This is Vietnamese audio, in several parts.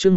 chương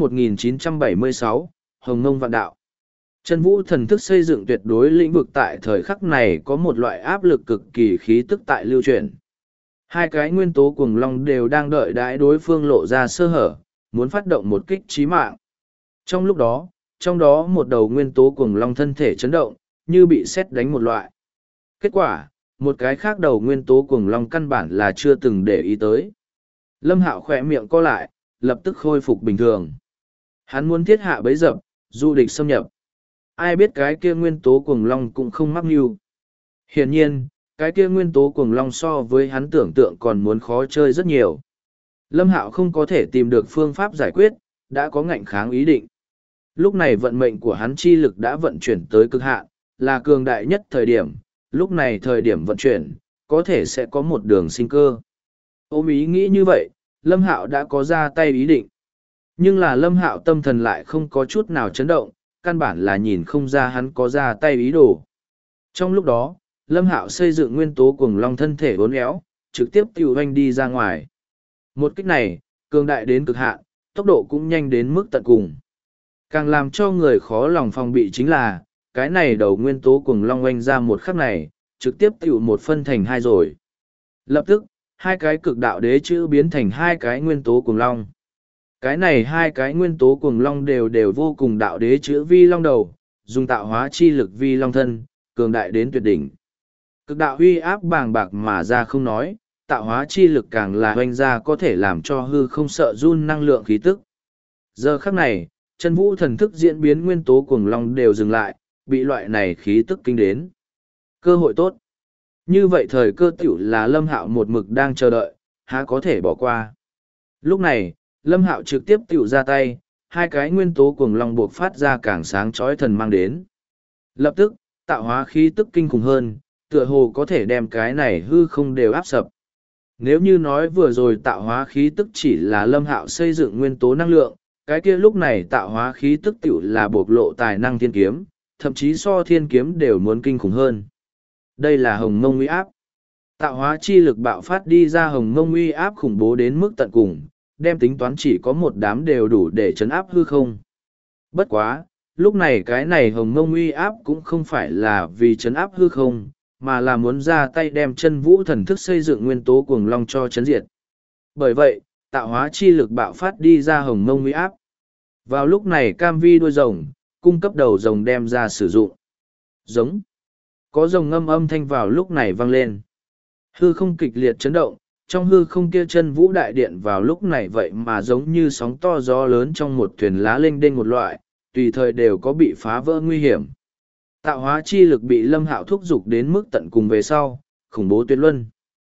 1976, Hồng Ngông Vạn Đạo. Chân vũ thần thức xây dựng tuyệt đối lĩnh vực tại thời khắc này có một loại áp lực cực kỳ khí tức tại lưu chuyển. Hai cái nguyên tố cuồng long đều đang đợi đãi đối phương lộ ra sơ hở, muốn phát động một kích chí mạng. Trong lúc đó, trong đó một đầu nguyên tố cuồng long thân thể chấn động, như bị sét đánh một loại. Kết quả, một cái khác đầu nguyên tố cuồng long căn bản là chưa từng để ý tới. Lâm Hạo khỏe miệng co lại, lập tức khôi phục bình thường. Hắn muốn thiết hạ bấy dập, du địch xâm nhập. Ai biết cái kia nguyên tố cuồng long cũng không mắc mưu. Hiển nhiên, cái kia nguyên tố cuồng long so với hắn tưởng tượng còn muốn khó chơi rất nhiều. Lâm Hạo không có thể tìm được phương pháp giải quyết, đã có ngạnh kháng ý định. Lúc này vận mệnh của hắn chi lực đã vận chuyển tới cực hạn, là cường đại nhất thời điểm, lúc này thời điểm vận chuyển, có thể sẽ có một đường sinh cơ. Ôm ý nghĩ như vậy, Lâm Hạo đã có ra tay ý định. Nhưng là Lâm Hạo tâm thần lại không có chút nào chấn động, căn bản là nhìn không ra hắn có ra tay ý đồ. Trong lúc đó, Lâm Hạo xây dựng nguyên tố cuồng long thân thể uốn éo, trực tiếp tiêu hoanh đi ra ngoài. Một kích này, cường đại đến cực hạn, tốc độ cũng nhanh đến mức tận cùng. Càng làm cho người khó lòng phòng bị chính là, cái này đầu nguyên tố cuồng long oanh ra một khắc này, trực tiếp tiêu một phân thành hai rồi. Lập tức, hai cái cực đạo đế chữ biến thành hai cái nguyên tố cuồng long. Cái này hai cái nguyên tố cuồng long đều vô cùng đạo đế chữ vi long đầu, dùng tạo hóa chi lực vi long thân, cường đại đến tuyệt đỉnh. Cực đạo huy áp bàng bạc mà ra không nói, tạo hóa chi lực càng là hoành ra có thể làm cho hư không sợ run năng lượng khí tức. Giờ khắc này, chân vũ thần thức diễn biến nguyên tố cuồng long đều dừng lại, bị loại này khí tức kinh đến. Cơ hội tốt. Như vậy thời cơ tiểu là Lâm Hạo một mực đang chờ đợi, há có thể bỏ qua. Lúc này, Lâm Hạo trực tiếp tiểu ra tay, hai cái nguyên tố cuồng long buộc phát ra càng sáng chói thần mang đến. Lập tức, tạo hóa khí tức kinh khủng hơn, tựa hồ có thể đem cái này hư không đều áp sập. Nếu như nói vừa rồi tạo hóa khí tức chỉ là Lâm Hạo xây dựng nguyên tố năng lượng, cái kia lúc này tạo hóa khí tức tiểu là bộc lộ tài năng thiên kiếm, thậm chí so thiên kiếm đều muốn kinh khủng hơn. Đây là Hồng Mông uy áp. Tạo hóa chi lực bạo phát đi ra Hồng Mông uy áp khủng bố đến mức tận cùng, đem tính toán chỉ có một đám đều đủ để chấn áp hư không. Bất quá, lúc này cái này Hồng Mông uy áp cũng không phải là vì chấn áp hư không, mà là muốn ra tay đem chân vũ thần thức xây dựng nguyên tố cuồng long cho chấn diệt. Bởi vậy, tạo hóa chi lực bạo phát đi ra Hồng Mông uy áp. Vào lúc này cam vi đuôi rồng, cung cấp đầu rồng đem ra sử dụng. Giống. Có rồng ngâm âm thanh vào lúc này vang lên. Hư không kịch liệt chấn động, trong hư không kia chân vũ đại điện vào lúc này vậy mà giống như sóng to gió lớn trong một thuyền lá lênh đênh một loại, tùy thời đều có bị phá vỡ nguy hiểm. Tạo hóa chi lực bị Lâm Hạo thúc giục đến mức tận cùng về sau, khủng bố tuyệt luân.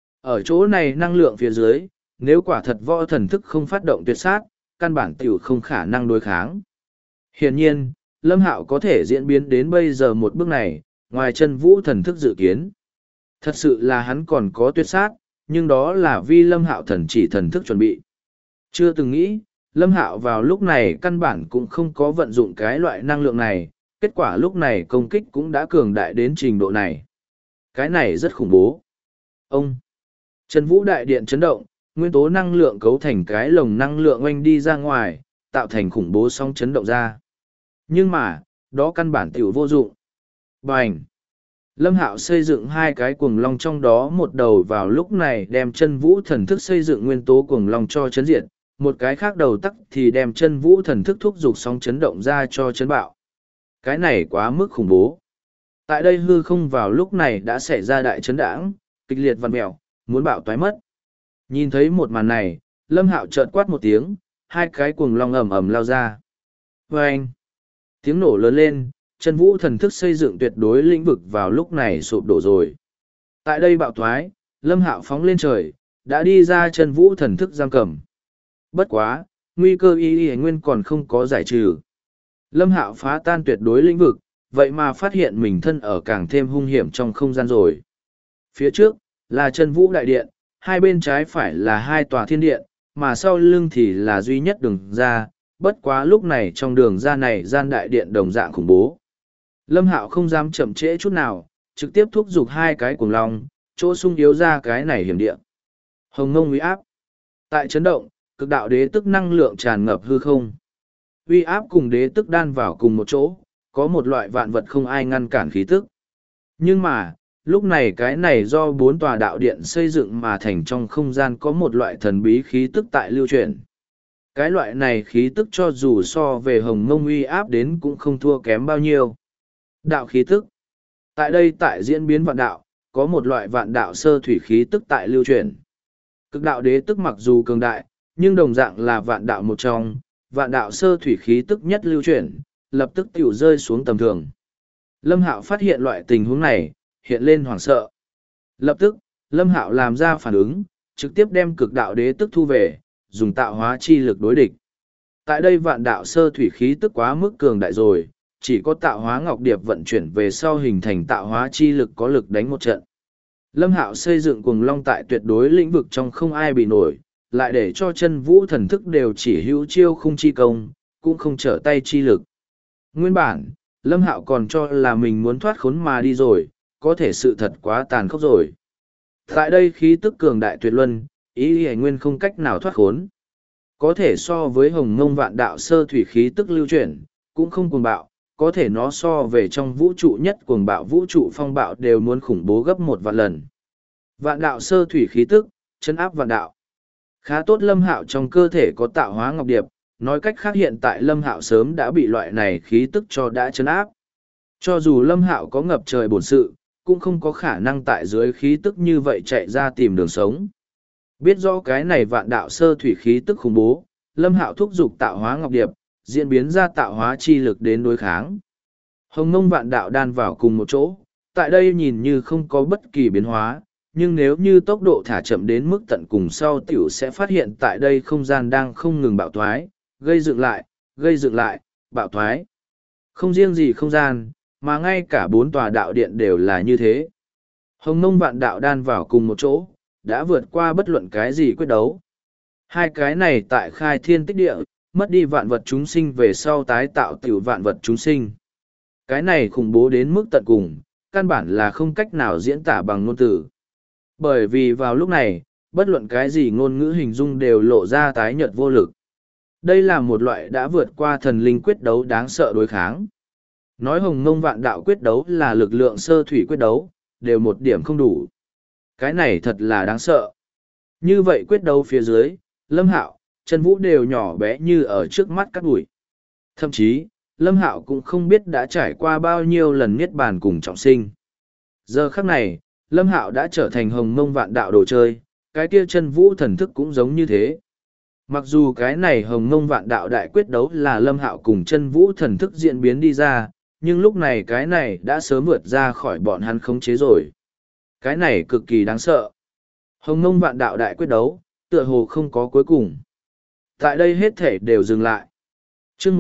Ở chỗ này năng lượng phía dưới, nếu quả thật võ thần thức không phát động tuyệt sát, căn bản tiểu không khả năng đối kháng. Hiển nhiên, Lâm Hạo có thể diễn biến đến bây giờ một bước này, ngoài chân vũ thần thức dự kiến. Thật sự là hắn còn có tuyệt sát, nhưng đó là vì Lâm Hạo thần chỉ thần thức chuẩn bị. Chưa từng nghĩ, Lâm Hạo vào lúc này căn bản cũng không có vận dụng cái loại năng lượng này, kết quả lúc này công kích cũng đã cường đại đến trình độ này. Cái này rất khủng bố. Ông! Chân vũ đại điện chấn động, nguyên tố năng lượng cấu thành cái lồng năng lượng oanh đi ra ngoài, tạo thành khủng bố sóng chấn động ra. Nhưng mà, đó căn bản tiểu vô dụng. Bành! Lâm Hạo xây dựng hai cái cuồng long trong đó một đầu vào lúc này đem chân vũ thần thức xây dựng nguyên tố cuồng long cho chấn diệt, một cái khác đầu tắc thì đem chân vũ thần thức thúc giục sóng chấn động ra cho chấn bạo. Cái này quá mức khủng bố. Tại đây hư không vào lúc này đã xảy ra đại chấn đãng, kịch liệt vằn mèo, muốn bạo toái mất. Nhìn thấy một màn này, Lâm Hạo chợt quát một tiếng, hai cái cuồng long ầm ầm lao ra. Vâng! Tiếng nổ lớn lên, chân vũ thần thức xây dựng tuyệt đối lĩnh vực vào lúc này sụp đổ rồi. Tại đây bạo thoái, Lâm Hạo phóng lên trời, đã đi ra chân vũ thần thức giam cầm. Bất quá, nguy cơ y nguyên còn không có giải trừ. Lâm Hạo phá tan tuyệt đối lĩnh vực, vậy mà phát hiện mình thân ở càng thêm hung hiểm trong không gian rồi. Phía trước, là chân vũ đại điện, hai bên trái phải là hai tòa thiên điện, mà sau lưng thì là duy nhất đường ra, bất quá lúc này trong đường ra này gian đại điện đồng dạng khủng bố. Lâm Hạo không dám chậm trễ chút nào, trực tiếp thúc giục hai cái cuồng long, chỗ sung yếu ra cái này hiểm địa. Hồng Mông uy áp. Tại chấn động, cực đạo đế tức năng lượng tràn ngập hư không. Uy áp cùng đế tức đan vào cùng một chỗ, có một loại vạn vật không ai ngăn cản khí tức. Nhưng mà, lúc này cái này do 4 tòa đạo điện xây dựng mà thành trong không gian có một loại thần bí khí tức tại lưu truyền. Cái loại này khí tức cho dù so về hồng mông uy áp đến cũng không thua kém bao nhiêu. Đạo khí tức. Tại đây tại diễn biến vạn đạo, có một loại vạn đạo sơ thủy khí tức tại lưu truyền. Cực đạo đế tức mặc dù cường đại, nhưng đồng dạng là vạn đạo một trong, vạn đạo sơ thủy khí tức nhất lưu truyền, lập tức tiểu rơi xuống tầm thường. Lâm Hạo phát hiện loại tình huống này, hiện lên hoảng sợ. Lập tức, Lâm Hạo làm ra phản ứng, trực tiếp đem cực đạo đế tức thu về, dùng tạo hóa chi lực đối địch. Tại đây vạn đạo sơ thủy khí tức quá mức cường đại rồi, chỉ có tạo hóa ngọc điệp vận chuyển về sau hình thành tạo hóa chi lực có lực đánh một trận. Lâm Hạo xây dựng cuồng long tại tuyệt đối lĩnh vực trong không ai bị nổi, lại để cho chân vũ thần thức đều chỉ hữu chiêu không chi công, cũng không trở tay chi lực. Nguyên bản, Lâm Hạo còn cho là mình muốn thoát khốn mà đi rồi, có thể sự thật quá tàn khốc rồi. Tại đây khí tức cường đại tuyệt luân, ý hề nguyên không cách nào thoát khốn. Có thể so với hồng mông vạn đạo sơ thủy khí tức lưu chuyển, cũng không cuồng bạo, có thể nó so về trong vũ trụ nhất cuồng bạo vũ trụ phong bạo đều muốn khủng bố gấp 1 vạn lần. Vạn đạo sơ thủy khí tức, chân áp vạn đạo. Khá tốt Lâm Hạo trong cơ thể có tạo hóa ngọc điệp, nói cách khác hiện tại Lâm Hạo sớm đã bị loại này khí tức cho đã chấn áp. Cho dù Lâm Hạo có ngập trời bổn sự, cũng không có khả năng tại dưới khí tức như vậy chạy ra tìm đường sống. Biết rõ cái này vạn đạo sơ thủy khí tức khủng bố, Lâm Hạo thúc giục tạo hóa ngọc điệp, diễn biến ra tạo hóa chi lực đến đối kháng. Hồng mông vạn đạo đan vào cùng một chỗ, tại đây nhìn như không có bất kỳ biến hóa, nhưng nếu như tốc độ thả chậm đến mức tận cùng sau tiểu sẽ phát hiện tại đây không gian đang không ngừng bạo thoái, gây dựng lại, bạo thoái. Không riêng gì không gian, mà ngay cả 4 tòa đạo điện đều là như thế. Hồng mông vạn đạo đan vào cùng một chỗ, đã vượt qua bất luận cái gì quyết đấu. Hai cái này tại khai thiên tích địa, mất đi vạn vật chúng sinh về sau tái tạo tiểu vạn vật chúng sinh. Cái này khủng bố đến mức tận cùng, căn bản là không cách nào diễn tả bằng ngôn từ. Bởi vì vào lúc này, bất luận cái gì ngôn ngữ hình dung đều lộ ra tái nhợt vô lực. Đây là một loại đã vượt qua thần linh quyết đấu đáng sợ đối kháng. Nói hồng mông vạn đạo quyết đấu là lực lượng sơ thủy quyết đấu, đều một điểm không đủ. Cái này thật là đáng sợ. Như vậy quyết đấu phía dưới, Lâm Hạo, Chân Vũ đều nhỏ bé như ở trước mắt các bụi. Thậm chí, Lâm Hạo cũng không biết đã trải qua bao nhiêu lần niết bàn cùng trọng sinh. Giờ khắc này, Lâm Hạo đã trở thành hồng mông vạn đạo đồ chơi, cái kia Chân Vũ thần thức cũng giống như thế. Mặc dù cái này hồng mông vạn đạo đại quyết đấu là Lâm Hạo cùng Chân Vũ thần thức diễn biến đi ra, nhưng lúc này cái này đã sớm vượt ra khỏi bọn hắn khống chế rồi. Cái này cực kỳ đáng sợ. Hồng mông vạn đạo đại quyết đấu, tựa hồ không có cuối cùng. Tại đây hết thể đều dừng lại. Chương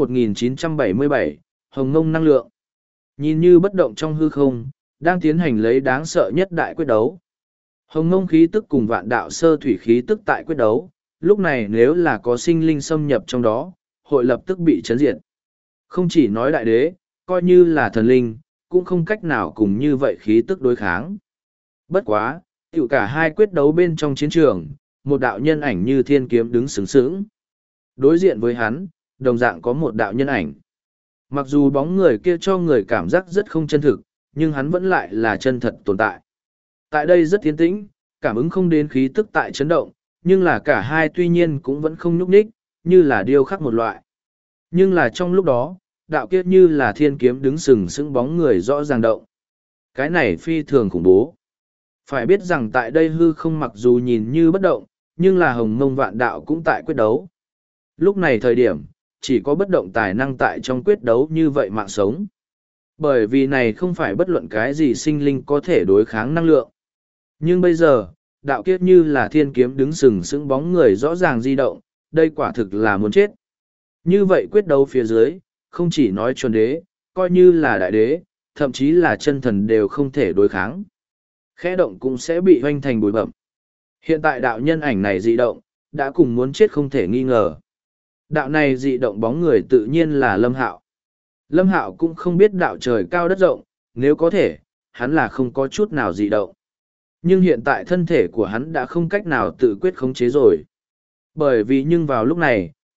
1977, Hồng mông năng lượng. Nhìn như bất động trong hư không, đang tiến hành lấy đáng sợ nhất đại quyết đấu. Hồng mông khí tức cùng vạn đạo sơ thủy khí tức tại quyết đấu, lúc này nếu là có sinh linh xâm nhập trong đó, hội lập tức bị chấn diệt. Không chỉ nói đại đế, coi như là thần linh, cũng không cách nào cùng như vậy khí tức đối kháng. Bất quá, tiểu cả hai quyết đấu bên trong chiến trường, một đạo nhân ảnh như thiên kiếm đứng sướng sướng. Đối diện với hắn, đồng dạng có một đạo nhân ảnh. Mặc dù bóng người kia cho người cảm giác rất không chân thực, nhưng hắn vẫn lại là chân thật tồn tại. Tại đây rất tiến tĩnh, cảm ứng không đến khí tức tại chấn động, nhưng là cả hai tuy nhiên cũng vẫn không nhúc nhích, như là điêu khắc một loại. Nhưng là trong lúc đó, đạo kiết như là thiên kiếm đứng sừng sững bóng người rõ ràng động. Cái này phi thường khủng bố. Phải biết rằng tại đây hư không mặc dù nhìn như bất động, nhưng là hồng mông vạn đạo cũng tại quyết đấu. Lúc này thời điểm, chỉ có bất động tài năng tại trong quyết đấu như vậy mạng sống. Bởi vì này không phải bất luận cái gì sinh linh có thể đối kháng năng lượng. Nhưng bây giờ, đạo kiết như là thiên kiếm đứng sừng sững bóng người rõ ràng di động, đây quả thực là muốn chết. Như vậy quyết đấu phía dưới, không chỉ nói chuẩn đế, coi như là đại đế, thậm chí là chân thần đều không thể đối kháng. Khẽ động cũng sẽ bị hoanh thành bụi bậm. Hiện tại đạo nhân ảnh này dị động, đã cùng muốn chết không thể nghi ngờ. Đạo này dị động bóng người tự nhiên là Lâm Hạo. Lâm Hạo cũng không biết đạo trời cao đất rộng, nếu có thể, hắn là không có chút nào dị động. Nhưng hiện tại thân thể của hắn đã không cách nào tự quyết khống chế rồi. Bởi vì nhưng vào lúc này,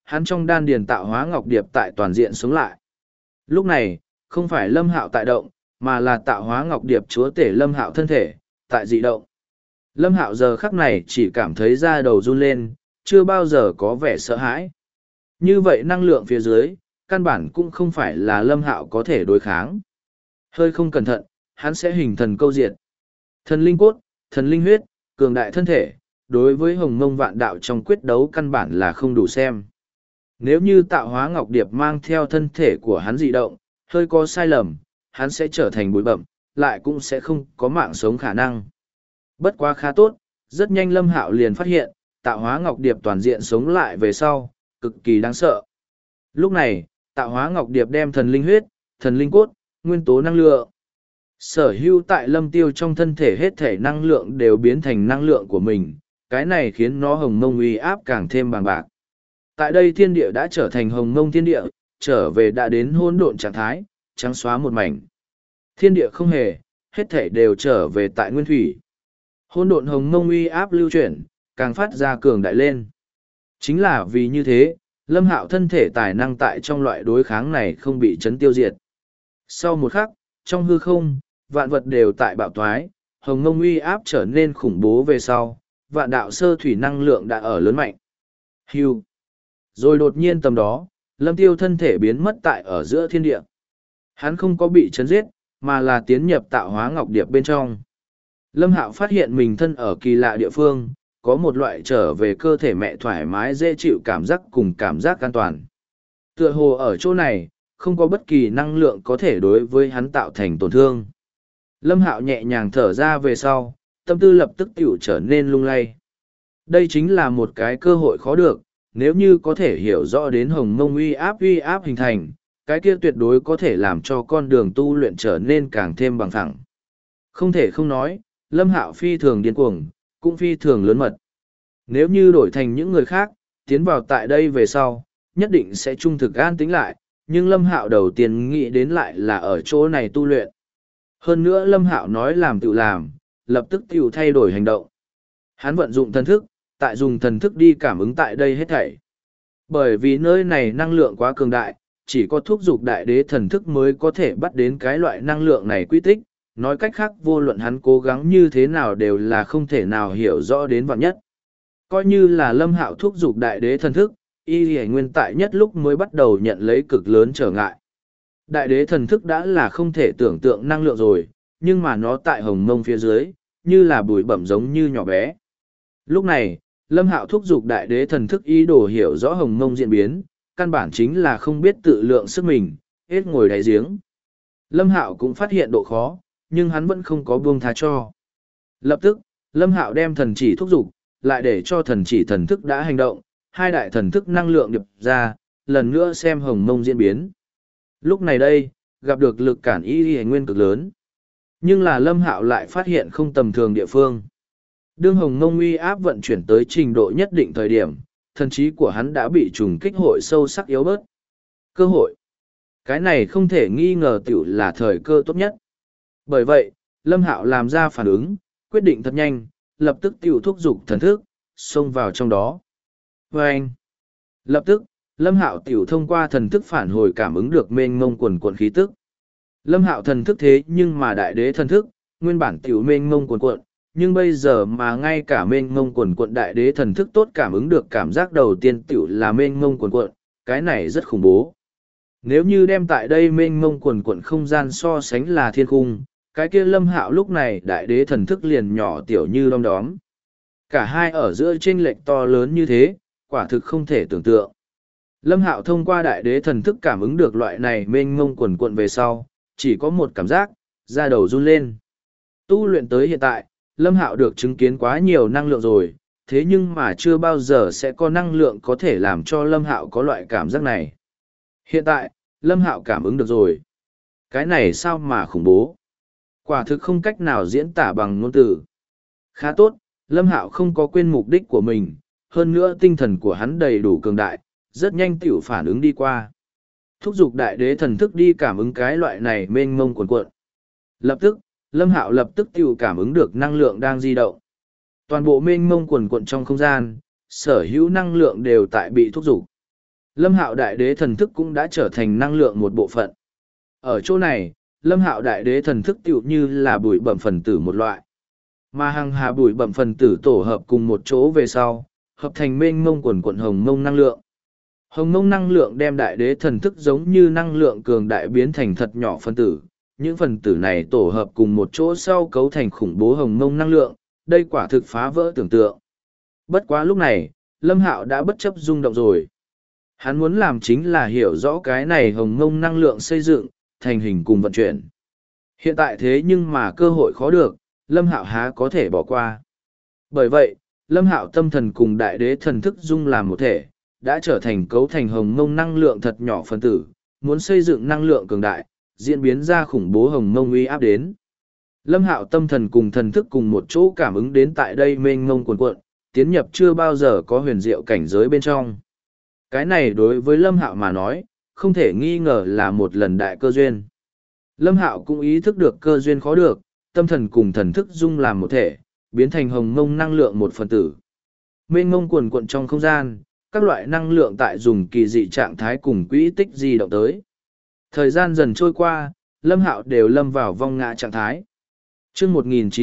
hắn trong đan điền tạo hóa ngọc điệp tại toàn diện sống lại. Lúc này, không phải Lâm Hạo tại động, mà là tạo hóa ngọc điệp chúa tể Lâm Hạo thân thể, tại dị động. Lâm Hạo giờ khắc này chỉ cảm thấy da đầu run lên, chưa bao giờ có vẻ sợ hãi. Như vậy năng lượng phía dưới, căn bản cũng không phải là Lâm Hạo có thể đối kháng. Hơi không cẩn thận, hắn sẽ hình thần câu diệt. Thần linh cốt, thần linh huyết, cường đại thân thể, đối với hồng mông vạn đạo trong quyết đấu căn bản là không đủ xem. Nếu như tạo hóa ngọc điệp mang theo thân thể của hắn dị động, hơi có sai lầm, hắn sẽ trở thành bụi bậm, lại cũng sẽ không có mạng sống khả năng. Bất quá khá tốt, rất nhanh Lâm Hạo liền phát hiện, tạo hóa ngọc điệp toàn diện sống lại về sau, cực kỳ đáng sợ. Lúc này, tạo hóa ngọc điệp đem thần linh huyết, thần linh cốt, nguyên tố năng lượng. Sở hữu tại Lâm Tiêu trong thân thể hết thể năng lượng đều biến thành năng lượng của mình, cái này khiến nó hồng mông uy áp càng thêm bằng bạc. Tại đây thiên địa đã trở thành hồng mông thiên địa, trở về đã đến hỗn độn trạng thái, trắng xóa một mảnh. Thiên địa không hề, hết thể đều trở về tại nguyên thủy. Hỗn độn hồng mông uy áp lưu chuyển, càng phát ra cường đại lên. Chính là vì như thế, Lâm Hạo thân thể tài năng tại trong loại đối kháng này không bị chấn tiêu diệt. Sau một khắc, trong hư không, vạn vật đều tại bạo thoái, hồng mông uy áp trở nên khủng bố về sau, vạn đạo sơ thủy năng lượng đã ở lớn mạnh. Hưu. Rồi đột nhiên tầm đó, Lâm Tiêu thân thể biến mất tại ở giữa thiên địa. Hắn không có bị chấn giết, mà là tiến nhập tạo hóa ngọc điệp bên trong. Lâm Hạo phát hiện mình thân ở kỳ lạ địa phương, có một loại trở về cơ thể mẹ thoải mái dễ chịu cảm giác cùng cảm giác an toàn. Tựa hồ ở chỗ này, không có bất kỳ năng lượng có thể đối với hắn tạo thành tổn thương. Lâm Hạo nhẹ nhàng thở ra về sau, tâm tư lập tức tiểu trở nên lung lay. Đây chính là một cái cơ hội khó được, nếu như có thể hiểu rõ đến hồng mông uy áp hình thành, cái kia tuyệt đối có thể làm cho con đường tu luyện trở nên càng thêm bằng phẳng. Không thể không nói, Lâm Hạo phi thường điên cuồng, cũng phi thường lớn mật. Nếu như đổi thành những người khác, tiến vào tại đây về sau, nhất định sẽ trung thực an tĩnh lại, nhưng Lâm Hạo đầu tiên nghĩ đến lại là ở chỗ này tu luyện. Hơn nữa Lâm Hạo nói làm tự làm, lập tức tự thay đổi hành động. Hắn vận dụng thần thức, tại dùng thần thức đi cảm ứng tại đây hết thảy. Bởi vì nơi này năng lượng quá cường đại, chỉ có thúc dục đại đế thần thức mới có thể bắt đến cái loại năng lượng này quy tích, nói cách khác vô luận hắn cố gắng như thế nào đều là không thể nào hiểu rõ đến vạn nhất. Coi như là Lâm Hạo thúc dục đại đế thần thức, y hề nguyên tại nhất lúc mới bắt đầu nhận lấy cực lớn trở ngại. Đại đế thần thức đã là không thể tưởng tượng năng lượng rồi, nhưng mà nó tại hồng mông phía dưới, như là bụi bẩm giống như nhỏ bé. Lúc này, Lâm Hạo thúc dục đại đế thần thức ý đồ hiểu rõ hồng mông diễn biến, căn bản chính là không biết tự lượng sức mình, hết ngồi đáy giếng. Lâm Hạo cũng phát hiện độ khó, nhưng hắn vẫn không có buông tha cho. Lập tức, Lâm Hạo đem thần chỉ thúc dục, lại để cho thần chỉ thần thức đã hành động, hai đại thần thức năng lượng điệp ra, lần nữa xem hồng mông diễn biến. Lúc này đây, gặp được lực cản y hề nguyên cực lớn. Nhưng là Lâm Hạo lại phát hiện không tầm thường địa phương. Đương hồng mông uy áp vận chuyển tới trình độ nhất định thời điểm, thần trí của hắn đã bị trùng kích hội sâu sắc yếu bớt. Cơ hội. Cái này không thể nghi ngờ tiểu là thời cơ tốt nhất. Bởi vậy, Lâm Hạo làm ra phản ứng, quyết định thật nhanh, lập tức tiểu thúc dục thần thức, xông vào trong đó. Vâng! Lập tức, Lâm Hạo tiểu thông qua thần thức phản hồi cảm ứng được mênh mông quần quần khí tức. Lâm Hạo thần thức thế nhưng mà đại đế thần thức, nguyên bản tiểu mênh mông quần quần, nhưng bây giờ mà ngay cả mênh mông quần quần đại đế thần thức tốt cảm ứng được cảm giác đầu tiên tiểu là mênh mông quần quần, cái này rất khủng bố. Nếu như đem tại đây mênh mông quần quần không gian so sánh là thiên cung, cái kia Lâm Hạo lúc này đại đế thần thức liền nhỏ tiểu như đom đóm. Cả hai ở giữa chênh lệch to lớn như thế, quả thực không thể tưởng tượng. Lâm Hạo thông qua đại đế thần thức cảm ứng được loại này mênh mông quần quận về sau, chỉ có một cảm giác, da đầu run lên. Tu luyện tới hiện tại, Lâm Hạo được chứng kiến quá nhiều năng lượng rồi, thế nhưng mà chưa bao giờ sẽ có năng lượng có thể làm cho Lâm Hạo có loại cảm giác này. Hiện tại, Lâm Hạo cảm ứng được rồi. Cái này sao mà khủng bố? Quả thực không cách nào diễn tả bằng ngôn từ. Khá tốt, Lâm Hạo không có quên mục đích của mình, hơn nữa tinh thần của hắn đầy đủ cường đại, rất nhanh tiểu phản ứng đi qua. Thúc giục đại đế thần thức đi cảm ứng cái loại này mênh mông cuồn cuộn. Lập tức, Lâm Hạo lập tức tiểu cảm ứng được năng lượng đang di động. Toàn bộ mênh mông cuồn cuộn trong không gian, sở hữu năng lượng đều tại bị thúc giục. Lâm Hạo Đại Đế thần thức cũng đã trở thành năng lượng một bộ phận. Ở chỗ này, Lâm Hạo Đại Đế thần thức tựu như là bụi bẩm phần tử một loại. Mà hằng hà bụi bẩm phần tử tổ hợp cùng một chỗ về sau, hợp thành mênh mông quần quận hồng mông năng lượng. Hồng mông năng lượng đem Đại Đế thần thức giống như năng lượng cường đại biến thành thật nhỏ phân tử. Những phần tử này tổ hợp cùng một chỗ sau cấu thành khủng bố hồng mông năng lượng, đây quả thực phá vỡ tưởng tượng. Bất quá lúc này, Lâm Hạo đã bất chấp rung động rồi. Hắn muốn làm chính là hiểu rõ cái này hồng mông năng lượng xây dựng, thành hình cùng vận chuyển. Hiện tại thế nhưng mà cơ hội khó được, Lâm Hạo há có thể bỏ qua. Bởi vậy, Lâm Hạo tâm thần cùng Đại Đế thần thức dung làm một thể, đã trở thành cấu thành hồng mông năng lượng thật nhỏ phân tử, muốn xây dựng năng lượng cường đại, diễn biến ra khủng bố hồng mông uy áp đến. Lâm Hạo tâm thần cùng thần thức cùng một chỗ cảm ứng đến tại đây mênh mông cuồn cuộn, tiến nhập chưa bao giờ có huyền diệu cảnh giới bên trong. Cái này đối với Lâm Hạo mà nói, không thể nghi ngờ là một lần đại cơ duyên. Lâm Hạo cũng ý thức được cơ duyên khó được, tâm thần cùng thần thức dung làm một thể, biến thành hồng mông năng lượng một phần tử. Mênh mông cuồn cuộn trong không gian, các loại năng lượng tại dùng kỳ dị trạng thái cùng quỹ tích di động tới. Thời gian dần trôi qua, Lâm Hạo đều lâm vào vong ngã trạng thái. Chương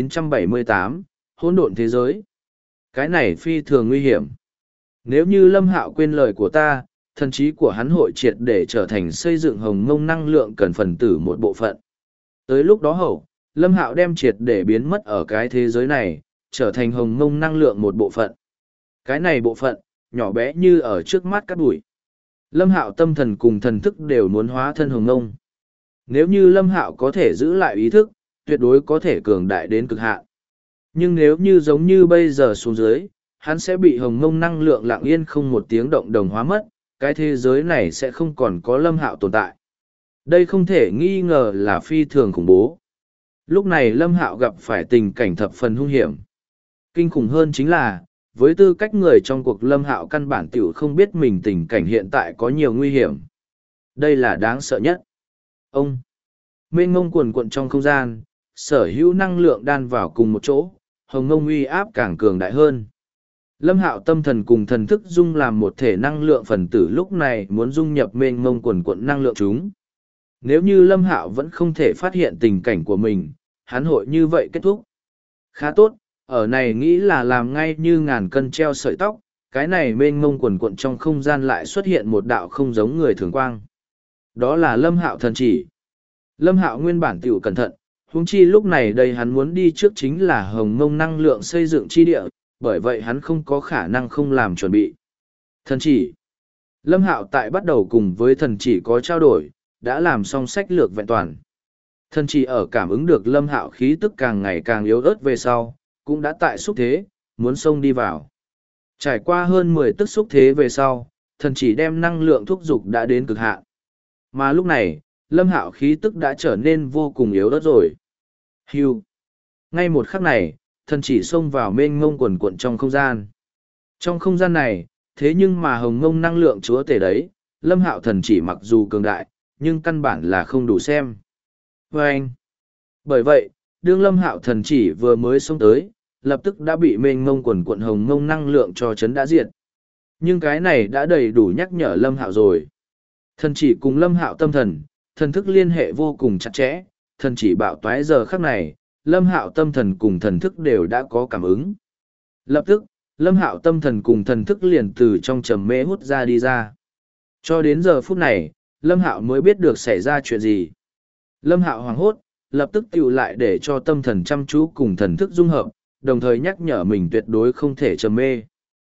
1978, hỗn độn thế giới. Cái này phi thường nguy hiểm. Nếu như Lâm Hạo quên lời của ta, thần trí của hắn hội triệt để trở thành xây dựng hồng mông năng lượng cần phần tử một bộ phận. Tới lúc đó hậu, Lâm Hạo đem triệt để biến mất ở cái thế giới này, trở thành hồng mông năng lượng một bộ phận. Cái này bộ phận, nhỏ bé như ở trước mắt cát bụi. Lâm Hạo tâm thần cùng thần thức đều muốn hóa thân hồng mông. Nếu như Lâm Hạo có thể giữ lại ý thức, tuyệt đối có thể cường đại đến cực hạn. Nhưng nếu như giống như bây giờ xuống dưới, hắn sẽ bị hồng mông năng lượng lặng yên không một tiếng động đồng hóa mất, cái thế giới này sẽ không còn có Lâm Hạo tồn tại. Đây không thể nghi ngờ là phi thường khủng bố. Lúc này Lâm Hạo gặp phải tình cảnh thập phần hung hiểm. Kinh khủng hơn chính là, với tư cách người trong cuộc Lâm Hạo căn bản tiểu không biết mình tình cảnh hiện tại có nhiều nguy hiểm. Đây là đáng sợ nhất. Ông, mênh mông quần quận trong không gian, sở hữu năng lượng đan vào cùng một chỗ, hồng mông uy áp càng cường đại hơn. Lâm Hạo tâm thần cùng thần thức dung làm một thể năng lượng phần tử lúc này muốn dung nhập mênh mông quần quận năng lượng chúng. Nếu như Lâm Hạo vẫn không thể phát hiện tình cảnh của mình, hắn hội như vậy kết thúc. Khá tốt, ở này nghĩ là làm ngay như ngàn cân treo sợi tóc, cái này mênh mông quần quận trong không gian lại xuất hiện một đạo không giống người thường quang. Đó là Lâm Hạo thần chỉ. Lâm Hạo nguyên bản tiểu cẩn thận, huống chi lúc này đây hắn muốn đi trước chính là hồng mông năng lượng xây dựng chi địa, bởi vậy hắn không có khả năng không làm chuẩn bị. Thần chỉ. Lâm Hạo tại bắt đầu cùng với thần chỉ có trao đổi, đã làm xong sách lược vẹn toàn. Thần chỉ ở cảm ứng được Lâm Hạo khí tức càng ngày càng yếu ớt về sau, cũng đã tại xúc thế, muốn xông đi vào. Trải qua hơn 10 tức xúc thế về sau, thần chỉ đem năng lượng thúc dục đã đến cực hạn. Mà lúc này, Lâm Hạo khí tức đã trở nên vô cùng yếu ớt rồi. Hưu. Ngay một khắc này, thần chỉ xông vào mênh mông quần quận trong không gian. Trong không gian này, thế nhưng mà hồng mông năng lượng chúa tể đấy, Lâm Hạo thần chỉ mặc dù cường đại, nhưng căn bản là không đủ xem. Và anh. Bởi vậy, đương Lâm Hạo thần chỉ vừa mới xông tới, lập tức đã bị mênh mông quần quận hồng mông năng lượng cho chấn đã diệt. Nhưng cái này đã đầy đủ nhắc nhở Lâm Hạo rồi. Thần chỉ cùng Lâm Hạo tâm thần, thần thức liên hệ vô cùng chặt chẽ, thần chỉ bạo toái giờ khắc này, Lâm Hạo tâm thần cùng thần thức đều đã có cảm ứng. Lập tức, Lâm Hạo tâm thần cùng thần thức liền từ trong trầm mê hút ra đi ra. Cho đến giờ phút này, Lâm Hạo mới biết được xảy ra chuyện gì. Lâm Hạo hoảng hốt, lập tức tựu lại để cho tâm thần chăm chú cùng thần thức dung hợp, đồng thời nhắc nhở mình tuyệt đối không thể trầm mê.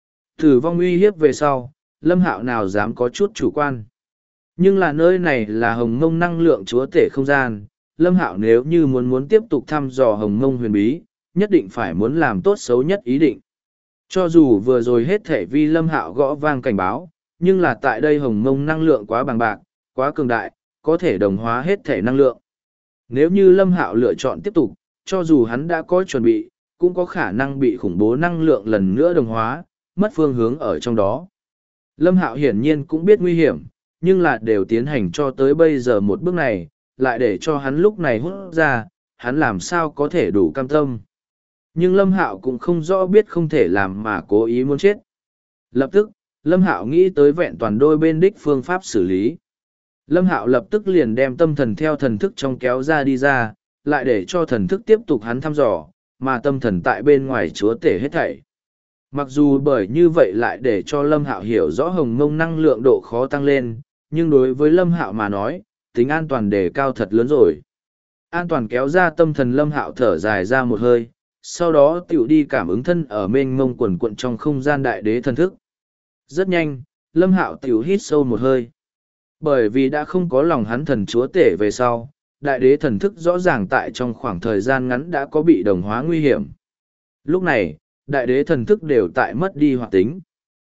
Tử vong uy hiếp về sau, Lâm Hạo nào dám có chút chủ quan. Nhưng là nơi này là hồng mông năng lượng chúa tể không gian, Lâm Hạo nếu như muốn tiếp tục thăm dò hồng mông huyền bí, nhất định phải muốn làm tốt xấu nhất ý định. Cho dù vừa rồi hết thể vi Lâm Hạo gõ vang cảnh báo, nhưng là tại đây hồng mông năng lượng quá bằng bạc, quá cường đại, có thể đồng hóa hết thể năng lượng. Nếu như Lâm Hạo lựa chọn tiếp tục, cho dù hắn đã có chuẩn bị, cũng có khả năng bị khủng bố năng lượng lần nữa đồng hóa, mất phương hướng ở trong đó. Lâm Hạo hiển nhiên cũng biết nguy hiểm, nhưng là đều tiến hành cho tới bây giờ một bước này, lại để cho hắn lúc này hút ra, hắn làm sao có thể đủ cam tâm. Nhưng Lâm Hạo cũng không rõ biết không thể làm mà cố ý muốn chết. Lập tức, Lâm Hạo nghĩ tới vẹn toàn đôi bên đích phương pháp xử lý. Lâm Hạo lập tức liền đem tâm thần theo thần thức trong kéo ra đi ra, lại để cho thần thức tiếp tục hắn thăm dò, mà tâm thần tại bên ngoài chúa tể hết thảy. Mặc dù bởi như vậy lại để cho Lâm Hạo hiểu rõ hồng mông năng lượng độ khó tăng lên, nhưng đối với Lâm Hạo mà nói, tính an toàn đề cao thật lớn rồi. An toàn kéo ra tâm thần Lâm Hạo thở dài ra một hơi, sau đó tiểu đi cảm ứng thân ở mênh mông quần quận trong không gian đại đế thần thức. Rất nhanh, Lâm Hạo tiểu hít sâu một hơi. Bởi vì đã không có lòng hắn thần chúa tể về sau, đại đế thần thức rõ ràng tại trong khoảng thời gian ngắn đã có bị đồng hóa nguy hiểm. Lúc này, đại đế thần thức đều tại mất đi hoạt tính.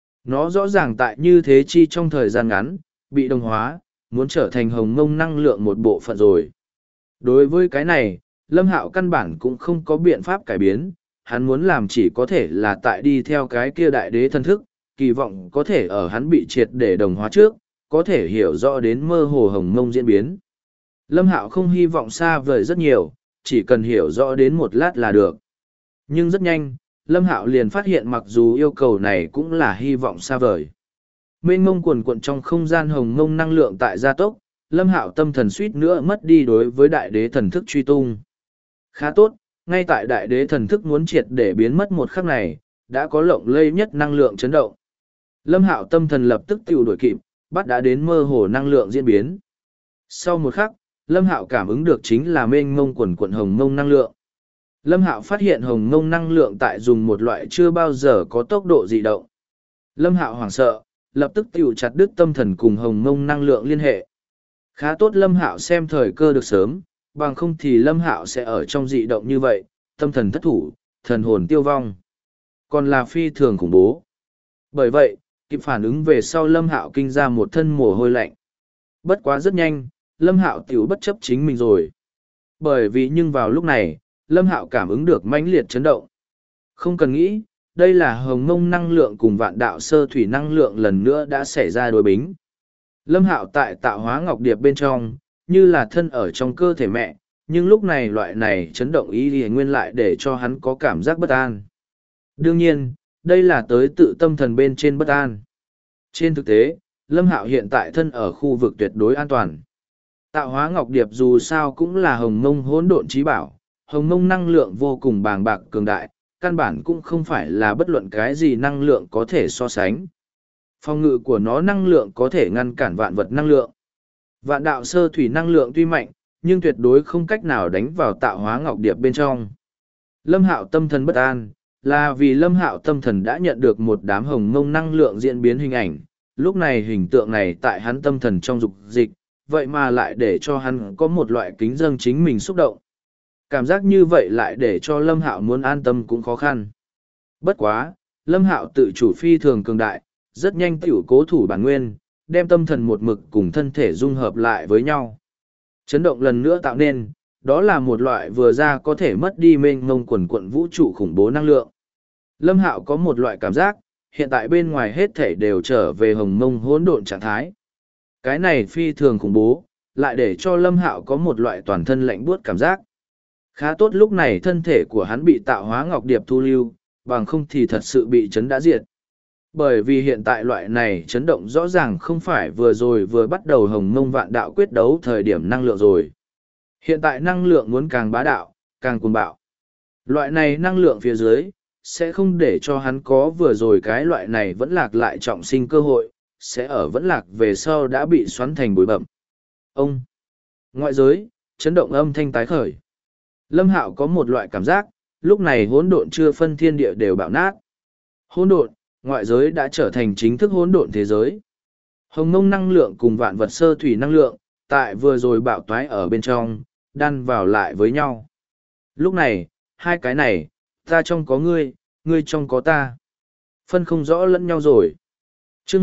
Nó rõ ràng tại như thế chi trong thời gian ngắn, bị đồng hóa, muốn trở thành hồng mông năng lượng một bộ phận rồi. Đối với cái này, Lâm Hạo căn bản cũng không có biện pháp cải biến, hắn muốn làm chỉ có thể là tại đi theo cái kia đại đế thần thức, kỳ vọng có thể ở hắn bị triệt để đồng hóa trước, có thể hiểu rõ đến mơ hồ hồng mông diễn biến. Lâm Hạo không hy vọng xa vời rất nhiều, chỉ cần hiểu rõ đến một lát là được. Nhưng rất nhanh, Lâm Hạo liền phát hiện mặc dù yêu cầu này cũng là hy vọng xa vời. Mênh mông quần quận trong không gian hồng mông năng lượng tại gia tốc, Lâm Hạo tâm thần suýt nữa mất đi đối với đại đế thần thức truy tung. Khá tốt, ngay tại đại đế thần thức muốn triệt để biến mất một khắc này, đã có lộng lây nhất năng lượng chấn động. Lâm Hạo tâm thần lập tức tiêu đổi kịp, bắt đã đến mơ hồ năng lượng diễn biến. Sau một khắc, Lâm Hạo cảm ứng được chính là mênh mông quần quận hồng mông năng lượng. Lâm Hạo phát hiện hồng mông năng lượng tại dùng một loại chưa bao giờ có tốc độ dị động. Lâm Hạo hoảng sợ, lập tức tiêu chặt đứt tâm thần cùng hồng mông năng lượng liên hệ. Khá tốt Lâm Hạo xem thời cơ được sớm, bằng không thì Lâm Hạo sẽ ở trong dị động như vậy, tâm thần thất thủ, thần hồn tiêu vong. Còn là phi thường khủng bố. Bởi vậy, kịp phản ứng về sau Lâm Hạo kinh ra một thân mồ hôi lạnh. Bất quá rất nhanh, Lâm Hạo tiểu bất chấp chính mình rồi. Bởi vì nhưng vào lúc này, Lâm Hạo cảm ứng được mãnh liệt chấn động. Không cần nghĩ, đây là hồng mông năng lượng cùng vạn đạo sơ thủy năng lượng lần nữa đã xảy ra đối bính. Lâm Hạo tại tạo hóa ngọc điệp bên trong, như là thân ở trong cơ thể mẹ, nhưng lúc này loại này chấn động ý thì nguyên lại để cho hắn có cảm giác bất an. Đương nhiên, đây là tới tự tâm thần bên trên bất an. Trên thực tế, Lâm Hạo hiện tại thân ở khu vực tuyệt đối an toàn. Tạo hóa ngọc điệp dù sao cũng là hồng mông hỗn độn trí bảo, hồng mông năng lượng vô cùng bàng bạc cường đại, căn bản cũng không phải là bất luận cái gì năng lượng có thể so sánh. Phòng ngự của nó năng lượng có thể ngăn cản vạn vật năng lượng. Vạn đạo sơ thủy năng lượng tuy mạnh, nhưng tuyệt đối không cách nào đánh vào tạo hóa ngọc điệp bên trong. Lâm Hạo tâm thần bất an, là vì Lâm Hạo tâm thần đã nhận được một đám hồng mông năng lượng diễn biến hình ảnh. Lúc này hình tượng này tại hắn tâm thần trong dục dịch, vậy mà lại để cho hắn có một loại kính dâng chính mình xúc động. Cảm giác như vậy lại để cho Lâm Hạo muốn an tâm cũng khó khăn. Bất quá, Lâm Hạo tự chủ phi thường cường đại, rất nhanh tiểu cố thủ bản nguyên, đem tâm thần một mực cùng thân thể dung hợp lại với nhau. Chấn động lần nữa tạo nên, đó là một loại vừa ra có thể mất đi mênh mông quần quận vũ trụ khủng bố năng lượng. Lâm Hạo có một loại cảm giác, hiện tại bên ngoài hết thể đều trở về hồng mông hỗn độn trạng thái. Cái này phi thường khủng bố, lại để cho Lâm Hạo có một loại toàn thân lạnh buốt cảm giác. Khá tốt lúc này thân thể của hắn bị tạo hóa ngọc điệp thu lưu, bằng không thì thật sự bị chấn đã diệt. Bởi vì hiện tại loại này chấn động rõ ràng không phải vừa bắt đầu hồng mông vạn đạo quyết đấu thời điểm năng lượng rồi. Hiện tại năng lượng muốn càng bá đạo, càng cuồng bạo. Loại này năng lượng phía dưới, sẽ không để cho hắn có vừa rồi cái loại này vẫn lạc lại trọng sinh cơ hội, sẽ ở vẫn lạc về sau đã bị xoắn thành bụi bậm. Ông! Ngoại giới, chấn động âm thanh tái khởi. Lâm Hạo có một loại cảm giác, lúc này hỗn độn chưa phân thiên địa đều bạo nát. Hỗn độn, ngoại giới đã trở thành chính thức hỗn độn thế giới. Hồng mông năng lượng cùng vạn vật sơ thủy năng lượng, tại vừa rồi bạo toái ở bên trong, đan vào lại với nhau. Lúc này, hai cái này, ta trong có ngươi, ngươi trong có ta. Phân không rõ lẫn nhau rồi. Chương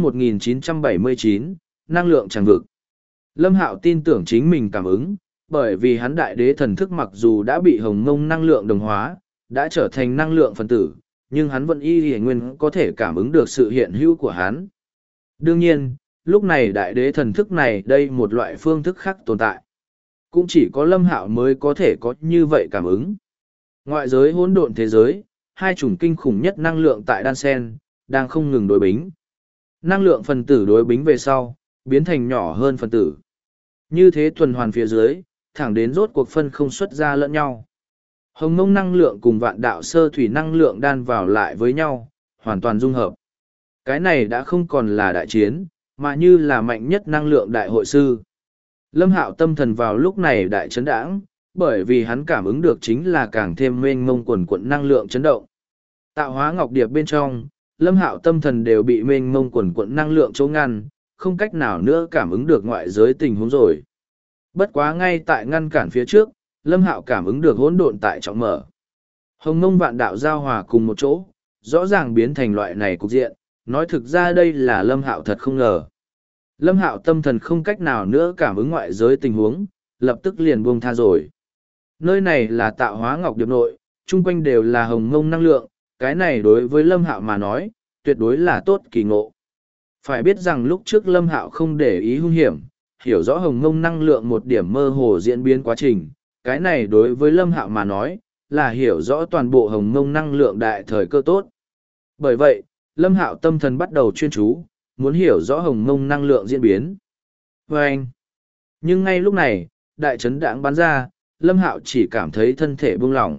1979, năng lượng tràn vực. Lâm Hạo tin tưởng chính mình cảm ứng, bởi vì hắn đại đế thần thức mặc dù đã bị hồng mông năng lượng đồng hóa, đã trở thành năng lượng phân tử, nhưng hắn vẫn y nguyên có thể cảm ứng được sự hiện hữu của hắn. Đương nhiên, lúc này đại đế thần thức này đây một loại phương thức khác tồn tại. Cũng chỉ có Lâm Hạo mới có thể có như vậy cảm ứng. Ngoại giới hỗn độn thế giới, hai chủng kinh khủng nhất năng lượng tại đan sen, đang không ngừng đối bính. Năng lượng phần tử đối bính về sau, biến thành nhỏ hơn phần tử. Như thế tuần hoàn phía dưới, thẳng đến rốt cuộc phân không xuất ra lẫn nhau. Hồng mông năng lượng cùng vạn đạo sơ thủy năng lượng đan vào lại với nhau, hoàn toàn dung hợp. Cái này đã không còn là đại chiến, mà như là mạnh nhất năng lượng đại hội sư. Lâm Hạo tâm thần vào lúc này đại chấn đãng, bởi vì hắn cảm ứng được chính là càng thêm mênh mông quần quận năng lượng chấn động. Tạo hóa ngọc điệp bên trong, Lâm Hạo tâm thần đều bị mênh mông quần quận năng lượng chỗ ngăn, không cách nào nữa cảm ứng được ngoại giới tình huống rồi. Bất quá ngay tại ngăn cản phía trước, Lâm Hạo cảm ứng được hỗn độn tại trọng mở. Hồng mông vạn đạo giao hòa cùng một chỗ, rõ ràng biến thành loại này cục diện, nói thực ra đây là Lâm Hạo thật không ngờ. Lâm Hạo tâm thần không cách nào nữa cảm ứng ngoại giới tình huống, lập tức liền buông tha rồi. Nơi này là tạo hóa ngọc điệp nội, chung quanh đều là hồng mông năng lượng, cái này đối với Lâm Hạo mà nói, tuyệt đối là tốt kỳ ngộ. Phải biết rằng lúc trước Lâm Hạo không để ý hung hiểm, hiểu rõ hồng mông năng lượng một điểm mơ hồ diễn biến quá trình, cái này đối với Lâm Hạo mà nói, là hiểu rõ toàn bộ hồng mông năng lượng đại thời cơ tốt. Bởi vậy, Lâm Hạo tâm thần bắt đầu chuyên chú, muốn hiểu rõ hồng mông năng lượng diễn biến. Và anh, nhưng ngay lúc này, đại chấn đãng bắn ra, Lâm Hạo chỉ cảm thấy thân thể buông lỏng.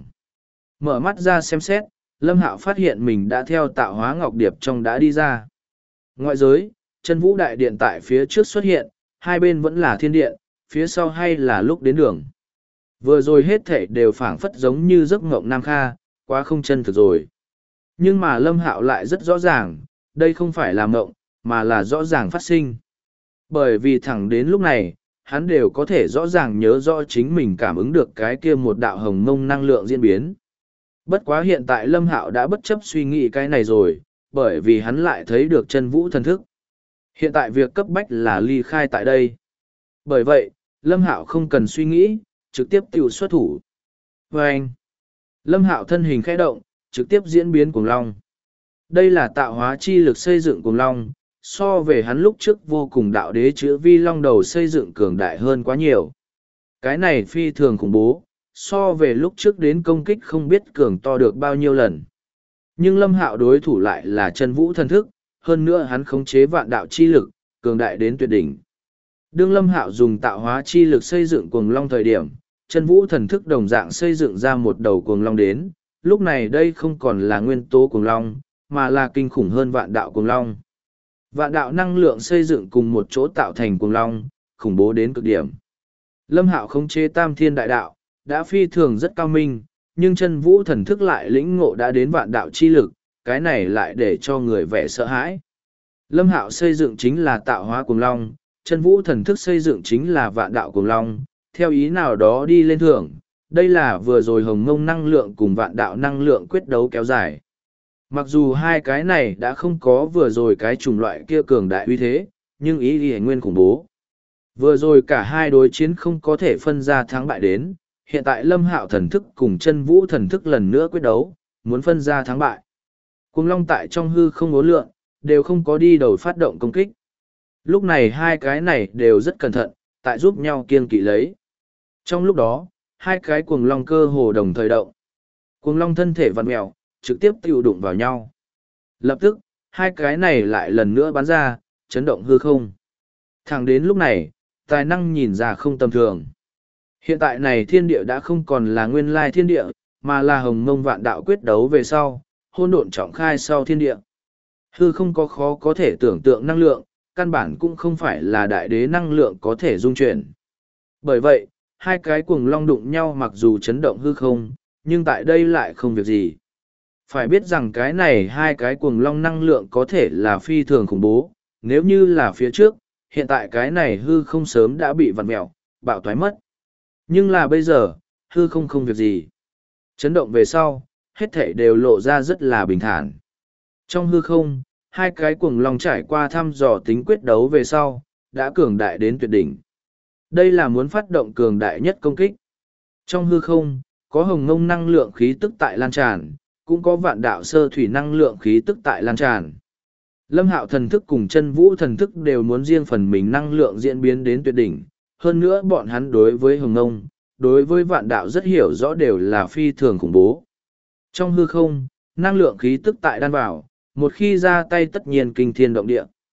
Mở mắt ra xem xét, Lâm Hạo phát hiện mình đã theo tạo hóa ngọc điệp trong đã đi ra. Ngoại giới, chân vũ đại điện tại phía trước xuất hiện, hai bên vẫn là thiên điện, phía sau hay là lúc đến đường. Vừa rồi hết thể đều phảng phất giống như giấc mộng Nam Kha, quá không chân thực rồi. Nhưng mà Lâm Hạo lại rất rõ ràng, đây không phải là mộng, mà là rõ ràng phát sinh. Bởi vì thẳng đến lúc này, hắn đều có thể rõ ràng nhớ rõ chính mình cảm ứng được cái kia một đạo hồng mông năng lượng diễn biến. Bất quá hiện tại Lâm Hạo đã bất chấp suy nghĩ cái này rồi, bởi vì hắn lại thấy được chân vũ thần thức. Hiện tại việc cấp bách là ly khai tại đây. Bởi vậy, Lâm Hạo không cần suy nghĩ, trực tiếp tiêu xuất thủ. Và anh, Lâm Hạo thân hình khẽ động, trực tiếp diễn biến cuồng long. Đây là tạo hóa chi lực xây dựng cuồng long, so về hắn lúc trước vô cùng đạo đế chữ vi long đầu xây dựng cường đại hơn quá nhiều. Cái này phi thường khủng bố, so về lúc trước đến công kích không biết cường to được bao nhiêu lần. Nhưng Lâm Hạo đối thủ lại là chân vũ thần thức, hơn nữa hắn khống chế vạn đạo chi lực, cường đại đến tuyệt đỉnh. Đương Lâm Hạo dùng tạo hóa chi lực xây dựng cuồng long thời điểm, chân vũ thần thức đồng dạng xây dựng ra một đầu cuồng long đến, lúc này đây không còn là nguyên tố cuồng long, mà là kinh khủng hơn vạn đạo cuồng long. Vạn đạo năng lượng xây dựng cùng một chỗ tạo thành cuồng long, khủng bố đến cực điểm. Lâm Hạo khống chế tam thiên đại đạo, đã phi thường rất cao minh, nhưng chân vũ thần thức lại lĩnh ngộ đã đến vạn đạo chi lực, cái này lại để cho người vẻ sợ hãi. Lâm Hạo xây dựng chính là tạo hóa cuồng long, chân vũ thần thức xây dựng chính là vạn đạo cuồng long, theo ý nào đó đi lên thưởng, đây là vừa rồi hồng mông năng lượng cùng vạn đạo năng lượng quyết đấu kéo dài. Mặc dù hai cái này đã không có vừa rồi cái chủng loại kia cường đại uy thế, nhưng ý nghĩa nguyên khủng bố. Vừa rồi cả hai đối chiến không có thể phân ra thắng bại đến, hiện tại Lâm Hạo thần thức cùng chân vũ thần thức lần nữa quyết đấu, muốn phân ra thắng bại. Cuồng long tại trong hư không uốn lượn, đều không có đi đầu phát động công kích. Lúc này hai cái này đều rất cẩn thận, tại giúp nhau kiêng kỵ lấy. Trong lúc đó, hai cái cuồng long cơ hồ đồng thời động. Cuồng long thân thể vặn mèo, trực tiếp tiêu đụng vào nhau. Lập tức, hai cái này lại lần nữa bắn ra, chấn động hư không. Thẳng đến lúc này, tài năng nhìn ra không tầm thường. Hiện tại này thiên địa đã không còn là nguyên lai thiên địa, mà là hồng mông vạn đạo quyết đấu về sau, hôn độn trọng khai sau thiên địa. Hư không có khó có thể tưởng tượng năng lượng, căn bản cũng không phải là đại đế năng lượng có thể dung chuyển. Bởi vậy, hai cái cuồng long đụng nhau mặc dù chấn động hư không, nhưng tại đây lại không việc gì. Phải biết rằng cái này hai cái cuồng long năng lượng có thể là phi thường khủng bố, nếu như là phía trước, hiện tại cái này hư không sớm đã bị vặn mẹo, bạo thoái mất. Nhưng là bây giờ, hư không không việc gì. Chấn động về sau, hết thảy đều lộ ra rất là bình thản. Trong hư không, hai cái cuồng long trải qua thăm dò tính quyết đấu về sau, đã cường đại đến tuyệt đỉnh. Đây là muốn phát động cường đại nhất công kích. Trong hư không, có hồng ngông năng lượng khí tức tại lan tràn, cũng có vạn đạo sơ thủy năng lượng khí tức tại lan tràn. Lâm Hạo thần thức cùng chân vũ thần thức đều muốn riêng phần mình năng lượng diễn biến đến tuyệt đỉnh. Hơn nữa bọn hắn đối với hồng ngông, đối với vạn đạo rất hiểu rõ đều là phi thường khủng bố. Trong hư không, năng lượng khí tức tại đan vào, một khi ra tay tất nhiên kinh thiên động địa.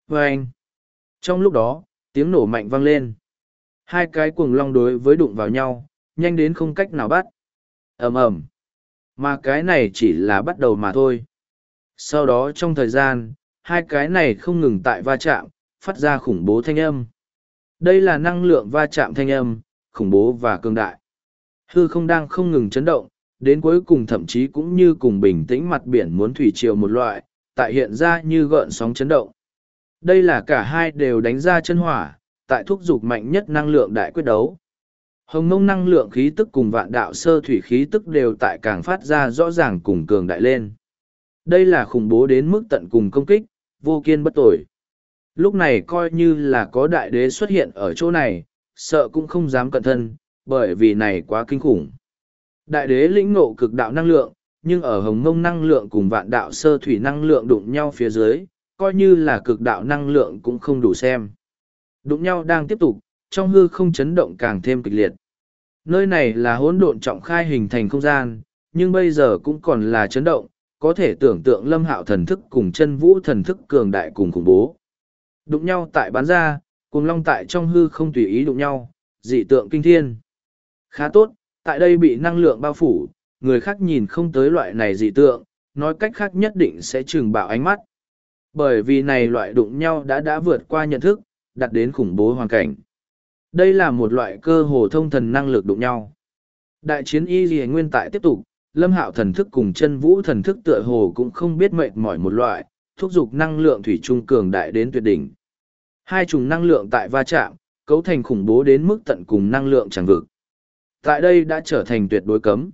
Vâng! Trong lúc đó, tiếng nổ mạnh vang lên. Hai cái cuồng long đối với đụng vào nhau, nhanh đến không cách nào bắt. Ầm ầm. Mà cái này chỉ là bắt đầu mà thôi. Sau đó trong thời gian, hai cái này không ngừng tại va chạm, phát ra khủng bố thanh âm. Đây là năng lượng va chạm thanh âm, khủng bố và cường đại. Hư không đang không ngừng chấn động, đến cuối cùng thậm chí cũng như cùng bình tĩnh mặt biển muốn thủy triều một loại, tại hiện ra như gợn sóng chấn động. Đây là cả hai đều đánh ra chân hỏa, tại thúc giục mạnh nhất năng lượng đại quyết đấu. Hồng mông năng lượng khí tức cùng vạn đạo sơ thủy khí tức đều tại càng phát ra rõ ràng cùng cường đại lên. Đây là khủng bố đến mức tận cùng công kích, vô kiên bất tồi. Lúc này coi như là có đại đế xuất hiện ở chỗ này, sợ cũng không dám cận thân, bởi vì này quá kinh khủng. Đại đế lĩnh ngộ cực đạo năng lượng, nhưng ở hồng mông năng lượng cùng vạn đạo sơ thủy năng lượng đụng nhau phía dưới, coi như là cực đạo năng lượng cũng không đủ xem. Đụng nhau đang tiếp tục, trong hư không chấn động càng thêm kịch liệt. Nơi này là hỗn độn trọng khai hình thành không gian, nhưng bây giờ cũng còn là chấn động, có thể tưởng tượng Lâm Hạo thần thức cùng chân vũ thần thức cường đại cùng khủng bố. Đụng nhau tại bán ra, cùng long tại trong hư không tùy ý đụng nhau, dị tượng kinh thiên. Khá tốt, tại đây bị năng lượng bao phủ, người khác nhìn không tới loại này dị tượng, nói cách khác nhất định sẽ trừng bạo ánh mắt. Bởi vì này loại đụng nhau đã vượt qua nhận thức, đặt đến khủng bố hoàn cảnh. Đây là một loại cơ hồ thông thần năng lực đụng nhau. Đại chiến y lìa nguyên tại tiếp tục, Lâm Hạo thần thức cùng chân vũ thần thức tựa hồ cũng không biết mệt mỏi một loại, thúc giục năng lượng thủy trung cường đại đến tuyệt đỉnh. Hai chủng năng lượng tại va chạm, cấu thành khủng bố đến mức tận cùng năng lượng tràn vực. Tại đây đã trở thành tuyệt đối cấm.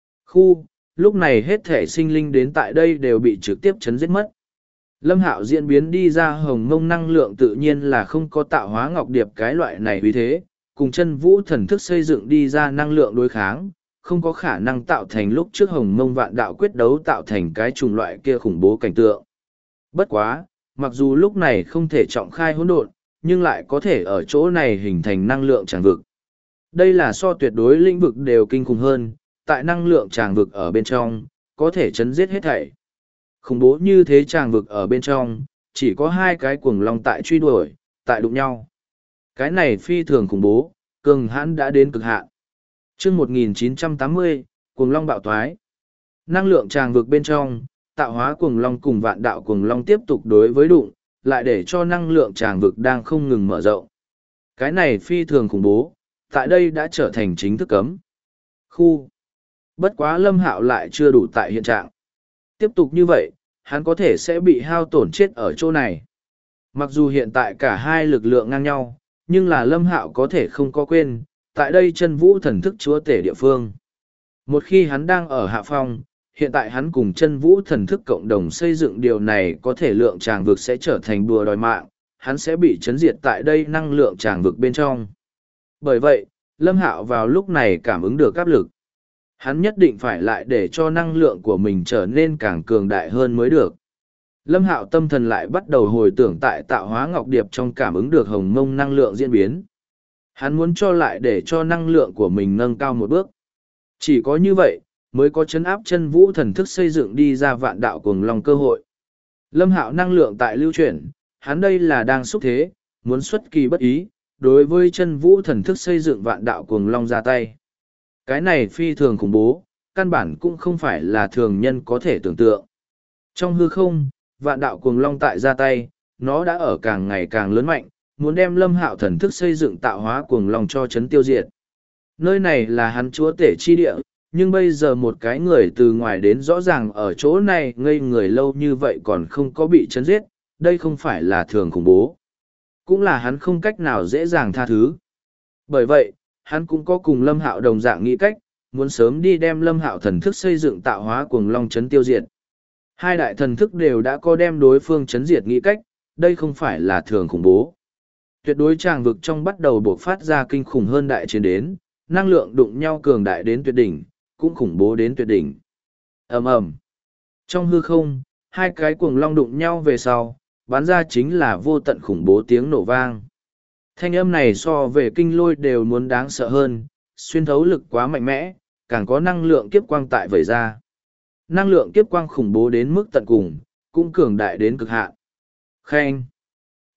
Lúc này hết thể sinh linh đến tại đây đều bị trực tiếp chấn giết mất. Lâm Hạo diễn biến đi ra hồng mông năng lượng tự nhiên là không có tạo hóa ngọc điệp cái loại này vì thế, cùng chân vũ thần thức xây dựng đi ra năng lượng đối kháng, không có khả năng tạo thành lúc trước hồng mông vạn đạo quyết đấu tạo thành cái chủng loại kia khủng bố cảnh tượng. Bất quá, mặc dù lúc này không thể trọng khai hỗn độn, nhưng lại có thể ở chỗ này hình thành năng lượng tràng vực. Đây là so tuyệt đối lĩnh vực đều kinh khủng hơn, tại năng lượng tràng vực ở bên trong, có thể chấn giết hết thảy. Khủng bố như thế tràng vực ở bên trong, chỉ có hai cái cuồng long tại truy đuổi, tại đụng nhau. Cái này phi thường khủng bố, cường hãn đã đến cực hạn. Chương 1980, cuồng long bạo thoái. Năng lượng tràng vực bên trong, tạo hóa cuồng long cùng vạn đạo cuồng long tiếp tục đối với đụng, lại để cho năng lượng tràng vực đang không ngừng mở rộng. Cái này phi thường khủng bố, tại đây đã trở thành chính thức cấm. Bất quá Lâm Hạo lại chưa đủ tại hiện trạng. Tiếp tục như vậy, hắn có thể sẽ bị hao tổn chết ở chỗ này. Mặc dù hiện tại cả hai lực lượng ngang nhau, nhưng là Lâm Hạo có thể không có quên, tại đây chân vũ thần thức chúa tể địa phương. Một khi hắn đang ở hạ phong, hiện tại hắn cùng chân vũ thần thức cộng đồng xây dựng điều này có thể lượng tràng vực sẽ trở thành đùa đòi mạng, hắn sẽ bị chấn diệt tại đây năng lượng tràng vực bên trong. Bởi vậy, Lâm Hạo vào lúc này cảm ứng được áp lực. Hắn nhất định phải lại để cho năng lượng của mình trở nên càng cường đại hơn mới được. Lâm Hạo tâm thần lại bắt đầu hồi tưởng tại tạo hóa ngọc điệp trong cảm ứng được hồng mông năng lượng diễn biến. Hắn muốn cho lại để cho năng lượng của mình nâng cao một bước. Chỉ có như vậy, mới có chấn áp chân vũ thần thức xây dựng đi ra vạn đạo cuồng long cơ hội. Lâm Hạo năng lượng tại lưu chuyển, hắn đây là đang xúc thế, muốn xuất kỳ bất ý, đối với chân vũ thần thức xây dựng vạn đạo cuồng long ra tay. Cái này phi thường khủng bố, căn bản cũng không phải là thường nhân có thể tưởng tượng. Trong hư không, vạn đạo cuồng long tại ra tay, nó đã ở càng ngày càng lớn mạnh, muốn đem Lâm Hạo thần thức xây dựng tạo hóa cuồng long cho chấn tiêu diệt. Nơi này là hắn chúa tể chi địa, nhưng bây giờ một cái người từ ngoài đến rõ ràng ở chỗ này ngây người lâu như vậy còn không có bị chấn giết, đây không phải là thường khủng bố. Cũng là hắn không cách nào dễ dàng tha thứ. Bởi vậy, hắn cũng có cùng Lâm Hạo đồng dạng nghĩ cách, muốn sớm đi đem Lâm Hạo thần thức xây dựng tạo hóa cuồng long chấn tiêu diệt. Hai đại thần thức đều đã có đem đối phương chấn diệt nghĩ cách, đây không phải là thường khủng bố. Tuyệt đối tràng vực trong bắt đầu bộc phát ra kinh khủng hơn đại chiến đến, năng lượng đụng nhau cường đại đến tuyệt đỉnh, cũng khủng bố đến tuyệt đỉnh. Ầm ầm. Trong hư không, hai cái cuồng long đụng nhau về sau, bắn ra chính là vô tận khủng bố tiếng nổ vang. Thanh âm này so về kinh lôi đều muốn đáng sợ hơn, xuyên thấu lực quá mạnh mẽ, càng có năng lượng kiếp quang tại vẩy ra. Năng lượng kiếp quang khủng bố đến mức tận cùng, cũng cường đại đến cực hạn. Khen.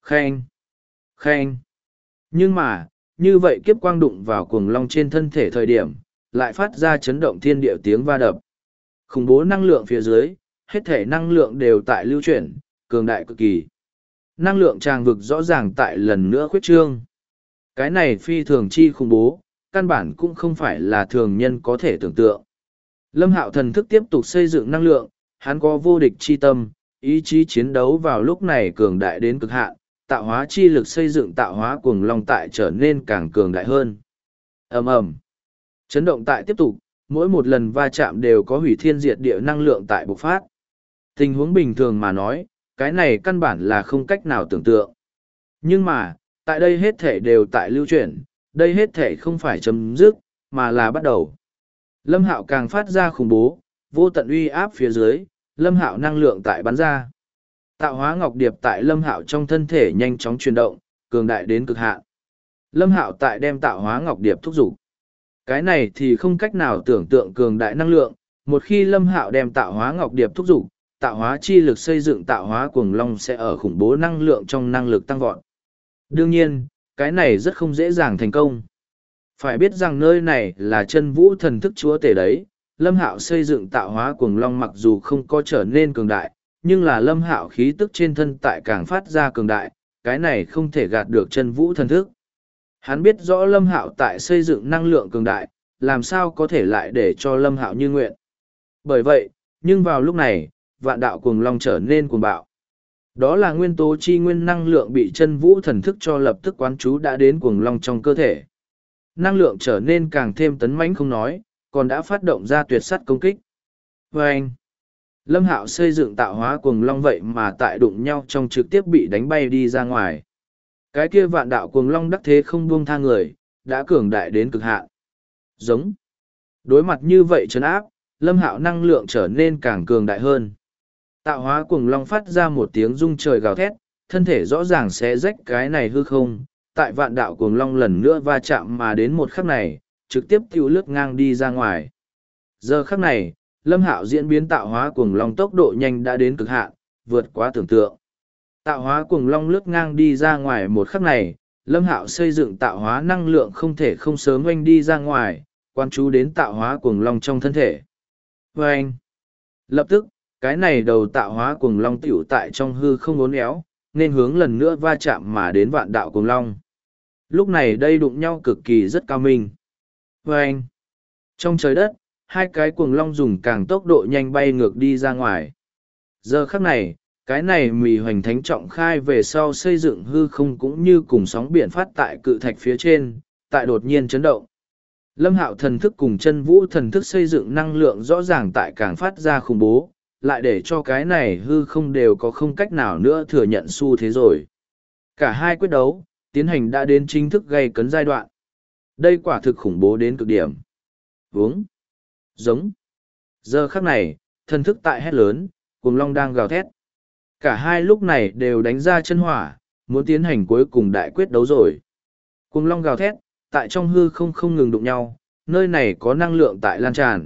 Khen, khen. Nhưng mà, như vậy kiếp quang đụng vào cuồng long trên thân thể thời điểm, lại phát ra chấn động thiên địa tiếng va đập. Khủng bố năng lượng phía dưới, hết thể năng lượng đều tại lưu chuyển, cường đại cực kỳ. Năng lượng tràng vực rõ ràng tại lần nữa khuyết trương. Cái này phi thường chi khủng bố, căn bản cũng không phải là thường nhân có thể tưởng tượng. Lâm Hạo thần thức tiếp tục xây dựng năng lượng, hắn có vô địch chi tâm, ý chí chiến đấu vào lúc này cường đại đến cực hạn, tạo hóa chi lực xây dựng tạo hóa cuồng long tại trở nên càng cường đại hơn. Ầm ầm. Chấn động tại tiếp tục, mỗi một lần va chạm đều có hủy thiên diệt địa năng lượng tại bộc phát. Tình huống bình thường mà nói, cái này căn bản là không cách nào tưởng tượng. Nhưng mà, tại đây hết thể đều tại lưu chuyển, đây hết thể không phải chấm dứt, mà là bắt đầu. Lâm Hạo càng phát ra khủng bố, vô tận uy áp phía dưới, Lâm Hạo năng lượng tại bắn ra. Tạo hóa ngọc điệp tại Lâm Hạo trong thân thể nhanh chóng chuyển động, cường đại đến cực hạn. Lâm Hạo tại đem tạo hóa ngọc điệp thúc giục. Cái này thì không cách nào tưởng tượng cường đại năng lượng, một khi Lâm Hạo đem tạo hóa ngọc điệp thúc giục, tạo hóa chi lực xây dựng tạo hóa cuồng long sẽ ở khủng bố năng lượng trong năng lực tăng vọt. Đương nhiên, cái này rất không dễ dàng thành công. Phải biết rằng nơi này là chân vũ thần thức chúa tể đấy, Lâm Hạo xây dựng tạo hóa cuồng long mặc dù không có trở nên cường đại, nhưng là Lâm Hạo khí tức trên thân tại càng phát ra cường đại, cái này không thể gạt được chân vũ thần thức. Hắn biết rõ Lâm Hạo tại xây dựng năng lượng cường đại, làm sao có thể lại để cho Lâm Hạo như nguyện. Bởi vậy, nhưng vào lúc này, vạn đạo cuồng long trở nên cuồng bạo. Đó là nguyên tố chi nguyên năng lượng bị chân vũ thần thức cho lập tức quán chú đã đến cuồng long trong cơ thể. Năng lượng trở nên càng thêm tấn mãnh không nói, còn đã phát động ra tuyệt sắt công kích. Và anh, Lâm Hạo xây dựng tạo hóa cuồng long vậy mà tại đụng nhau trong trực tiếp bị đánh bay đi ra ngoài. Cái kia vạn đạo cuồng long đắc thế không buông tha người, đã cường đại đến cực hạn. Giống. Đối mặt như vậy trấn áp, Lâm Hạo năng lượng trở nên càng cường đại hơn. Tạo hóa cuồng long phát ra một tiếng rung trời gào thét, thân thể rõ ràng sẽ rách cái này hư không, tại vạn đạo cuồng long lần nữa va chạm mà đến một khắc này, trực tiếp tiêu lướt ngang đi ra ngoài. Giờ khắc này, Lâm Hạo diễn biến tạo hóa cuồng long tốc độ nhanh đã đến cực hạn, vượt quá tưởng tượng. Tạo hóa cuồng long lướt ngang đi ra ngoài một khắc này, Lâm Hạo xây dựng tạo hóa năng lượng không thể không sớm oanh đi ra ngoài, quan chú đến tạo hóa cuồng long trong thân thể. Và anh, lập tức, cái này đầu tạo hóa cuồng long tiểu tại trong hư không uốn éo, nên hướng lần nữa va chạm mà đến vạn đạo cuồng long. Lúc này đây đụng nhau cực kỳ rất cao minh. Và anh, trong trời đất, hai cái cuồng long dùng càng tốc độ nhanh bay ngược đi ra ngoài. Giờ khắc này, cái này mì hoành thánh trọng khai về sau xây dựng hư không cũng như cùng sóng biển phát tại cự thạch phía trên, tại đột nhiên chấn động. Lâm Hạo thần thức cùng chân vũ thần thức xây dựng năng lượng rõ ràng tại càng phát ra khủng bố, lại để cho cái này hư không đều có không cách nào nữa thừa nhận xu thế rồi. Cả hai quyết đấu, tiến hành đã đến chính thức gây cấn giai đoạn. Đây quả thực khủng bố đến cực điểm. Vướng. Giống. Giờ khắc này, thần thức tại hét lớn, cuồng long đang gào thét. Cả hai lúc này đều đánh ra chân hỏa, muốn tiến hành cuối cùng đại quyết đấu rồi. Cuồng long gào thét, tại trong hư không không ngừng đụng nhau, nơi này có năng lượng tại lan tràn.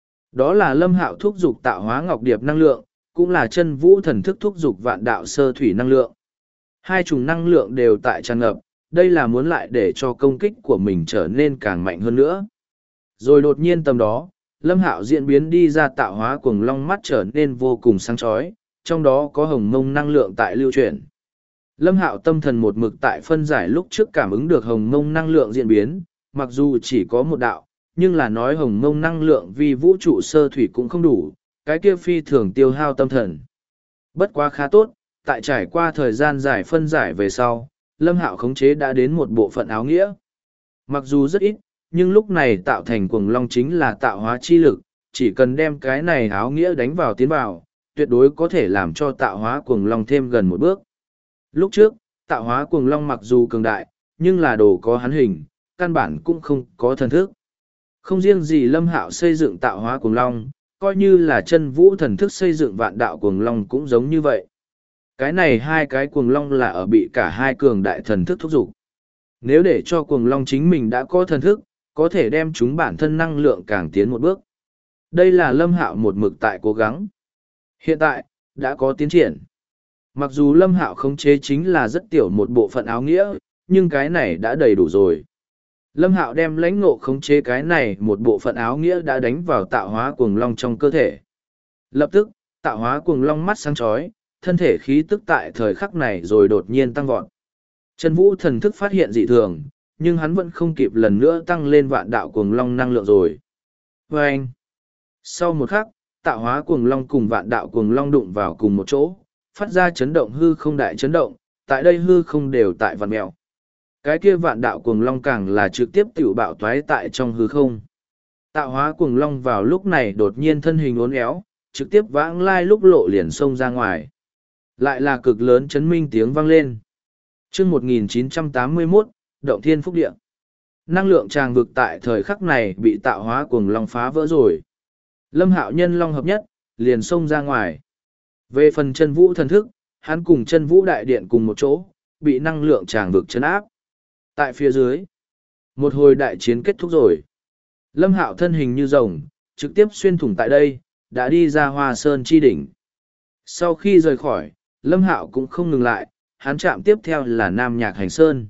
Đó là Lâm Hạo thúc dục tạo hóa ngọc điệp năng lượng, cũng là chân vũ thần thức thúc dục vạn đạo sơ thủy năng lượng. Hai chủng năng lượng đều tại tràn ngập, đây là muốn lại để cho công kích của mình trở nên càng mạnh hơn nữa. Rồi đột nhiên tầm đó, Lâm Hạo diễn biến đi ra tạo hóa cuồng long mắt trở nên vô cùng sáng chói, trong đó có hồng mông năng lượng tại lưu chuyển. Lâm Hạo tâm thần một mực tại phân giải lúc trước cảm ứng được hồng mông năng lượng diễn biến, mặc dù chỉ có một đạo, nhưng là nói hồng mông năng lượng vì vũ trụ sơ thủy cũng không đủ, cái kia phi thường tiêu hao tâm thần. Bất quá khá tốt, tại trải qua thời gian dài phân giải về sau, Lâm Hạo khống chế đã đến một bộ phận áo nghĩa. Mặc dù rất ít, nhưng lúc này tạo thành cuồng long chính là tạo hóa chi lực, chỉ cần đem cái này áo nghĩa đánh vào tiến vào, tuyệt đối có thể làm cho tạo hóa cuồng long thêm gần một bước. Lúc trước, tạo hóa cuồng long mặc dù cường đại, nhưng là đồ có hắn hình, căn bản cũng không có thần thức. Không riêng gì Lâm Hạo xây dựng tạo hóa cuồng long, coi như là chân vũ thần thức xây dựng vạn đạo cuồng long cũng giống như vậy. Cái này hai cái cuồng long là ở bị cả hai cường đại thần thức thúc giục. Nếu để cho cuồng long chính mình đã có thần thức, có thể đem chúng bản thân năng lượng càng tiến một bước. Đây là Lâm Hạo một mực tại cố gắng. Hiện tại, đã có tiến triển. Mặc dù Lâm Hạo khống chế chính là rất tiểu một bộ phận áo nghĩa, nhưng cái này đã đầy đủ rồi. Lâm Hạo đem lãnh ngộ khống chế cái này một bộ phận áo nghĩa đã đánh vào tạo hóa cuồng long trong cơ thể. Lập tức, tạo hóa cuồng long mắt sáng chói, thân thể khí tức tại thời khắc này rồi đột nhiên tăng vọt. Chân vũ thần thức phát hiện dị thường, nhưng hắn vẫn không kịp lần nữa tăng lên vạn đạo cuồng long năng lượng rồi. Và anh, sau một khắc, tạo hóa cuồng long cùng vạn đạo cuồng long đụng vào cùng một chỗ, phát ra chấn động hư không đại chấn động, tại đây hư không đều tại vạn mèo. Cái kia vạn đạo cuồng long càng là trực tiếp tiểu bạo toái tại trong hư không. Tạo hóa cuồng long vào lúc này đột nhiên thân hình uốn éo, trực tiếp vãng lai lúc lộ liền xông ra ngoài. Lại là cực lớn chấn minh tiếng vang lên. Chương 1981, Động Thiên Phúc Địa. Năng lượng tràng vực tại thời khắc này bị tạo hóa cuồng long phá vỡ rồi. Lâm Hạo nhân long hợp nhất, liền xông ra ngoài. Về phần chân vũ thần thức, hắn cùng chân vũ đại điện cùng một chỗ, bị năng lượng tràng vực chấn áp. Tại phía dưới, một hồi đại chiến kết thúc rồi. Lâm Hạo thân hình như rồng, trực tiếp xuyên thủng tại đây, đã đi ra Hoa Sơn chi đỉnh. Sau khi rời khỏi, Lâm Hạo cũng không ngừng lại, hắn chạm tiếp theo là Nam Nhạc Hành Sơn.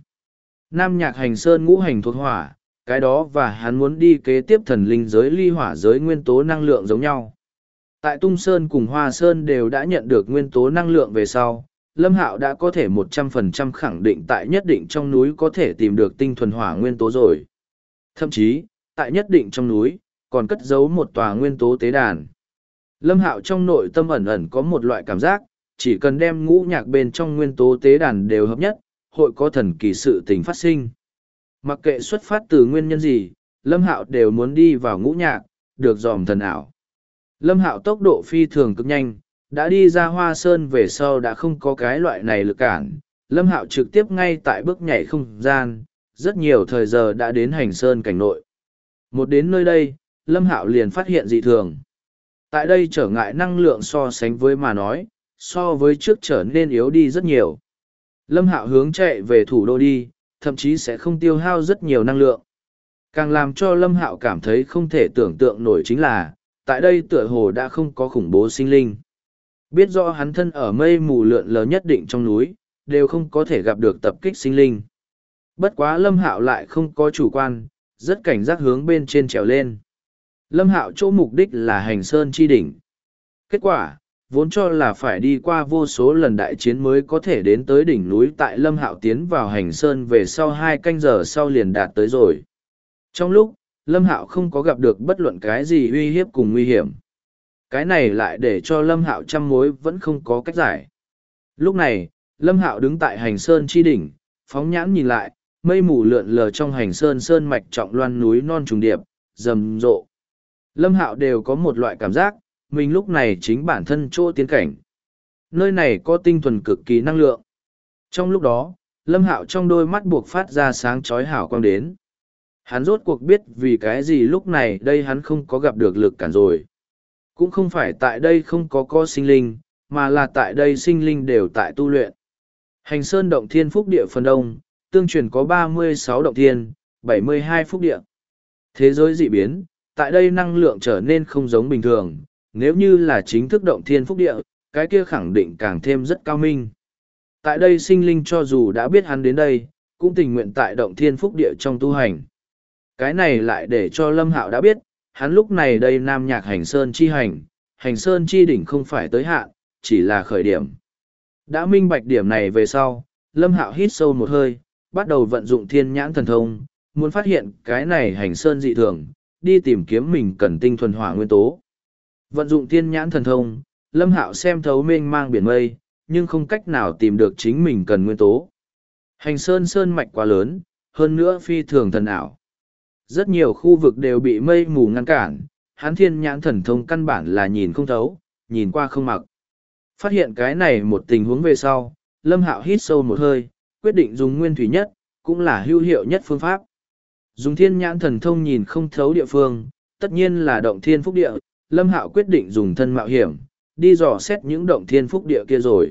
Nam Nhạc Hành Sơn ngũ hành thuộc hỏa, cái đó và hắn muốn đi kế tiếp thần linh giới ly hỏa giới nguyên tố năng lượng giống nhau. Tại Tung Sơn cùng Hoa Sơn đều đã nhận được nguyên tố năng lượng về sau, Lâm Hạo đã có thể 100% khẳng định tại nhất định trong núi có thể tìm được tinh thuần hỏa nguyên tố rồi. Thậm chí, tại nhất định trong núi, còn cất giấu một tòa nguyên tố tế đàn. Lâm Hạo trong nội tâm ẩn ẩn có một loại cảm giác, chỉ cần đem ngũ nhạc bên trong nguyên tố tế đàn đều hợp nhất, hội có thần kỳ sự tình phát sinh. Mặc kệ xuất phát từ nguyên nhân gì, Lâm Hạo đều muốn đi vào ngũ nhạc, được dòm thần ảo. Lâm Hạo tốc độ phi thường cực nhanh, đã đi ra Hoa Sơn về sau đã không có cái loại này lực cản. Lâm Hạo trực tiếp ngay tại bước nhảy không gian, rất nhiều thời giờ đã đến Hành Sơn cảnh nội. Một đến nơi đây, Lâm Hạo liền phát hiện dị thường. Tại đây trở ngại năng lượng so sánh với mà nói, so với trước trở nên yếu đi rất nhiều. Lâm Hạo hướng chạy về thủ đô đi, thậm chí sẽ không tiêu hao rất nhiều năng lượng. Càng làm cho Lâm Hạo cảm thấy không thể tưởng tượng nổi chính là, tại đây tựa hồ đã không có khủng bố sinh linh. Biết rõ hắn thân ở mây mù lượn lờ nhất định trong núi, đều không có thể gặp được tập kích sinh linh. Bất quá Lâm Hạo lại không có chủ quan, rất cảnh giác hướng bên trên trèo lên. Lâm Hạo chỗ mục đích là Hành Sơn chi đỉnh. Kết quả, vốn cho là phải đi qua vô số lần đại chiến mới có thể đến tới đỉnh núi, tại Lâm Hạo tiến vào Hành Sơn về sau 2 canh giờ sau liền đạt tới rồi. Trong lúc, Lâm Hạo không có gặp được bất luận cái gì uy hiếp cùng nguy hiểm. Cái này lại để cho Lâm Hạo trăm mối vẫn không có cách giải. Lúc này, Lâm Hạo đứng tại Hành Sơn chi đỉnh, phóng nhãn nhìn lại, mây mù lượn lờ trong Hành Sơn sơn mạch trọng loan núi non trùng điệp, rầm rộ. Lâm Hạo đều có một loại cảm giác, mình lúc này chính bản thân chỗ tiến cảnh. Nơi này có tinh thuần cực kỳ năng lượng. Trong lúc đó, Lâm Hạo trong đôi mắt buộc phát ra sáng chói hào quang đến. Hắn rốt cuộc biết vì cái gì lúc này đây hắn không có gặp được lực cản rồi. Cũng không phải tại đây không có sinh linh, mà là tại đây sinh linh đều tại tu luyện. Hành Sơn Động Thiên Phúc Địa phần đông, tương truyền có 36 động thiên, 72 phúc địa. Thế giới dị biến, tại đây năng lượng trở nên không giống bình thường, nếu như là chính thức Động Thiên Phúc Địa, cái kia khẳng định càng thêm rất cao minh. Tại đây sinh linh cho dù đã biết hắn đến đây, cũng tình nguyện tại Động Thiên Phúc Địa trong tu hành. Cái này lại để cho Lâm Hạo đã biết, hắn lúc này đây Nam Nhạc Hành Sơn chi hành, Hành Sơn chi đỉnh không phải tới hạn, chỉ là khởi điểm. Đã minh bạch điểm này về sau, Lâm Hạo hít sâu một hơi, bắt đầu vận dụng thiên nhãn thần thông, muốn phát hiện cái này Hành Sơn dị thường, đi tìm kiếm mình cần tinh thuần hỏa nguyên tố. Vận dụng thiên nhãn thần thông, Lâm Hạo xem thấu mênh mang biển mây, nhưng không cách nào tìm được chính mình cần nguyên tố. Hành Sơn sơn mạch quá lớn, hơn nữa phi thường thần ảo. Rất nhiều khu vực đều bị mây mù ngăn cản, hắn thiên nhãn thần thông căn bản là nhìn không thấu, nhìn qua không mặc. Phát hiện cái này một tình huống về sau, Lâm Hạo hít sâu một hơi, quyết định dùng nguyên thủy nhất, cũng là hữu hiệu nhất phương pháp. Dùng thiên nhãn thần thông nhìn không thấu địa phương, tất nhiên là Động Thiên Phúc Địa, Lâm Hạo quyết định dùng thân mạo hiểm, đi dò xét những Động Thiên Phúc Địa kia rồi.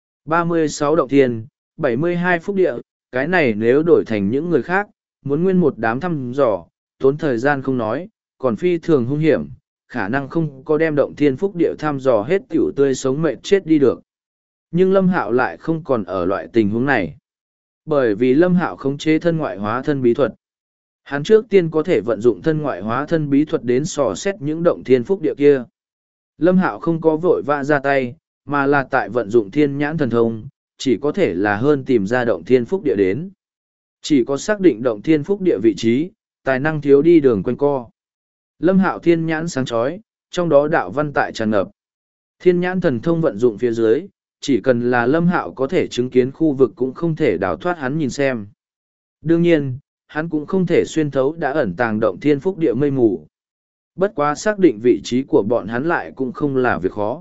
36 động thiên, 72 phúc địa, cái này nếu đổi thành những người khác, muốn nguyên một đám thăm dò, tốn thời gian không nói, còn phi thường hung hiểm, khả năng không có đem Động Thiên Phúc Địa thăm dò hết tiểu tươi sống mệt chết đi được. Nhưng Lâm Hạo lại không còn ở loại tình huống này. Bởi vì Lâm Hạo khống chế thân ngoại hóa thân bí thuật. Hắn trước tiên có thể vận dụng thân ngoại hóa thân bí thuật đến dò xét những động thiên phúc địa kia. Lâm Hạo không có vội vã ra tay, mà là tại vận dụng thiên nhãn thần thông, chỉ có thể là hơn tìm ra động thiên phúc địa đến. Chỉ có xác định động thiên phúc địa vị trí, tài năng thiếu đi đường quanh co. Lâm Hạo thiên nhãn sáng chói, trong đó đạo văn tại tràn ngập. Thiên nhãn thần thông vận dụng phía dưới, chỉ cần là Lâm Hạo có thể chứng kiến khu vực cũng không thể đào thoát hắn nhìn xem. Đương nhiên, hắn cũng không thể xuyên thấu đã ẩn tàng động thiên phúc địa mây mù. Bất quá xác định vị trí của bọn hắn lại cũng không là việc khó.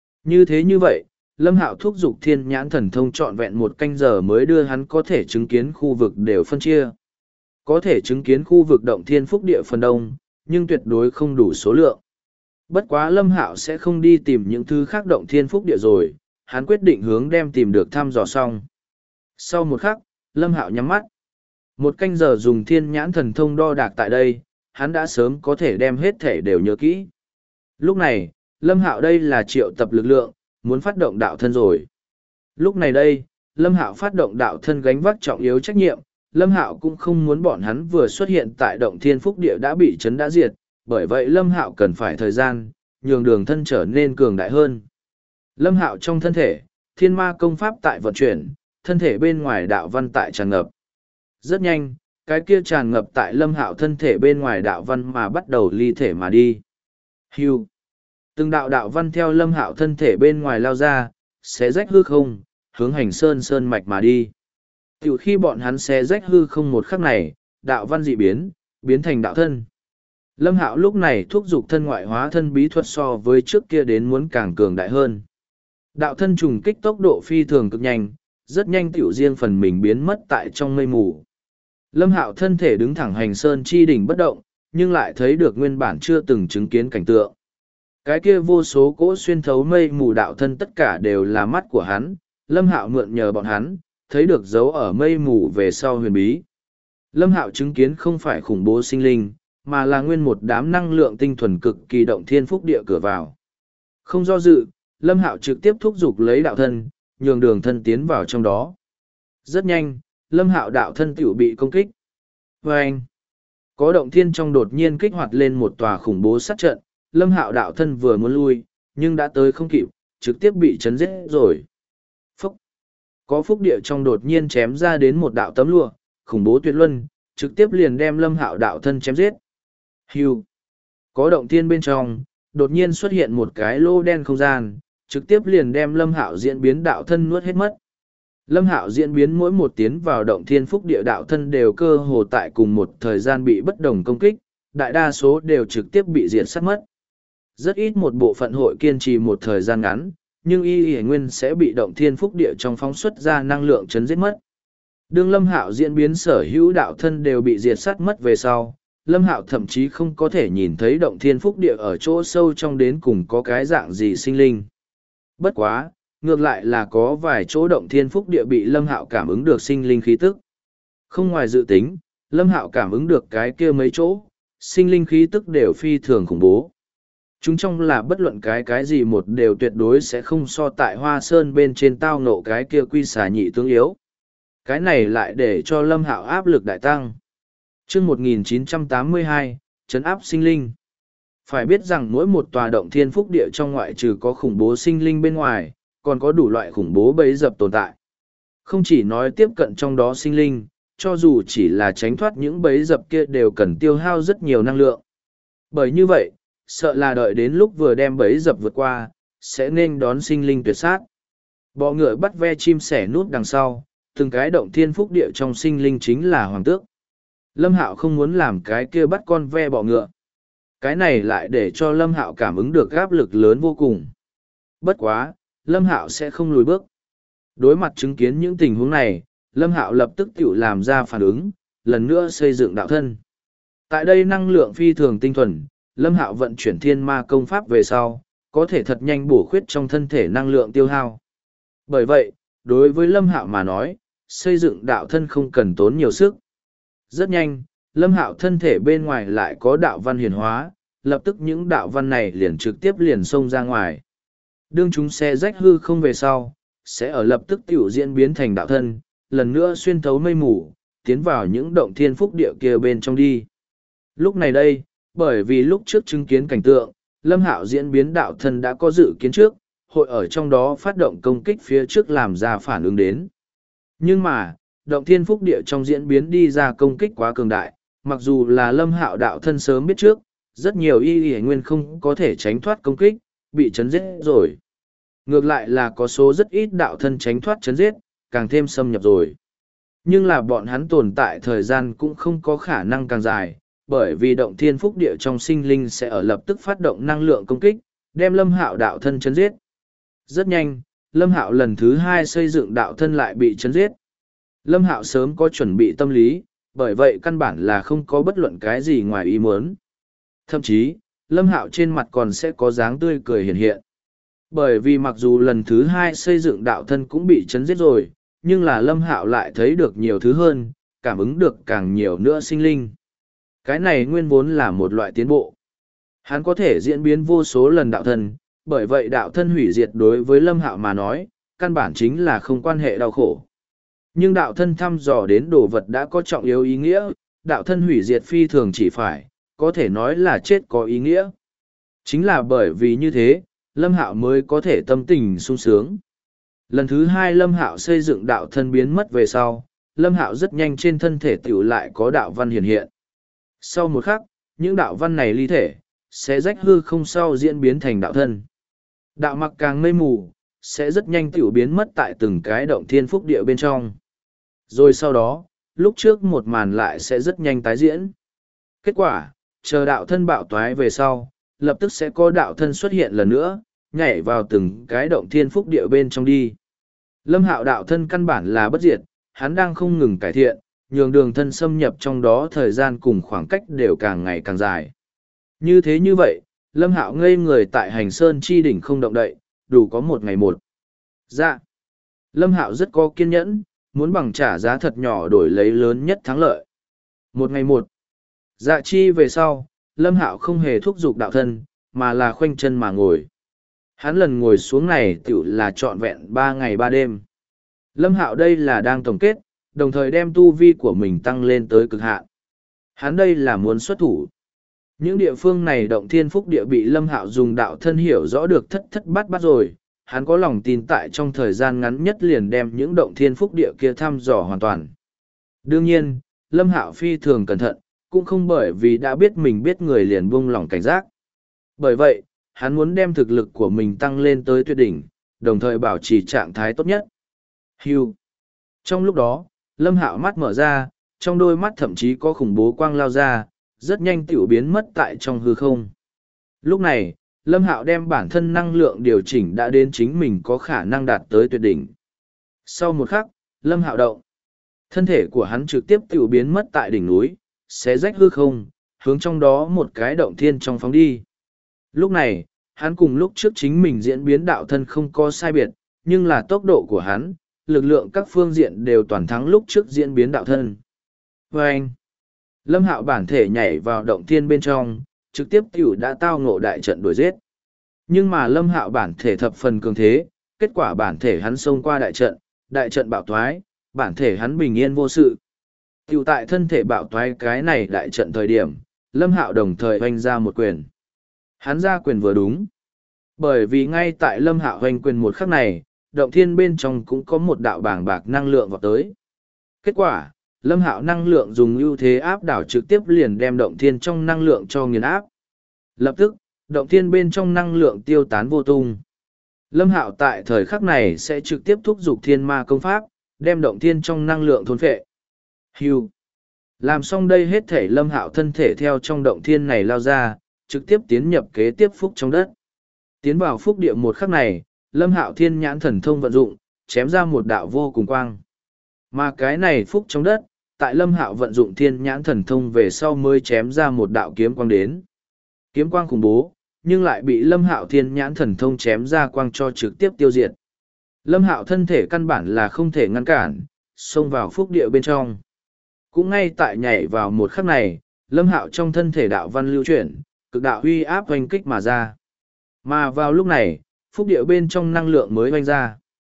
Như vậy, Lâm Hạo thúc giục thiên nhãn thần thông trọn vẹn 1 canh giờ mới đưa hắn có thể chứng kiến khu vực đều phân chia. Có thể chứng kiến khu vực động thiên phúc địa phần đông, nhưng tuyệt đối không đủ số lượng. Bất quá Lâm Hạo sẽ không đi tìm những thứ khác động thiên phúc địa rồi, hắn quyết định hướng đem tìm được thăm dò xong. Sau một khắc, Lâm Hạo nhắm mắt. 1 canh giờ dùng thiên nhãn thần thông đo đạc tại đây, hắn đã sớm có thể đem hết thể đều nhớ kỹ. Lúc này, Lâm Hạo đây là triệu tập lực lượng, muốn phát động đạo thân rồi. Lúc này đây, Lâm Hạo phát động đạo thân gánh vác trọng yếu trách nhiệm, Lâm Hạo cũng không muốn bọn hắn vừa xuất hiện tại động thiên phúc địa đã bị chấn đã diệt, bởi vậy Lâm Hạo cần phải thời gian, nhường đường thân trở nên cường đại hơn. Lâm Hạo trong thân thể, thiên ma công pháp tại vận chuyển, thân thể bên ngoài đạo văn tại tràn ngập. Rất nhanh, cái kia tràn ngập tại Lâm Hạo thân thể bên ngoài đạo văn mà bắt đầu ly thể mà đi. Hưu. Từng đạo đạo văn theo Lâm Hạo thân thể bên ngoài lao ra, xé rách hư không, hướng hành sơn mạch mà đi. Từ khi bọn hắn xé rách hư không một khắc này, đạo văn dị biến, biến thành đạo thân. Lâm Hạo lúc này thúc giục thân ngoại hóa thân bí thuật so với trước kia đến muốn càng cường đại hơn. Đạo thân trùng kích tốc độ phi thường cực nhanh, rất nhanh tiểu riêng phần mình biến mất tại trong mây mù. Lâm Hạo thân thể đứng thẳng hành sơn chi đỉnh bất động, nhưng lại thấy được nguyên bản chưa từng chứng kiến cảnh tượng. Cái kia vô số cỗ xuyên thấu mây mù đạo thân tất cả đều là mắt của hắn, Lâm Hạo mượn nhờ bọn hắn, thấy được dấu ở mây mù về sau huyền bí. Lâm Hạo chứng kiến không phải khủng bố sinh linh, mà là nguyên một đám năng lượng tinh thuần cực kỳ động thiên phúc địa cửa vào. Không do dự, Lâm Hạo trực tiếp thúc giục lấy đạo thân, nhường đường thân tiến vào trong đó. Rất nhanh, Lâm Hạo đạo thân tiểu bị công kích. Vâng! Có động thiên trong đột nhiên kích hoạt lên một tòa khủng bố sát trận, Lâm Hạo đạo thân vừa muốn lui, nhưng đã tới không kịp, trực tiếp bị chấn giết rồi. Phúc! Có phúc địa trong đột nhiên chém ra đến một đạo tấm lụa, khủng bố tuyệt luân, trực tiếp liền đem Lâm Hạo đạo thân chém giết. Hưu! Có động thiên bên trong, đột nhiên xuất hiện một cái lô đen không gian, trực tiếp liền đem Lâm Hạo diễn biến đạo thân nuốt hết mất. Lâm Hạo diễn biến mỗi một tiến vào động thiên phúc địa đạo thân đều cơ hồ tại cùng một thời gian bị bất đồng công kích, đại đa số đều trực tiếp bị diệt sát mất. Rất ít một bộ phận hội kiên trì một thời gian ngắn, nhưng y nguyên sẽ bị động thiên phúc địa trong phóng xuất ra năng lượng chấn giết mất. Đương Lâm Hạo diễn biến sở hữu đạo thân đều bị diệt sát mất về sau, Lâm Hạo thậm chí không có thể nhìn thấy động thiên phúc địa ở chỗ sâu trong đến cùng có cái dạng gì sinh linh. Bất quá, ngược lại là có vài chỗ động thiên phúc địa bị Lâm Hạo cảm ứng được sinh linh khí tức. Không ngoài dự tính, Lâm Hạo cảm ứng được cái kia mấy chỗ, sinh linh khí tức đều phi thường khủng bố. Chúng trong là bất luận cái gì một đều tuyệt đối sẽ không so tại Hoa Sơn bên trên tao nộ cái kia quy xà nhị tướng yếu. Cái này lại để cho Lâm Hạo áp lực đại tăng. Chương 1982, trấn áp sinh linh. Phải biết rằng mỗi một tòa động thiên phúc địa trong ngoại trừ có khủng bố sinh linh bên ngoài, còn có đủ loại khủng bố bẫy dập tồn tại. Không chỉ nói tiếp cận trong đó sinh linh, cho dù chỉ là tránh thoát những bẫy dập kia đều cần tiêu hao rất nhiều năng lượng. Bởi như vậy, sợ là đợi đến lúc vừa đem bẫy dập vượt qua, sẽ nên đón sinh linh tuyệt sát. Bọ ngựa bắt ve chim sẻ nút đằng sau, từng cái động thiên phúc địa trong sinh linh chính là hoàng tước. Lâm Hạo không muốn làm cái kia bắt con ve bọ ngựa. Cái này lại để cho Lâm Hạo cảm ứng được áp lực lớn vô cùng. Bất quá, Lâm Hạo sẽ không lùi bước. Đối mặt chứng kiến những tình huống này, Lâm Hạo lập tức tự làm ra phản ứng, lần nữa xây dựng đạo thân. Tại đây năng lượng phi thường tinh thuần, Lâm Hạo vận chuyển thiên ma công pháp về sau, có thể thật nhanh bổ khuyết trong thân thể năng lượng tiêu hao. Bởi vậy, đối với Lâm Hạo mà nói, xây dựng đạo thân không cần tốn nhiều sức. Rất nhanh, Lâm Hạo thân thể bên ngoài lại có đạo văn hiển hóa, lập tức những đạo văn này liền trực tiếp liền xông ra ngoài. Đương chúng xe rách hư không về sau, sẽ ở lập tức tiểu diễn biến thành đạo thân, lần nữa xuyên thấu mây mù, tiến vào những động thiên phúc địa kia bên trong đi. Lúc này đây, bởi vì lúc trước chứng kiến cảnh tượng, Lâm Hạo diễn biến đạo thân đã có dự kiến trước, hội ở trong đó phát động công kích phía trước làm ra phản ứng đến. Nhưng mà, động thiên phúc địa trong diễn biến đi ra công kích quá cường đại, mặc dù là Lâm Hạo đạo thân sớm biết trước, rất nhiều y nguyên không có thể tránh thoát công kích, bị chấn giết rồi. Ngược lại là có số rất ít đạo thân tránh thoát chấn giết, càng thêm xâm nhập rồi. Nhưng là bọn hắn tồn tại thời gian cũng không có khả năng càng dài, bởi vì động thiên phúc địa trong sinh linh sẽ ở lập tức phát động năng lượng công kích, đem Lâm Hạo đạo thân chấn giết. Rất nhanh, Lâm Hạo lần thứ hai xây dựng đạo thân lại bị chấn giết. Lâm Hạo sớm có chuẩn bị tâm lý, bởi vậy căn bản là không có bất luận cái gì ngoài ý muốn. Thậm chí, Lâm Hạo trên mặt còn sẽ có dáng tươi cười hiện hiện. Bởi vì mặc dù lần thứ hai xây dựng đạo thân cũng bị chấn giết rồi, nhưng là Lâm Hạo lại thấy được nhiều thứ hơn, cảm ứng được càng nhiều nữa sinh linh. Cái này nguyên vốn là một loại tiến bộ. Hắn có thể diễn biến vô số lần đạo thân, bởi vậy đạo thân hủy diệt đối với Lâm Hạo mà nói, căn bản chính là không quan hệ đau khổ. Nhưng đạo thân thăm dò đến đồ vật đã có trọng yếu ý nghĩa, đạo thân hủy diệt phi thường chỉ phải, có thể nói là chết có ý nghĩa. Chính là bởi vì như thế, Lâm Hạo mới có thể tâm tình sung sướng. Lần thứ hai Lâm Hạo xây dựng đạo thân biến mất về sau, Lâm Hạo rất nhanh trên thân thể tiểu lại có đạo văn hiện hiện. Sau một khắc, những đạo văn này ly thể, sẽ rách hư không sau diễn biến thành đạo thân. Đạo mặc càng mây mù, sẽ rất nhanh tiểu biến mất tại từng cái động thiên phúc địa bên trong. Rồi sau đó, lúc trước một màn lại sẽ rất nhanh tái diễn. Kết quả, chờ đạo thân bạo toái về sau, lập tức sẽ có đạo thân xuất hiện lần nữa, nhảy vào từng cái động thiên phúc địa bên trong đi. Lâm Hạo đạo thân căn bản là bất diệt, hắn đang không ngừng cải thiện, nhường đường thân xâm nhập trong đó thời gian cùng khoảng cách đều càng ngày càng dài. Như thế như vậy, Lâm Hạo ngây người tại Hành Sơn chi đỉnh không động đậy, đủ có một ngày một. Dạ. Lâm Hạo rất có kiên nhẫn, muốn bằng trả giá thật nhỏ đổi lấy lớn nhất thắng lợi. Một ngày một. Dạ chi về sau, Lâm Hạo không hề thúc giục đạo thân, mà là khoanh chân mà ngồi. Hắn lần ngồi xuống này tiểu là trọn vẹn 3 ngày 3 đêm. Lâm Hạo đây là đang tổng kết, đồng thời đem tu vi của mình tăng lên tới cực hạn. Hắn đây là muốn xuất thủ. Những địa phương này động thiên phúc địa bị Lâm Hạo dùng đạo thân hiểu rõ được thất thất bát bát rồi. Hắn có lòng tin tại trong thời gian ngắn nhất liền đem những động thiên phúc địa kia thăm dò hoàn toàn. Đương nhiên, Lâm Hạo phi thường cẩn thận, cũng không bởi vì đã biết mình biết người liền buông lỏng cảnh giác. Bởi vậy, hắn muốn đem thực lực của mình tăng lên tới tuyệt đỉnh, đồng thời bảo trì trạng thái tốt nhất. Hưu. Trong lúc đó, Lâm Hạo mắt mở ra, trong đôi mắt thậm chí có khủng bố quang lao ra, rất nhanh tiểu biến mất tại trong hư không. Lúc này, Lâm Hạo đem bản thân năng lượng điều chỉnh đã đến chính mình có khả năng đạt tới tuyệt đỉnh. Sau một khắc, Lâm Hạo động. Thân thể của hắn trực tiếp tiểu biến mất tại đỉnh núi, xé rách hư không, hướng trong đó một cái động thiên trong phóng đi. Lúc này, hắn cùng lúc trước chính mình diễn biến đạo thân không có sai biệt, nhưng là tốc độ của hắn, lực lượng các phương diện đều toàn thắng lúc trước diễn biến đạo thân. Và anh, Lâm Hạo bản thể nhảy vào động thiên bên trong, trực tiếp tiểu đã tao ngộ đại trận đuổi giết. Nhưng mà Lâm Hạo bản thể thập phần cường thế, kết quả bản thể hắn xông qua đại trận bạo thoái, bản thể hắn bình yên vô sự. Tiểu tại thân thể bạo thoái cái này đại trận thời điểm, Lâm Hạo đồng thời hoành ra một quyền. Hắn ra quyền vừa đúng. Bởi vì ngay tại Lâm Hạo hoành quyền một khắc này, động thiên bên trong cũng có một đạo bàng bạc năng lượng vào tới. Kết quả, Lâm Hạo năng lượng dùng ưu thế áp đảo trực tiếp liền đem động thiên trong năng lượng cho nghiền áp. Lập tức, động thiên bên trong năng lượng tiêu tán vô tung. Lâm Hạo tại thời khắc này sẽ trực tiếp thúc giục thiên ma công pháp, đem động thiên trong năng lượng thôn phệ. Hưu. Làm xong đây hết thể Lâm Hạo thân thể theo trong động thiên này lao ra, trực tiếp tiến nhập kế tiếp phúc trong đất. Tiến vào phúc địa một khắc này, Lâm Hạo thiên nhãn thần thông vận dụng, chém ra một đạo vô cùng quang. Mà cái này phúc trong đất, tại Lâm Hạo vận dụng thiên nhãn thần thông về sau mới chém ra một đạo kiếm quang đến. Kiếm quang khủng bố, nhưng lại bị Lâm Hạo thiên nhãn thần thông chém ra quang cho trực tiếp tiêu diệt. Lâm Hạo thân thể căn bản là không thể ngăn cản, xông vào phúc địa bên trong. Cũng ngay tại nhảy vào một khắc này, Lâm Hạo trong thân thể đạo văn lưu chuyển, cực đạo uy áp oanh kích mà ra. Mà vào lúc này, phúc địa bên trong năng lượng mới oanh ra.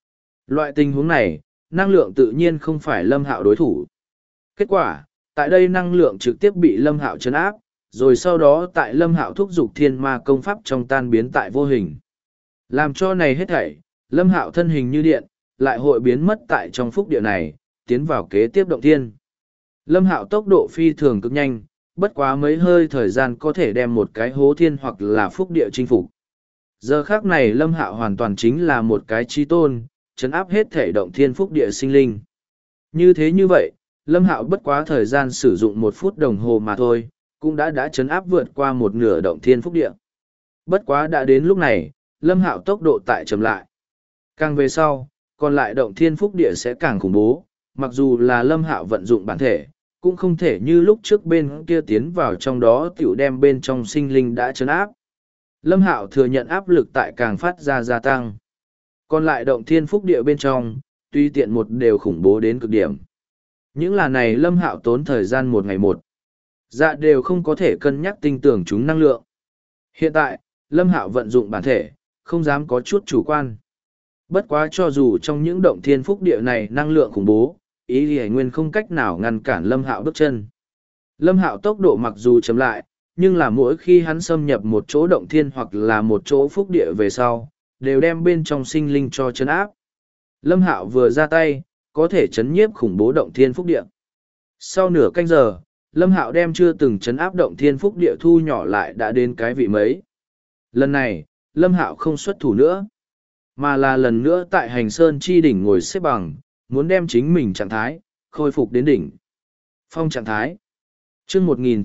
Loại tình huống này, năng lượng tự nhiên không phải Lâm Hạo đối thủ. Kết quả, tại đây năng lượng trực tiếp bị Lâm Hạo trấn áp, rồi sau đó tại Lâm Hạo thúc giục thiên ma công pháp trong tan biến tại vô hình. Làm cho này hết thảy, Lâm Hạo thân hình như điện, lại hội biến mất tại trong phúc địa này, tiến vào kế tiếp động thiên. Lâm Hạo tốc độ phi thường cực nhanh, bất quá mấy hơi thời gian có thể đem một cái hố thiên hoặc là phúc địa chinh phục. Giờ khác này Lâm Hạo hoàn toàn chính là một cái chí tôn, trấn áp hết thể động thiên phúc địa sinh linh. Như thế như vậy, Lâm Hạo bất quá thời gian sử dụng 1 phút đồng hồ mà thôi, cũng đã trấn áp vượt qua một nửa động thiên phúc địa. Bất quá đã đến lúc này, Lâm Hạo tốc độ tại chậm lại. Càng về sau, còn lại động thiên phúc địa sẽ càng khủng bố, mặc dù là Lâm Hạo vận dụng bản thể, cũng không thể như lúc trước bên kia tiến vào trong đó tiểu đem bên trong sinh linh đã trấn áp. Lâm Hạo thừa nhận áp lực tại càng phát ra gia tăng. Còn lại động thiên phúc địa bên trong, tuy tiện một đều khủng bố đến cực điểm. Những là này Lâm Hạo tốn thời gian một ngày một. Dạ đều không có thể cân nhắc tinh tưởng chúng năng lượng. Hiện tại, Lâm Hạo vận dụng bản thể, không dám có chút chủ quan. Bất quá cho dù trong những động thiên phúc địa này năng lượng khủng bố, ý thì nguyên không cách nào ngăn cản Lâm Hạo bước chân. Lâm Hạo tốc độ mặc dù chậm lại, nhưng là mỗi khi hắn xâm nhập một chỗ động thiên hoặc là một chỗ phúc địa về sau, đều đem bên trong sinh linh cho chấn áp. Lâm Hạo vừa ra tay, có thể chấn nhiếp khủng bố động thiên phúc địa. Sau nửa canh giờ, Lâm Hạo đem chưa từng chấn áp động thiên phúc địa thu nhỏ lại đã đến cái vị mấy. Lần này, Lâm Hạo không xuất thủ nữa, mà là lần nữa tại hành sơn chi đỉnh ngồi xếp bằng, muốn đem chính mình trạng thái, khôi phục đến đỉnh. Phong trạng thái. Chương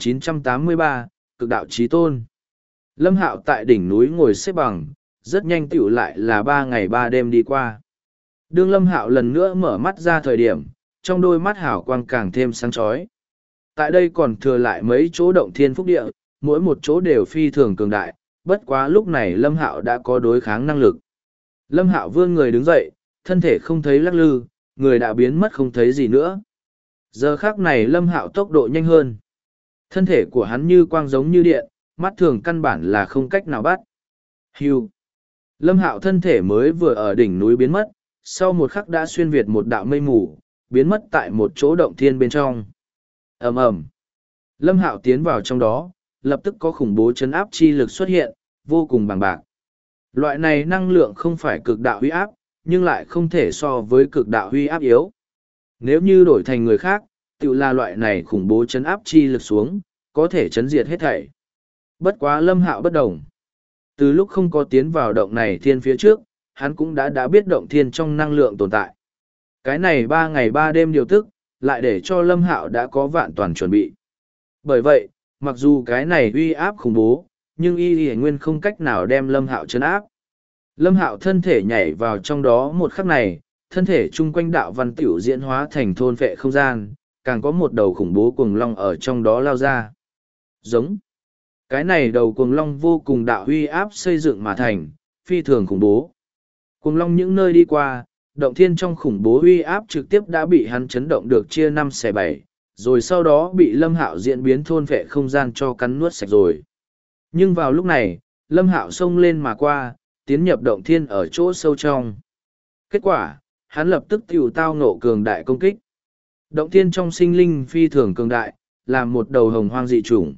1983, Cực đạo chí tôn. Lâm Hạo tại đỉnh núi ngồi xếp bằng, rất nhanh tựu lại là 3 ngày 3 đêm đi qua. Đương Lâm Hạo lần nữa mở mắt ra thời điểm, trong đôi mắt hào quang càng thêm sáng chói. Tại đây còn thừa lại mấy chỗ động thiên phúc địa, mỗi một chỗ đều phi thường cường đại, bất quá lúc này Lâm Hạo đã có đối kháng năng lực. Lâm Hạo vươn người đứng dậy, thân thể không thấy lắc lư, người đã biến mất không thấy gì nữa. Giờ khác này Lâm Hạo tốc độ nhanh hơn. Thân thể của hắn như quang giống như điện, mắt thường căn bản là không cách nào bắt. Hưu. Lâm Hạo thân thể mới vừa ở đỉnh núi biến mất, sau một khắc đã xuyên việt một đạo mây mù, biến mất tại một chỗ động thiên bên trong. Ầm ầm. Lâm Hạo tiến vào trong đó, lập tức có khủng bố chấn áp chi lực xuất hiện, vô cùng bằng bạc. Loại này năng lượng không phải cực đạo huy áp, nhưng lại không thể so với cực đạo huy áp yếu. Nếu như đổi thành người khác, tự là loại này khủng bố chấn áp chi lực xuống, có thể chấn diệt hết thảy. Bất quá Lâm Hạo bất đồng. Từ lúc không có tiến vào động này thiên phía trước, hắn cũng đã biết động thiên trong năng lượng tồn tại. Cái này 3 ngày 3 đêm điều tức, lại để cho Lâm Hạo đã có vạn toàn chuẩn bị. Bởi vậy, mặc dù cái này uy áp khủng bố, nhưng y nguyên không cách nào đem Lâm Hạo chấn áp. Lâm Hạo thân thể nhảy vào trong đó một khắc này, thân thể chung quanh đạo văn tiểu diễn hóa thành thôn vệ không gian, càng có một đầu khủng bố cuồng long ở trong đó lao ra. Giống. Cái này đầu cuồng long vô cùng đạo huy áp xây dựng mà thành, phi thường khủng bố. Cuồng long những nơi đi qua, động thiên trong khủng bố huy áp trực tiếp đã bị hắn chấn động được chia 5/7, rồi sau đó bị Lâm Hạo diễn biến thôn vệ không gian cho cắn nuốt sạch rồi. Nhưng vào lúc này, Lâm Hạo xông lên mà qua, tiến nhập động thiên ở chỗ sâu trong. Kết quả, hắn lập tức tiểu tao ngộ cường đại công kích. Động thiên trong sinh linh phi thường cường đại, làm một đầu hồng hoang dị chủng.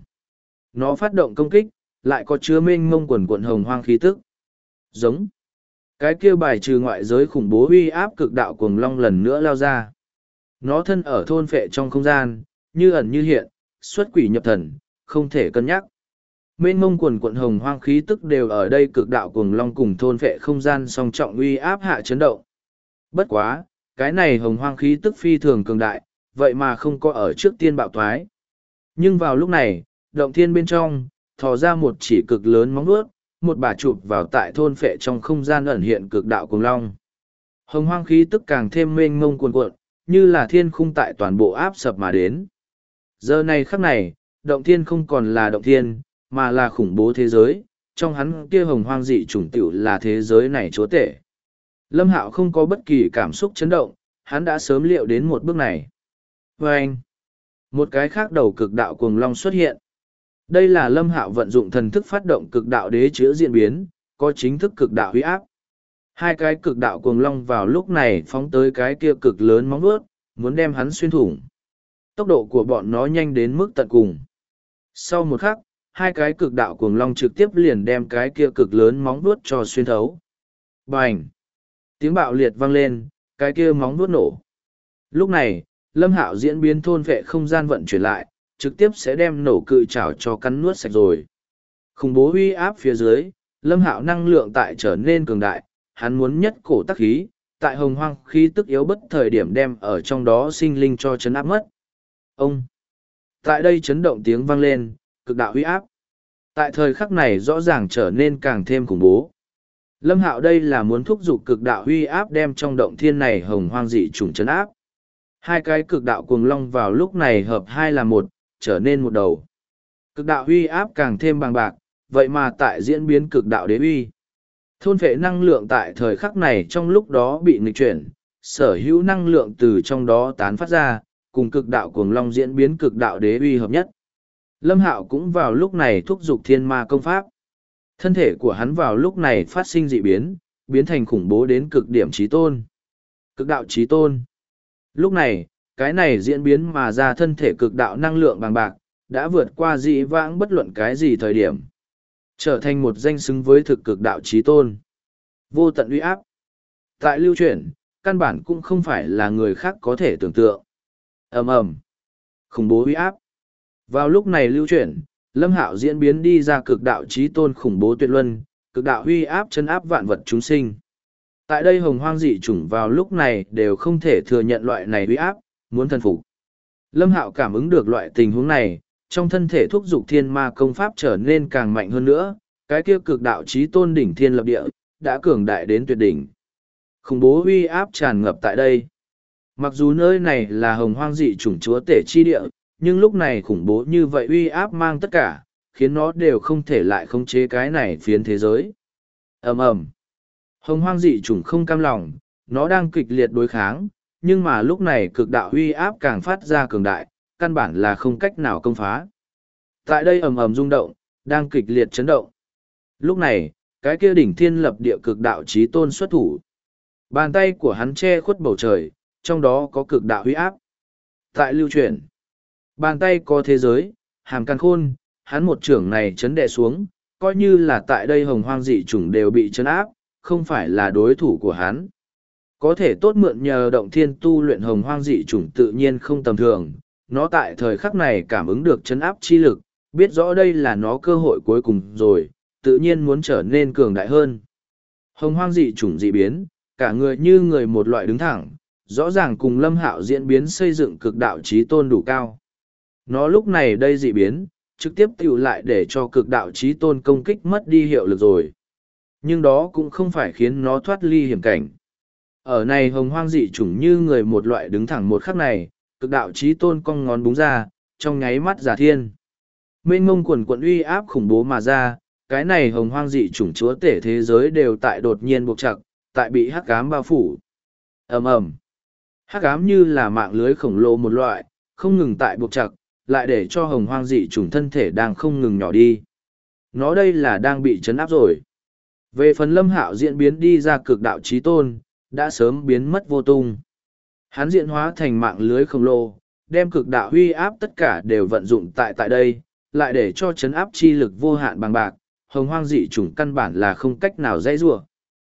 Nó phát động công kích, lại có chứa mênh mông quần quận hồng hoang khí tức. Giống. Cái kia bài trừ ngoại giới khủng bố uy áp cực đạo cuồng long lần nữa lao ra. Nó thân ở thôn phệ trong không gian, như ẩn như hiện, xuất quỷ nhập thần, không thể cân nhắc. Mênh mông quần quận hồng hoang khí tức đều ở đây cực đạo cuồng long cùng thôn phệ không gian song trọng uy áp hạ chấn động. Bất quá, cái này hồng hoang khí tức phi thường cường đại, vậy mà không có ở trước tiên bạo thoái. Nhưng vào lúc này, động thiên bên trong, thò ra một chỉ cực lớn móng vuốt, một bà chụp vào tại thôn phệ trong không gian ẩn hiện cực đạo cuồng long. Hồng hoang khí tức càng thêm mênh mông cuồn cuộn, như là thiên khung tại toàn bộ áp sập mà đến. Giờ này khắc này, động thiên không còn là động thiên, mà là khủng bố thế giới, trong hắn kia hồng hoang dị chủng tiểu là thế giới này chúa tể. Lâm Hạo không có bất kỳ cảm xúc chấn động, hắn đã sớm liệu đến một bước này. Và anh, một cái khác đầu cực đạo cuồng long xuất hiện. Đây là Lâm Hạo vận dụng thần thức phát động cực đạo đế chữa diễn biến, có chính thức cực đạo huy áp. Hai cái cực đạo cuồng long vào lúc này phóng tới cái kia cực lớn móng vuốt, muốn đem hắn xuyên thủng. Tốc độ của bọn nó nhanh đến mức tận cùng. Sau một khắc, hai cái cực đạo cuồng long trực tiếp liền đem cái kia cực lớn móng vuốt cho xuyên thấu. Bành! Tiếng bạo liệt vang lên, cái kia móng vuốt nổ. Lúc này, Lâm Hạo diễn biến thôn vệ không gian vận chuyển lại, trực tiếp sẽ đem nổ cự trảo cho cắn nuốt sạch rồi. Khủng bố uy áp phía dưới, Lâm Hạo năng lượng tại trở nên cường đại, hắn muốn nhất cổ tắc khí, tại hồng hoang khí tức yếu bất thời điểm đem ở trong đó sinh linh cho chấn áp mất. Ông! Tại đây chấn động tiếng vang lên, cực đạo uy áp. Tại thời khắc này rõ ràng trở nên càng thêm khủng bố. Lâm Hạo đây là muốn thúc giục cực đạo uy áp đem trong động thiên này hồng hoang dị chủng chấn áp. Hai cái cực đạo cuồng long vào lúc này hợp hai là một, trở nên một đầu. Cực đạo uy áp càng thêm bằng bạc, vậy mà tại diễn biến cực đạo đế uy. Thôn phệ năng lượng tại thời khắc này trong lúc đó bị nghịch chuyển, sở hữu năng lượng từ trong đó tán phát ra, cùng cực đạo cuồng long diễn biến cực đạo đế uy hợp nhất. Lâm Hạo cũng vào lúc này thúc giục thiên ma công pháp. Thân thể của hắn vào lúc này phát sinh dị biến, biến thành khủng bố đến cực điểm chí tôn. Cực đạo chí tôn. Lúc này, cái này diễn biến mà ra thân thể cực đạo năng lượng bằng bạc, đã vượt qua dị vãng bất luận cái gì thời điểm. Trở thành một danh xứng với thực cực đạo chí tôn. Vô tận uy áp. Tại lưu chuyển, căn bản cũng không phải là người khác có thể tưởng tượng. Ầm ầm. Khủng bố uy áp. Vào lúc này lưu chuyển, Lâm Hạo diễn biến đi ra cực đạo chí tôn khủng bố tuyệt luân, cực đạo uy áp chân áp vạn vật chúng sinh. Tại đây hồng hoang dị chủng vào lúc này đều không thể thừa nhận loại này uy áp, muốn thần phục. Lâm Hạo cảm ứng được loại tình huống này, trong thân thể thúc giục thiên ma công pháp trở nên càng mạnh hơn nữa, cái kia cực đạo chí tôn đỉnh thiên lập địa, đã cường đại đến tuyệt đỉnh. Khủng bố uy áp tràn ngập tại đây. Mặc dù nơi này là hồng hoang dị chủng chúa tể chi địa, nhưng lúc này khủng bố như vậy uy áp mang tất cả, khiến nó đều không thể lại khống chế cái này phiến thế giới. Ầm ầm. Hồng hoang dị chủng không cam lòng, nó đang kịch liệt đối kháng, nhưng mà lúc này cực đạo uy áp càng phát ra cường đại, căn bản là không cách nào công phá. Tại đây ầm ầm rung động, đang kịch liệt chấn động. Lúc này, cái kia đỉnh thiên lập địa cực đạo chí tôn xuất thủ. Bàn tay của hắn che khuất bầu trời, trong đó có cực đạo uy áp. Tại lưu chuyển, bàn tay có thế giới, hàm càn khôn, hắn một trưởng này chấn đè xuống, coi như là tại đây hồng hoang dị chủng đều bị chấn áp, không phải là đối thủ của hắn. Có thể tốt mượn nhờ động thiên tu luyện hồng hoang dị chủng tự nhiên không tầm thường, nó tại thời khắc này cảm ứng được chấn áp chi lực, biết rõ đây là nó cơ hội cuối cùng rồi, tự nhiên muốn trở nên cường đại hơn. Hồng hoang dị chủng dị biến, cả người như người một loại đứng thẳng, rõ ràng cùng Lâm Hạo diễn biến xây dựng cực đạo chí tôn đủ cao. Nó lúc này đây dị biến, trực tiếp tiểu lại để cho cực đạo chí tôn công kích mất đi hiệu lực rồi. Nhưng đó cũng không phải khiến nó thoát ly hiểm cảnh. Ở này hồng hoang dị chủng như người một loại đứng thẳng một khắc này, cực đạo chí tôn cong ngón búng ra, trong nháy mắt giả thiên. Mênh mông quần quận uy áp khủng bố mà ra, cái này hồng hoang dị chủng chúa tể thế giới đều tại đột nhiên buộc chặt, tại bị hắc ám bao phủ. Ầm ầm. Hắc ám như là mạng lưới khổng lồ một loại, không ngừng tại buộc chặt, lại để cho hồng hoang dị chủng thân thể đang không ngừng nhỏ đi. Nó đây là đang bị chấn áp rồi. Về phần Lâm Hạo diễn biến đi ra cực đạo chí tôn, đã sớm biến mất vô tung. Hắn diễn hóa thành mạng lưới khổng lồ, đem cực đạo huy áp tất cả đều vận dụng tại đây, lại để cho chấn áp chi lực vô hạn bằng bạc, hồng hoang dị chủng căn bản là không cách nào dãy rủa.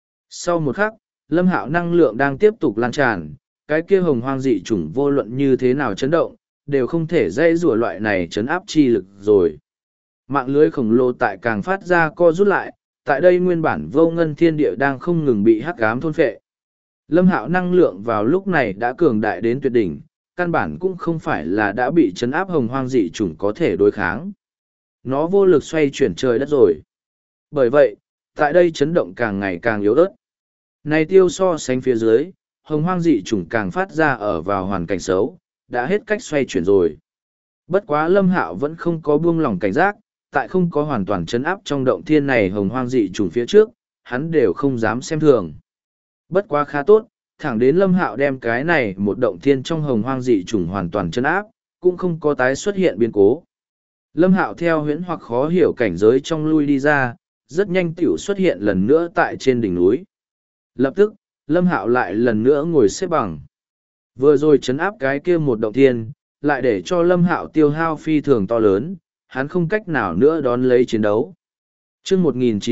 Sau một khắc, Lâm Hạo năng lượng đang tiếp tục lan tràn, cái kia hồng hoang dị chủng vô luận như thế nào chấn động, đều không thể dãy rủa loại này chấn áp chi lực rồi. Mạng lưới khổng lồ tại càng phát ra co rút lại, tại đây nguyên bản vô ngân thiên địa đang không ngừng bị hắc ám thôn phệ. Lâm Hạo năng lượng vào lúc này đã cường đại đến tuyệt đỉnh, căn bản cũng không phải là đã bị chấn áp hồng hoang dị chủng có thể đối kháng. Nó vô lực xoay chuyển trời đất rồi. Bởi vậy, tại đây chấn động càng ngày càng yếu ớt. Này tiêu so sánh phía dưới, hồng hoang dị chủng càng phát ra ở vào hoàn cảnh xấu, đã hết cách xoay chuyển rồi. Bất quá Lâm Hạo vẫn không có buông lỏng cảnh giác, tại không có hoàn toàn chấn áp trong động thiên này hồng hoang dị chủng phía trước, hắn đều không dám xem thường. Bất quá khá tốt, thẳng đến Lâm Hạo đem cái này một động thiên trong hồng hoang dị chủng hoàn toàn chấn áp, cũng không có tái xuất hiện biến cố. Lâm Hạo theo huyễn hoặc khó hiểu cảnh giới trong lui đi ra, rất nhanh tiểu xuất hiện lần nữa tại trên đỉnh núi. Lập tức, Lâm Hạo lại lần nữa ngồi xếp bằng. Vừa rồi chấn áp cái kia một động thiên, lại để cho Lâm Hạo tiêu hao phi thường to lớn, hắn không cách nào nữa đón lấy chiến đấu. Chương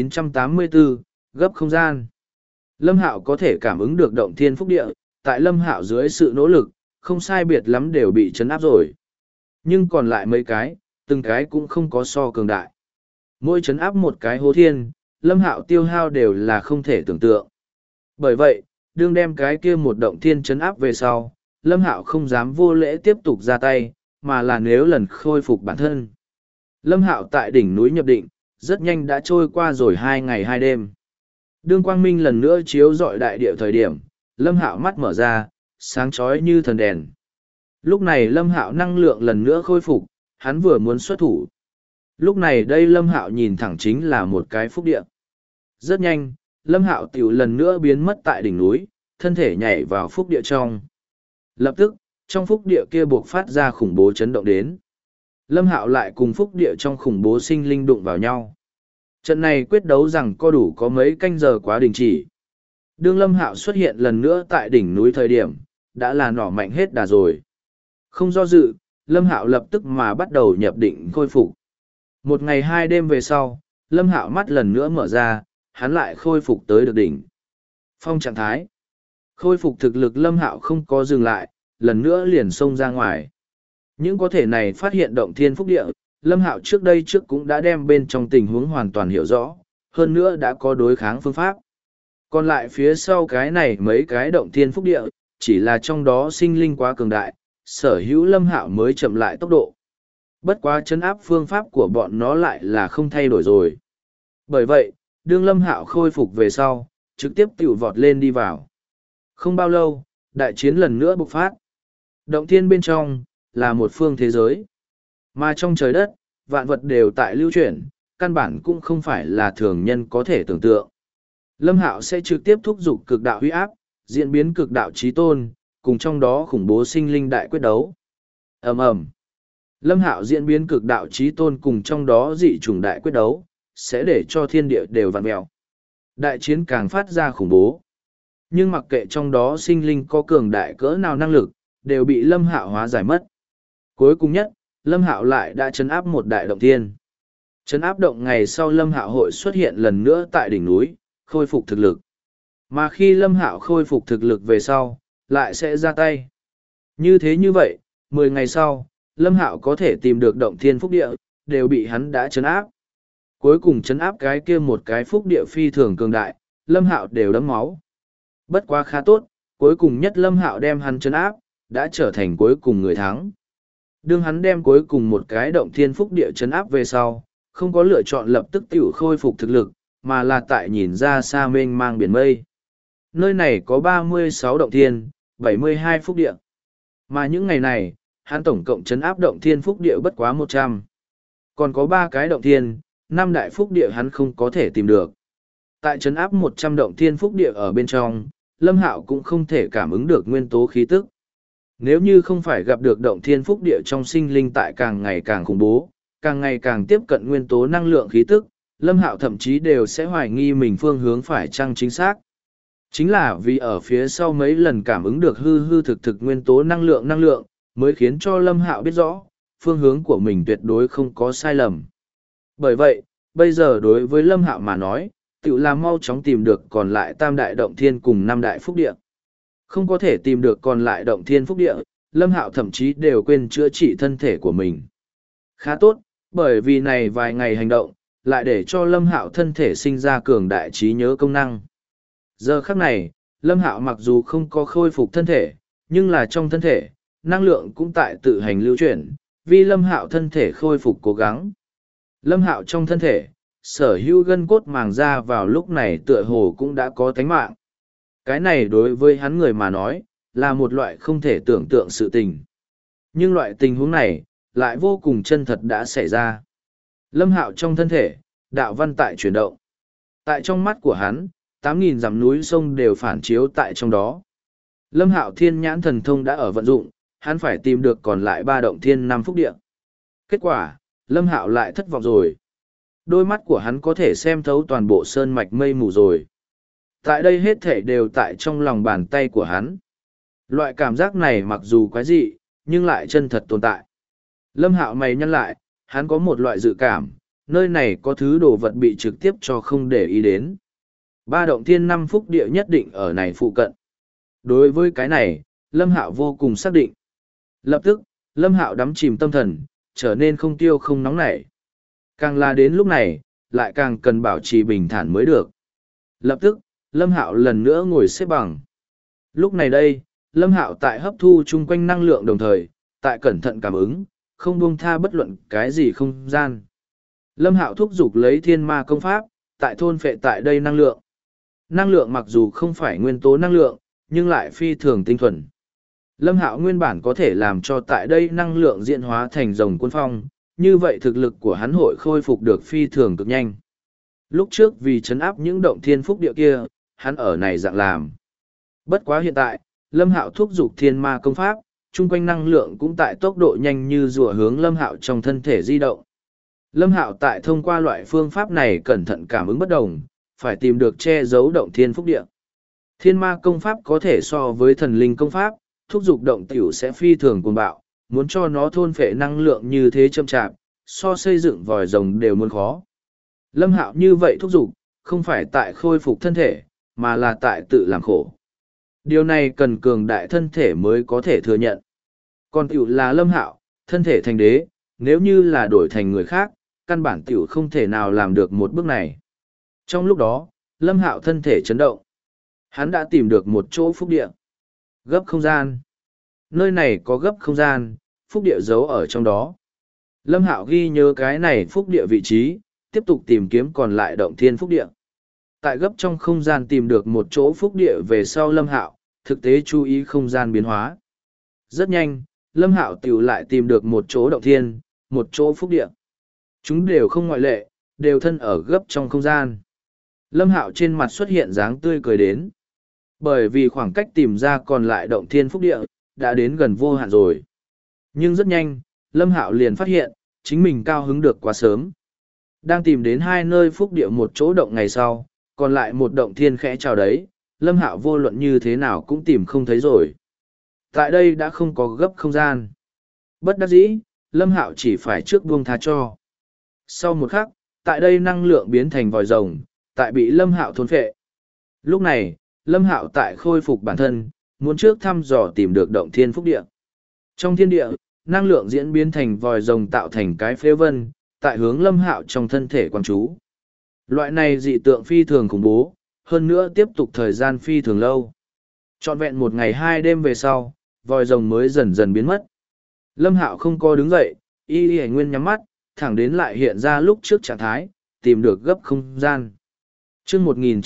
1984, gấp không gian. Lâm Hạo có thể cảm ứng được động thiên phúc địa, tại Lâm Hạo dưới sự nỗ lực, không sai biệt lắm đều bị chấn áp rồi. Nhưng còn lại mấy cái, từng cái cũng không có so cường đại. Mỗi chấn áp một cái hố thiên, Lâm Hạo tiêu hao đều là không thể tưởng tượng. Bởi vậy, đương đem cái kia một động thiên chấn áp về sau, Lâm Hạo không dám vô lễ tiếp tục ra tay, mà là nếu lần khôi phục bản thân. Lâm Hạo tại đỉnh núi nhập định, rất nhanh đã trôi qua rồi 2 ngày 2 đêm. Đương quang minh lần nữa chiếu rọi đại địa thời điểm, Lâm Hạo mắt mở ra, sáng chói như thần đèn. Lúc này Lâm Hạo năng lượng lần nữa khôi phục, hắn vừa muốn xuất thủ. Lúc này đây Lâm Hạo nhìn thẳng chính là một cái phúc địa. Rất nhanh, Lâm Hạo tiểu lần nữa biến mất tại đỉnh núi, thân thể nhảy vào phúc địa trong. Lập tức, trong phúc địa kia buộc phát ra khủng bố chấn động đến. Lâm Hạo lại cùng phúc địa trong khủng bố sinh linh đụng vào nhau. Trận này quyết đấu rằng có đủ có mấy canh giờ quá đình chỉ. Đương Lâm Hạo xuất hiện lần nữa tại đỉnh núi thời điểm, đã là nỏ mạnh hết đà rồi. Không do dự, Lâm Hạo lập tức mà bắt đầu nhập định khôi phục. 1 ngày 2 đêm về sau, Lâm Hạo mắt lần nữa mở ra, hắn lại khôi phục tới được đỉnh phong trạng thái. Khôi phục thực lực Lâm Hạo không có dừng lại, lần nữa liền xông ra ngoài. Những có thể này phát hiện động thiên phúc địa, Lâm Hạo trước đây cũng đã đem bên trong tình huống hoàn toàn hiểu rõ, hơn nữa đã có đối kháng phương pháp. Còn lại phía sau cái này mấy cái động thiên phúc địa, chỉ là trong đó sinh linh quá cường đại, sở hữu Lâm Hạo mới chậm lại tốc độ. Bất quá chấn áp phương pháp của bọn nó lại là không thay đổi rồi. Bởi vậy, đương Lâm Hạo khôi phục về sau, trực tiếp tiểu vọt lên đi vào. Không bao lâu, đại chiến lần nữa bộc phát. Động thiên bên trong, là một phương thế giới. Mà trong trời đất, vạn vật đều tại lưu chuyển, căn bản cũng không phải là thường nhân có thể tưởng tượng. Lâm Hạo sẽ trực tiếp thúc giục cực đạo huy áp, diễn biến cực đạo chí tôn, cùng trong đó khủng bố sinh linh đại quyết đấu. Ầm ầm. Lâm Hạo diễn biến cực đạo chí tôn cùng trong đó dị chủng đại quyết đấu, sẽ để cho thiên địa đều vặn mèo. Đại chiến càng phát ra khủng bố. Nhưng mặc kệ trong đó sinh linh có cường đại cỡ nào năng lực, đều bị Lâm Hạo hóa giải mất. Cuối cùng nhất, Lâm Hạo lại đã trấn áp một đại động thiên. Trấn áp động ngày sau Lâm Hạo hội xuất hiện lần nữa tại đỉnh núi, khôi phục thực lực. Mà khi Lâm Hạo khôi phục thực lực về sau, lại sẽ ra tay. Như vậy, 10 ngày sau, Lâm Hạo có thể tìm được động thiên phúc địa, đều bị hắn đã trấn áp. Cuối cùng trấn áp cái kia một cái phúc địa phi thường cường đại, Lâm Hạo đều đấm máu. Bất quá khá tốt, cuối cùng nhất Lâm Hạo đem hắn trấn áp, đã trở thành cuối cùng người thắng. Đương hắn đem cuối cùng một cái động thiên phúc địa trấn áp về sau, không có lựa chọn lập tức tiểu khôi phục thực lực, mà là tại nhìn ra xa mênh mang biển mây. Nơi này có 36 động thiên, 72 phúc địa. Mà những ngày này, hắn tổng cộng trấn áp động thiên phúc địa bất quá 100. Còn có 3 cái động thiên, 5 đại phúc địa hắn không có thể tìm được. Tại trấn áp 100 động thiên phúc địa ở bên trong, Lâm Hạo cũng không thể cảm ứng được nguyên tố khí tức. Nếu như không phải gặp được động thiên phúc địa trong sinh linh tại càng ngày càng khủng bố, càng ngày càng tiếp cận nguyên tố năng lượng khí tức, Lâm Hạo thậm chí đều sẽ hoài nghi mình phương hướng phải chăng chính xác. Chính là vì ở phía sau mấy lần cảm ứng được hư thực nguyên tố năng lượng, mới khiến cho Lâm Hạo biết rõ, phương hướng của mình tuyệt đối không có sai lầm. Bởi vậy, bây giờ đối với Lâm Hạo mà nói, tự là mau chóng tìm được còn lại tam đại động thiên cùng 5 đại phúc địa. Không có thể tìm được còn lại động thiên phúc địa, Lâm Hạo thậm chí đều quên chữa trị thân thể của mình. Khá tốt, bởi vì này vài ngày hành động, lại để cho Lâm Hạo thân thể sinh ra cường đại trí nhớ công năng. Giờ khắc này, Lâm Hạo mặc dù không có khôi phục thân thể, nhưng là trong thân thể, năng lượng cũng tại tự hành lưu chuyển, vì Lâm Hạo thân thể khôi phục cố gắng. Lâm Hạo trong thân thể, sở hữu gân cốt màng da vào lúc này tựa hồ cũng đã có tánh mạng. Cái này đối với hắn người mà nói, là một loại không thể tưởng tượng sự tình. Nhưng loại tình huống này, lại vô cùng chân thật đã xảy ra. Lâm Hạo trong thân thể, đạo văn tại chuyển động. Tại trong mắt của hắn, 8.000 dặm núi sông đều phản chiếu tại trong đó. Lâm Hạo thiên nhãn thần thông đã ở vận dụng, hắn phải tìm được còn lại 3 động thiên 5 phúc địa. Kết quả, Lâm Hạo lại thất vọng rồi. Đôi mắt của hắn có thể xem thấu toàn bộ sơn mạch mây mù rồi. Tại đây hết thể đều tại trong lòng bàn tay của hắn. Loại cảm giác này mặc dù quái dị, nhưng lại chân thật tồn tại. Lâm Hạo mày nhăn lại, hắn có một loại dự cảm, nơi này có thứ đồ vật bị trực tiếp cho không để ý đến. Ba động thiên năm phúc địa nhất định ở này phụ cận. Đối với cái này, Lâm Hạo vô cùng xác định. Lập tức, Lâm Hạo đắm chìm tâm thần, trở nên không tiêu không nóng nảy. Càng là đến lúc này, lại càng cần bảo trì bình thản mới được. Lập tức, Lâm Hạo lần nữa ngồi xếp bằng. Lúc này đây, Lâm Hạo tại hấp thu chung quanh năng lượng đồng thời, tại cẩn thận cảm ứng, không buông tha bất luận cái gì không gian. Lâm Hạo thúc giục lấy thiên ma công pháp, tại thôn phệ tại đây năng lượng. Năng lượng mặc dù không phải nguyên tố năng lượng, nhưng lại phi thường tinh thuần. Lâm Hạo nguyên bản có thể làm cho tại đây năng lượng diễn hóa thành rồng quân phong, như vậy thực lực của hắn hội khôi phục được phi thường cực nhanh. Lúc trước vì chấn áp những động thiên phúc địa kia, hắn ở này dạng làm. Bất quá hiện tại, Lâm Hạo thúc giục thiên ma công pháp, chung quanh năng lượng cũng tại tốc độ nhanh như rùa hướng Lâm Hạo trong thân thể di động. Lâm Hạo tại thông qua loại phương pháp này cẩn thận cảm ứng bất đồng, phải tìm được che giấu động thiên phúc địa. Thiên ma công pháp có thể so với thần linh công pháp, thúc giục động tiểu sẽ phi thường cuồng bạo, muốn cho nó thôn phệ năng lượng như thế chậm chạp, so xây dựng vòi rồng đều muốn khó. Lâm Hạo như vậy thúc giục, không phải tại khôi phục thân thể, mà là tại tự làm khổ. Điều này cần cường đại thân thể mới có thể thừa nhận. Còn tiểu là Lâm Hạo, thân thể thành đế, nếu như là đổi thành người khác, căn bản tiểu không thể nào làm được một bước này. Trong lúc đó, Lâm Hạo thân thể chấn động. Hắn đã tìm được một chỗ phúc địa. Gấp không gian. Nơi này có gấp không gian, phúc địa giấu ở trong đó. Lâm Hạo ghi nhớ cái này phúc địa vị trí, tiếp tục tìm kiếm còn lại động thiên phúc địa. Tại gấp trong không gian tìm được một chỗ phúc địa về sau Lâm Hạo, thực tế chú ý không gian biến hóa. Rất nhanh, Lâm Hạo tiểu lại tìm được một chỗ động thiên, một chỗ phúc địa. Chúng đều không ngoại lệ, đều thân ở gấp trong không gian. Lâm Hạo trên mặt xuất hiện dáng tươi cười đến. Bởi vì khoảng cách tìm ra còn lại động thiên phúc địa, đã đến gần vô hạn rồi. Nhưng rất nhanh, Lâm Hạo liền phát hiện, chính mình cao hứng được quá sớm. Đang tìm đến hai nơi phúc địa một chỗ động ngày sau, còn lại một động thiên khẽ chào đấy, Lâm Hạo vô luận như thế nào cũng tìm không thấy rồi. Tại đây đã không có gấp không gian. Bất đắc dĩ, Lâm Hạo chỉ phải trước buông tha cho. Sau một khắc, tại đây năng lượng biến thành vòi rồng, tại bị Lâm Hạo thôn phệ. Lúc này, Lâm Hạo tại khôi phục bản thân, muốn trước thăm dò tìm được động thiên phúc địa. Trong thiên địa, năng lượng diễn biến thành vòi rồng tạo thành cái phế vân, tại hướng Lâm Hạo trong thân thể quang chú. Loại này dị tượng phi thường khủng bố, hơn nữa tiếp tục thời gian phi thường lâu. Trọn vẹn một ngày hai đêm về sau, vòi rồng mới dần dần biến mất. Lâm Hạo không có đứng dậy, y nguyên nhắm mắt, thẳng đến lại hiện ra lúc trước trạng thái, tìm được gấp không gian. Chương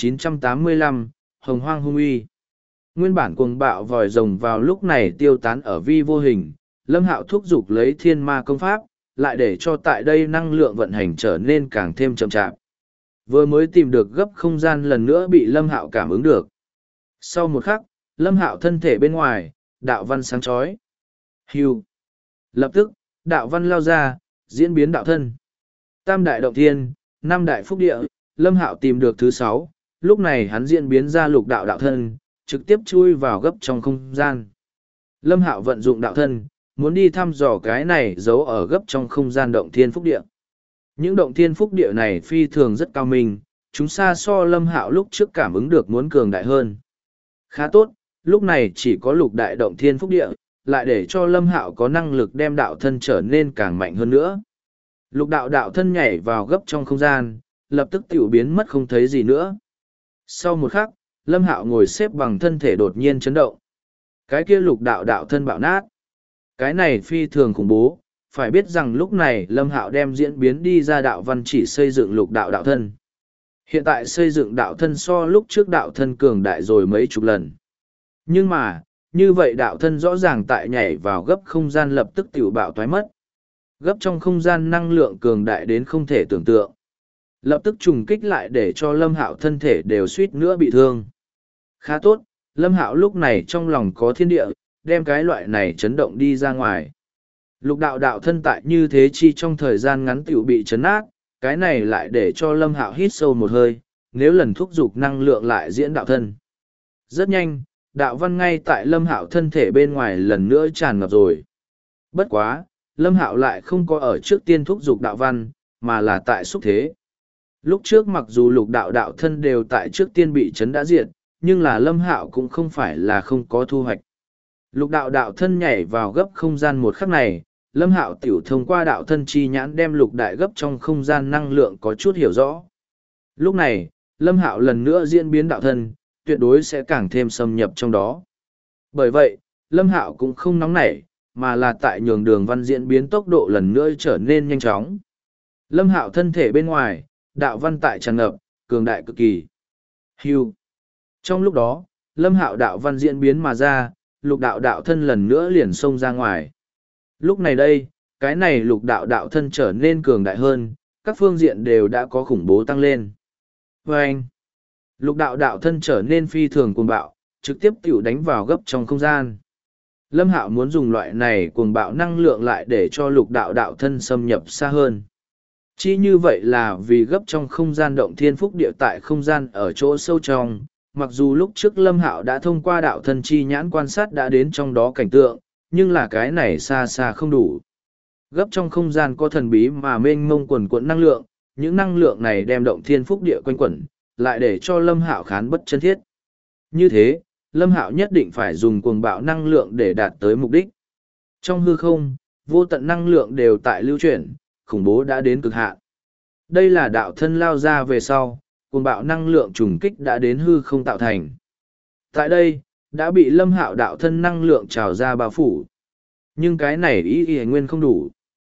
1985, Hồng Hoang Hung Uy. Nguyên bản cuồng bạo vòi rồng vào lúc này tiêu tán ở vi vô hình, Lâm Hạo thúc giục lấy thiên ma công pháp, lại để cho tại đây năng lượng vận hành trở nên càng thêm chậm chạp. Vừa mới tìm được gấp không gian lần nữa bị Lâm Hạo cảm ứng được. Sau một khắc, Lâm Hạo thân thể bên ngoài, đạo văn sáng chói. Hưu. Lập tức, đạo văn lao ra, diễn biến đạo thân. Tam đại động thiên, năm đại phúc địa, Lâm Hạo tìm được thứ 6, lúc này hắn diễn biến ra lục đạo đạo thân, trực tiếp chui vào gấp trong không gian. Lâm Hạo vận dụng đạo thân, muốn đi thăm dò cái này giấu ở gấp trong không gian động thiên phúc địa. Những động thiên phúc địa này phi thường rất cao minh, chúng xa so Lâm Hạo lúc trước cảm ứng được muốn cường đại hơn. Khá tốt, lúc này chỉ có lục đại động thiên phúc địa, lại để cho Lâm Hạo có năng lực đem đạo thân trở nên càng mạnh hơn nữa. Lục đạo đạo thân nhảy vào gấp trong không gian, lập tức tiểu biến mất không thấy gì nữa. Sau một khắc, Lâm Hạo ngồi xếp bằng thân thể đột nhiên chấn động. Cái kia lục đạo đạo thân bạo nát. Cái này phi thường khủng bố, phải biết rằng lúc này Lâm Hạo đem diễn biến đi ra đạo văn chỉ xây dựng lục đạo đạo thân. Hiện tại xây dựng đạo thân so lúc trước đạo thân cường đại rồi mấy chục lần. Nhưng mà, như vậy đạo thân rõ ràng tại nhảy vào gấp không gian lập tức tiểu bạo toái mất. Gấp trong không gian năng lượng cường đại đến không thể tưởng tượng. Lập tức trùng kích lại để cho Lâm Hạo thân thể đều suýt nữa bị thương. Khá tốt, Lâm Hạo lúc này trong lòng có thiên địa, đem cái loại này chấn động đi ra ngoài. Lục đạo đạo thân tại như thế chi trong thời gian ngắn tiểu bị chấn nát, cái này lại để cho Lâm Hạo hít sâu một hơi, nếu lần thúc giục năng lượng lại diễn đạo thân. Rất nhanh, đạo văn ngay tại Lâm Hạo thân thể bên ngoài lần nữa tràn ngập rồi. Bất quá, Lâm Hạo lại không có ở trước tiên thúc giục đạo văn, mà là tại xúc thế. Lúc trước mặc dù lục đạo đạo thân đều tại trước tiên bị chấn đã diệt, nhưng là Lâm Hạo cũng không phải là không có thu hoạch. Lục đạo đạo thân nhảy vào gấp không gian một khắc này, Lâm Hạo tiểu thông qua đạo thân chi nhãn đem lục đại gấp trong không gian năng lượng có chút hiểu rõ. Lúc này, Lâm Hạo lần nữa diễn biến đạo thân, tuyệt đối sẽ càng thêm xâm nhập trong đó. Bởi vậy, Lâm Hạo cũng không nóng nảy, mà là tại nhường đường văn diễn biến tốc độ lần nữa trở nên nhanh chóng. Lâm Hạo thân thể bên ngoài, đạo văn tại tràn ngập, cường đại cực kỳ. Hưu. Trong lúc đó, Lâm Hạo đạo văn diễn biến mà ra, lục đạo đạo thân lần nữa liền xông ra ngoài. Lúc này đây, cái này lục đạo đạo thân trở nên cường đại hơn, các phương diện đều đã có khủng bố tăng lên. Và anh, lục đạo đạo thân trở nên phi thường cuồng bạo, trực tiếp tiểu đánh vào gấp trong không gian. Lâm Hạo muốn dùng loại này cuồng bạo năng lượng lại để cho lục đạo đạo thân xâm nhập xa hơn. Chỉ như vậy là vì gấp trong không gian động thiên phúc địa tại không gian ở chỗ sâu trong, mặc dù lúc trước Lâm Hạo đã thông qua đạo thân chi nhãn quan sát đã đến trong đó cảnh tượng, nhưng là cái này xa xa không đủ. Gấp trong không gian có thần bí mà mênh mông quần quận năng lượng, những năng lượng này đem động thiên phúc địa quanh quẩn, lại để cho Lâm Hạo khán bất chân thiết. Như thế, Lâm Hạo nhất định phải dùng cuồng bạo năng lượng để đạt tới mục đích. Trong hư không, vô tận năng lượng đều tại lưu chuyển, khủng bố đã đến cực hạn. Đây là đạo thân lao ra về sau, cuồng bạo năng lượng trùng kích đã đến hư không tạo thành. Tại đây, đã bị Lâm Hạo đạo thân năng lượng trào ra bao phủ. Nhưng cái này ý nguyên không đủ.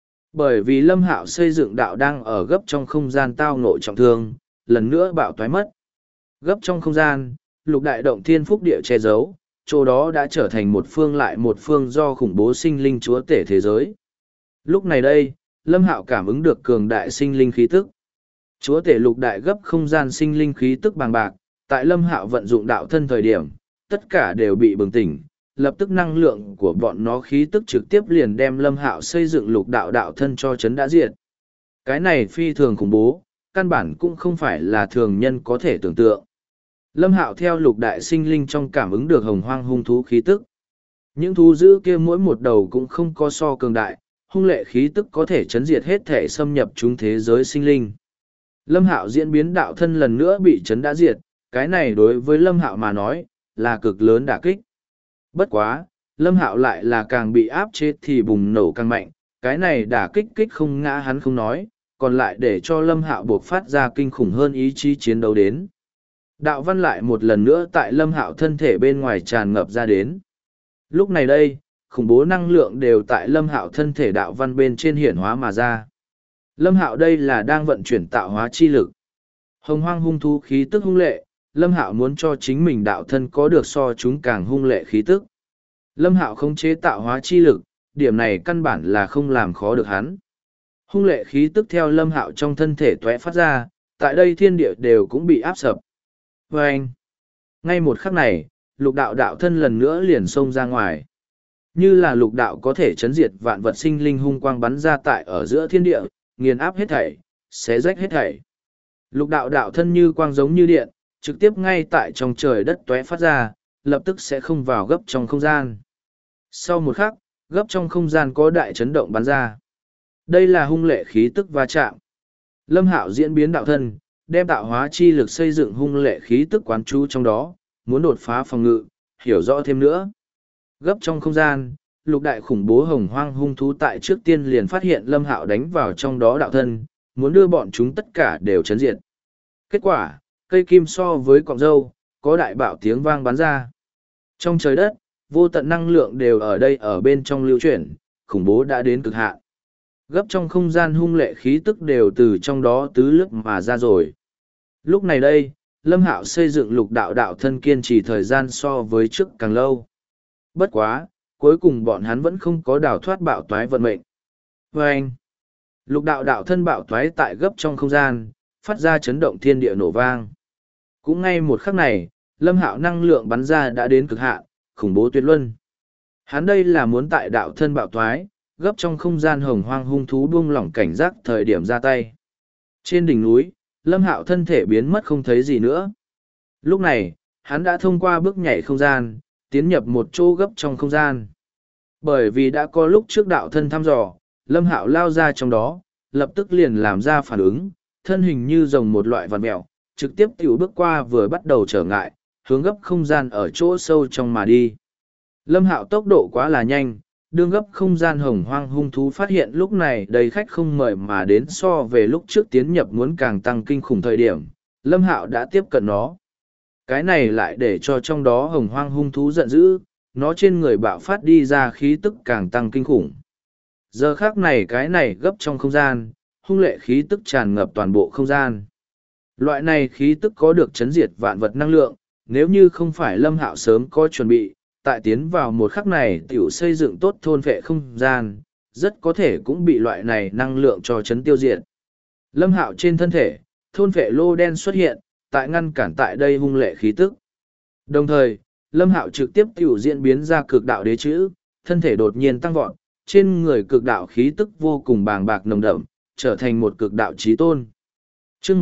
Bởi vì Lâm Hạo xây dựng đạo đang ở gấp trong không gian tao ngộ trọng thương, lần nữa bạo toái mất. Gấp trong không gian, lục đại động thiên phúc địa che giấu, chỗ đó đã trở thành một phương lại một phương do khủng bố sinh linh chúa tể thế giới. Lúc này đây, Lâm Hạo cảm ứng được cường đại sinh linh khí tức. Chúa tể lục đại gấp không gian sinh linh khí tức bằng bạc, tại Lâm Hạo vận dụng đạo thân thời điểm, tất cả đều bị bừng tỉnh, lập tức năng lượng của bọn nó khí tức trực tiếp liền đem Lâm Hạo xây dựng lục đạo đạo thân cho chấn đã diệt. Cái này phi thường khủng bố, căn bản cũng không phải là thường nhân có thể tưởng tượng. Lâm Hạo theo lục đại sinh linh trong cảm ứng được hồng hoang hung thú khí tức. Những thú dữ kia mỗi một đầu cũng không có so cường đại, hung lệ khí tức có thể chấn diệt hết thể xâm nhập chúng thế giới sinh linh. Lâm Hạo diễn biến đạo thân lần nữa bị chấn đã diệt, cái này đối với Lâm Hạo mà nói, là cực lớn đả kích. Bất quá, Lâm Hạo lại là càng bị áp chế thì bùng nổ càng mạnh, cái này đả kích kích không ngã hắn không nói, còn lại để cho Lâm Hạo buộc phát ra kinh khủng hơn ý chí chiến đấu đến. Đạo văn lại một lần nữa tại Lâm Hạo thân thể bên ngoài tràn ngập ra đến. Lúc này đây, khủng bố năng lượng đều tại Lâm Hạo thân thể đạo văn bên trên hiển hóa mà ra. Lâm Hạo đây là đang vận chuyển tạo hóa chi lực. Hồng hoang hung thú khí tức hung lệ, Lâm Hạo muốn cho chính mình đạo thân có được so chúng càng hung lệ khí tức. Lâm Hạo khống chế tạo hóa chi lực, điểm này căn bản là không làm khó được hắn. Hung lệ khí tức theo Lâm Hạo trong thân thể tóe phát ra, tại đây thiên địa đều cũng bị áp sập. Và anh, ngay một khắc này, lục đạo đạo thân lần nữa liền xông ra ngoài. Như là lục đạo có thể chấn diệt vạn vật sinh linh hung quang bắn ra tại ở giữa thiên địa, nghiền áp hết thảy, xé rách hết thảy. Lục đạo đạo thân như quang giống như điện, trực tiếp ngay tại trong trời đất tóe phát ra, lập tức sẽ không vào gấp trong không gian. Sau một khắc, gấp trong không gian có đại chấn động bắn ra. Đây là hung lệ khí tức va chạm. Lâm Hạo diễn biến đạo thân, đem tạo hóa chi lực xây dựng hung lệ khí tức quán trú trong đó, muốn đột phá phòng ngự, hiểu rõ thêm nữa. Gấp trong không gian, lục đại khủng bố hồng hoang hung thú tại trước tiên liền phát hiện Lâm Hạo đánh vào trong đó đạo thân, muốn đưa bọn chúng tất cả đều chấn diệt. Kết quả, cây kim so với cọng râu, có đại bạo tiếng vang bắn ra. Trong trời đất, vô tận năng lượng đều ở đây ở bên trong lưu chuyển, khủng bố đã đến cực hạn. Gấp trong không gian hung lệ khí tức đều từ trong đó tứ lướt mà ra rồi. Lúc này đây, Lâm Hạo xây dựng lục đạo đạo thân kiên trì thời gian so với trước càng lâu. Bất quá, cuối cùng bọn hắn vẫn không có đào thoát bạo toái vận mệnh. Và anh, lục đạo đạo thân bạo toái tại gấp trong không gian, phát ra chấn động thiên địa nổ vang. Cũng ngay một khắc này, Lâm Hạo năng lượng bắn ra đã đến cực hạn, khủng bố tuyệt luân. Hắn đây là muốn tại đạo thân bạo toái, gấp trong không gian hồng hoang hung thú buông lỏng cảnh giác thời điểm ra tay. Trên đỉnh núi, Lâm Hạo thân thể biến mất không thấy gì nữa. Lúc này, hắn đã thông qua bước nhảy không gian, tiến nhập một chỗ gấp trong không gian. Bởi vì đã có lúc trước đạo thân thăm dò, Lâm Hạo lao ra trong đó, lập tức liền làm ra phản ứng, thân hình như rồng một loại vằn mèo, trực tiếp tiểu bước qua vừa bắt đầu trở ngại, hướng gấp không gian ở chỗ sâu trong mà đi. Lâm Hạo tốc độ quá là nhanh, đương gấp không gian hồng hoang hung thú phát hiện lúc này đầy khách không mời mà đến so về lúc trước tiến nhập muốn càng tăng kinh khủng thời điểm, Lâm Hạo đã tiếp cận nó. Cái này lại để cho trong đó hồng hoang hung thú giận dữ, nó trên người bạo phát đi ra khí tức càng tăng kinh khủng. Giờ khác này cái này gấp trong không gian, hung lệ khí tức tràn ngập toàn bộ không gian. Loại này khí tức có được chấn diệt vạn vật năng lượng, nếu như không phải Lâm Hạo sớm có chuẩn bị, tại tiến vào một khắc này tiểu xây dựng tốt thôn vệ không gian, rất có thể cũng bị loại này năng lượng cho chấn tiêu diệt. Lâm Hạo trên thân thể, thôn vệ lô đen xuất hiện, tại ngăn cản tại đây hung lệ khí tức. Đồng thời, Lâm Hạo trực tiếp tiểu diễn biến ra cực đạo đế chữ, thân thể đột nhiên tăng vọt, trên người cực đạo khí tức vô cùng bàng bạc nồng đậm, trở thành một cực đạo chí tôn. Chương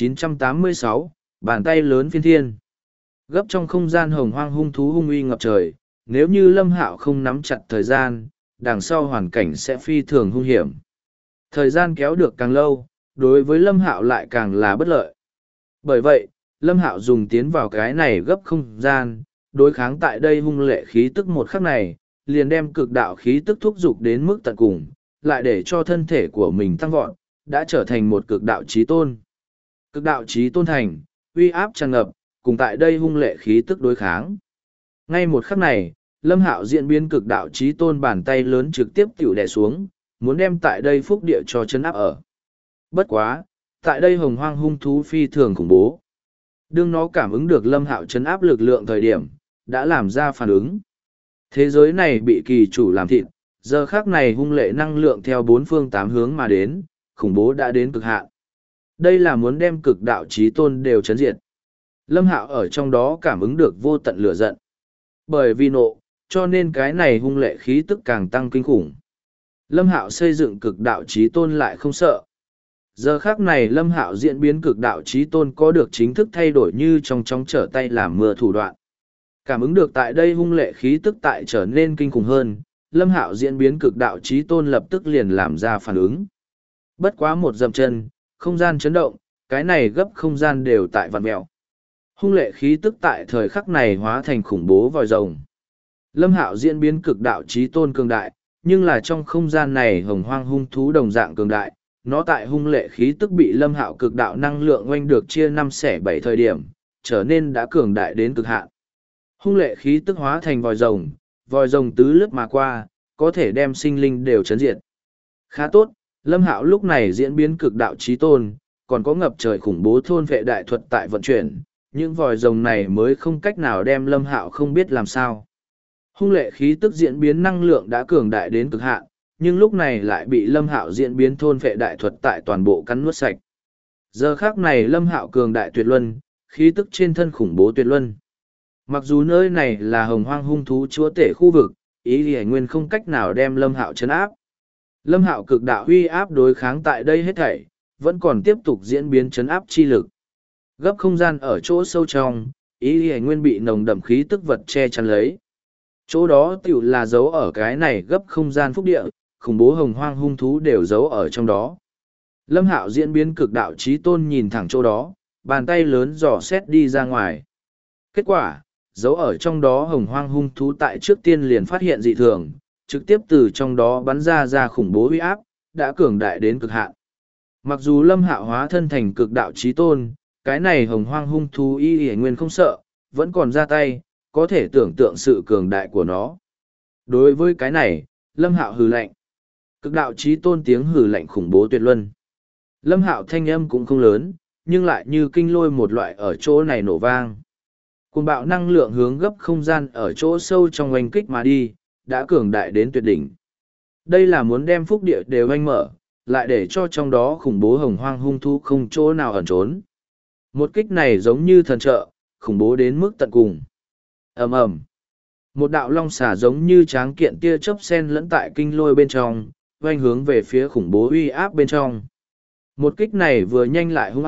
1986, bàn tay lớn phiên thiên. Gấp trong không gian hồng hoang hung thú hung uy ngập trời, nếu như Lâm Hạo không nắm chặt thời gian, đằng sau hoàn cảnh sẽ phi thường hung hiểm. Thời gian kéo được càng lâu, đối với Lâm Hạo lại càng là bất lợi. Bởi vậy, Lâm Hạo dùng tiến vào cái này gấp không gian, đối kháng tại đây hung lệ khí tức một khắc này, liền đem cực đạo khí tức thúc dục đến mức tận cùng, lại để cho thân thể của mình tăng vọt, đã trở thành một cực đạo chí tôn. Cực đạo chí tôn thành, uy áp tràn ngập, cùng tại đây hung lệ khí tức đối kháng. Ngay một khắc này, Lâm Hạo diễn biến cực đạo chí tôn bàn tay lớn trực tiếp tiểu đè xuống, muốn đem tại đây phúc địa cho chấn áp ở. Bất quá, tại đây hồng hoang hung thú phi thường khủng bố. Đương nó cảm ứng được Lâm Hạo chấn áp lực lượng thời điểm, đã làm ra phản ứng. Thế giới này bị kỳ chủ làm thịt, giờ khắc này hung lệ năng lượng theo bốn phương tám hướng mà đến, khủng bố đã đến cực hạn. Đây là muốn đem cực đạo chí tôn đều chấn diệt. Lâm Hạo ở trong đó cảm ứng được vô tận lửa giận. Bởi vì nộ, cho nên cái này hung lệ khí tức càng tăng kinh khủng. Lâm Hạo xây dựng cực đạo chí tôn lại không sợ. Giờ khác này Lâm Hạo diễn biến cực đạo chí tôn có được chính thức thay đổi như trong chóng trở tay làm mưa thủ đoạn. Cảm ứng được tại đây hung lệ khí tức tại trở nên kinh khủng hơn, Lâm Hạo diễn biến cực đạo chí tôn lập tức liền làm ra phản ứng. Bất quá một dậm chân, không gian chấn động, cái này gấp không gian đều tại vặn mèo. Hung lệ khí tức tại thời khắc này hóa thành khủng bố vòi rồng. Lâm Hạo diễn biến cực đạo chí tôn cường đại, nhưng là trong không gian này hồng hoang hung thú đồng dạng cường đại, nó tại hung lệ khí tức bị Lâm Hạo cực đạo năng lượng oanh được chia 5/7 thời điểm, trở nên đã cường đại đến cực hạn. Hung lệ khí tức hóa thành vòi rồng tứ lướt mà qua, có thể đem sinh linh đều chấn diệt. Khá tốt, Lâm Hạo lúc này diễn biến cực đạo chí tôn, còn có ngập trời khủng bố thôn vệ đại thuật tại vận chuyển, những vòi rồng này mới không cách nào đem Lâm Hạo không biết làm sao. Hung lệ khí tức diễn biến năng lượng đã cường đại đến cực hạn, nhưng lúc này lại bị Lâm Hạo diễn biến thôn vệ đại thuật tại toàn bộ cắn nuốt sạch. Giờ khác này Lâm Hạo cường đại tuyệt luân, khí tức trên thân khủng bố tuyệt luân. Mặc dù nơi này là hồng hoang hung thú chúa tể khu vực, ý thì nguyên không cách nào đem Lâm Hạo chấn áp. Lâm Hạo cực đạo huy áp đối kháng tại đây hết thảy, vẫn còn tiếp tục diễn biến chấn áp chi lực. Gấp không gian ở chỗ sâu trong, ý thì nguyên bị nồng đậm khí tức vật che chắn lấy. Chỗ đó tiểu là giấu ở cái này gấp không gian phúc địa, khủng bố hồng hoang hung thú đều giấu ở trong đó. Lâm Hạo diễn biến cực đạo chí tôn nhìn thẳng chỗ đó, bàn tay lớn dò xét đi ra ngoài. Kết quả, giấu ở trong đó hồng hoang hung thú tại trước tiên liền phát hiện dị thường, trực tiếp từ trong đó bắn ra khủng bố uy áp, đã cường đại đến cực hạn. Mặc dù Lâm Hạo hóa thân thành cực đạo chí tôn, cái này hồng hoang hung thú y nguyên không sợ, vẫn còn ra tay, có thể tưởng tượng sự cường đại của nó. Đối với cái này, Lâm Hạo hừ lạnh. Cực đạo chí tôn tiếng hừ lạnh khủng bố tuyệt luân. Lâm Hạo thanh âm cũng không lớn, nhưng lại như kinh lôi một loại ở chỗ này nổ vang. Cuồng bạo năng lượng hướng gấp không gian ở chỗ sâu trong oanh kích mà đi, đã cường đại đến tuyệt đỉnh. Đây là muốn đem phúc địa đều oanh mở, lại để cho trong đó khủng bố hồng hoang hung thú không chỗ nào ẩn trốn. Một kích này giống như thần trợ, khủng bố đến mức tận cùng. Ầm ầm. Một đạo long xà giống như tráng kiện tia chớp sen lẫn tại kinh lôi bên trong, oanh hướng về phía khủng bố uy áp bên trong. Một kích này vừa nhanh lại hung ác,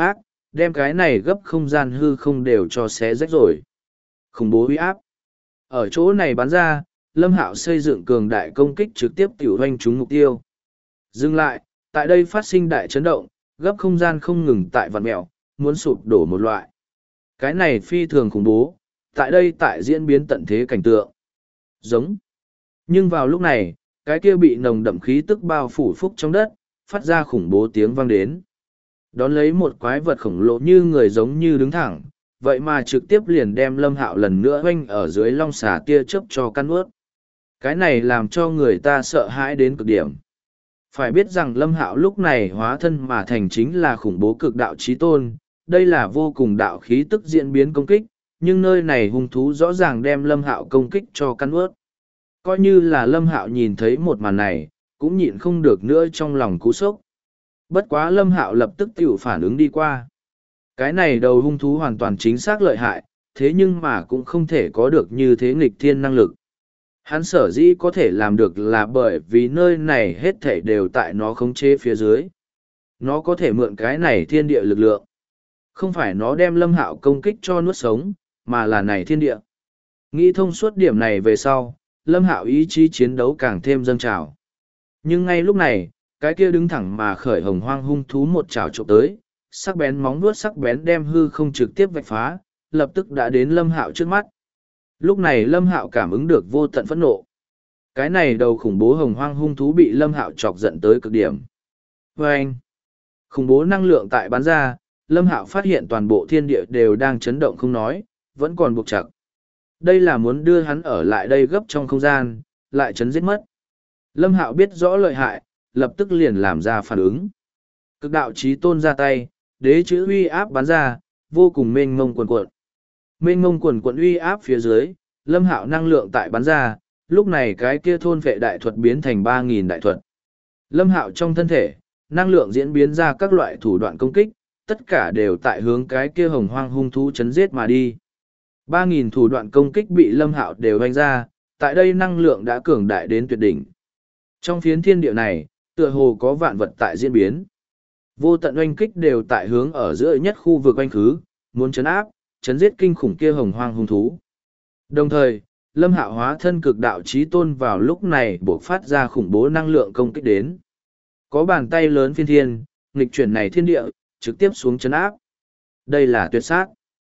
đem cái này gấp không gian hư không đều cho xé rách rồi. Khủng bố uy áp. Ở chỗ này bắn ra, Lâm Hạo xây dựng cường đại công kích trực tiếp tiểu hoanh trúng mục tiêu. Dừng lại, tại đây phát sinh đại chấn động, gấp không gian không ngừng tại vặn mẹo, muốn sụp đổ một loại. Cái này phi thường khủng bố, tại đây tại diễn biến tận thế cảnh tượng. Giống. Nhưng vào lúc này, cái kia bị nồng đậm khí tức bao phủ phúc trong đất, phát ra khủng bố tiếng vang đến. Đón lấy một quái vật khổng lồ như người giống như đứng thẳng, vậy mà trực tiếp liền đem Lâm Hạo lần nữa oanh ở dưới long xà tia chớp cho căn ướt. Cái này làm cho người ta sợ hãi đến cực điểm. Phải biết rằng Lâm Hạo lúc này hóa thân mà thành chính là khủng bố cực đạo chí tôn, đây là vô cùng đạo khí tức diễn biến công kích, nhưng nơi này hung thú rõ ràng đem Lâm Hạo công kích cho căn ướt. Coi như là Lâm Hạo nhìn thấy một màn này, cũng nhịn không được nữa trong lòng cú sốc. Bất quá Lâm Hạo lập tức tiểu phản ứng đi qua. Cái này đầu hung thú hoàn toàn chính xác lợi hại, thế nhưng mà cũng không thể có được như thế nghịch thiên năng lực. Hắn sở dĩ có thể làm được là bởi vì nơi này hết thảy đều tại nó khống chế phía dưới. Nó có thể mượn cái này thiên địa lực lượng. Không phải nó đem Lâm Hạo công kích cho nuốt sống, mà là này thiên địa. Nghĩ thông suốt điểm này về sau, Lâm Hạo ý chí chiến đấu càng thêm dâng trào. Nhưng ngay lúc này, cái kia đứng thẳng mà khởi hồng hoang hung thú một chảo trộm tới, sắc bén móng vuốt sắc bén đem hư không trực tiếp vạch phá, lập tức đã đến Lâm Hạo trước mắt. Lúc này Lâm Hạo cảm ứng được vô tận phẫn nộ. Cái này đầu khủng bố hồng hoang hung thú bị Lâm Hạo chọc giận tới cực điểm. Vâng! Khủng bố năng lượng tại bắn ra, Lâm Hạo phát hiện toàn bộ thiên địa đều đang chấn động không nói, vẫn còn buộc chặt. Đây là muốn đưa hắn ở lại đây gấp trong không gian, lại chấn giết mất. Lâm Hạo biết rõ lợi hại, lập tức liền làm ra phản ứng. Cực đạo chí tôn ra tay, đế chữ uy áp bắn ra, vô cùng mênh mông quần cuộn. Mênh mông quần cuộn uy áp phía dưới, Lâm Hạo năng lượng tại bắn ra, lúc này cái kia thôn vệ đại thuật biến thành 3.000 đại thuật. Lâm Hạo trong thân thể, năng lượng diễn biến ra các loại thủ đoạn công kích, tất cả đều tại hướng cái kia hồng hoang hung thú chấn giết mà đi. 3.000 thủ đoạn công kích bị Lâm Hạo đều hoành ra, tại đây năng lượng đã cường đại đến tuyệt đỉnh. Trong phiến thiên địa này, tựa hồ có vạn vật tại diễn biến. Vô tận oanh kích đều tại hướng ở giữa nhất khu vực oanh khứ, muốn chấn áp, chấn giết kinh khủng kia hồng hoang hung thú. Đồng thời, Lâm Hạo hóa thân cực đạo chí tôn vào lúc này buộc phát ra khủng bố năng lượng công kích đến. Có bàn tay lớn phiên thiên, nghịch chuyển này thiên địa, trực tiếp xuống chấn áp. Đây là tuyệt sát.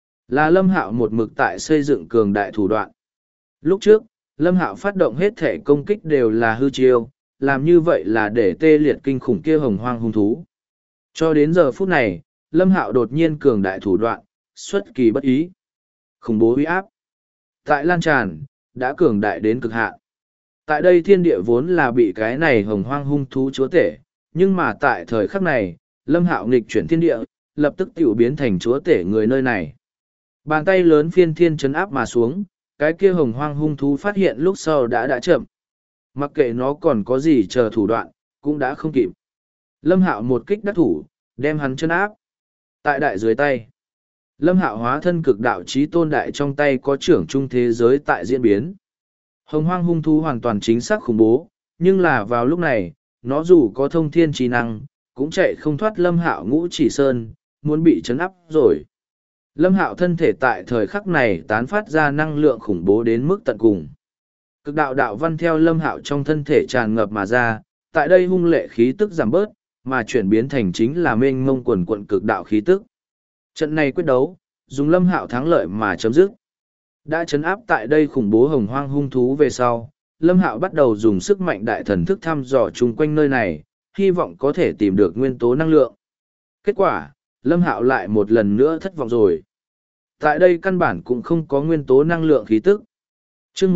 Là Lâm Hạo một mực tại xây dựng cường đại thủ đoạn. Lúc trước, Lâm Hạo phát động hết thể công kích đều là hư chiêu, làm như vậy là để tê liệt kinh khủng kia hồng hoang hung thú. Cho đến giờ phút này, Lâm Hạo đột nhiên cường đại thủ đoạn, xuất kỳ bất ý. Khủng bố uy áp. Tại lan tràn, đã cường đại đến cực hạn. Tại đây thiên địa vốn là bị cái này hồng hoang hung thú chúa tể, nhưng mà tại thời khắc này, Lâm Hạo nghịch chuyển thiên địa, lập tức tiểu biến thành chúa tể người nơi này. Bàn tay lớn phiên thiên chấn áp mà xuống, cái kia hồng hoang hung thú phát hiện lúc sau đã chậm. Mặc kệ nó còn có gì chờ thủ đoạn, cũng đã không kịp. Lâm Hạo một kích đắc thủ, đem hắn chân áp. Tại đại dưới tay, Lâm Hạo hóa thân cực đạo chí tôn đại trong tay có trưởng trung thế giới tại diễn biến. Hồng hoang hung thú hoàn toàn chính xác khủng bố, nhưng là vào lúc này, nó dù có thông thiên trí năng, cũng chạy không thoát Lâm Hạo ngũ chỉ sơn, muốn bị chấn áp rồi. Lâm Hạo thân thể tại thời khắc này tán phát ra năng lượng khủng bố đến mức tận cùng. Cực đạo đạo văn theo Lâm Hạo trong thân thể tràn ngập mà ra, tại đây hung lệ khí tức giảm bớt, mà chuyển biến thành chính là mênh mông quần quận cực đạo khí tức. Trận này quyết đấu, dùng Lâm Hạo thắng lợi mà chấm dứt. Đã chấn áp tại đây khủng bố hồng hoang hung thú về sau, Lâm Hạo bắt đầu dùng sức mạnh đại thần thức thăm dò chung quanh nơi này, hy vọng có thể tìm được nguyên tố năng lượng. Kết quả, Lâm Hạo lại một lần nữa thất vọng rồi. Tại đây căn bản cũng không có nguyên tố năng lượng khí tức. Chương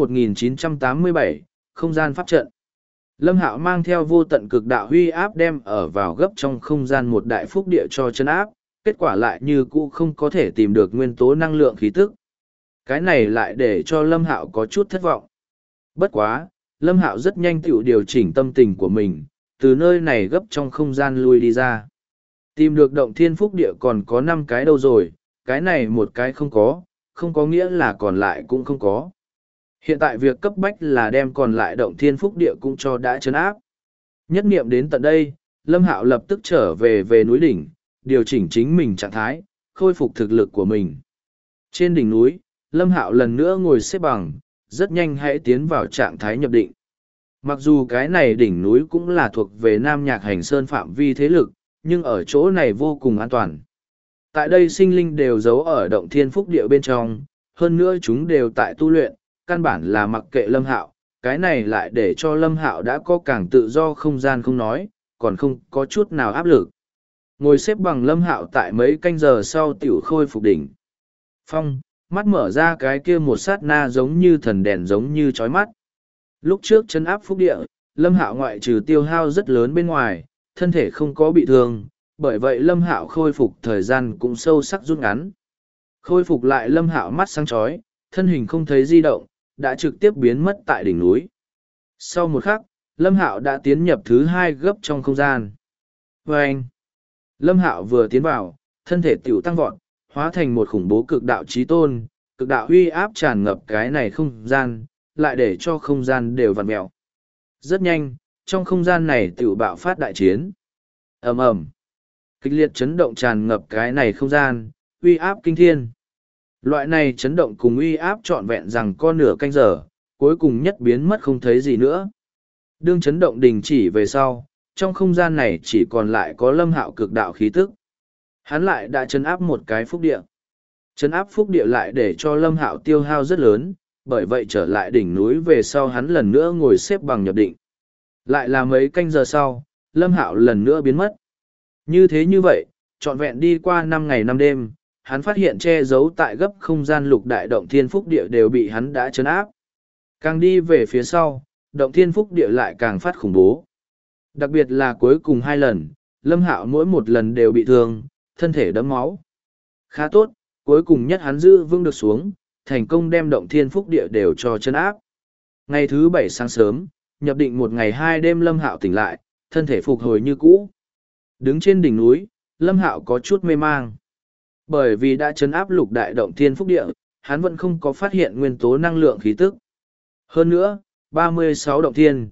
1987, không gian pháp trận. Lâm Hạo mang theo vô tận cực đạo huy áp đem ở vào gấp trong không gian một đại phúc địa cho chân áp, kết quả lại như cũ không có thể tìm được nguyên tố năng lượng khí tức. Cái này lại để cho Lâm Hạo có chút thất vọng. Bất quá, Lâm Hạo rất nhanh tự điều chỉnh tâm tình của mình, từ nơi này gấp trong không gian lui đi ra. Tìm được động thiên phúc địa còn có 5 cái đâu rồi, cái này một cái không có nghĩa là còn lại cũng không có. Hiện tại việc cấp bách là đem còn lại động thiên phúc địa cũng cho đã trấn áp. Nhất niệm đến tận đây, Lâm Hạo lập tức trở về núi đỉnh, điều chỉnh chính mình trạng thái, khôi phục thực lực của mình. Trên đỉnh núi, Lâm Hạo lần nữa ngồi xếp bằng, rất nhanh hãy tiến vào trạng thái nhập định. Mặc dù cái này đỉnh núi cũng là thuộc về Nam Nhạc Hành Sơn phạm vi thế lực, nhưng ở chỗ này vô cùng an toàn. Tại đây sinh linh đều giấu ở động thiên phúc địa bên trong, hơn nữa chúng đều tại tu luyện, căn bản là mặc kệ Lâm Hạo, cái này lại để cho Lâm Hạo đã có càng tự do không gian không nói, còn không có chút nào áp lực. Ngồi xếp bằng Lâm Hạo tại mấy canh giờ sau tiểu khôi phục đỉnh phong, mắt mở ra cái kia một sát na giống như thần đèn giống như chói mắt. Lúc trước chân áp phúc địa, Lâm Hạo ngoại trừ tiêu hao rất lớn bên ngoài, thân thể không có bị thương, bởi vậy Lâm Hạo khôi phục thời gian cũng sâu sắc rút ngắn. Khôi phục lại Lâm Hạo mắt sáng chói, thân hình không thấy di động, đã trực tiếp biến mất tại đỉnh núi. Sau một khắc, Lâm Hạo đã tiến nhập thứ hai gấp trong không gian. Vâng! Lâm Hạo vừa tiến vào, thân thể tiểu tăng vọt, hóa thành một khủng bố cực đạo chí tôn, cực đạo uy áp tràn ngập cái này không gian, lại để cho không gian đều vặn mèo. Rất nhanh, trong không gian này tiểu bạo phát đại chiến. Ầm ầm, kịch liệt chấn động tràn ngập cái này không gian, uy áp kinh thiên. Loại này chấn động cùng uy áp trọn vẹn rằng có nửa canh giờ, cuối cùng nhất biến mất không thấy gì nữa. Đương chấn động đình chỉ về sau, trong không gian này chỉ còn lại có Lâm Hạo cực đạo khí tức. Hắn lại đã chấn áp một cái phúc địa. Chấn áp phúc địa lại để cho Lâm Hạo tiêu hao rất lớn, bởi vậy trở lại đỉnh núi về sau hắn lần nữa ngồi xếp bằng nhập định. Lại là mấy canh giờ sau, Lâm Hạo lần nữa biến mất. Như thế như vậy, trọn vẹn đi qua 5 ngày 5 đêm, hắn phát hiện che giấu tại gấp không gian lục đại động thiên phúc địa đều bị hắn đã chấn áp. Càng đi về phía sau, động thiên phúc địa lại càng phát khủng bố. Đặc biệt là cuối cùng 2 lần, Lâm Hạo mỗi một lần đều bị thương, thân thể đẫm máu. Khá tốt, cuối cùng nhất hắn giữ vững được xuống, thành công đem động thiên phúc địa đều cho chấn áp. Ngày thứ 7 sáng sớm, nhập định 1 ngày 2 đêm Lâm Hạo tỉnh lại, thân thể phục hồi như cũ. Đứng trên đỉnh núi, Lâm Hạo có chút mê mang. Bởi vì đã chấn áp lục đại động thiên phúc địa, hắn vẫn không có phát hiện nguyên tố năng lượng khí tức. Hơn nữa, 36 động thiên,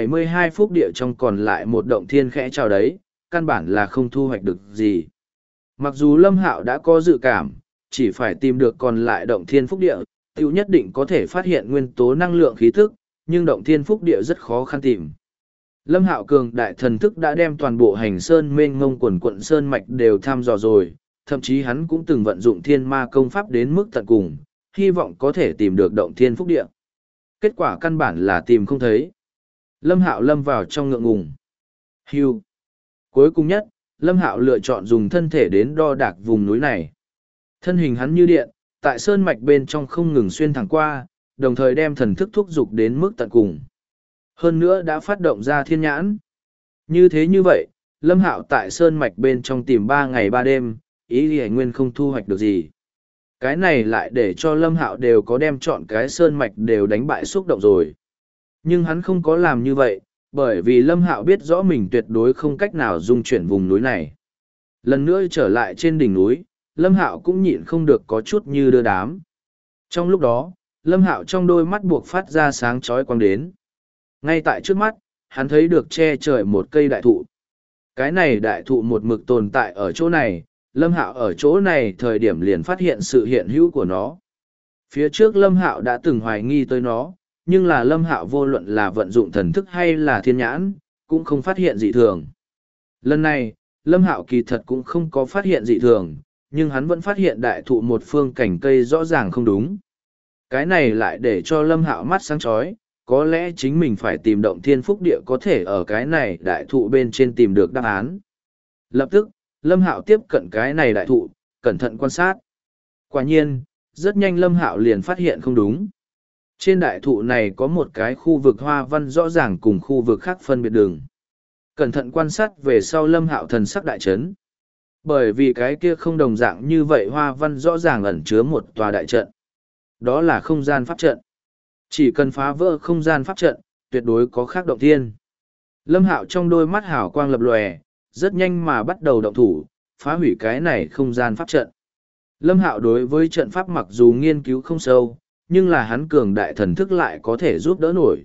72 phúc địa trong còn lại một động thiên khẽ chào đấy, căn bản là không thu hoạch được gì. Mặc dù Lâm Hạo đã có dự cảm, chỉ phải tìm được còn lại động thiên phúc địa, tiểu nhất định có thể phát hiện nguyên tố năng lượng khí tức, nhưng động thiên phúc địa rất khó khăn tìm. Lâm Hạo cường đại thần thức đã đem toàn bộ hành sơn mênh mông quần quận sơn mạch đều thăm dò rồi, thậm chí hắn cũng từng vận dụng thiên ma công pháp đến mức tận cùng, hy vọng có thể tìm được động thiên phúc địa. Kết quả căn bản là tìm không thấy. Lâm Hạo lâm vào trong ngượng ngùng. Hưu. Cuối cùng nhất, Lâm Hạo lựa chọn dùng thân thể đến đo đạc vùng núi này. Thân hình hắn như điện, tại sơn mạch bên trong không ngừng xuyên thẳng qua, đồng thời đem thần thức thúc dục đến mức tận cùng. Hơn nữa đã phát động ra thiên nhãn. Như thế như vậy, Lâm Hạo tại sơn mạch bên trong tìm 3 ngày 3 đêm, ý thì nguyên không thu hoạch được gì. Cái này lại để cho Lâm Hạo đều có đem chọn cái sơn mạch đều đánh bại xúc động rồi. Nhưng hắn không có làm như vậy, bởi vì Lâm Hạo biết rõ mình tuyệt đối không cách nào dung chuyển vùng núi này. Lần nữa trở lại trên đỉnh núi, Lâm Hạo cũng nhịn không được có chút như đưa đám. Trong lúc đó, Lâm Hạo trong đôi mắt buộc phát ra sáng chói quang đến. Ngay tại trước mắt, hắn thấy được che trời một cây đại thụ. Cái này đại thụ một mực tồn tại ở chỗ này, Lâm Hạo ở chỗ này thời điểm liền phát hiện sự hiện hữu của nó. Phía trước Lâm Hạo đã từng hoài nghi tới nó, nhưng là Lâm Hạo vô luận là vận dụng thần thức hay là thiên nhãn, cũng không phát hiện dị thường. Lần này, Lâm Hạo kỳ thật cũng không có phát hiện dị thường, nhưng hắn vẫn phát hiện đại thụ một phương cảnh cây rõ ràng không đúng. Cái này lại để cho Lâm Hạo mắt sáng chói, có lẽ chính mình phải tìm động thiên phúc địa có thể ở cái này đại thụ bên trên tìm được đáp án. Lập tức, Lâm Hạo tiếp cận cái này đại thụ, cẩn thận quan sát. Quả nhiên, rất nhanh Lâm Hạo liền phát hiện không đúng. Trên đại thụ này có một cái khu vực hoa văn rõ ràng cùng khu vực khác phân biệt đường. Cẩn thận quan sát về sau Lâm Hạo thần sắc đại chấn. Bởi vì cái kia không đồng dạng như vậy hoa văn rõ ràng ẩn chứa một tòa đại trận. Đó là không gian pháp trận. Chỉ cần phá vỡ không gian pháp trận, tuyệt đối có khác động thiên. Lâm Hạo trong đôi mắt hào quang lập lòe, rất nhanh mà bắt đầu động thủ, phá hủy cái này không gian pháp trận. Lâm Hạo đối với trận pháp mặc dù nghiên cứu không sâu, nhưng là hắn cường đại thần thức lại có thể giúp đỡ nổi.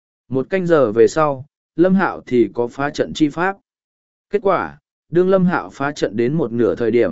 1 canh giờ về sau, Lâm Hạo thì có phá trận chi pháp. Kết quả, đương Lâm Hạo phá trận đến một nửa thời điểm,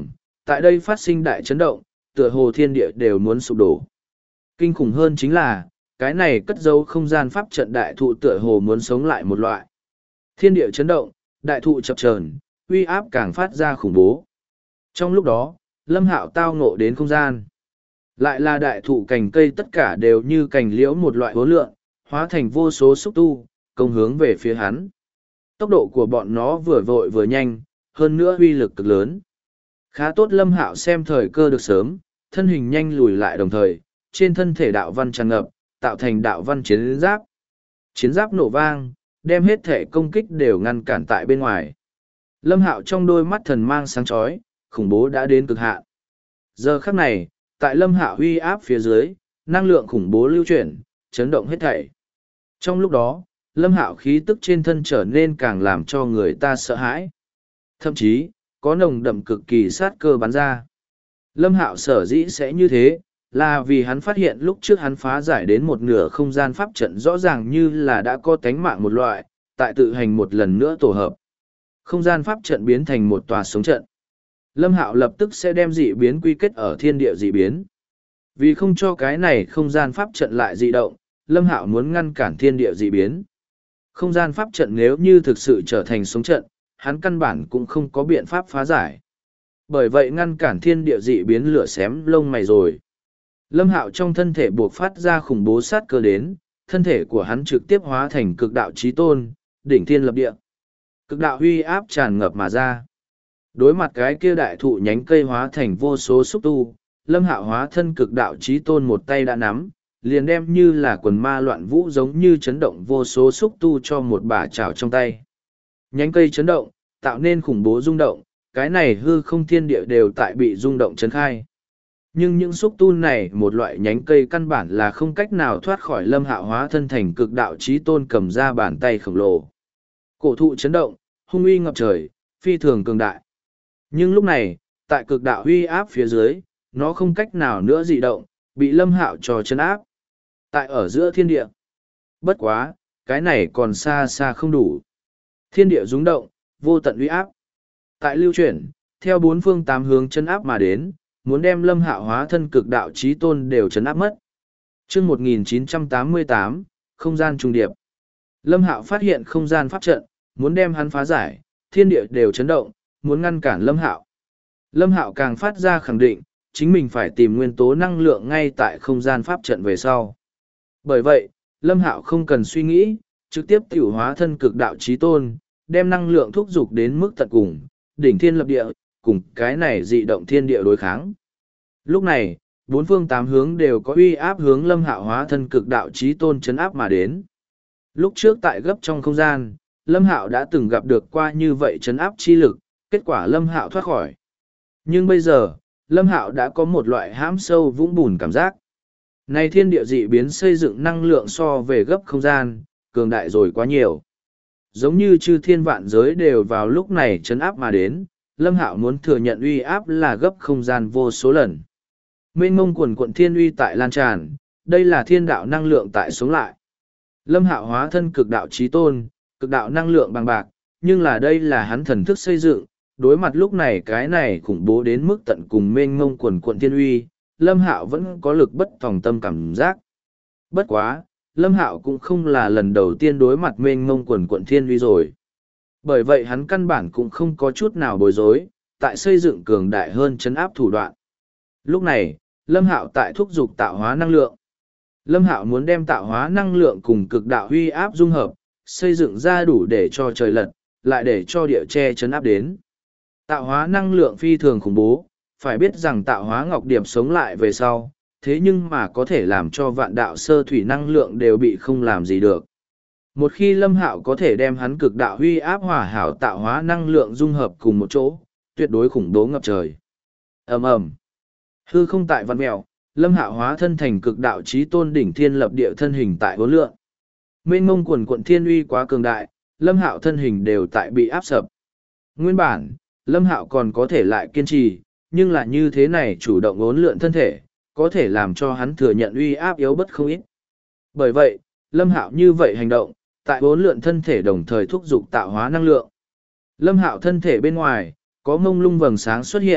Tại đây phát sinh đại chấn động, tựa hồ thiên địa đều muốn sụp đổ. Kinh khủng hơn chính là, cái này cất giấu không gian pháp trận đại thụ tựa hồ muốn sống lại một loại. Thiên địa chấn động, đại thụ chập chờn, uy áp càng phát ra khủng bố. Trong lúc đó, Lâm Hạo tao ngộ đến không gian. Lại là đại thụ cành cây tất cả đều như cành liễu một loại hố lượng, hóa thành vô số xúc tu, công hướng về phía hắn. Tốc độ của bọn nó vừa vội vừa nhanh, hơn nữa uy lực cực lớn. Khá tốt Lâm Hạo xem thời cơ được sớm, thân hình nhanh lùi lại đồng thời, trên thân thể đạo văn tràn ngập, tạo thành đạo văn chiến giáp. Chiến giáp nổ vang, đem hết thể công kích đều ngăn cản tại bên ngoài. Lâm Hạo trong đôi mắt thần mang sáng chói, khủng bố đã đến cực hạn. Giờ khắc này, tại Lâm Hạo uy áp phía dưới, năng lượng khủng bố lưu chuyển, chấn động hết thảy. Trong lúc đó, Lâm Hạo khí tức trên thân trở nên càng làm cho người ta sợ hãi. Thậm chí, có nồng đậm cực kỳ sát cơ bắn ra. Lâm Hạo sở dĩ sẽ như thế, là vì hắn phát hiện lúc trước hắn phá giải đến một nửa không gian pháp trận rõ ràng như là đã có tánh mạng một loại, tại tự hành một lần nữa tổ hợp. Không gian pháp trận biến thành một tòa sống trận. Lâm Hạo lập tức sẽ đem dị biến quy kết ở thiên địa dị biến. Vì không cho cái này không gian pháp trận lại dị động, Lâm Hạo muốn ngăn cản thiên địa dị biến. Không gian pháp trận nếu như thực sự trở thành sống trận, hắn căn bản cũng không có biện pháp phá giải. Bởi vậy ngăn cản thiên địa dị biến lửa xém lông mày rồi. Lâm Hạo trong thân thể buộc phát ra khủng bố sát cơ đến, thân thể của hắn trực tiếp hóa thành cực đạo chí tôn, đỉnh thiên lập địa. Cực đạo huy áp tràn ngập mà ra. Đối mặt cái kia đại thụ nhánh cây hóa thành vô số xúc tu, Lâm Hạo hóa thân cực đạo chí tôn một tay đã nắm, liền đem như là quần ma loạn vũ giống như chấn động vô số xúc tu cho một bà chảo trong tay. Nhánh cây chấn động, tạo nên khủng bố rung động, cái này hư không thiên địa đều tại bị rung động chấn khai. Nhưng những xúc tu này một loại nhánh cây căn bản là không cách nào thoát khỏi Lâm Hạo hóa thân thành cực đạo chí tôn cầm ra bàn tay khổng lồ. Cổ thụ chấn động, hung uy ngập trời, phi thường cường đại. Nhưng lúc này, tại cực đạo uy áp phía dưới, nó không cách nào nữa dị động, bị Lâm Hạo cho chấn áp. Tại ở giữa thiên địa. Bất quá, cái này còn xa xa không đủ. Thiên địa rung động, vô tận uy áp. Tại lưu chuyển, theo bốn phương tám hướng chấn áp mà đến, muốn đem Lâm Hạo hóa thân cực đạo chí tôn đều chấn áp mất. Chương 1988, không gian trùng điệp. Lâm Hạo phát hiện không gian pháp trận, muốn đem hắn phá giải, thiên địa đều chấn động, muốn ngăn cản Lâm Hạo. Lâm Hạo càng phát ra khẳng định, chính mình phải tìm nguyên tố năng lượng ngay tại không gian pháp trận về sau. Bởi vậy, Lâm Hạo không cần suy nghĩ, trực tiếp tiểu hóa thân cực đạo chí tôn, đem năng lượng thúc dục đến mức tận cùng, đỉnh thiên lập địa, cùng cái này dị động thiên địa đối kháng. Lúc này, bốn phương tám hướng đều có uy áp hướng Lâm Hạo hóa thân cực đạo chí tôn chấn áp mà đến. Lúc trước tại gấp trong không gian, Lâm Hạo đã từng gặp được qua như vậy chấn áp chi lực, kết quả Lâm Hạo thoát khỏi. Nhưng bây giờ, Lâm Hạo đã có một loại hãm sâu vũng bùn cảm giác. Này thiên địa dị biến xây dựng năng lượng so về gấp không gian, cường đại rồi quá nhiều. Giống như chư thiên vạn giới đều vào lúc này chấn áp mà đến, Lâm Hạo muốn thừa nhận uy áp là gấp không gian vô số lần. Mênh mông quần quận thiên uy tại lan tràn, đây là thiên đạo năng lượng tại sống lại. Lâm Hạo hóa thân cực đạo chí tôn, cực đạo năng lượng bằng bạc, nhưng là đây là hắn thần thức xây dựng, đối mặt lúc này cái này khủng bố đến mức tận cùng mênh mông quần quận thiên uy, Lâm Hạo vẫn có lực bất tòng tâm cảm giác. Bất quá, Lâm Hạo cũng không là lần đầu tiên đối mặt mênh mông quần quận thiên uy rồi. Bởi vậy hắn căn bản cũng không có chút nào bối rối, tại xây dựng cường đại hơn chấn áp thủ đoạn. Lúc này, Lâm Hạo tại thúc giục tạo hóa năng lượng. Lâm Hạo muốn đem tạo hóa năng lượng cùng cực đạo huy áp dung hợp, xây dựng ra đủ để cho trời lật, lại để cho địa che chấn áp đến. Tạo hóa năng lượng phi thường khủng bố, phải biết rằng tạo hóa ngọc điệp sống lại về sau, thế nhưng mà có thể làm cho vạn đạo sơ thủy năng lượng đều bị không làm gì được. Một khi Lâm Hạo có thể đem hắn cực đạo huy áp hòa hảo tạo hóa năng lượng dung hợp cùng một chỗ, tuyệt đối khủng bố ngập trời. Ầm ầm. Hư không tại vạn mèo, Lâm Hạo hóa thân thành cực đạo chí tôn đỉnh thiên lập địa thân hình tại hỗn lượng. Mênh mông quần quận thiên uy quá cường đại, Lâm Hạo thân hình đều tại bị áp sập. Nguyên bản, Lâm Hạo còn có thể lại kiên trì, nhưng là như thế này chủ động uốn lượn thân thể, có thể làm cho hắn thừa nhận uy áp yếu bất không ít. Bởi vậy, Lâm Hạo như vậy hành động, tại uốn lượn thân thể đồng thời thúc giục tạo hóa năng lượng. Lâm Hạo thân thể bên ngoài, có mông lung vầng sáng xuất hiện,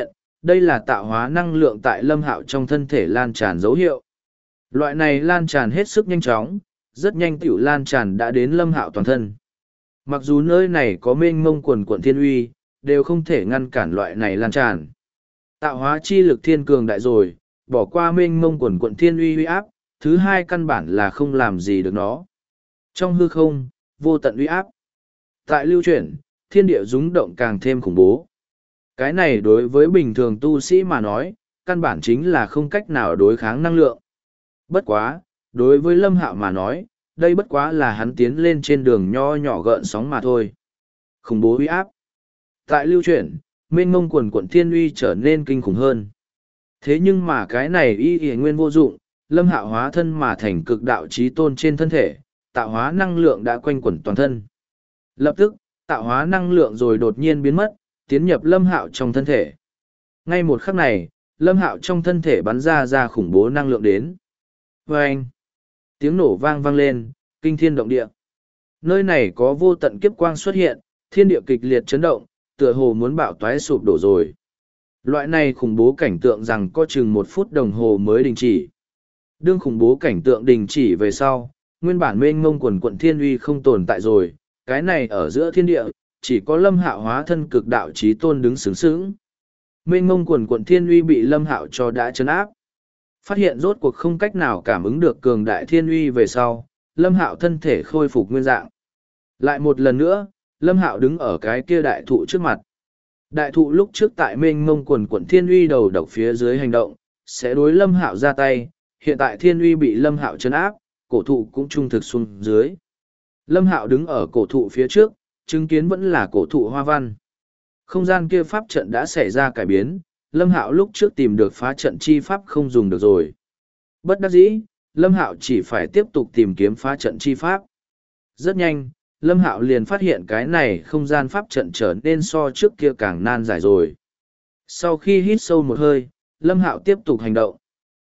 đây là tạo hóa năng lượng tại Lâm Hạo trong thân thể lan tràn dấu hiệu. Loại này lan tràn hết sức nhanh chóng, rất nhanh tiểu lan tràn đã đến Lâm Hạo toàn thân. Mặc dù nơi này có mênh mông quần quận thiên uy, đều không thể ngăn cản loại này lan tràn. Tạo hóa chi lực thiên cường đại rồi, bỏ qua mênh mông quần quận thiên uy uy áp, thứ hai căn bản là không làm gì được nó. Trong hư không, vô tận uy áp. Tại lưu chuyển, thiên địa rúng động càng thêm khủng bố. Cái này đối với bình thường tu sĩ mà nói, căn bản chính là không cách nào đối kháng năng lượng. Bất quá, đối với Lâm Hạo mà nói, đây bất quá là hắn tiến lên trên đường nho nhỏ gợn sóng mà thôi. Khủng bố uy áp. Tại lưu chuyển, mênh mông quần quận thiên uy trở nên kinh khủng hơn. Thế nhưng mà cái này y nguyên vô dụng, Lâm Hạo hóa thân mà thành cực đạo chí tôn trên thân thể, tạo hóa năng lượng đã quanh quẩn toàn thân. Lập tức, tạo hóa năng lượng rồi đột nhiên biến mất, tiến nhập Lâm Hạo trong thân thể. Ngay một khắc này, Lâm Hạo trong thân thể bắn ra khủng bố năng lượng đến. Vâng! Tiếng nổ vang vang lên, kinh thiên động địa. Nơi này có vô tận kiếp quang xuất hiện, thiên địa kịch liệt chấn động, tựa hồ muốn bạo toái sụp đổ rồi. Loại này khủng bố cảnh tượng rằng có chừng 1 phút đồng hồ mới đình chỉ. Đương khủng bố cảnh tượng đình chỉ về sau, nguyên bản mênh mông quần quận thiên uy không tồn tại rồi, cái này ở giữa thiên địa, chỉ có Lâm Hạo hóa thân cực đạo chí tôn đứng sướng sướng. Mênh mông quần quận thiên uy bị Lâm Hạo cho đã chấn áp. Phát hiện rốt cuộc không cách nào cảm ứng được cường đại thiên uy về sau, Lâm Hạo thân thể khôi phục nguyên dạng. Lại một lần nữa, Lâm Hạo đứng ở cái kia đại thụ trước mặt. Đại thụ lúc trước tại mênh mông quần quận thiên uy đầu độc phía dưới hành động, sẽ đối Lâm Hạo ra tay, hiện tại thiên uy bị Lâm Hạo chấn áp, cổ thụ cũng trung thực xuống dưới. Lâm Hạo đứng ở cổ thụ phía trước, chứng kiến vẫn là cổ thụ hoa văn. Không gian kia pháp trận đã xảy ra cải biến, Lâm Hạo lúc trước tìm được phá trận chi pháp không dùng được rồi. Bất đắc dĩ, Lâm Hạo chỉ phải tiếp tục tìm kiếm phá trận chi pháp. Rất nhanh, Lâm Hạo liền phát hiện cái này không gian pháp trận trở nên so trước kia càng nan giải rồi. Sau khi hít sâu một hơi, Lâm Hạo tiếp tục hành động.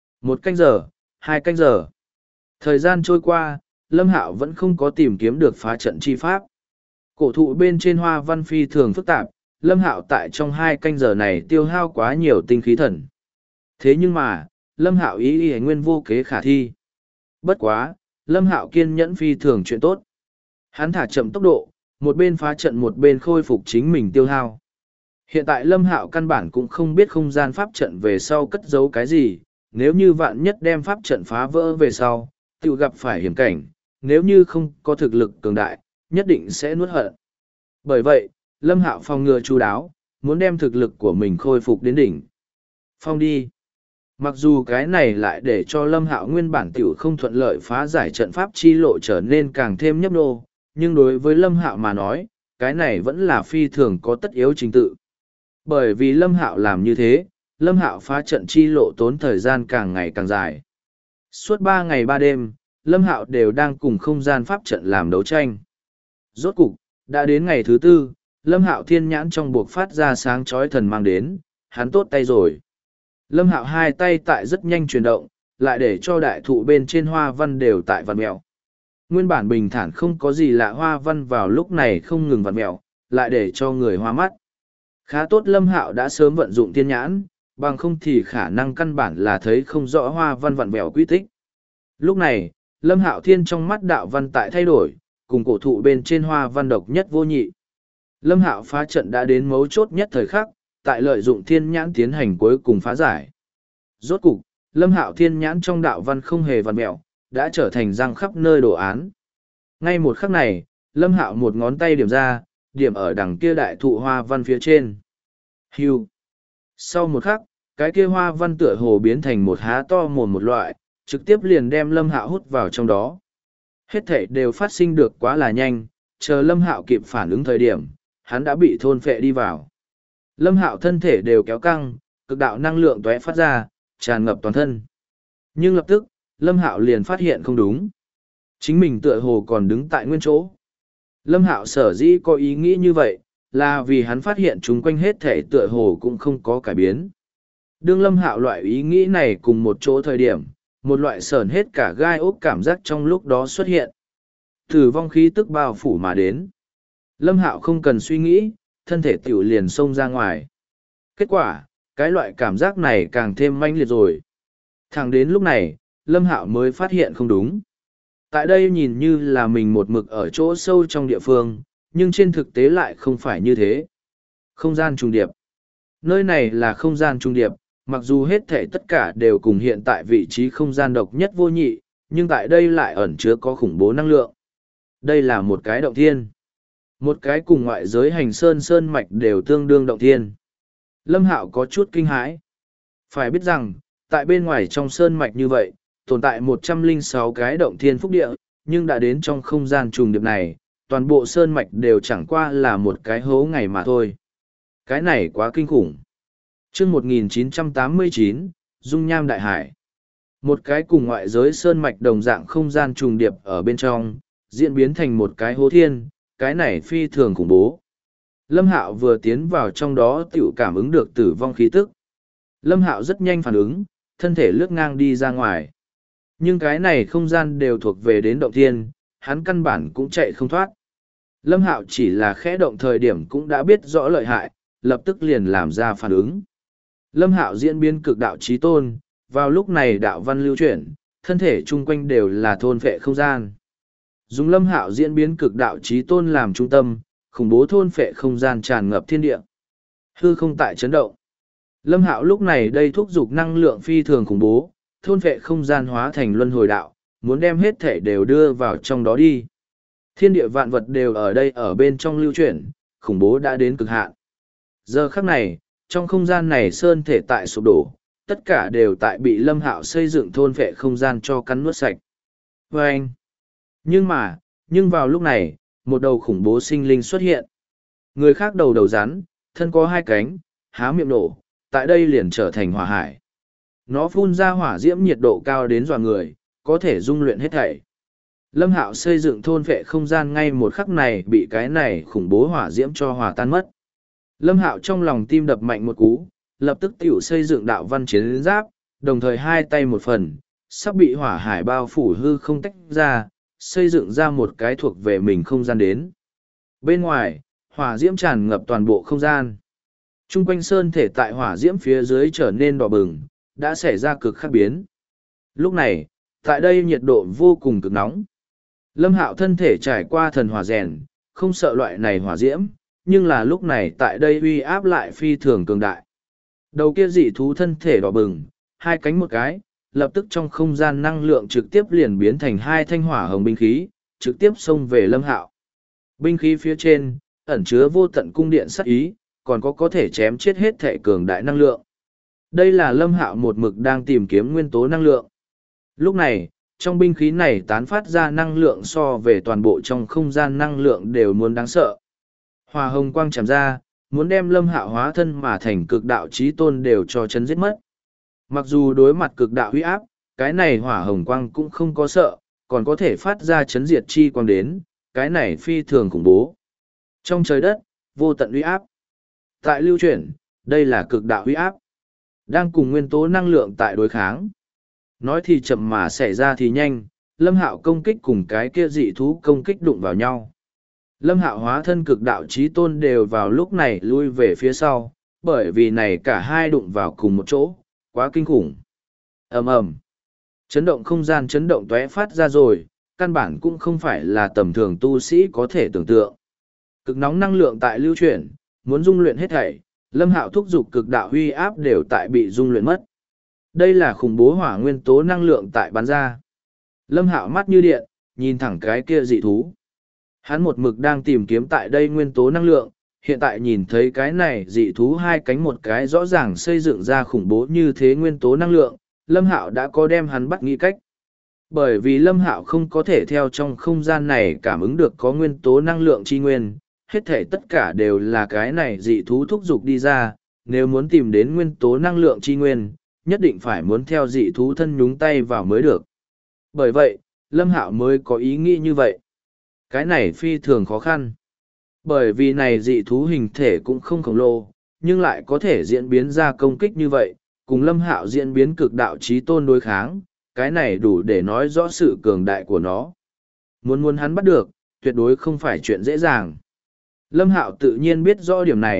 1 canh giờ, 2 canh giờ. Thời gian trôi qua, Lâm Hạo vẫn không có tìm kiếm được phá trận chi pháp. Cổ thụ bên trên hoa văn phi thường phức tạp, Lâm Hạo tại trong 2 canh giờ này tiêu hao quá nhiều tinh khí thần. Thế nhưng mà, Lâm Hạo ý nguyên vô kế khả thi. Bất quá, Lâm Hạo kiên nhẫn phi thường chuyện tốt. Hắn thả chậm tốc độ, một bên phá trận một bên khôi phục chính mình tiêu hao. Hiện tại Lâm Hạo căn bản cũng không biết không gian pháp trận về sau cất giấu cái gì, nếu như vạn nhất đem pháp trận phá vỡ về sau, tự gặp phải hiểm cảnh, nếu như không có thực lực cường đại, nhất định sẽ nuốt hận. Bởi vậy, Lâm Hạo phòng ngừa chu đáo, muốn đem thực lực của mình khôi phục đến đỉnh. Phong đi. Mặc dù cái này lại để cho Lâm Hạo nguyên bản tiểu không thuận lợi phá giải trận pháp chi lộ trở nên càng thêm nhấp nô, nhưng đối với Lâm Hạo mà nói, cái này vẫn là phi thường có tất yếu trình tự. Bởi vì Lâm Hạo làm như thế, Lâm Hạo phá trận chi lộ tốn thời gian càng ngày càng dài. Suốt 3 ngày 3 đêm, Lâm Hạo đều đang cùng không gian pháp trận làm đấu tranh. Rốt cục, đã đến ngày thứ 4, Lâm Hạo thiên nhãn trong buộc phát ra sáng chói thần mang đến, hắn tốt tay rồi. Lâm Hạo hai tay tại rất nhanh chuyển động, lại để cho đại thụ bên trên hoa văn đều tại vặn mèo. Nguyên bản bình thản không có gì lạ hoa văn vào lúc này không ngừng vặn mèo, lại để cho người hoa mắt. Khá tốt Lâm Hạo đã sớm vận dụng thiên nhãn, bằng không thì khả năng căn bản là thấy không rõ hoa văn vặn vẹo quy tích. Lúc này, Lâm Hạo thiên trong mắt đạo văn tại thay đổi, cùng cổ thụ bên trên hoa văn độc nhất vô nhị. Lâm Hạo phá trận đã đến mấu chốt nhất thời khắc, tại lợi dụng thiên nhãn tiến hành cuối cùng phá giải. Rốt cục, Lâm Hạo thiên nhãn trong đạo văn không hề vặn mẹo, đã trở thành răng khắp nơi đồ án. Ngay một khắc này, Lâm Hạo một ngón tay điểm ra, điểm ở đằng kia đại thụ hoa văn phía trên. Hưu. Sau một khắc, cái kia hoa văn tựa hồ biến thành một há to mồm một loại, trực tiếp liền đem Lâm Hạo hút vào trong đó. Hết thảy đều phát sinh được quá là nhanh, chờ Lâm Hạo kịp phản ứng thời điểm, hắn đã bị thôn phệ đi vào. Lâm Hạo thân thể đều kéo căng, cực đạo năng lượng tóe phát ra, tràn ngập toàn thân. Nhưng lập tức, Lâm Hạo liền phát hiện không đúng. Chính mình tựa hồ còn đứng tại nguyên chỗ. Lâm Hạo sở dĩ có ý nghĩ như vậy, là vì hắn phát hiện chúng quanh hết thể tựa hồ cũng không có cải biến. Đương Lâm Hạo loại ý nghĩ này cùng một chỗ thời điểm, một loại sởn hết cả gai ốc cảm giác trong lúc đó xuất hiện. Tử vong khí tức bao phủ mà đến. Lâm Hạo không cần suy nghĩ, thân thể tiểu liền xông ra ngoài. Kết quả, Cái loại cảm giác này càng thêm manh liệt rồi. Thẳng đến lúc này, Lâm Hạo mới phát hiện không đúng. Tại đây nhìn như là mình một mực ở chỗ sâu trong địa phương, nhưng trên thực tế lại không phải như thế. Không gian trùng điệp. Nơi này là không gian trùng điệp, mặc dù hết thể tất cả đều cùng hiện tại vị trí không gian độc nhất vô nhị, nhưng tại đây lại ẩn chứa có khủng bố năng lượng. Đây là một cái động thiên. Một cái cùng ngoại giới hành sơn mạch đều tương đương động thiên. Lâm Hạo có chút kinh hãi. Phải biết rằng, tại bên ngoài trong sơn mạch như vậy, tồn tại 106 cái động thiên phúc địa, nhưng đã đến trong không gian trùng điệp này, toàn bộ sơn mạch đều chẳng qua là một cái hố ngày mà thôi. Cái này quá kinh khủng. Chương 1989, Dung Nham Đại Hải. Một cái cùng ngoại giới sơn mạch đồng dạng không gian trùng điệp ở bên trong, diễn biến thành một cái hố thiên, cái này phi thường khủng bố. Lâm Hạo vừa tiến vào trong đó tiểu cảm ứng được tử vong khí tức. Lâm Hạo rất nhanh phản ứng, thân thể lướt ngang đi ra ngoài. Nhưng cái này không gian đều thuộc về đến động thiên, hắn căn bản cũng chạy không thoát. Lâm Hạo chỉ là khẽ động thời điểm cũng đã biết rõ lợi hại, lập tức liền làm ra phản ứng. Lâm Hạo diễn biến cực đạo chí tôn, vào lúc này đạo văn lưu chuyển, thân thể chung quanh đều là thôn phệ không gian. Dùng Lâm Hạo diễn biến cực đạo chí tôn làm trung tâm, khủng bố thôn phệ không gian tràn ngập thiên địa. Hư không tại chấn động. Lâm Hạo lúc này đây thúc giục năng lượng phi thường khủng bố, thôn phệ không gian hóa thành luân hồi đạo, muốn đem hết thể đều đưa vào trong đó đi. Thiên địa vạn vật đều ở đây ở bên trong lưu chuyển, khủng bố đã đến cực hạn. Giờ khắc này, trong không gian này sơn thể tại sụp đổ, tất cả đều tại bị Lâm Hạo xây dựng thôn phệ không gian cho cắn nuốt sạch. Và anh. Nhưng vào lúc này, một đầu khủng bố sinh linh xuất hiện. Người khác đầu rắn, thân có hai cánh, há miệng nổ, tại đây liền trở thành hỏa hải. Nó phun ra hỏa diễm nhiệt độ cao đến dọa người, có thể dung luyện hết thảy. Lâm Hạo xây dựng thôn vệ không gian ngay một khắc này bị cái này khủng bố hỏa diễm cho hòa tan mất. Lâm Hạo trong lòng tim đập mạnh một cú, lập tức tiểu xây dựng đạo văn chiến giáp, đồng thời hai tay một phần, sắp bị hỏa hải bao phủ hư không tách ra, xây dựng ra một cái thuộc về mình không gian đến. Bên ngoài, hỏa diễm tràn ngập toàn bộ không gian. Trung quanh sơn thể tại hỏa diễm phía dưới trở nên đỏ bừng, đã xảy ra cực khác biến. Lúc này, tại đây nhiệt độ vô cùng cực nóng. Lâm Hạo thân thể trải qua thần hỏa rèn, không sợ loại này hỏa diễm, nhưng là lúc này tại đây uy áp lại phi thường cường đại. Đầu kia dị thú thân thể đỏ bừng, hai cánh một cái, lập tức trong không gian năng lượng trực tiếp liền biến thành hai thanh hỏa hồng binh khí, trực tiếp xông về Lâm Hạo. Binh khí phía trên, ẩn chứa vô tận cung điện sát ý, còn có thể chém chết hết thể cường đại năng lượng. Đây là Lâm Hạo một mực đang tìm kiếm nguyên tố năng lượng. Lúc này, trong binh khí này tán phát ra năng lượng so về toàn bộ trong không gian năng lượng đều muốn đáng sợ. Hỏa hồng quang chạm ra, muốn đem Lâm Hạo hóa thân mà thành cực đạo chí tôn đều cho chấn giết mất. Mặc dù đối mặt cực đạo uy áp, cái này hỏa hồng quang cũng không có sợ, còn có thể phát ra chấn diệt chi quang đến, cái này phi thường khủng bố. Trong trời đất, vô tận uy áp. Tại lưu chuyển, đây là cực đạo uy áp. Đang cùng nguyên tố năng lượng tại đối kháng. Nói thì chậm mà xảy ra thì nhanh, Lâm Hạo công kích cùng cái kia dị thú công kích đụng vào nhau. Lâm Hạo hóa thân cực đạo chí tôn đều vào lúc này lui về phía sau, bởi vì này cả hai đụng vào cùng một chỗ, quá kinh khủng. Ầm ầm. Chấn động không gian chấn động tóe phát ra rồi, căn bản cũng không phải là tầm thường tu sĩ có thể tưởng tượng. Cực nóng năng lượng tại lưu chuyển, muốn dung luyện hết thảy, Lâm Hạo thúc giục cực đạo huy áp đều tại bị dung luyện mất. Đây là khủng bố hỏa nguyên tố năng lượng tại bắn ra. Lâm Hạo mắt như điện, nhìn thẳng cái kia dị thú. Hắn một mực đang tìm kiếm tại đây nguyên tố năng lượng, hiện tại nhìn thấy cái này dị thú hai cánh một cái rõ ràng xây dựng ra khủng bố như thế nguyên tố năng lượng, Lâm Hạo đã có đem hắn bắt nghĩ cách. Bởi vì Lâm Hạo không có thể theo trong không gian này cảm ứng được có nguyên tố năng lượng chi nguyên, hết thể tất cả đều là cái này dị thú thúc giục đi ra, nếu muốn tìm đến nguyên tố năng lượng chi nguyên, nhất định phải muốn theo dị thú thân nhúng tay vào mới được. Bởi vậy, Lâm Hạo mới có ý nghĩ như vậy. Cái này phi thường khó khăn. Bởi vì này dị thú hình thể cũng không khổng lồ, nhưng lại có thể diễn biến ra công kích như vậy, cùng Lâm Hạo diễn biến cực đạo chí tôn đối kháng, cái này đủ để nói rõ sự cường đại của nó. Muốn hắn bắt được, tuyệt đối không phải chuyện dễ dàng. Lâm Hạo tự nhiên biết rõ điểm này,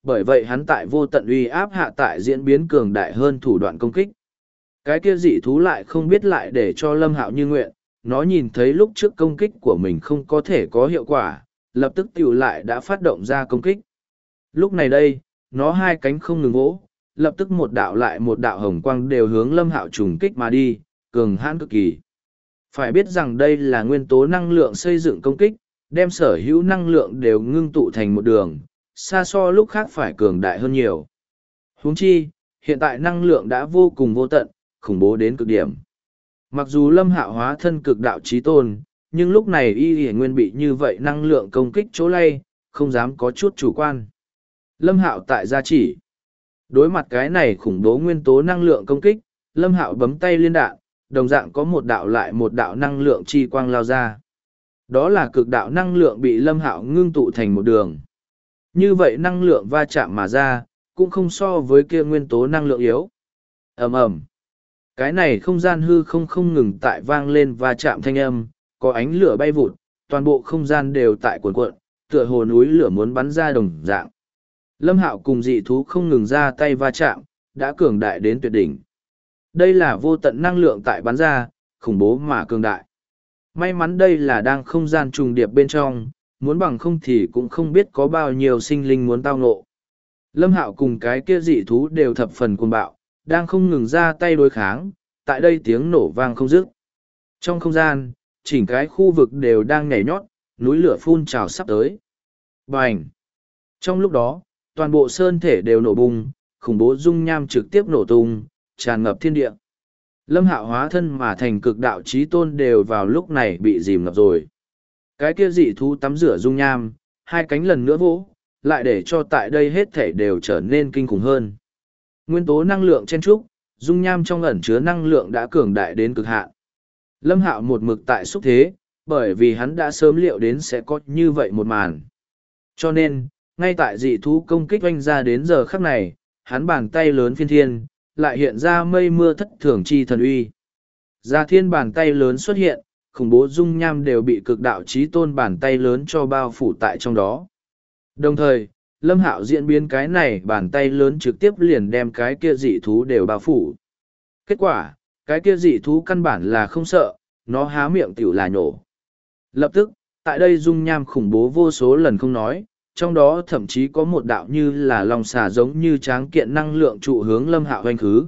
bởi vậy hắn tại vô tận uy áp hạ tại diễn biến cường đại hơn thủ đoạn công kích. Cái kia dị thú lại không biết lại để cho Lâm Hạo như nguyện, nó nhìn thấy lúc trước công kích của mình không có thể có hiệu quả, lập tức tiểu lại đã phát động ra công kích. Lúc này đây, nó hai cánh không ngừng vỗ, lập tức một đạo lại một đạo hồng quang đều hướng Lâm Hạo trùng kích mà đi, cường hãn cực kỳ. Phải biết rằng đây là nguyên tố năng lượng xây dựng công kích, đem sở hữu năng lượng đều ngưng tụ thành một đường, xa so lúc khác phải cường đại hơn nhiều. Huống chi, hiện tại năng lượng đã vô cùng vô tận, khủng bố đến cực điểm. Mặc dù Lâm Hạo hóa thân cực đạo chí tôn, nhưng lúc này y hiển nguyên bị như vậy năng lượng công kích chỗ lay, không dám có chút chủ quan. Lâm Hạo tại gia chỉ. Đối mặt cái này khủng bố nguyên tố năng lượng công kích, Lâm Hạo bấm tay liên đạn, đồng dạng có một đạo lại một đạo năng lượng chi quang lao ra. Đó là cực đạo năng lượng bị Lâm Hạo ngưng tụ thành một đường. Như vậy năng lượng va chạm mà ra, cũng không so với kia nguyên tố năng lượng yếu. Ầm ầm. Cái này không gian hư không ngừng tại vang lên va chạm thanh âm, có ánh lửa bay vụt, toàn bộ không gian đều tại cuộn cuộn, tựa hồ núi lửa muốn bắn ra đồng dạng. Lâm Hạo cùng dị thú không ngừng ra tay va chạm, đã cường đại đến tuyệt đỉnh. Đây là vô tận năng lượng tại bắn ra, khủng bố mà cường đại. May mắn đây là đang không gian trùng điệp bên trong, muốn bằng không thì cũng không biết có bao nhiêu sinh linh muốn tao ngộ. Lâm Hạo cùng cái kia dị thú đều thập phần cuồng bạo, đang không ngừng ra tay đối kháng, tại đây tiếng nổ vang không dứt. Trong không gian, chỉnh cái khu vực đều đang nhảy nhót, núi lửa phun trào sắp tới. Bành! Trong lúc đó, toàn bộ sơn thể đều nổ bung, khủng bố dung nham trực tiếp nổ tung, tràn ngập thiên địa. Lâm Hạo hóa thân mà thành cực đạo chí tôn đều vào lúc này bị dìm ngập rồi. Cái kia dị thú tắm rửa dung nham, hai cánh lần nữa vỗ, lại để cho tại đây hết thể đều trở nên kinh khủng hơn. Nguyên tố năng lượng chen trúc, dung nham trong ẩn chứa năng lượng đã cường đại đến cực hạn. Lâm Hạo một mực tại xúc thế, bởi vì hắn đã sớm liệu đến sẽ có như vậy một màn. Cho nên, ngay tại dị thú công kích oanh ra đến giờ khắc này, hắn bàn tay lớn phiên thiên, lại hiện ra mây mưa thất thường chi thần uy. Gia thiên bàn tay lớn xuất hiện, khủng bố dung nham đều bị cực đạo chí tôn bàn tay lớn cho bao phủ tại trong đó. Đồng thời, Lâm Hạo diễn biến cái này bàn tay lớn trực tiếp liền đem cái kia dị thú đều bao phủ. Kết quả, cái kia dị thú căn bản là không sợ, nó há miệng tiểu là nhổ. Lập tức, tại đây dung nham khủng bố vô số lần không nói, trong đó thậm chí có một đạo như là lòng xà giống như tráng kiện năng lượng trụ hướng Lâm Hạo hoành khứ.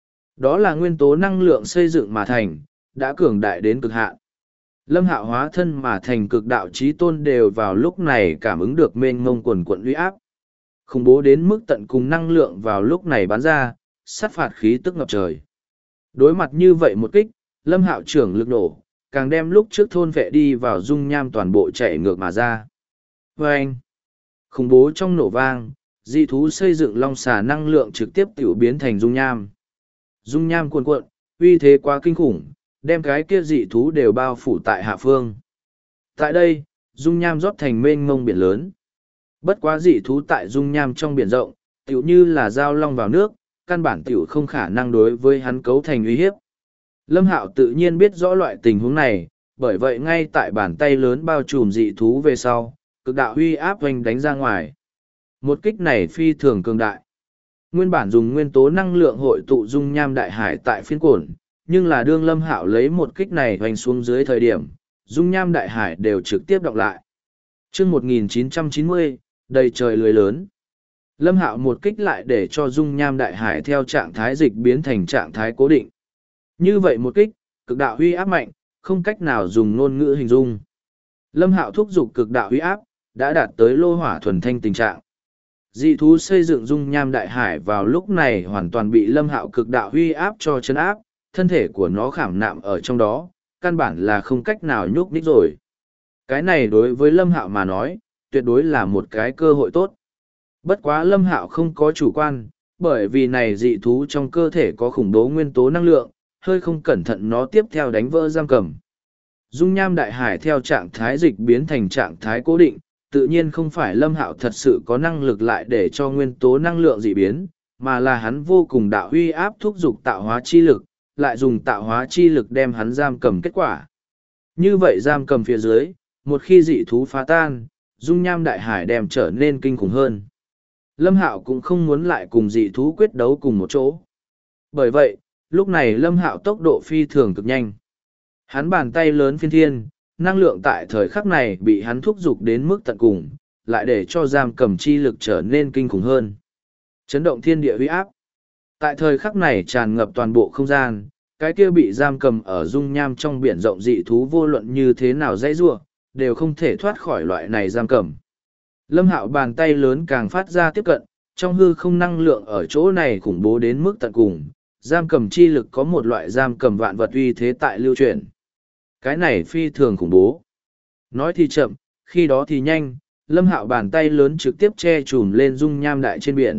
Đó là nguyên tố năng lượng xây dựng mà thành, đã cường đại đến cực hạn. Lâm Hạo hóa thân mà thành cực đạo chí tôn đều vào lúc này cảm ứng được mênh mông quần quận uy áp. Khủng bố đến mức tận cùng năng lượng vào lúc này bắn ra, sát phạt khí tức ngập trời. Đối mặt như vậy một kích, Lâm Hạo trưởng lực nổ, càng đem lúc trước thôn vệ đi vào dung nham toàn bộ chạy ngược mà ra. Vâng! Khủng bố trong nổ vang, dị thú xây dựng long xà năng lượng trực tiếp tiểu biến thành dung nham. Dung nham cuồn cuộn, uy thế quá kinh khủng, đem cái kia dị thú đều bao phủ tại hạ phương. Tại đây, dung nham rót thành mênh mông biển lớn. Bất quá dị thú tại dung nham trong biển rộng, tiểu như là dao long vào nước, căn bản tiểu không khả năng đối với hắn cấu thành uy hiếp. Lâm Hạo tự nhiên biết rõ loại tình huống này, bởi vậy ngay tại bàn tay lớn bao trùm dị thú về sau, cực đạo huy áp hoành đánh ra ngoài. Một kích này phi thường cường đại. Nguyên bản dùng nguyên tố năng lượng hội tụ dung nham đại hải tại phiên cổn, nhưng là đương Lâm Hạo lấy một kích này hoành xuống dưới thời điểm, dung nham đại hải đều trực tiếp đọc lại. Chương 1990, đầy trời lưới lớn. Lâm Hạo một kích lại để cho dung nham đại hải theo trạng thái dịch biến thành trạng thái cố định. Như vậy một kích, cực đạo huy áp mạnh, không cách nào dùng ngôn ngữ hình dung. Lâm Hạo thúc giục cực đạo huy áp, đã đạt tới lô hỏa thuần thanh tình trạng. Dị thú xây dựng dung nham đại hải vào lúc này hoàn toàn bị Lâm Hạo cực đạo huy áp cho chấn áp, thân thể của nó khảm nạm ở trong đó, căn bản là không cách nào nhúc nhích rồi. Cái này đối với Lâm Hạo mà nói, tuyệt đối là một cái cơ hội tốt. Bất quá Lâm Hạo không có chủ quan, bởi vì này dị thú trong cơ thể có khủng bố nguyên tố năng lượng, hơi không cẩn thận nó tiếp theo đánh vỡ giam cầm. Dung nham đại hải theo trạng thái dịch biến thành trạng thái cố định, tự nhiên không phải Lâm Hạo thật sự có năng lực lại để cho nguyên tố năng lượng dị biến, mà là hắn vô cùng đạo huy áp thúc giục tạo hóa chi lực, lại dùng tạo hóa chi lực đem hắn giam cầm kết quả. Như vậy giam cầm phía dưới, một khi dị thú phá tan, dung nham đại hải đem trở nên kinh khủng hơn. Lâm Hạo cũng không muốn lại cùng dị thú quyết đấu cùng một chỗ. Bởi vậy, lúc này Lâm Hạo tốc độ phi thường cực nhanh. Hắn bàn tay lớn phiên thiên, năng lượng tại thời khắc này bị hắn thúc giục đến mức tận cùng, lại để cho giam cầm chi lực trở nên kinh khủng hơn. Chấn động thiên địa uy áp. Tại thời khắc này tràn ngập toàn bộ không gian, cái kia bị giam cầm ở dung nham trong biển rộng dị thú vô luận như thế nào dãy rủa, đều không thể thoát khỏi loại này giam cầm. Lâm Hạo bàn tay lớn càng phát ra tiếp cận, trong hư không năng lượng ở chỗ này khủng bố đến mức tận cùng, giam cầm chi lực có một loại giam cầm vạn vật uy thế tại lưu truyền. Cái này phi thường khủng bố. Nói thì chậm, khi đó thì nhanh, Lâm Hạo bàn tay lớn trực tiếp che chùm lên dung nham đại trên biển.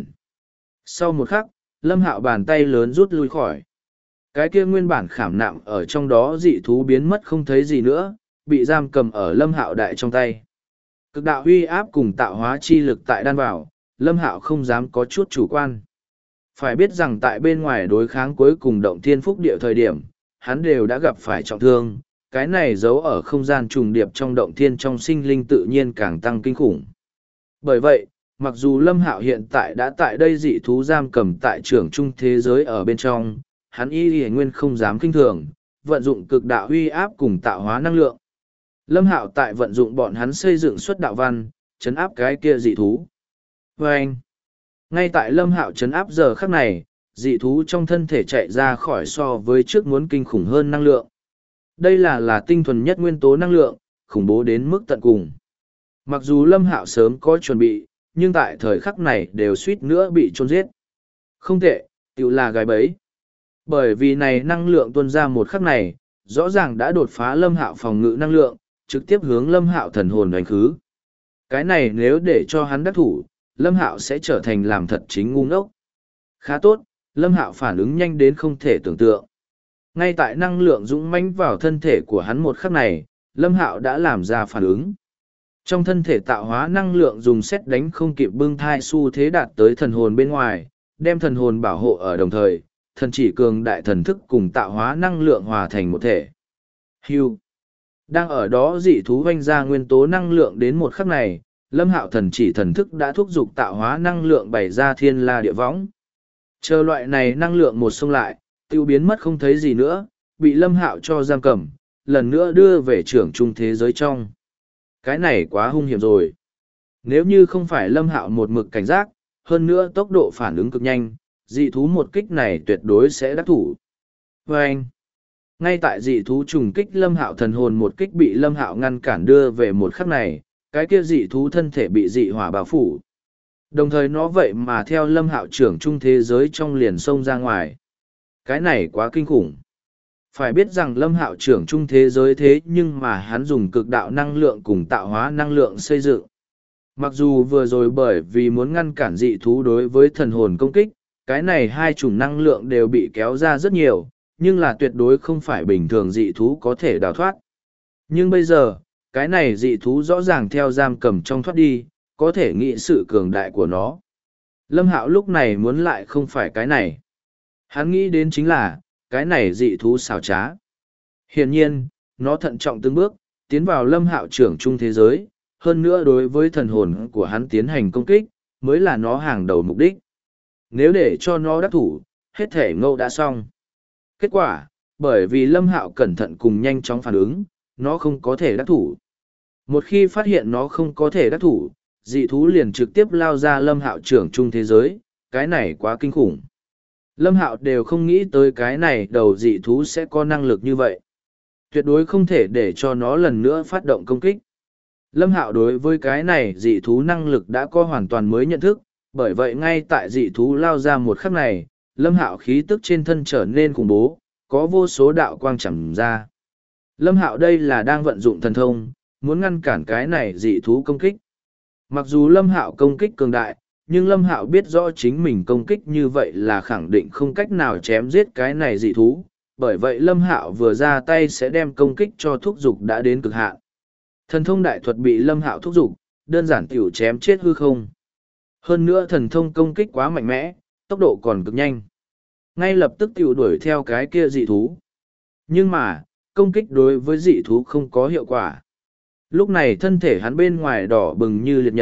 Sau một khắc, Lâm Hạo bàn tay lớn rút lui khỏi. Cái kia nguyên bản khảm nạm ở trong đó dị thú biến mất không thấy gì nữa, bị giam cầm ở Lâm Hạo đại trong tay. Cực đạo huy áp cùng tạo hóa chi lực tại đan vào, Lâm Hạo không dám có chút chủ quan. Phải biết rằng tại bên ngoài đối kháng cuối cùng động thiên phúc địa thời điểm, hắn đều đã gặp phải trọng thương, cái này giấu ở không gian trùng điệp trong động thiên trong sinh linh tự nhiên càng tăng kinh khủng. Bởi vậy, mặc dù Lâm Hạo hiện tại đã tại đây dị thú giam cầm tại trưởng trung thế giới ở bên trong, hắn y nguyên không dám kinh thường, vận dụng cực đạo huy áp cùng tạo hóa năng lượng. Lâm Hạo tại vận dụng bọn hắn xây dựng xuất đạo văn, chấn áp cái kia dị thú. Và anh, ngay tại Lâm Hạo chấn áp giờ khắc này, dị thú trong thân thể chạy ra khỏi so với trước muốn kinh khủng hơn năng lượng. Đây là tinh thuần nhất nguyên tố năng lượng, khủng bố đến mức tận cùng. Mặc dù Lâm Hạo sớm có chuẩn bị, nhưng tại thời khắc này đều suýt nữa bị chôn giết. Không tệ, tiểu là gái bấy. Bởi vì này năng lượng tuôn ra một khắc này, rõ ràng đã đột phá Lâm Hạo phòng ngự năng lượng, trực tiếp hướng Lâm Hạo thần hồn đánh khứ. Cái này nếu để cho hắn đắc thủ, Lâm Hạo sẽ trở thành làm thật chính ngu ngốc. Khá tốt, Lâm Hạo phản ứng nhanh đến không thể tưởng tượng. Ngay tại năng lượng dũng mãnh vào thân thể của hắn một khắc này, Lâm Hạo đã làm ra phản ứng. Trong thân thể tạo hóa năng lượng dùng xét đánh không kịp bưng thai xu thế đạt tới thần hồn bên ngoài, đem thần hồn bảo hộ ở đồng thời, thần chỉ cường đại thần thức cùng tạo hóa năng lượng hòa thành một thể. Hưu. Đang ở đó dị thú hoanh ra nguyên tố năng lượng đến một khắc này, Lâm Hạo thần chỉ thần thức đã thúc giục tạo hóa năng lượng bày ra thiên la địa võng. Chờ loại này năng lượng một xông lại, tiêu biến mất không thấy gì nữa, bị Lâm Hạo cho giam cầm, lần nữa đưa về trưởng trung thế giới trong. Cái này quá hung hiểm rồi. Nếu như không phải Lâm Hạo một mực cảnh giác, hơn nữa tốc độ phản ứng cực nhanh, dị thú một kích này tuyệt đối sẽ đắc thủ. Và anh, ngay tại dị thú trùng kích Lâm Hạo thần hồn một kích bị Lâm Hạo ngăn cản đưa về một khắc này, cái kia dị thú thân thể bị dị hỏa bao phủ. Đồng thời nó vậy mà theo Lâm Hạo trưởng trung thế giới trong liền xông ra ngoài. Cái này quá kinh khủng. Phải biết rằng Lâm Hạo trưởng trung thế giới thế nhưng mà hắn dùng cực đạo năng lượng cùng tạo hóa năng lượng xây dựng. Mặc dù vừa rồi bởi vì muốn ngăn cản dị thú đối với thần hồn công kích, cái này hai chủng năng lượng đều bị kéo ra rất nhiều, nhưng là tuyệt đối không phải bình thường dị thú có thể đào thoát. Nhưng bây giờ, cái này dị thú rõ ràng theo giam cầm trong thoát đi, có thể nghĩ sự cường đại của nó. Lâm Hạo lúc này muốn lại không phải cái này. Hắn nghĩ đến chính là, cái này dị thú xảo trá. Hiển nhiên, nó thận trọng từng bước, tiến vào Lâm Hạo trưởng trung thế giới, hơn nữa đối với thần hồn của hắn tiến hành công kích, mới là nó hàng đầu mục đích. Nếu để cho nó đắc thủ, hết thể ngâu đã xong. Kết quả, bởi vì Lâm Hạo cẩn thận cùng nhanh chóng phản ứng, nó không có thể đắc thủ. Một khi phát hiện nó không có thể đắc thủ, dị thú liền trực tiếp lao ra Lâm Hạo trưởng trung thế giới, cái này quá kinh khủng. Lâm Hạo đều không nghĩ tới cái này đầu dị thú sẽ có năng lực như vậy. Tuyệt đối không thể để cho nó lần nữa phát động công kích. Lâm Hạo đối với cái này dị thú năng lực đã có hoàn toàn mới nhận thức, bởi vậy ngay tại dị thú lao ra một khắc này, Lâm Hạo khí tức trên thân trở nên khủng bố, có vô số đạo quang chẳng ra. Lâm Hạo đây là đang vận dụng thần thông, muốn ngăn cản cái này dị thú công kích. Mặc dù Lâm Hạo công kích cường đại, nhưng Lâm Hạo biết rõ chính mình công kích như vậy là khẳng định không cách nào chém giết cái này dị thú, bởi vậy Lâm Hạo vừa ra tay sẽ đem công kích cho thúc dục đã đến cực hạn. Thần thông đại thuật bị Lâm Hạo thúc dục, đơn giản tiểu chém chết hư không. Hơn nữa thần thông công kích quá mạnh mẽ, tốc độ còn cực nhanh. Ngay lập tức tiểu đuổi theo cái kia dị thú. Nhưng mà, công kích đối với dị thú không có hiệu quả. Lúc này thân thể hắn bên ngoài đỏ bừng như liệt nhật,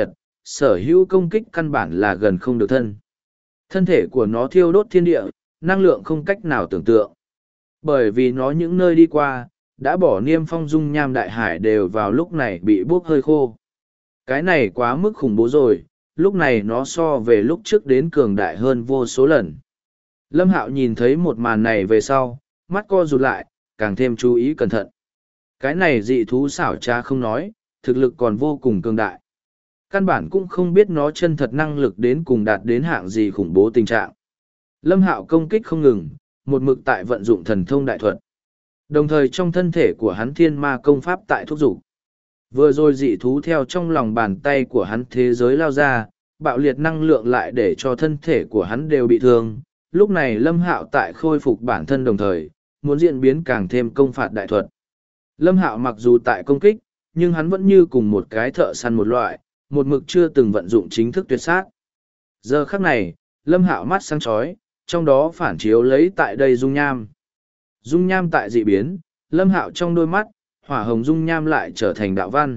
sở hữu công kích căn bản là gần không được thân. Thân thể của nó thiêu đốt thiên địa, năng lượng không cách nào tưởng tượng. Bởi vì nó những nơi đi qua, đã bỏ niêm phong dung nham đại hải đều vào lúc này bị bốc hơi khô. Cái này quá mức khủng bố rồi, lúc này nó so về lúc trước đến cường đại hơn vô số lần. Lâm Hạo nhìn thấy một màn này về sau, mắt co rụt lại, càng thêm chú ý cẩn thận. Cái này dị thú xảo trá không nói, thực lực còn vô cùng cường đại. Căn bản cũng không biết nó chân thật năng lực đến cùng đạt đến hạng gì khủng bố tình trạng. Lâm Hạo công kích không ngừng, một mực tại vận dụng thần thông đại thuật. Đồng thời trong thân thể của hắn thiên ma công pháp tại thúc dục. Vừa rồi dị thú theo trong lòng bàn tay của hắn thế giới lao ra, bạo liệt năng lượng lại để cho thân thể của hắn đều bị thương. Lúc này Lâm Hạo tại khôi phục bản thân đồng thời, muốn diễn biến càng thêm công phạt đại thuật. Lâm Hạo mặc dù tại công kích, nhưng hắn vẫn như cùng một cái thợ săn một loại, một mực chưa từng vận dụng chính thức tuyệt sát. Giờ khắc này, Lâm Hạo mắt sáng chói, trong đó phản chiếu lấy tại đây dung nham. Dung nham tại dị biến, Lâm Hạo trong đôi mắt, hỏa hồng dung nham lại trở thành đạo văn.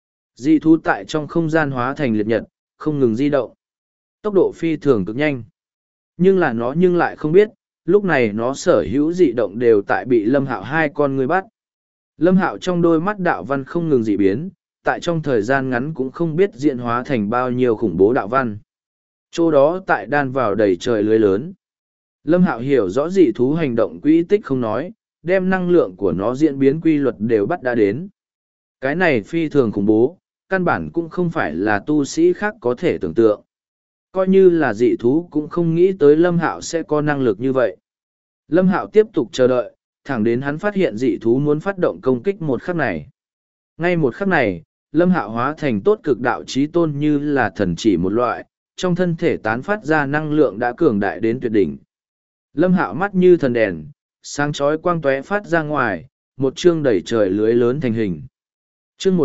Dị thú tại trong không gian hóa thành liệt nhật, không ngừng di động. Tốc độ phi thường cực nhanh. Nhưng là nó nhưng lại không biết, lúc này nó sở hữu dị động đều tại bị Lâm Hạo hai con người bắt. Lâm Hạo trong đôi mắt đạo văn không ngừng dị biến, tại trong thời gian ngắn cũng không biết diễn hóa thành bao nhiêu khủng bố đạo văn. Chỗ đó tại đan vào đầy trời lưới lớn. Lâm Hạo hiểu rõ dị thú hành động quỹ tích không nói, đem năng lượng của nó diễn biến quy luật đều bắt đã đến. Cái này phi thường khủng bố, căn bản cũng không phải là tu sĩ khác có thể tưởng tượng. Coi như là dị thú cũng không nghĩ tới Lâm Hạo sẽ có năng lực như vậy. Lâm Hạo tiếp tục chờ đợi, thẳng đến hắn phát hiện dị thú muốn phát động công kích một khắc này. Ngay một khắc này, Lâm Hạo hóa thành tốt cực đạo chí tôn như là thần chỉ một loại, trong thân thể tán phát ra năng lượng đã cường đại đến tuyệt đỉnh. Lâm Hạo mắt như thần đèn, sáng chói quang tóe phát ra ngoài, một chương đẩy trời lưới lớn thành hình. Chương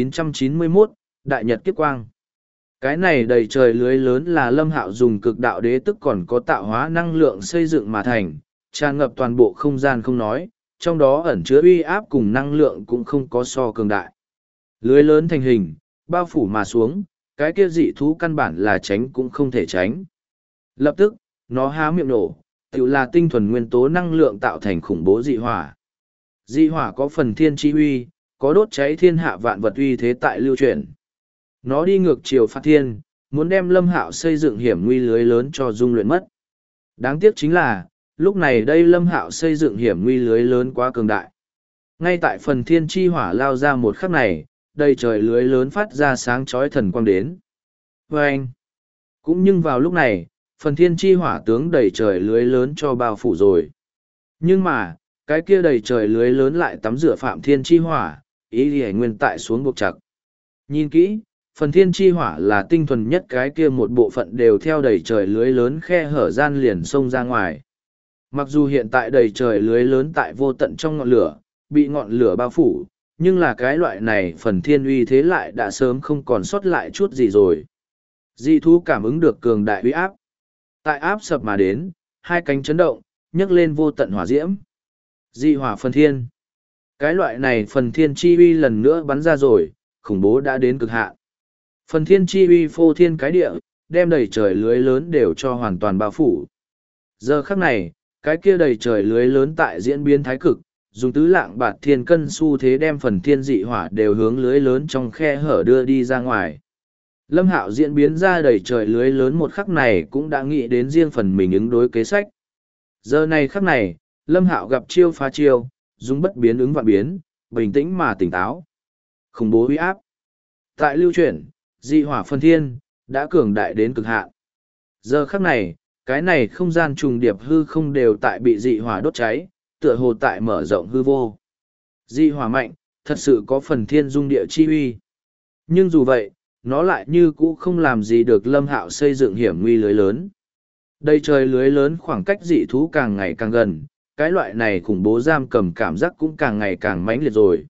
1991, Đại Nhật Kiếp Quang. Cái này đầy trời lưới lớn là Lâm Hạo dùng cực đạo đế tức còn có tạo hóa năng lượng xây dựng mà thành, tràn ngập toàn bộ không gian không nói, trong đó ẩn chứa uy áp cùng năng lượng cũng không có so cường đại. Lưới lớn thành hình, bao phủ mà xuống, cái kia dị thú căn bản là tránh cũng không thể tránh. Lập tức, nó há miệng nổ, tự là tinh thuần nguyên tố năng lượng tạo thành khủng bố dị hỏa. Dị hỏa có phần thiên chi uy, có đốt cháy thiên hạ vạn vật uy thế tại lưu truyền. Nó đi ngược chiều phát thiên, muốn đem Lâm Hạo xây dựng hiểm nguy lưới lớn cho dung luyện mất. Đáng tiếc chính là, lúc này đây Lâm Hạo xây dựng hiểm nguy lưới lớn quá cường đại. Ngay tại phần thiên chi hỏa lao ra một khắc này, đầy trời lưới lớn phát ra sáng chói thần quang đến. Và anh, cũng nhưng vào lúc này, phần thiên chi hỏa tướng đầy trời lưới lớn cho bao phủ rồi. Nhưng mà, cái kia đầy trời lưới lớn lại tắm rửa phạm thiên chi hỏa, ý gì nguyên tại xuống buộc chặt. Nhìn kỹ, phần thiên chi hỏa là tinh thuần nhất, cái kia một bộ phận đều theo đầy trời lưới lớn khe hở gian liền xông ra ngoài. Mặc dù hiện tại đầy trời lưới lớn tại vô tận trong ngọn lửa, bị ngọn lửa bao phủ, nhưng là cái loại này phần thiên uy thế lại đã sớm không còn sót lại chút gì rồi. Dị thú cảm ứng được cường đại uy áp. Tại áp sập mà đến, hai cánh chấn động, nhấc lên vô tận hỏa diễm. Dị hỏa phần thiên. Cái loại này phần thiên chi uy lần nữa bắn ra rồi, khủng bố đã đến cực hạn. Phần thiên chi uy phô thiên cái địa, đem đầy trời lưới lớn đều cho hoàn toàn bao phủ. Giờ khắc này, cái kia đầy trời lưới lớn tại diễn biến thái cực, dùng tứ lạng bạt thiên cân xu thế đem phần thiên dị hỏa đều hướng lưới lớn trong khe hở đưa đi ra ngoài. Lâm Hạo diễn biến ra đầy trời lưới lớn một khắc này cũng đã nghĩ đến riêng phần mình ứng đối kế sách. Giờ này khắc này, Lâm Hạo gặp chiêu phá chiêu, dùng bất biến ứng vạn biến, bình tĩnh mà tỉnh táo. Khủng bố uy áp. Tại lưu chuyển, dị hỏa phần thiên, đã cường đại đến cực hạn. Giờ khắc này, cái này không gian trùng điệp hư không đều tại bị dị hỏa đốt cháy, tựa hồ tại mở rộng hư vô. Dị hỏa mạnh, thật sự có phần thiên dung địa chi uy. Nhưng dù vậy, nó lại như cũ không làm gì được Lâm Hạo xây dựng hiểm nguy lưới lớn. Đây trời lưới lớn khoảng cách dị thú càng ngày càng gần, cái loại này khủng bố giam cầm cảm giác cũng càng ngày càng mãnh liệt rồi.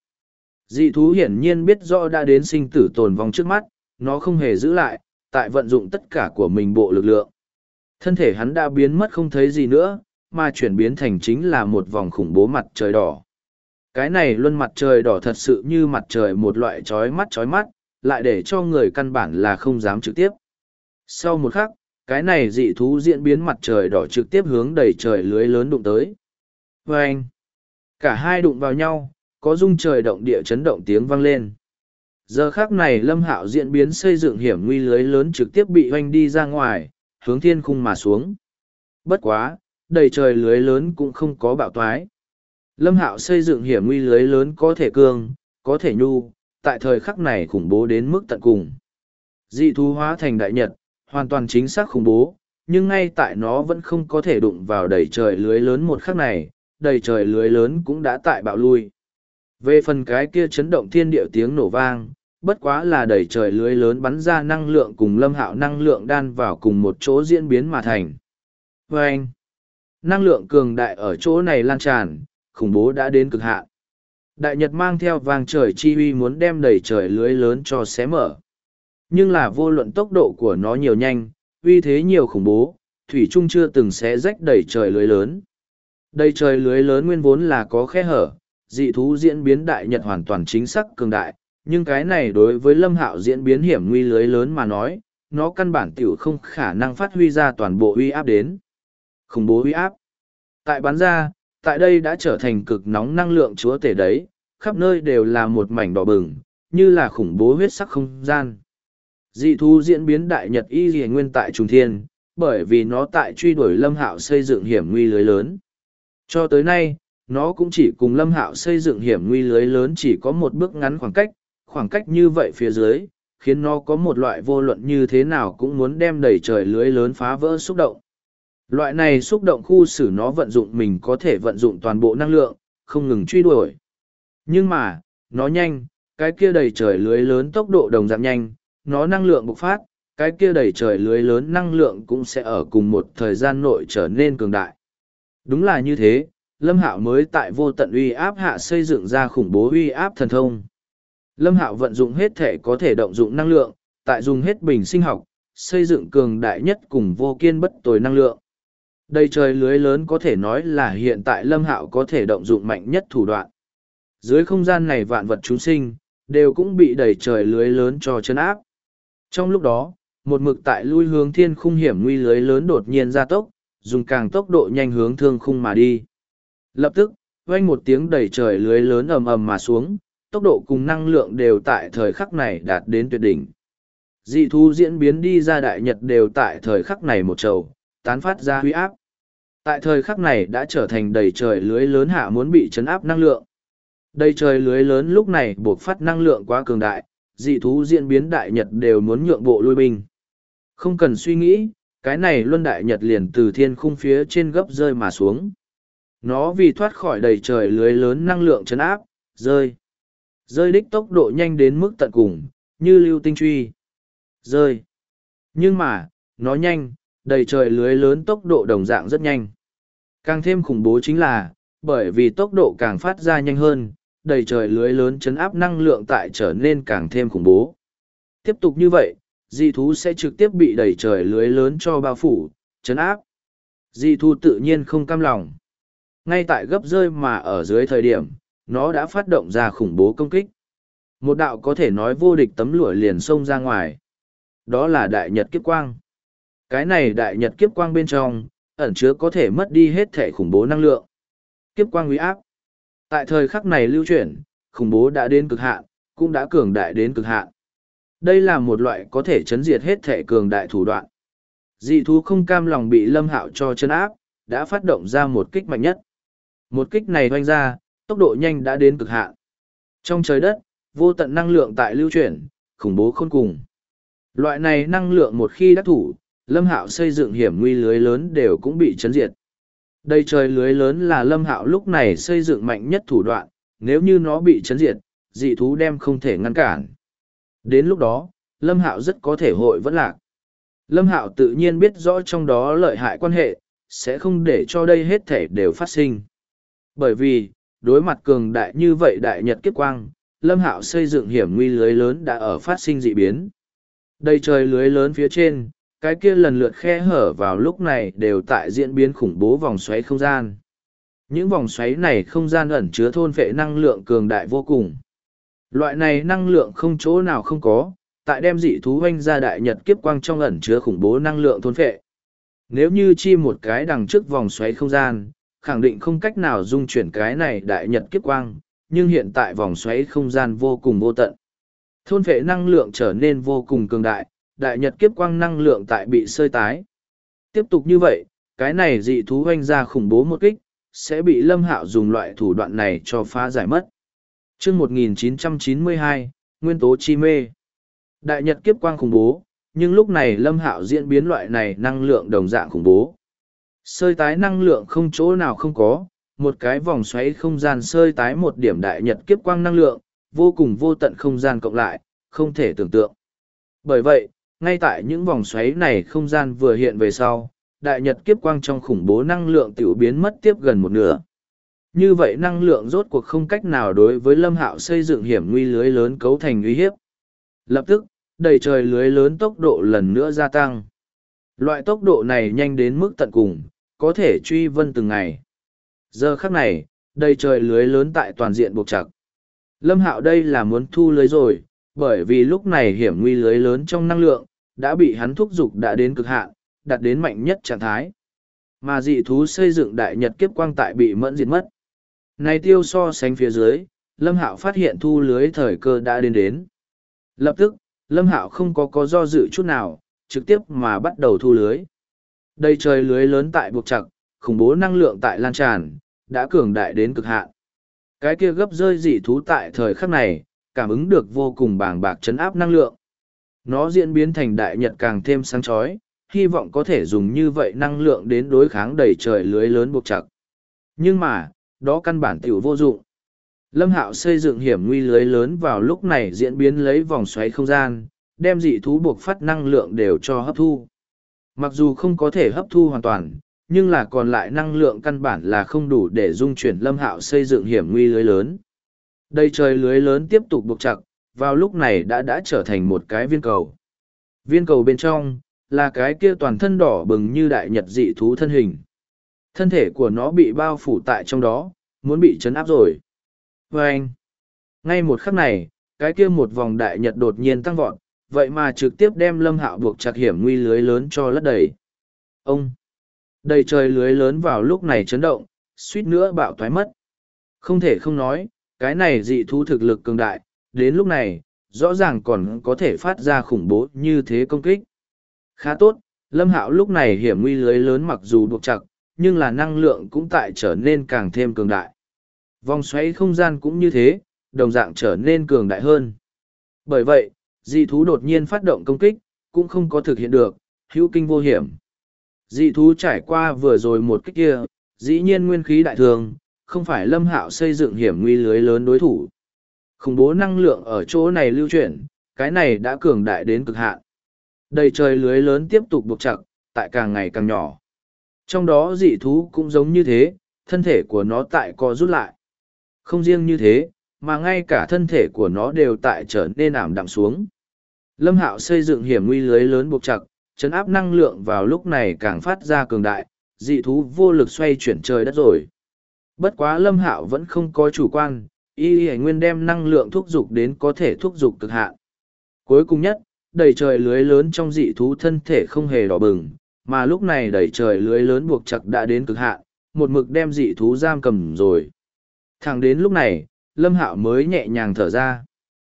Dị thú hiển nhiên biết rõ đã đến sinh tử tồn vong trước mắt, nó không hề giữ lại, tại vận dụng tất cả của mình bộ lực lượng. Thân thể hắn đã biến mất không thấy gì nữa, mà chuyển biến thành chính là một vòng khủng bố mặt trời đỏ. Cái này luân mặt trời đỏ thật sự như mặt trời một loại chói mắt, lại để cho người căn bản là không dám trực tiếp. Sau một khắc, cái này dị thú diễn biến mặt trời đỏ trực tiếp hướng đầy trời lưới lớn đụng tới. Vâng! Cả hai đụng vào nhau, có rung trời động địa chấn động tiếng vang lên. Giờ khắc này Lâm Hạo diễn biến xây dựng hiểm nguy lưới lớn trực tiếp bị hoanh đi ra ngoài, hướng thiên khung mà xuống. Bất quá, đầy trời lưới lớn cũng không có bạo toái. Lâm Hạo xây dựng hiểm nguy lưới lớn có thể cương, có thể nhu, tại thời khắc này khủng bố đến mức tận cùng. Dị thú hóa thành đại nhật, hoàn toàn chính xác khủng bố, nhưng ngay tại nó vẫn không có thể đụng vào đầy trời lưới lớn một khắc này, đầy trời lưới lớn cũng đã tại bạo lui. Về phần cái kia chấn động thiên địa tiếng nổ vang, bất quá là đầy trời lưới lớn bắn ra năng lượng cùng Lâm Hạo năng lượng đan vào cùng một chỗ diễn biến mà thành. Vâng! Năng lượng cường đại ở chỗ này lan tràn, khủng bố đã đến cực hạn. Đại nhật mang theo vang trời chi uy muốn đem đầy trời lưới lớn cho xé mở. Nhưng là vô luận tốc độ của nó nhiều nhanh, uy thế nhiều khủng bố, thủy trung chưa từng xé rách đầy trời lưới lớn. Đầy trời lưới lớn nguyên vốn là có khe hở, dị thú diễn biến đại nhật hoàn toàn chính xác cường đại, nhưng cái này đối với Lâm Hạo diễn biến hiểm nguy lưới lớn mà nói, nó căn bản tiểu không khả năng phát huy ra toàn bộ uy áp đến. Khủng bố uy áp. Tại bắn ra, tại đây đã trở thành cực nóng năng lượng chúa tể đấy, khắp nơi đều là một mảnh đỏ bừng, như là khủng bố huyết sắc không gian. Dị thú diễn biến đại nhật y dị nguyên tại trùng thiên, bởi vì nó tại truy đuổi Lâm Hạo xây dựng hiểm nguy lưới lớn. Cho tới nay, nó cũng chỉ cùng Lâm Hạo xây dựng hiểm nguy lưới lớn chỉ có một bước ngắn khoảng cách như vậy phía dưới, khiến nó có một loại vô luận như thế nào cũng muốn đem đầy trời lưới lớn phá vỡ xúc động. Loại này xúc động khu xử nó vận dụng mình có thể vận dụng toàn bộ năng lượng, không ngừng truy đuổi. Nhưng mà, nó nhanh, cái kia đầy trời lưới lớn tốc độ đồng dạng nhanh, nó năng lượng bộc phát, cái kia đầy trời lưới lớn năng lượng cũng sẽ ở cùng một thời gian nội trở nên cường đại. Đúng là như thế, Lâm Hạo mới tại vô tận uy áp hạ xây dựng ra khủng bố uy áp thần thông. Lâm Hạo vận dụng hết thể có thể động dụng năng lượng, tại dùng hết bình sinh học, xây dựng cường đại nhất cùng vô kiên bất tồi năng lượng. Đầy trời lưới lớn có thể nói là hiện tại Lâm Hạo có thể động dụng mạnh nhất thủ đoạn. Dưới không gian này vạn vật chúng sinh, đều cũng bị đầy trời lưới lớn cho chân áp. Trong lúc đó, một mực tại lui hướng thiên khung hiểm nguy lưới lớn đột nhiên gia tốc, dùng càng tốc độ nhanh hướng thương khung mà đi. Lập tức, vang một tiếng đầy trời lưới lớn ầm ầm mà xuống, tốc độ cùng năng lượng đều tại thời khắc này đạt đến tuyệt đỉnh. Dị thú diễn biến đi ra đại nhật đều tại thời khắc này một trầu, tán phát ra huy áp. Tại thời khắc này đã trở thành đầy trời lưới lớn hạ muốn bị chấn áp năng lượng. Đầy trời lưới lớn lúc này buộc phát năng lượng quá cường đại, dị thú diễn biến đại nhật đều muốn nhượng bộ lui binh. Không cần suy nghĩ, cái này luân đại nhật liền từ thiên khung phía trên gấp rơi mà xuống. Nó vì thoát khỏi đầy trời lưới lớn năng lượng chấn áp, rơi. Rơi đích tốc độ nhanh đến mức tận cùng, như lưu tinh truy. Rơi. Nhưng mà, nó nhanh, đầy trời lưới lớn tốc độ đồng dạng rất nhanh. Càng thêm khủng bố chính là, bởi vì tốc độ càng phát ra nhanh hơn, đầy trời lưới lớn chấn áp năng lượng tại trở nên càng thêm khủng bố. Tiếp tục như vậy, dị thú sẽ trực tiếp bị đầy trời lưới lớn cho bao phủ, chấn áp. Dị thú tự nhiên không cam lòng. Ngay tại gấp rơi mà ở dưới thời điểm, nó đã phát động ra khủng bố công kích. Một đạo có thể nói vô địch tấm lụa liền xông ra ngoài. Đó là đại nhật kiếp quang. Cái này đại nhật kiếp quang bên trong, ẩn chứa có thể mất đi hết thể khủng bố năng lượng. Kiếp quang uy áp. Tại thời khắc này lưu chuyển, khủng bố đã đến cực hạn, cũng đã cường đại đến cực hạn. Đây là một loại có thể chấn diệt hết thể cường đại thủ đoạn. Dị thú không cam lòng bị Lâm Hạo cho chấn áp, đã phát động ra một kích mạnh nhất. Một kích này hoanh ra, tốc độ nhanh đã đến cực hạn. Trong trời đất, vô tận năng lượng tại lưu chuyển, khủng bố khôn cùng. Loại này năng lượng một khi đắc thủ, Lâm Hạo xây dựng hiểm nguy lưới lớn đều cũng bị chấn diệt. Đầy trời lưới lớn là Lâm Hạo lúc này xây dựng mạnh nhất thủ đoạn, nếu như nó bị chấn diệt, dị thú đem không thể ngăn cản. Đến lúc đó, Lâm Hạo rất có thể hội vẫn lạc. Lâm Hạo tự nhiên biết rõ trong đó lợi hại quan hệ, sẽ không để cho đây hết thể đều phát sinh. Bởi vì, đối mặt cường đại như vậy đại nhật kiếp quang, Lâm Hạo xây dựng hiểm nguy lưới lớn đã ở phát sinh dị biến. Đầy trời lưới lớn phía trên, cái kia lần lượt khe hở vào lúc này đều tại diễn biến khủng bố vòng xoáy không gian. Những vòng xoáy này không gian ẩn chứa thôn vệ năng lượng cường đại vô cùng. Loại này năng lượng không chỗ nào không có, tại đem dị thú hoanh ra đại nhật kiếp quang trong ẩn chứa khủng bố năng lượng thôn phệ. Nếu như chi một cái đằng trước vòng xoáy không gian, khẳng định không cách nào dung chuyển cái này đại nhật kiếp quang, nhưng hiện tại vòng xoáy không gian vô cùng vô tận. Thôn phệ năng lượng trở nên vô cùng cường đại, đại nhật kiếp quang năng lượng tại bị sơi tái. Tiếp tục như vậy, cái này dị thú hoanh ra khủng bố một kích, sẽ bị Lâm Hạo dùng loại thủ đoạn này cho phá giải mất. Chương 1992, Nguyên tố chi mê. Đại nhật kiếp quang khủng bố, nhưng lúc này Lâm Hạo diễn biến loại này năng lượng đồng dạng khủng bố. Sơi tái năng lượng không chỗ nào không có, một cái vòng xoáy không gian sơi tái một điểm đại nhật kiếp quang năng lượng, vô cùng vô tận không gian cộng lại, không thể tưởng tượng. Bởi vậy, ngay tại những vòng xoáy này không gian vừa hiện về sau, đại nhật kiếp quang trong khủng bố năng lượng tiểu biến mất tiếp gần một nửa. Như vậy năng lượng rốt cuộc không cách nào đối với Lâm Hạo xây dựng hiểm nguy lưới lớn cấu thành uy hiếp. Lập tức, đầy trời lưới lớn tốc độ lần nữa gia tăng. Loại tốc độ này nhanh đến mức tận cùng, có thể truy vân từng ngày. Giờ khắc này, đầy trời lưới lớn tại toàn diện buộc chặt. Lâm Hạo đây là muốn thu lưới rồi, bởi vì lúc này hiểm nguy lưới lớn trong năng lượng, đã bị hắn thúc giục đã đến cực hạn, đạt đến mạnh nhất trạng thái. Mà dị thú xây dựng đại nhật kiếp quang tại bị mẫn diệt mất. Này tiêu so sánh phía dưới, Lâm Hạo phát hiện thu lưới thời cơ đã đến. Lập tức, Lâm Hạo không có do dự chút nào, trực tiếp mà bắt đầu thu lưới. Đầy trời lưới lớn tại buộc chặt, khủng bố năng lượng tại lan tràn, đã cường đại đến cực hạn. Cái kia gấp rơi dị thú tại thời khắc này, cảm ứng được vô cùng bàng bạc chấn áp năng lượng. Nó diễn biến thành đại nhật càng thêm sáng chói, hy vọng có thể dùng như vậy năng lượng đến đối kháng đầy trời lưới lớn buộc chặt. Nhưng mà, đó căn bản tiểu vô dụng. Lâm Hạo xây dựng hiểm nguy lưới lớn vào lúc này diễn biến lấy vòng xoáy không gian, đem dị thú buộc phát năng lượng đều cho hấp thu. Mặc dù không có thể hấp thu hoàn toàn, nhưng là còn lại năng lượng căn bản là không đủ để dung chuyển Lâm Hạo xây dựng hiểm nguy lưới lớn. Đầy trời lưới lớn tiếp tục buộc chặt, vào lúc này đã trở thành một cái viên cầu. Viên cầu bên trong, là cái kia toàn thân đỏ bừng như đại nhật dị thú thân hình. Thân thể của nó bị bao phủ tại trong đó, muốn bị chấn áp rồi. Và anh, ngay một khắc này, cái kia một vòng đại nhật đột nhiên tăng vọt, vậy mà trực tiếp đem Lâm Hạo buộc chặt hiểm nguy lưới lớn cho lấp đầy. Ông! Đầy trời lưới lớn vào lúc này chấn động, suýt nữa bạo thoái mất. Không thể không nói, cái này dị thú thực lực cường đại, đến lúc này, rõ ràng còn có thể phát ra khủng bố như thế công kích. Khá tốt, Lâm Hạo lúc này hiểm nguy lưới lớn mặc dù buộc chặt, nhưng là năng lượng cũng tại trở nên càng thêm cường đại. Vòng xoáy không gian cũng như thế, đồng dạng trở nên cường đại hơn. Bởi vậy, dị thú đột nhiên phát động công kích, cũng không có thực hiện được, hữu kinh vô hiểm. Dị thú trải qua vừa rồi một kích kia, dĩ nhiên nguyên khí đại thường, không phải Lâm Hạo xây dựng hiểm nguy lưới lớn đối thủ. Khủng bố năng lượng ở chỗ này lưu chuyển, cái này đã cường đại đến cực hạn. Đầy trời lưới lớn tiếp tục buộc chặt, tại càng ngày càng nhỏ. Trong đó dị thú cũng giống như thế, thân thể của nó tại co rút lại. Không riêng như thế, mà ngay cả thân thể của nó đều tại trở nên ảm đạm xuống. Lâm Hạo xây dựng hiểm nguy lưới lớn buộc chặt, chấn áp năng lượng vào lúc này càng phát ra cường đại, dị thú vô lực xoay chuyển trời đất rồi. Bất quá Lâm Hạo vẫn không có chủ quan, y nguyên đem năng lượng thúc giục đến có thể thúc giục cực hạn. Cuối cùng nhất, đầy trời lưới lớn trong dị thú thân thể không hề đỏ bừng, mà lúc này đầy trời lưới lớn buộc chặt đã đến cực hạn, một mực đem dị thú giam cầm rồi. Thẳng đến lúc này, Lâm Hạo mới nhẹ nhàng thở ra.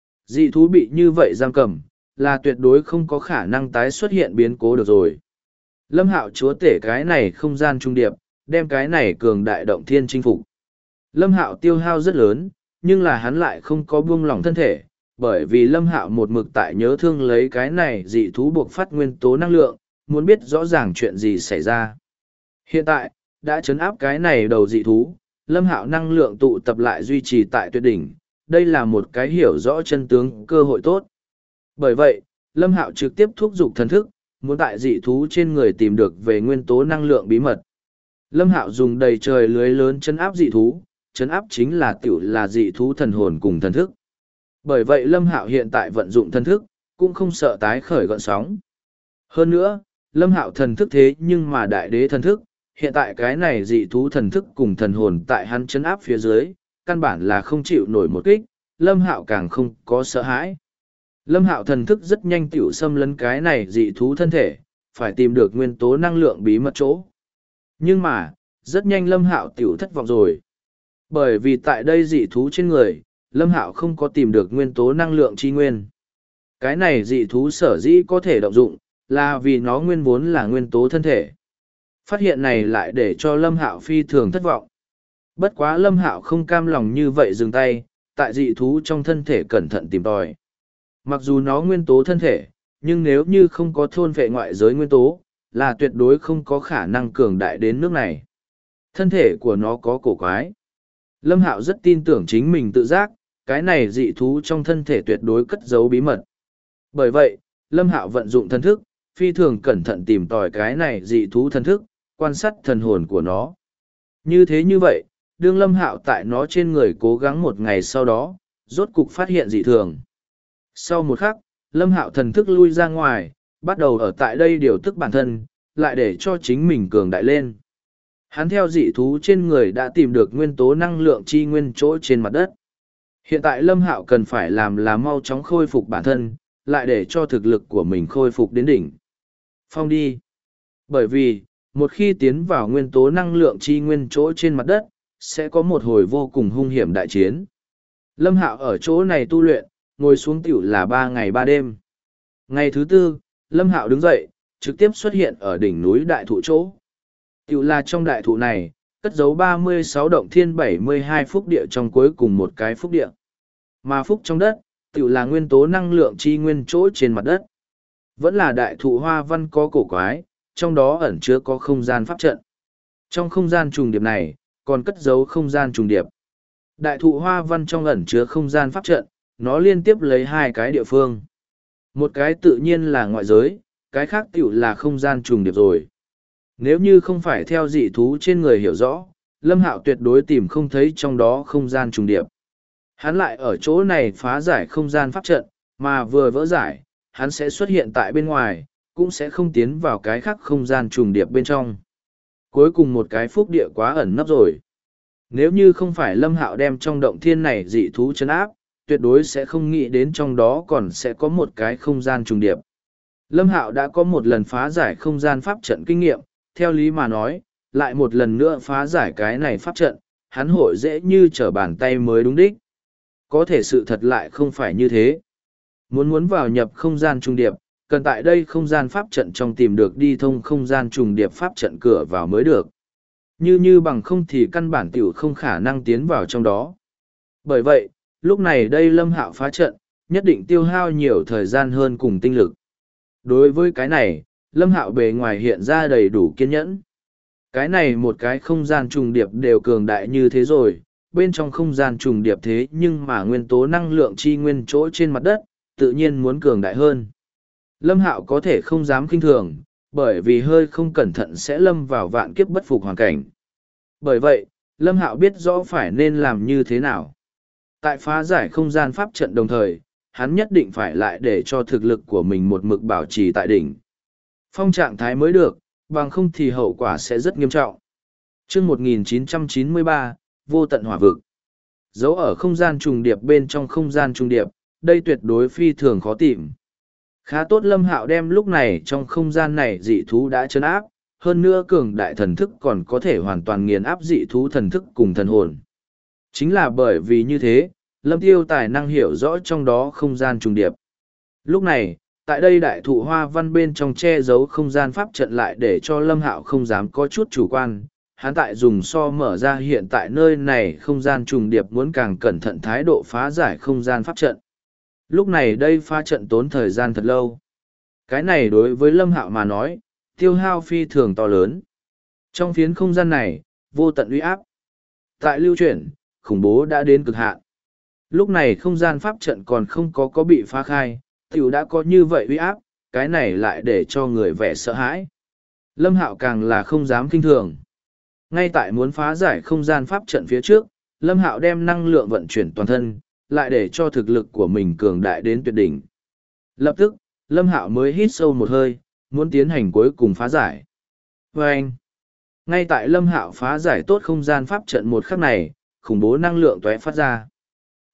Dị thú bị như vậy giam cầm, là tuyệt đối không có khả năng tái xuất hiện biến cố được rồi. Lâm Hạo chúa tể cái này không gian trung điệp, đem cái này cường đại động thiên chinh phục. Lâm Hạo tiêu hao rất lớn, nhưng là hắn lại không có buông lỏng thân thể, bởi vì Lâm Hạo một mực tại nhớ thương lấy cái này dị thú buộc phát nguyên tố năng lượng, muốn biết rõ ràng chuyện gì xảy ra. Hiện tại, đã trấn áp cái này đầu dị thú, Lâm Hạo năng lượng tụ tập lại duy trì tại tuyệt đỉnh, đây là một cái hiểu rõ chân tướng cơ hội tốt. Bởi vậy, Lâm Hạo trực tiếp thúc giục thần thức, muốn tại dị thú trên người tìm được về nguyên tố năng lượng bí mật. Lâm Hạo dùng đầy trời lưới lớn trấn áp dị thú, trấn áp chính là tiểu là dị thú thần hồn cùng thần thức. Bởi vậy Lâm Hạo hiện tại vận dụng thần thức, cũng không sợ tái khởi gợn sóng. Hơn nữa, Lâm Hạo thần thức thế nhưng mà đại đế thần thức, hiện tại cái này dị thú thần thức cùng thần hồn tại hắn trấn áp phía dưới, căn bản là không chịu nổi một kích, Lâm Hạo càng không có sợ hãi. Lâm Hạo thần thức rất nhanh tiểu xâm lấn cái này dị thú thân thể, phải tìm được nguyên tố năng lượng bí mật chỗ. Nhưng mà, rất nhanh Lâm Hạo tiểu thất vọng rồi. Bởi vì tại đây dị thú trên người, Lâm Hạo không có tìm được nguyên tố năng lượng chi nguyên. Cái này dị thú sở dĩ có thể động dụng, là vì nó nguyên vốn là nguyên tố thân thể. Phát hiện này lại để cho Lâm Hạo phi thường thất vọng. Bất quá Lâm Hạo không cam lòng như vậy dừng tay, tại dị thú trong thân thể cẩn thận tìm tòi. Mặc dù nó nguyên tố thân thể, nhưng nếu như không có thôn phệ ngoại giới nguyên tố, là tuyệt đối không có khả năng cường đại đến nước này. Thân thể của nó có cổ quái. Lâm Hạo rất tin tưởng chính mình tự giác, cái này dị thú trong thân thể tuyệt đối cất giấu bí mật. Bởi vậy, Lâm Hạo vận dụng thân thức, phi thường cẩn thận tìm tòi cái này dị thú thân thức, quan sát thần hồn của nó. Như thế như vậy, đương Lâm Hạo tại nó trên người cố gắng một ngày sau đó, rốt cục phát hiện dị thường. Sau một khắc, Lâm Hạo thần thức lui ra ngoài, bắt đầu ở tại đây điều tức bản thân, lại để cho chính mình cường đại lên. Hắn theo dị thú trên người đã tìm được nguyên tố năng lượng chi nguyên chỗ trên mặt đất. Hiện tại Lâm Hạo cần phải làm là mau chóng khôi phục bản thân, lại để cho thực lực của mình khôi phục đến đỉnh. Phong đi. Bởi vì, một khi tiến vào nguyên tố năng lượng chi nguyên chỗ trên mặt đất, sẽ có một hồi vô cùng hung hiểm đại chiến. Lâm Hạo ở chỗ này tu luyện, ngồi xuống tiểu là 3 ngày 3 đêm. Ngày thứ tư, Lâm Hạo đứng dậy, trực tiếp xuất hiện ở đỉnh núi đại thụ chỗ. Tiểu là trong đại thụ này, cất giấu 36 động thiên 72 phúc địa trong cuối cùng một cái phúc địa. Mà phúc trong đất, tiểu là nguyên tố năng lượng chi nguyên chỗ trên mặt đất. Vẫn là đại thụ hoa văn có cổ quái, trong đó ẩn chứa có không gian pháp trận. Trong không gian trùng điệp này, còn cất giấu không gian trùng điệp. Đại thụ hoa văn trong ẩn chứa không gian pháp trận, nó liên tiếp lấy hai cái địa phương. Một cái tự nhiên là ngoại giới, cái khác tiểu là không gian trùng điệp rồi. Nếu như không phải theo dị thú trên người hiểu rõ, Lâm Hạo tuyệt đối tìm không thấy trong đó không gian trùng điệp. Hắn lại ở chỗ này phá giải không gian pháp trận, mà vừa vỡ giải, hắn sẽ xuất hiện tại bên ngoài, cũng sẽ không tiến vào cái khác không gian trùng điệp bên trong. Cuối cùng một cái phúc địa quá ẩn nấp rồi. Nếu như không phải Lâm Hạo đem trong động thiên này dị thú trấn áp, tuyệt đối sẽ không nghĩ đến trong đó còn sẽ có một cái không gian trùng điệp. Lâm Hạo đã có một lần phá giải không gian pháp trận kinh nghiệm, theo lý mà nói, lại một lần nữa phá giải cái này pháp trận, hắn hội dễ như trở bàn tay mới đúng đích. Có thể sự thật lại không phải như thế. Muốn vào nhập không gian trùng điệp, cần tại đây không gian pháp trận trong tìm được đi thông không gian trùng điệp pháp trận cửa vào mới được. Như bằng không thì căn bản tiểu không khả năng tiến vào trong đó. Bởi vậy, lúc này đây Lâm Hạo phá trận, nhất định tiêu hao nhiều thời gian hơn cùng tinh lực. Đối với cái này, Lâm Hạo bề ngoài hiện ra đầy đủ kiên nhẫn. Cái này một cái không gian trùng điệp đều cường đại như thế rồi, bên trong không gian trùng điệp thế nhưng mà nguyên tố năng lượng chi nguyên chỗ trên mặt đất, tự nhiên muốn cường đại hơn. Lâm Hạo có thể không dám khinh thường, bởi vì hơi không cẩn thận sẽ lâm vào vạn kiếp bất phục hoàn cảnh. Bởi vậy, Lâm Hạo biết rõ phải nên làm như thế nào. Tại phá giải không gian pháp trận đồng thời, hắn nhất định phải lại để cho thực lực của mình một mực bảo trì tại đỉnh. Phong trạng thái mới được, bằng không thì hậu quả sẽ rất nghiêm trọng. Chương 1993, vô tận hỏa vực. Giấu ở không gian trùng điệp bên trong không gian trùng điệp, đây tuyệt đối phi thường khó tìm. Khá tốt Lâm Hạo đem lúc này trong không gian này dị thú đã trấn áp, hơn nữa cường đại thần thức còn có thể hoàn toàn nghiền áp dị thú thần thức cùng thần hồn. Chính là bởi vì như thế, Lâm Tiêu tài năng hiểu rõ trong đó không gian trùng điệp. Lúc này, tại đây đại thụ hoa văn bên trong che giấu không gian pháp trận lại để cho Lâm Hạo không dám có chút chủ quan. Hắn tại dùng so mở ra hiện tại nơi này không gian trùng điệp muốn càng cẩn thận thái độ phá giải không gian pháp trận. Lúc này đây phá trận tốn thời gian thật lâu. Cái này đối với Lâm Hạo mà nói, tiêu hao phi thường to lớn. Trong phiến không gian này, vô tận uy áp. Tại lưu chuyển, khủng bố đã đến cực hạn. Lúc này không gian pháp trận còn không có bị phá khai, tiểu đã có như vậy uy áp, cái này lại để cho người vẻ sợ hãi. Lâm Hạo càng là không dám kinh thường. Ngay tại muốn phá giải không gian pháp trận phía trước, Lâm Hạo đem năng lượng vận chuyển toàn thân, lại để cho thực lực của mình cường đại đến tuyệt đỉnh. Lập tức, Lâm Hạo mới hít sâu một hơi, muốn tiến hành cuối cùng phá giải. Và anh, ngay tại Lâm Hạo phá giải tốt không gian pháp trận một khắc này, khủng bố năng lượng tóe phát ra.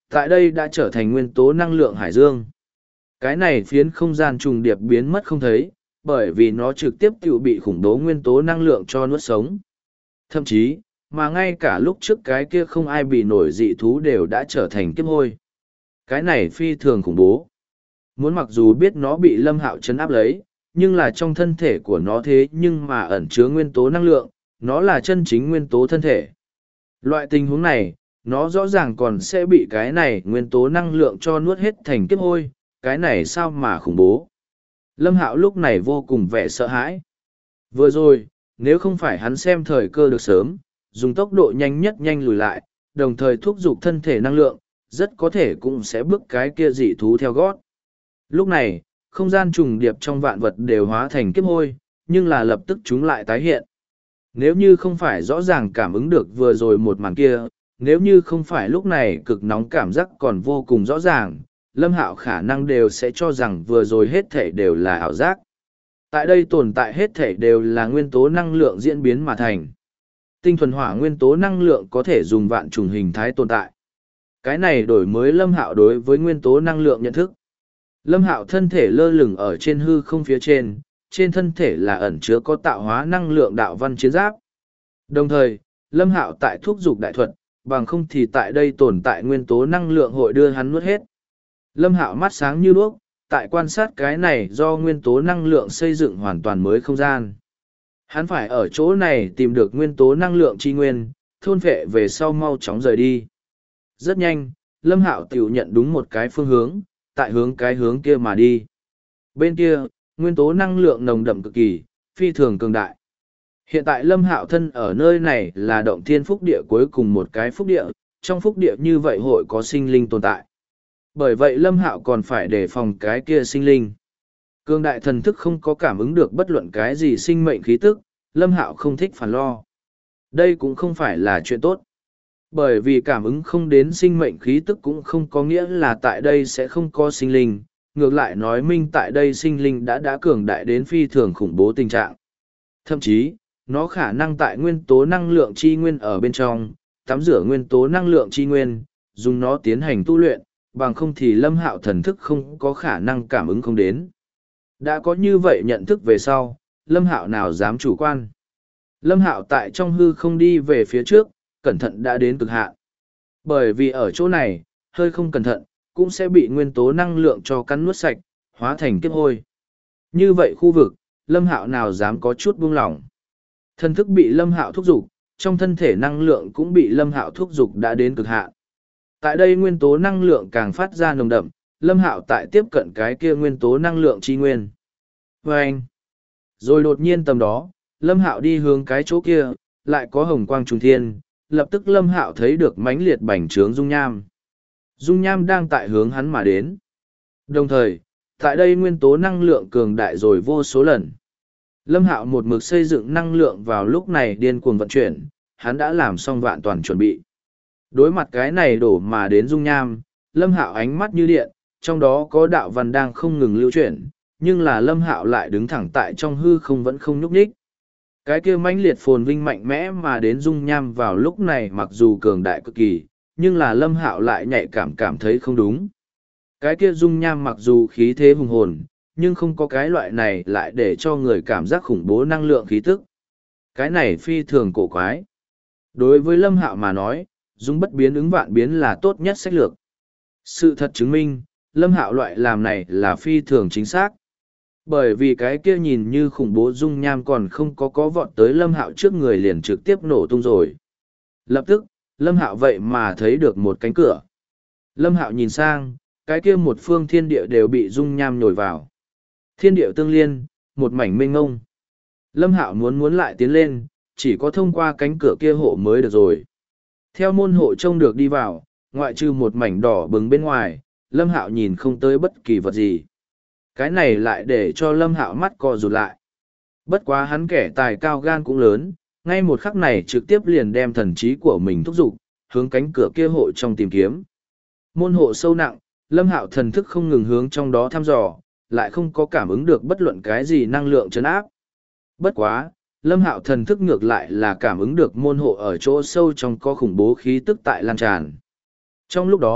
Tại đây đã trở thành nguyên tố năng lượng hải dương. Cái này phiến không gian trùng điệp biến mất không thấy, bởi vì nó trực tiếp tự bị khủng bố nguyên tố năng lượng cho nuốt sống. Thậm chí, mà ngay cả lúc trước cái kia không ai bị nổi dị thú đều đã trở thành kiếp hôi. Cái này phi thường khủng bố. Muốn mặc dù biết nó bị Lâm Hạo trấn áp lấy, nhưng là trong thân thể của nó thế nhưng mà ẩn chứa nguyên tố năng lượng, nó là chân chính nguyên tố thân thể. Loại tình huống này, nó rõ ràng còn sẽ bị cái này nguyên tố năng lượng cho nuốt hết thành kiếp hôi, cái này sao mà khủng bố. Lâm Hạo lúc này vô cùng vẻ sợ hãi. Vừa rồi, nếu không phải hắn xem thời cơ được sớm, dùng tốc độ nhanh nhất nhanh lùi lại, đồng thời thúc giục thân thể năng lượng, rất có thể cũng sẽ bước cái kia dị thú theo gót. Lúc này, không gian trùng điệp trong vạn vật đều hóa thành kiếp hôi, nhưng là lập tức chúng lại tái hiện. Nếu như không phải rõ ràng cảm ứng được vừa rồi một màn kia, nếu như không phải lúc này cực nóng cảm giác còn vô cùng rõ ràng, Lâm Hạo khả năng đều sẽ cho rằng vừa rồi hết thể đều là ảo giác. Tại đây tồn tại hết thể đều là nguyên tố năng lượng diễn biến mà thành. Tinh thuần hỏa nguyên tố năng lượng có thể dùng vạn trùng hình thái tồn tại. Cái này đổi mới Lâm Hạo đối với nguyên tố năng lượng nhận thức. Lâm Hạo thân thể lơ lửng ở trên hư không phía trên thân thể là ẩn chứa có tạo hóa năng lượng đạo văn chiến giáp. Đồng thời, Lâm Hạo tại thúc dục đại thuật, bằng không thì tại đây tồn tại nguyên tố năng lượng hội đưa hắn nuốt hết. Lâm Hạo mắt sáng như đuốc, tại quan sát cái này do nguyên tố năng lượng xây dựng hoàn toàn mới không gian. Hắn phải ở chỗ này tìm được nguyên tố năng lượng chi nguyên, thôn phệ về sau mau chóng rời đi. Rất nhanh, Lâm Hạo tiểu nhận đúng một cái phương hướng, tại hướng cái hướng kia mà đi. Bên kia, nguyên tố năng lượng nồng đậm cực kỳ, phi thường cường đại. Hiện tại Lâm Hạo thân ở nơi này là động thiên phúc địa cuối cùng một cái phúc địa, trong phúc địa như vậy hội có sinh linh tồn tại. Bởi vậy Lâm Hạo còn phải đề phòng cái kia sinh linh. Cường đại thần thức không có cảm ứng được bất luận cái gì sinh mệnh khí tức, Lâm Hạo không thích phản lo. Đây cũng không phải là chuyện tốt. Bởi vì cảm ứng không đến sinh mệnh khí tức cũng không có nghĩa là tại đây sẽ không có sinh linh, ngược lại nói minh tại đây sinh linh đã cường đại đến phi thường khủng bố tình trạng. Thậm chí, nó khả năng tại nguyên tố năng lượng chi nguyên ở bên trong, tắm rửa nguyên tố năng lượng chi nguyên, dùng nó tiến hành tu luyện, bằng không thì Lâm Hạo thần thức không có khả năng cảm ứng không đến. Đã có như vậy nhận thức về sau, Lâm Hạo nào dám chủ quan. Lâm Hạo tại trong hư không đi về phía trước, cẩn thận đã đến cực hạn. Bởi vì ở chỗ này, hơi không cẩn thận, cũng sẽ bị nguyên tố năng lượng cho cắn nuốt sạch, hóa thành kiếp hôi. Như vậy khu vực, Lâm Hạo nào dám có chút buông lỏng. Thần thức bị Lâm Hạo thúc giục, trong thân thể năng lượng cũng bị Lâm Hạo thúc giục đã đến cực hạn. Tại đây nguyên tố năng lượng càng phát ra nồng đậm, Lâm Hạo tại tiếp cận cái kia nguyên tố năng lượng chi nguyên. Vâng! Rồi đột nhiên tầm đó, Lâm Hạo đi hướng cái chỗ kia, lại có hồng quang trùng thiên, lập tức Lâm Hạo thấy được mãnh liệt bành trướng dung nham. Dung nham đang tại hướng hắn mà đến. Đồng thời, tại đây nguyên tố năng lượng cường đại rồi vô số lần. Lâm Hạo một mực xây dựng năng lượng vào lúc này điên cuồng vận chuyển, hắn đã làm xong vạn toàn chuẩn bị. Đối mặt cái này đổ mà đến dung nham, Lâm Hạo ánh mắt như điện, trong đó có đạo văn đang không ngừng lưu chuyển, nhưng là Lâm Hạo lại đứng thẳng tại trong hư không vẫn không nhúc nhích. Cái kia mãnh liệt phồn vinh mạnh mẽ mà đến dung nham vào lúc này mặc dù cường đại cực kỳ, nhưng là Lâm Hạo lại nhạy cảm thấy không đúng. Cái kia dung nham mặc dù khí thế hùng hồn, nhưng không có cái loại này lại để cho người cảm giác khủng bố năng lượng khí tức. Cái này phi thường cổ quái. Đối với Lâm Hạo mà nói, dung bất biến ứng vạn biến là tốt nhất sách lược. Sự thật chứng minh, Lâm Hạo loại làm này là phi thường chính xác. Bởi vì cái kia nhìn như khủng bố dung nham còn không có vọt tới Lâm Hạo trước người liền trực tiếp nổ tung rồi. Lập tức, Lâm Hạo vậy mà thấy được một cánh cửa. Lâm Hạo nhìn sang, cái kia một phương thiên địa đều bị dung nham nhồi vào. Thiên địa tương liên, một mảnh mênh ngông. Lâm Hạo muốn lại tiến lên, chỉ có thông qua cánh cửa kia hộ mới được rồi. Theo môn hộ trông được đi vào, ngoại trừ một mảnh đỏ bừng bên ngoài, Lâm Hạo nhìn không tới bất kỳ vật gì. Cái này lại để cho Lâm Hạo mắt co rụt lại. Bất quá hắn kẻ tài cao gan cũng lớn, ngay một khắc này trực tiếp liền đem thần trí của mình thúc giục, hướng cánh cửa kia hộ trong tìm kiếm. Môn hộ sâu nặng, Lâm Hạo thần thức không ngừng hướng trong đó thăm dò, lại không có cảm ứng được bất luận cái gì năng lượng trấn áp. Bất quá, Lâm Hạo thần thức ngược lại là cảm ứng được môn hộ ở chỗ sâu trong có khủng bố khí tức tại lan tràn. Trong lúc đó,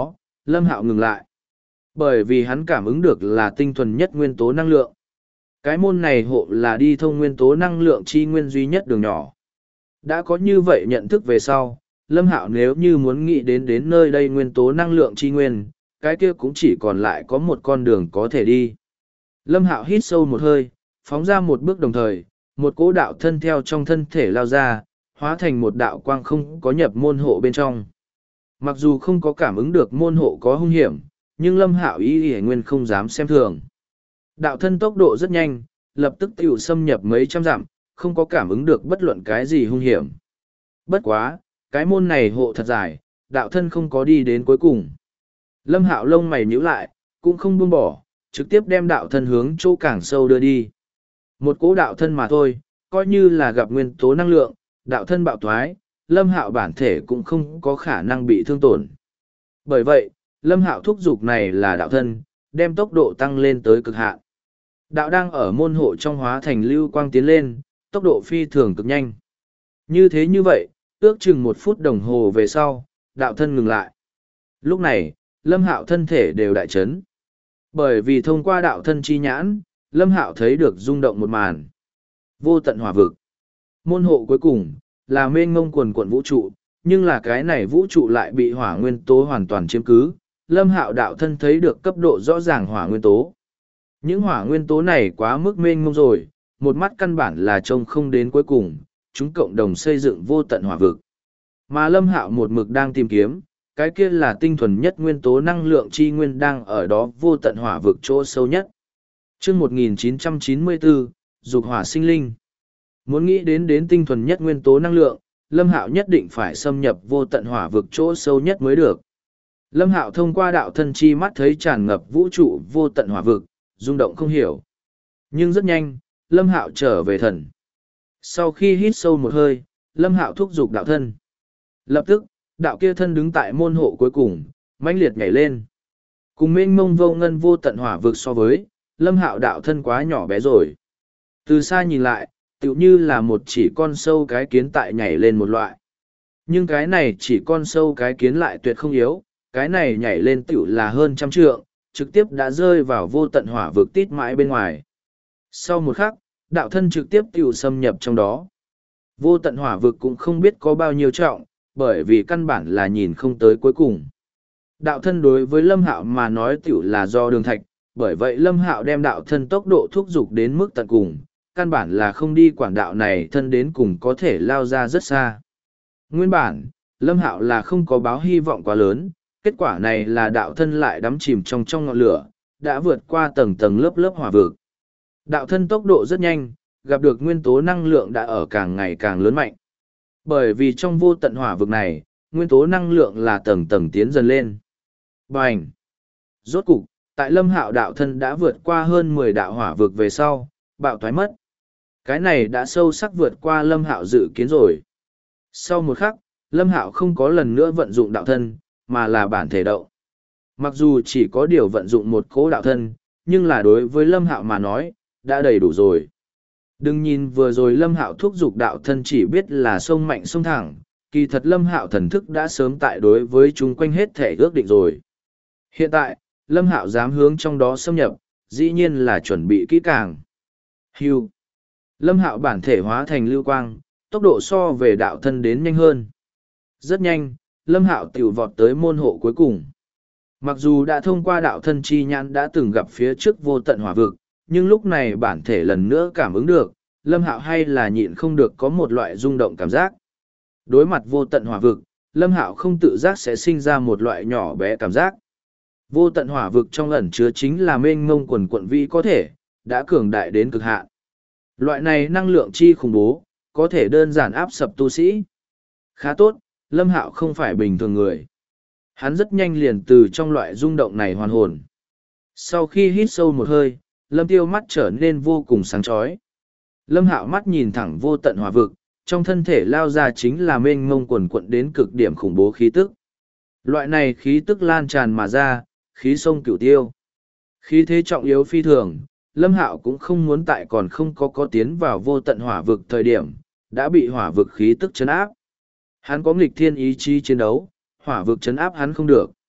Lâm Hạo ngừng lại. Bởi vì hắn cảm ứng được là tinh thuần nhất nguyên tố năng lượng. Cái môn này hộ là đi thông nguyên tố năng lượng chi nguyên duy nhất đường nhỏ. Đã có như vậy nhận thức về sau, Lâm Hạo nếu như muốn nghĩ đến nơi đây nguyên tố năng lượng chi nguyên, cái kia cũng chỉ còn lại có một con đường có thể đi. Lâm Hạo hít sâu một hơi, phóng ra một bước đồng thời, một cỗ đạo thân theo trong thân thể lao ra, hóa thành một đạo quang không có nhập môn hộ bên trong. Mặc dù không có cảm ứng được môn hộ có hung hiểm, nhưng Lâm Hạo ý nguyên không dám xem thường. Đạo thân tốc độ rất nhanh, lập tức tiểu xâm nhập mấy trăm dặm, không có cảm ứng được bất luận cái gì hung hiểm. Bất quá, cái môn này hộ thật dài, đạo thân không có đi đến cuối cùng. Lâm Hạo lông mày nhíu lại, cũng không buông bỏ, trực tiếp đem đạo thân hướng chỗ càng sâu đưa đi. Một cỗ đạo thân mà thôi, coi như là gặp nguyên tố năng lượng, đạo thân bạo thoái, Lâm Hạo bản thể cũng không có khả năng bị thương tổn. Bởi vậy, Lâm Hạo thúc giục này là đạo thân, đem tốc độ tăng lên tới cực hạn. Đạo đang ở môn hộ trong hóa thành lưu quang tiến lên, tốc độ phi thường cực nhanh. Như vậy, ước chừng 1 phút đồng hồ về sau, đạo thân ngừng lại. Lúc này, Lâm Hạo thân thể đều đại chấn. Bởi vì thông qua đạo thân chi nhãn, Lâm Hạo thấy được rung động một màn. Vô tận hỏa vực. Môn hộ cuối cùng, là mênh mông quần quận vũ trụ, nhưng là cái này vũ trụ lại bị hỏa nguyên tố hoàn toàn chiếm cứ. Lâm Hạo đạo thân thấy được cấp độ rõ ràng hỏa nguyên tố. Những hỏa nguyên tố này quá mức mênh mông rồi, một mắt căn bản là trông không đến cuối cùng, chúng cộng đồng xây dựng vô tận hỏa vực. Mà Lâm Hạo một mực đang tìm kiếm, cái kia là tinh thuần nhất nguyên tố năng lượng chi nguyên đang ở đó vô tận hỏa vực chỗ sâu nhất. Chương 1994, dục hỏa sinh linh. Muốn nghĩ đến tinh thuần nhất nguyên tố năng lượng, Lâm Hạo nhất định phải xâm nhập vô tận hỏa vực chỗ sâu nhất mới được. Lâm Hạo thông qua đạo thân chi mắt thấy tràn ngập vũ trụ vô tận hỏa vực, rung động không hiểu. Nhưng rất nhanh, Lâm Hạo trở về thần. Sau khi hít sâu một hơi, Lâm Hạo thúc giục đạo thân. Lập tức, đạo kia thân đứng tại môn hộ cuối cùng, mãnh liệt nhảy lên. Cùng mênh mông vô ngân vô tận hỏa vực so với, Lâm Hạo đạo thân quá nhỏ bé rồi. Từ xa nhìn lại, tựu như là một chỉ con sâu cái kiến tại nhảy lên một loại. Nhưng cái này chỉ con sâu cái kiến lại tuyệt không yếu, cái này nhảy lên tựu là hơn 100 trượng, trực tiếp đã rơi vào vô tận hỏa vực tít mãi bên ngoài. Sau một khắc, đạo thân trực tiếp tựu xâm nhập trong đó. Vô tận hỏa vực cũng không biết có bao nhiêu trọng, bởi vì căn bản là nhìn không tới cuối cùng. Đạo thân đối với Lâm Hạo mà nói tựu là do đường thạch, bởi vậy Lâm Hạo đem đạo thân tốc độ thúc giục đến mức tận cùng, căn bản là không đi quản đạo này thân đến cùng có thể lao ra rất xa. Nguyên bản, Lâm Hạo là không có báo hy vọng quá lớn, kết quả này là đạo thân lại đắm chìm trong ngọn lửa, đã vượt qua tầng tầng lớp lớp hỏa vực. Đạo thân tốc độ rất nhanh, gặp được nguyên tố năng lượng đã ở càng ngày càng lớn mạnh. Bởi vì trong vô tận hỏa vực này, nguyên tố năng lượng là tầng tầng tiến dần lên. Bành! Rốt cục, tại Lâm Hạo đạo thân đã vượt qua hơn 10 đạo hỏa vực về sau, bạo thoái mất. Cái này đã sâu sắc vượt qua Lâm Hạo dự kiến rồi. Sau một khắc, Lâm Hạo không có lần nữa vận dụng đạo thân, mà là bản thể động. Mặc dù chỉ có điều vận dụng một cỗ đạo thân, nhưng là đối với Lâm Hạo mà nói, đã đầy đủ rồi. Đừng nhìn vừa rồi Lâm Hạo thúc giục đạo thân chỉ biết là sông mạnh sông thẳng, kỳ thật Lâm Hạo thần thức đã sớm tại đối với chúng quanh hết thể ước định rồi. Hiện tại, Lâm Hạo dám hướng trong đó xâm nhập, dĩ nhiên là chuẩn bị kỹ càng. Hưu. Lâm Hạo bản thể hóa thành lưu quang, tốc độ so về đạo thân đến nhanh hơn. Rất nhanh, Lâm Hạo tiểu vọt tới môn hộ cuối cùng. Mặc dù đã thông qua đạo thân chi nhãn đã từng gặp phía trước vô tận hỏa vực, nhưng lúc này bản thể lần nữa cảm ứng được, Lâm Hạo hay là nhịn không được có một loại rung động cảm giác. Đối mặt vô tận hỏa vực, Lâm Hạo không tự giác sẽ sinh ra một loại nhỏ bé cảm giác. Vô tận hỏa vực trong ẩn chứa chính là mênh mông quần quận vi có thể, đã cường đại đến cực hạn. Loại này năng lượng chi khủng bố, có thể đơn giản áp sập tu sĩ. Khá tốt, Lâm Hạo không phải bình thường người. Hắn rất nhanh liền từ trong loại rung động này hoàn hồn. Sau khi hít sâu một hơi, Lâm Tiêu mắt trở nên vô cùng sáng chói. Lâm Hạo mắt nhìn thẳng vô tận hỏa vực, trong thân thể lao ra chính là mênh mông quần quận đến cực điểm khủng bố khí tức. Loại này khí tức lan tràn mà ra, khí sông cửu tiêu. Khí thế trọng yếu phi thường, Lâm Hạo cũng không muốn tại còn không có tiến vào vô tận hỏa vực thời điểm, đã bị hỏa vực khí tức chấn áp. Hắn có nghịch thiên ý chí chiến đấu, hỏa vực chấn áp hắn không được.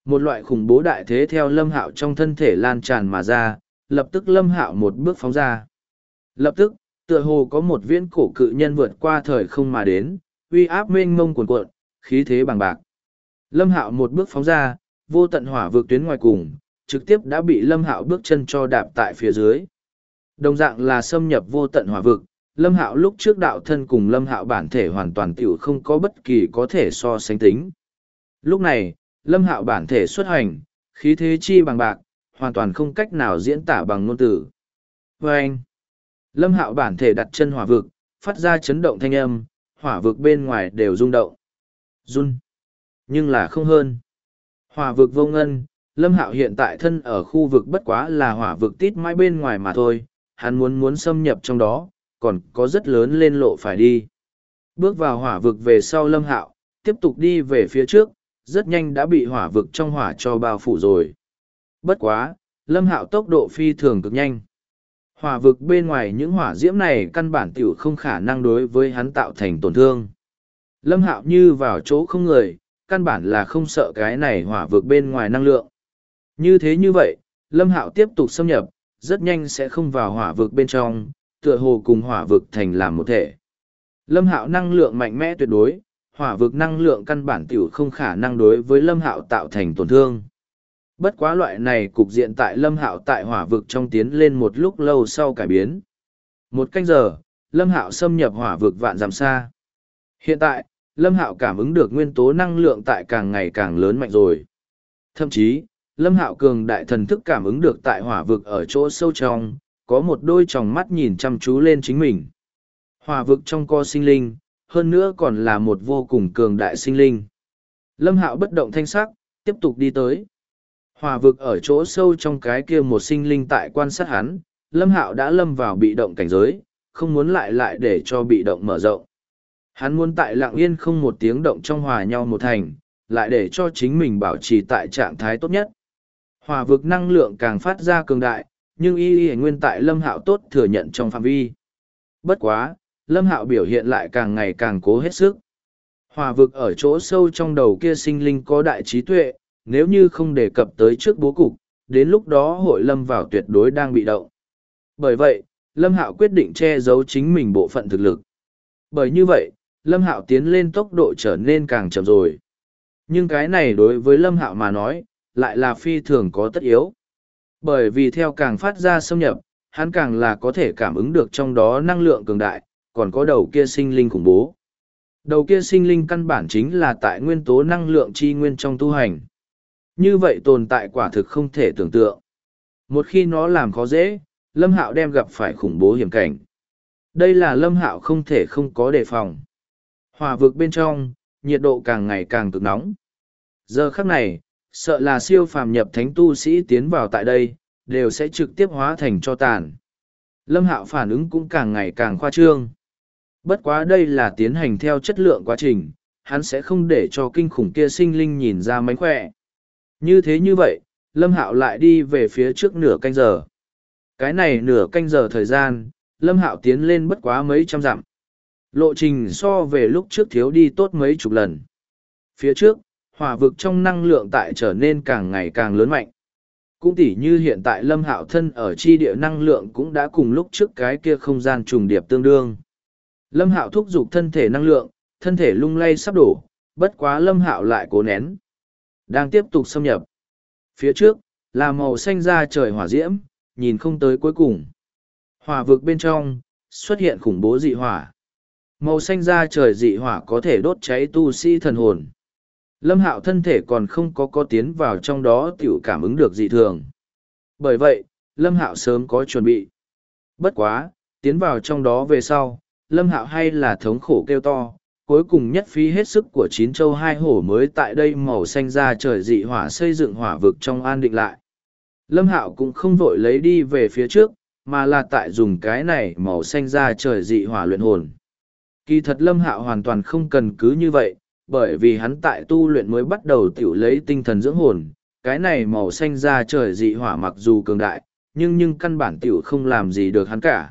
Một loại khủng bố đại thế theo Lâm Hạo trong thân thể lan tràn mà ra, lập tức Lâm Hạo một bước phóng ra. Lập tức, tựa hồ có một viễn cổ cự nhân vượt qua thời không mà đến, uy áp mênh mông cuồn cuộn, khí thế bằng bạc. Lâm Hạo một bước phóng ra, vô tận hỏa vực tuyến ngoài cùng, trực tiếp đã bị Lâm Hạo bước chân cho đạp tại phía dưới. Đồng dạng là xâm nhập vô tận hỏa vực, Lâm Hạo lúc trước đạo thân cùng Lâm Hạo bản thể hoàn toàn tiểu không có bất kỳ có thể so sánh tính. Lúc này, Lâm Hạo bản thể xuất hành, khí thế chi bằng bạc, hoàn toàn không cách nào diễn tả bằng ngôn từ. Và anh, Lâm Hạo bản thể đặt chân hỏa vực, phát ra chấn động thanh âm, hỏa vực bên ngoài đều rung động. Run. Nhưng là không hơn. Hỏa vực vô ngân, Lâm Hạo hiện tại thân ở khu vực bất quá là hỏa vực tít mãi bên ngoài mà thôi, hắn muốn xâm nhập trong đó, còn có rất lớn lên lộ phải đi. Bước vào hỏa vực về sau Lâm Hạo, tiếp tục đi về phía trước, rất nhanh đã bị hỏa vực trong hỏa cho bao phủ rồi. Bất quá, Lâm Hạo tốc độ phi thường cực nhanh. Hỏa vực bên ngoài những hỏa diễm này căn bản tiểu không khả năng đối với hắn tạo thành tổn thương. Lâm Hạo như vào chỗ không người, căn bản là không sợ cái này hỏa vực bên ngoài năng lượng. Như thế như vậy, Lâm Hạo tiếp tục xâm nhập, rất nhanh sẽ không vào hỏa vực bên trong, tựa hồ cùng hỏa vực thành làm một thể. Lâm Hạo năng lượng mạnh mẽ tuyệt đối, hỏa vực năng lượng căn bản tiểu không khả năng đối với Lâm Hạo tạo thành tổn thương. Bất quá loại này cục diện tại Lâm Hạo tại hỏa vực trong tiến lên một lúc lâu sau cải biến. Một canh giờ, Lâm Hạo xâm nhập hỏa vực vạn dặm xa. Hiện tại, Lâm Hạo cảm ứng được nguyên tố năng lượng tại càng ngày càng lớn mạnh rồi. Thậm chí, Lâm Hạo cường đại thần thức cảm ứng được tại hỏa vực ở chỗ sâu trong, có một đôi tròng mắt nhìn chăm chú lên chính mình. Hỏa vực trong co sinh linh, hơn nữa còn là một vô cùng cường đại sinh linh. Lâm Hạo bất động thanh sắc, tiếp tục đi tới. Hỏa vực ở chỗ sâu trong cái kia một sinh linh tại quan sát hắn, Lâm Hạo đã lâm vào bị động cảnh giới, không muốn lại để cho bị động mở rộng. Hắn muốn tại lặng yên không một tiếng động trong hòa nhau một thành, lại để cho chính mình bảo trì tại trạng thái tốt nhất. Hỏa vực năng lượng càng phát ra cường đại, nhưng y nguyên tại Lâm Hạo tốt thừa nhận trong phạm vi. Bất quá, Lâm Hạo biểu hiện lại càng ngày càng cố hết sức. Hỏa vực ở chỗ sâu trong đầu kia sinh linh có đại trí tuệ, nếu như không đề cập tới trước bố cục, đến lúc đó hội lâm vào tuyệt đối đang bị động. Bởi vậy, Lâm Hạo quyết định che giấu chính mình bộ phận thực lực. Bởi như vậy, Lâm Hạo tiến lên tốc độ trở nên càng chậm rồi. Nhưng cái này đối với Lâm Hạo mà nói, lại là phi thường có tất yếu. Bởi vì theo càng phát ra xâm nhập, hắn càng là có thể cảm ứng được trong đó năng lượng cường đại, còn có đầu kia sinh linh khủng bố. Đầu kia sinh linh căn bản chính là tại nguyên tố năng lượng chi nguyên trong tu hành. Như vậy tồn tại quả thực không thể tưởng tượng. Một khi nó làm khó dễ, Lâm Hạo đem gặp phải khủng bố hiểm cảnh. Đây là Lâm Hạo không thể không có đề phòng. Hỏa vực bên trong, nhiệt độ càng ngày càng cực nóng. Giờ khắc này, sợ là siêu phàm nhập thánh tu sĩ tiến vào tại đây, đều sẽ trực tiếp hóa thành cho tàn. Lâm Hạo phản ứng cũng càng ngày càng khoa trương. Bất quá đây là tiến hành theo chất lượng quá trình, hắn sẽ không để cho kinh khủng kia sinh linh nhìn ra mánh khỏe. Như thế như vậy, Lâm Hạo lại đi về phía trước nửa canh giờ. Cái này nửa canh giờ thời gian, Lâm Hạo tiến lên bất quá mấy trăm dặm. Lộ trình so về lúc trước thiếu đi tốt mấy chục lần. Phía trước, hỏa vực trong năng lượng tại trở nên càng ngày càng lớn mạnh. Cũng tỉ như hiện tại Lâm Hạo thân ở chi địa năng lượng cũng đã cùng lúc trước cái kia không gian trùng điệp tương đương. Lâm Hạo thúc giục thân thể năng lượng, thân thể lung lay sắp đổ, bất quá Lâm Hạo lại cố nén. Đang tiếp tục xâm nhập. Phía trước, là màu xanh da trời hỏa diễm, nhìn không tới cuối cùng. Hỏa vực bên trong, xuất hiện khủng bố dị hỏa. Màu xanh da trời dị hỏa có thể đốt cháy tu sĩ thần hồn. Lâm Hạo thân thể còn không có tiến vào trong đó tiểu cảm ứng được dị thường. Bởi vậy, Lâm Hạo sớm có chuẩn bị. Bất quá, tiến vào trong đó về sau, Lâm Hạo hay là thống khổ kêu to, cuối cùng nhất phí hết sức của chín châu hai hổ mới tại đây màu xanh da trời dị hỏa xây dựng hỏa vực trong an định lại. Lâm Hạo cũng không vội lấy đi về phía trước, mà là tại dùng cái này màu xanh da trời dị hỏa luyện hồn. Kỳ thật Lâm Hạo hoàn toàn không cần cứ như vậy, bởi vì hắn tại tu luyện mới bắt đầu tiểu lấy tinh thần dưỡng hồn. Cái này màu xanh da trời dị hỏa mặc dù cường đại, nhưng căn bản tiểu không làm gì được hắn cả.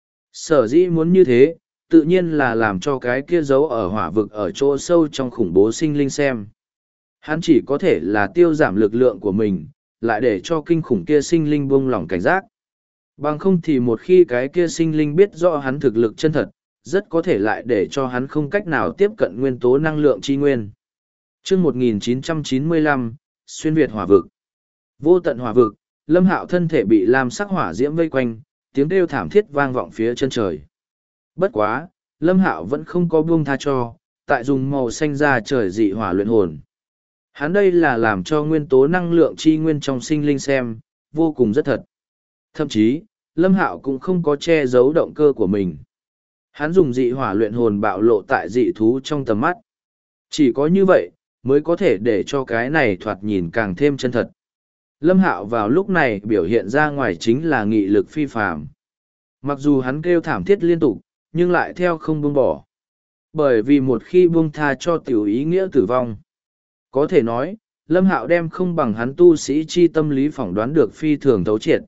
Sở dĩ muốn như thế, tự nhiên là làm cho cái kia giấu ở hỏa vực ở chỗ sâu trong khủng bố sinh linh xem. Hắn chỉ có thể là tiêu giảm lực lượng của mình, lại để cho kinh khủng kia sinh linh buông lỏng cảnh giác. Bằng không thì một khi cái kia sinh linh biết rõ hắn thực lực chân thật, rất có thể lại để cho hắn không cách nào tiếp cận nguyên tố năng lượng chi nguyên. Chương 1995, Xuyên Việt hỏa vực. Vô tận hỏa vực, Lâm Hạo thân thể bị lam sắc hỏa diễm vây quanh, tiếng kêu thảm thiết vang vọng phía chân trời. Bất quá, Lâm Hạo vẫn không có buông tha cho, tại dùng màu xanh ra trời dị hỏa luyện hồn. Hắn đây là làm cho nguyên tố năng lượng chi nguyên trong sinh linh xem, vô cùng rất thật. Thậm chí, Lâm Hạo cũng không có che giấu động cơ của mình. Hắn dùng dị hỏa luyện hồn bạo lộ tại dị thú trong tầm mắt. Chỉ có như vậy, mới có thể để cho cái này thoạt nhìn càng thêm chân thật. Lâm Hạo vào lúc này biểu hiện ra ngoài chính là nghị lực phi phàm. Mặc dù hắn kêu thảm thiết liên tục, nhưng lại theo không buông bỏ. Bởi vì một khi buông tha cho tiểu ý nghĩa tử vong. Có thể nói, Lâm Hạo đem không bằng hắn tu sĩ chi tâm lý phỏng đoán được phi thường thấu triệt.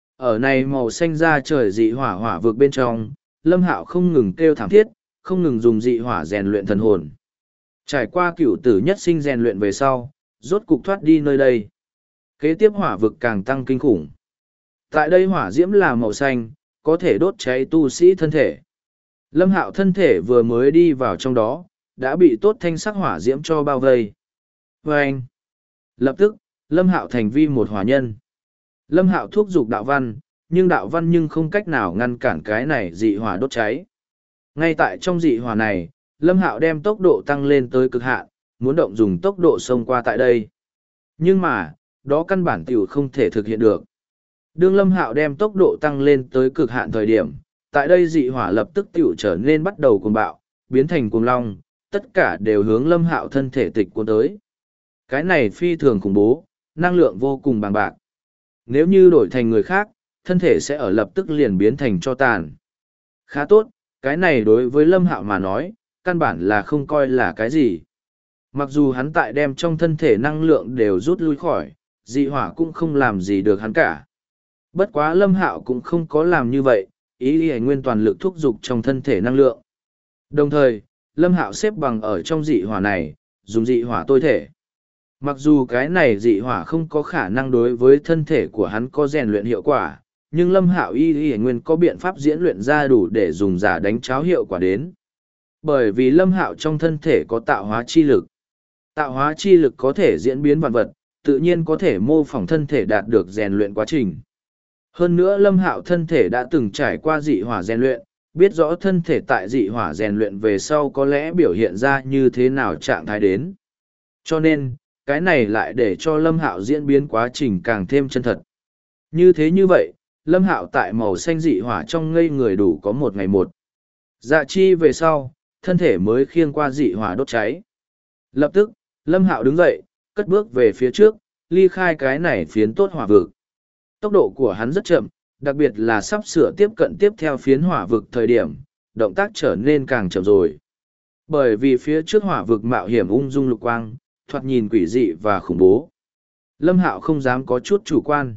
Ở này màu xanh ra trời dị hỏa hỏa vực bên trong, Lâm Hạo không ngừng kêu thảm thiết, không ngừng dùng dị hỏa rèn luyện thần hồn. Trải qua cửu tử nhất sinh rèn luyện về sau, rốt cục thoát đi nơi đây. Kế tiếp hỏa vực càng tăng kinh khủng. Tại đây hỏa diễm là màu xanh, có thể đốt cháy tu sĩ thân thể. Lâm Hạo thân thể vừa mới đi vào trong đó, đã bị tốt thanh sắc hỏa diễm cho bao vây. Vâng! Lập tức, Lâm Hạo thành vi một hỏa nhân. Lâm Hạo thúc giục đạo văn, nhưng không cách nào ngăn cản cái này dị hỏa đốt cháy. Ngay tại trong dị hỏa này, Lâm Hạo đem tốc độ tăng lên tới cực hạn, muốn động dùng tốc độ xông qua tại đây. Nhưng mà, đó căn bản tiểu không thể thực hiện được. Đương Lâm Hạo đem tốc độ tăng lên tới cực hạn thời điểm, tại đây dị hỏa lập tức tiểu trở nên bắt đầu cuồng bạo, biến thành cuồng long, tất cả đều hướng Lâm Hạo thân thể tịch cuốn tới. Cái này phi thường khủng bố, năng lượng vô cùng bằng bạc. Nếu như đổi thành người khác, thân thể sẽ ở lập tức liền biến thành tro tàn. Khá tốt, cái này đối với Lâm Hạo mà nói, căn bản là không coi là cái gì. Mặc dù hắn tại đem trong thân thể năng lượng đều rút lui khỏi, dị hỏa cũng không làm gì được hắn cả. Bất quá Lâm Hạo cũng không có làm như vậy, ý ý nguyên toàn lực thúc giục trong thân thể năng lượng. Đồng thời, Lâm Hạo xếp bằng ở trong dị hỏa này, dùng dị hỏa tôi thể. Mặc dù cái này dị hỏa không có khả năng đối với thân thể của hắn có rèn luyện hiệu quả, nhưng Lâm Hạo y nguyên có biện pháp diễn luyện ra đủ để dùng giả đánh cháo hiệu quả đến. Bởi vì Lâm Hạo trong thân thể có tạo hóa chi lực. Tạo hóa chi lực có thể diễn biến vạn vật, tự nhiên có thể mô phỏng thân thể đạt được rèn luyện quá trình. Hơn nữa Lâm Hạo thân thể đã từng trải qua dị hỏa rèn luyện, biết rõ thân thể tại dị hỏa rèn luyện về sau có lẽ biểu hiện ra như thế nào trạng thái đến. Cho nên, cái này lại để cho Lâm Hạo diễn biến quá trình càng thêm chân thật. Như thế như vậy, Lâm Hạo tại màu xanh dị hỏa trong ngây người đủ có một ngày một. Dạ chi về sau, thân thể mới khiêng qua dị hỏa đốt cháy. Lập tức, Lâm Hạo đứng dậy, cất bước về phía trước, ly khai cái này phiến tốt hỏa vực. Tốc độ của hắn rất chậm, đặc biệt là sắp sửa tiếp cận tiếp theo phiến hỏa vực thời điểm, động tác trở nên càng chậm rồi. Bởi vì phía trước hỏa vực mạo hiểm ung dung lục quang, thoạt nhìn quỷ dị và khủng bố. Lâm Hạo không dám có chút chủ quan.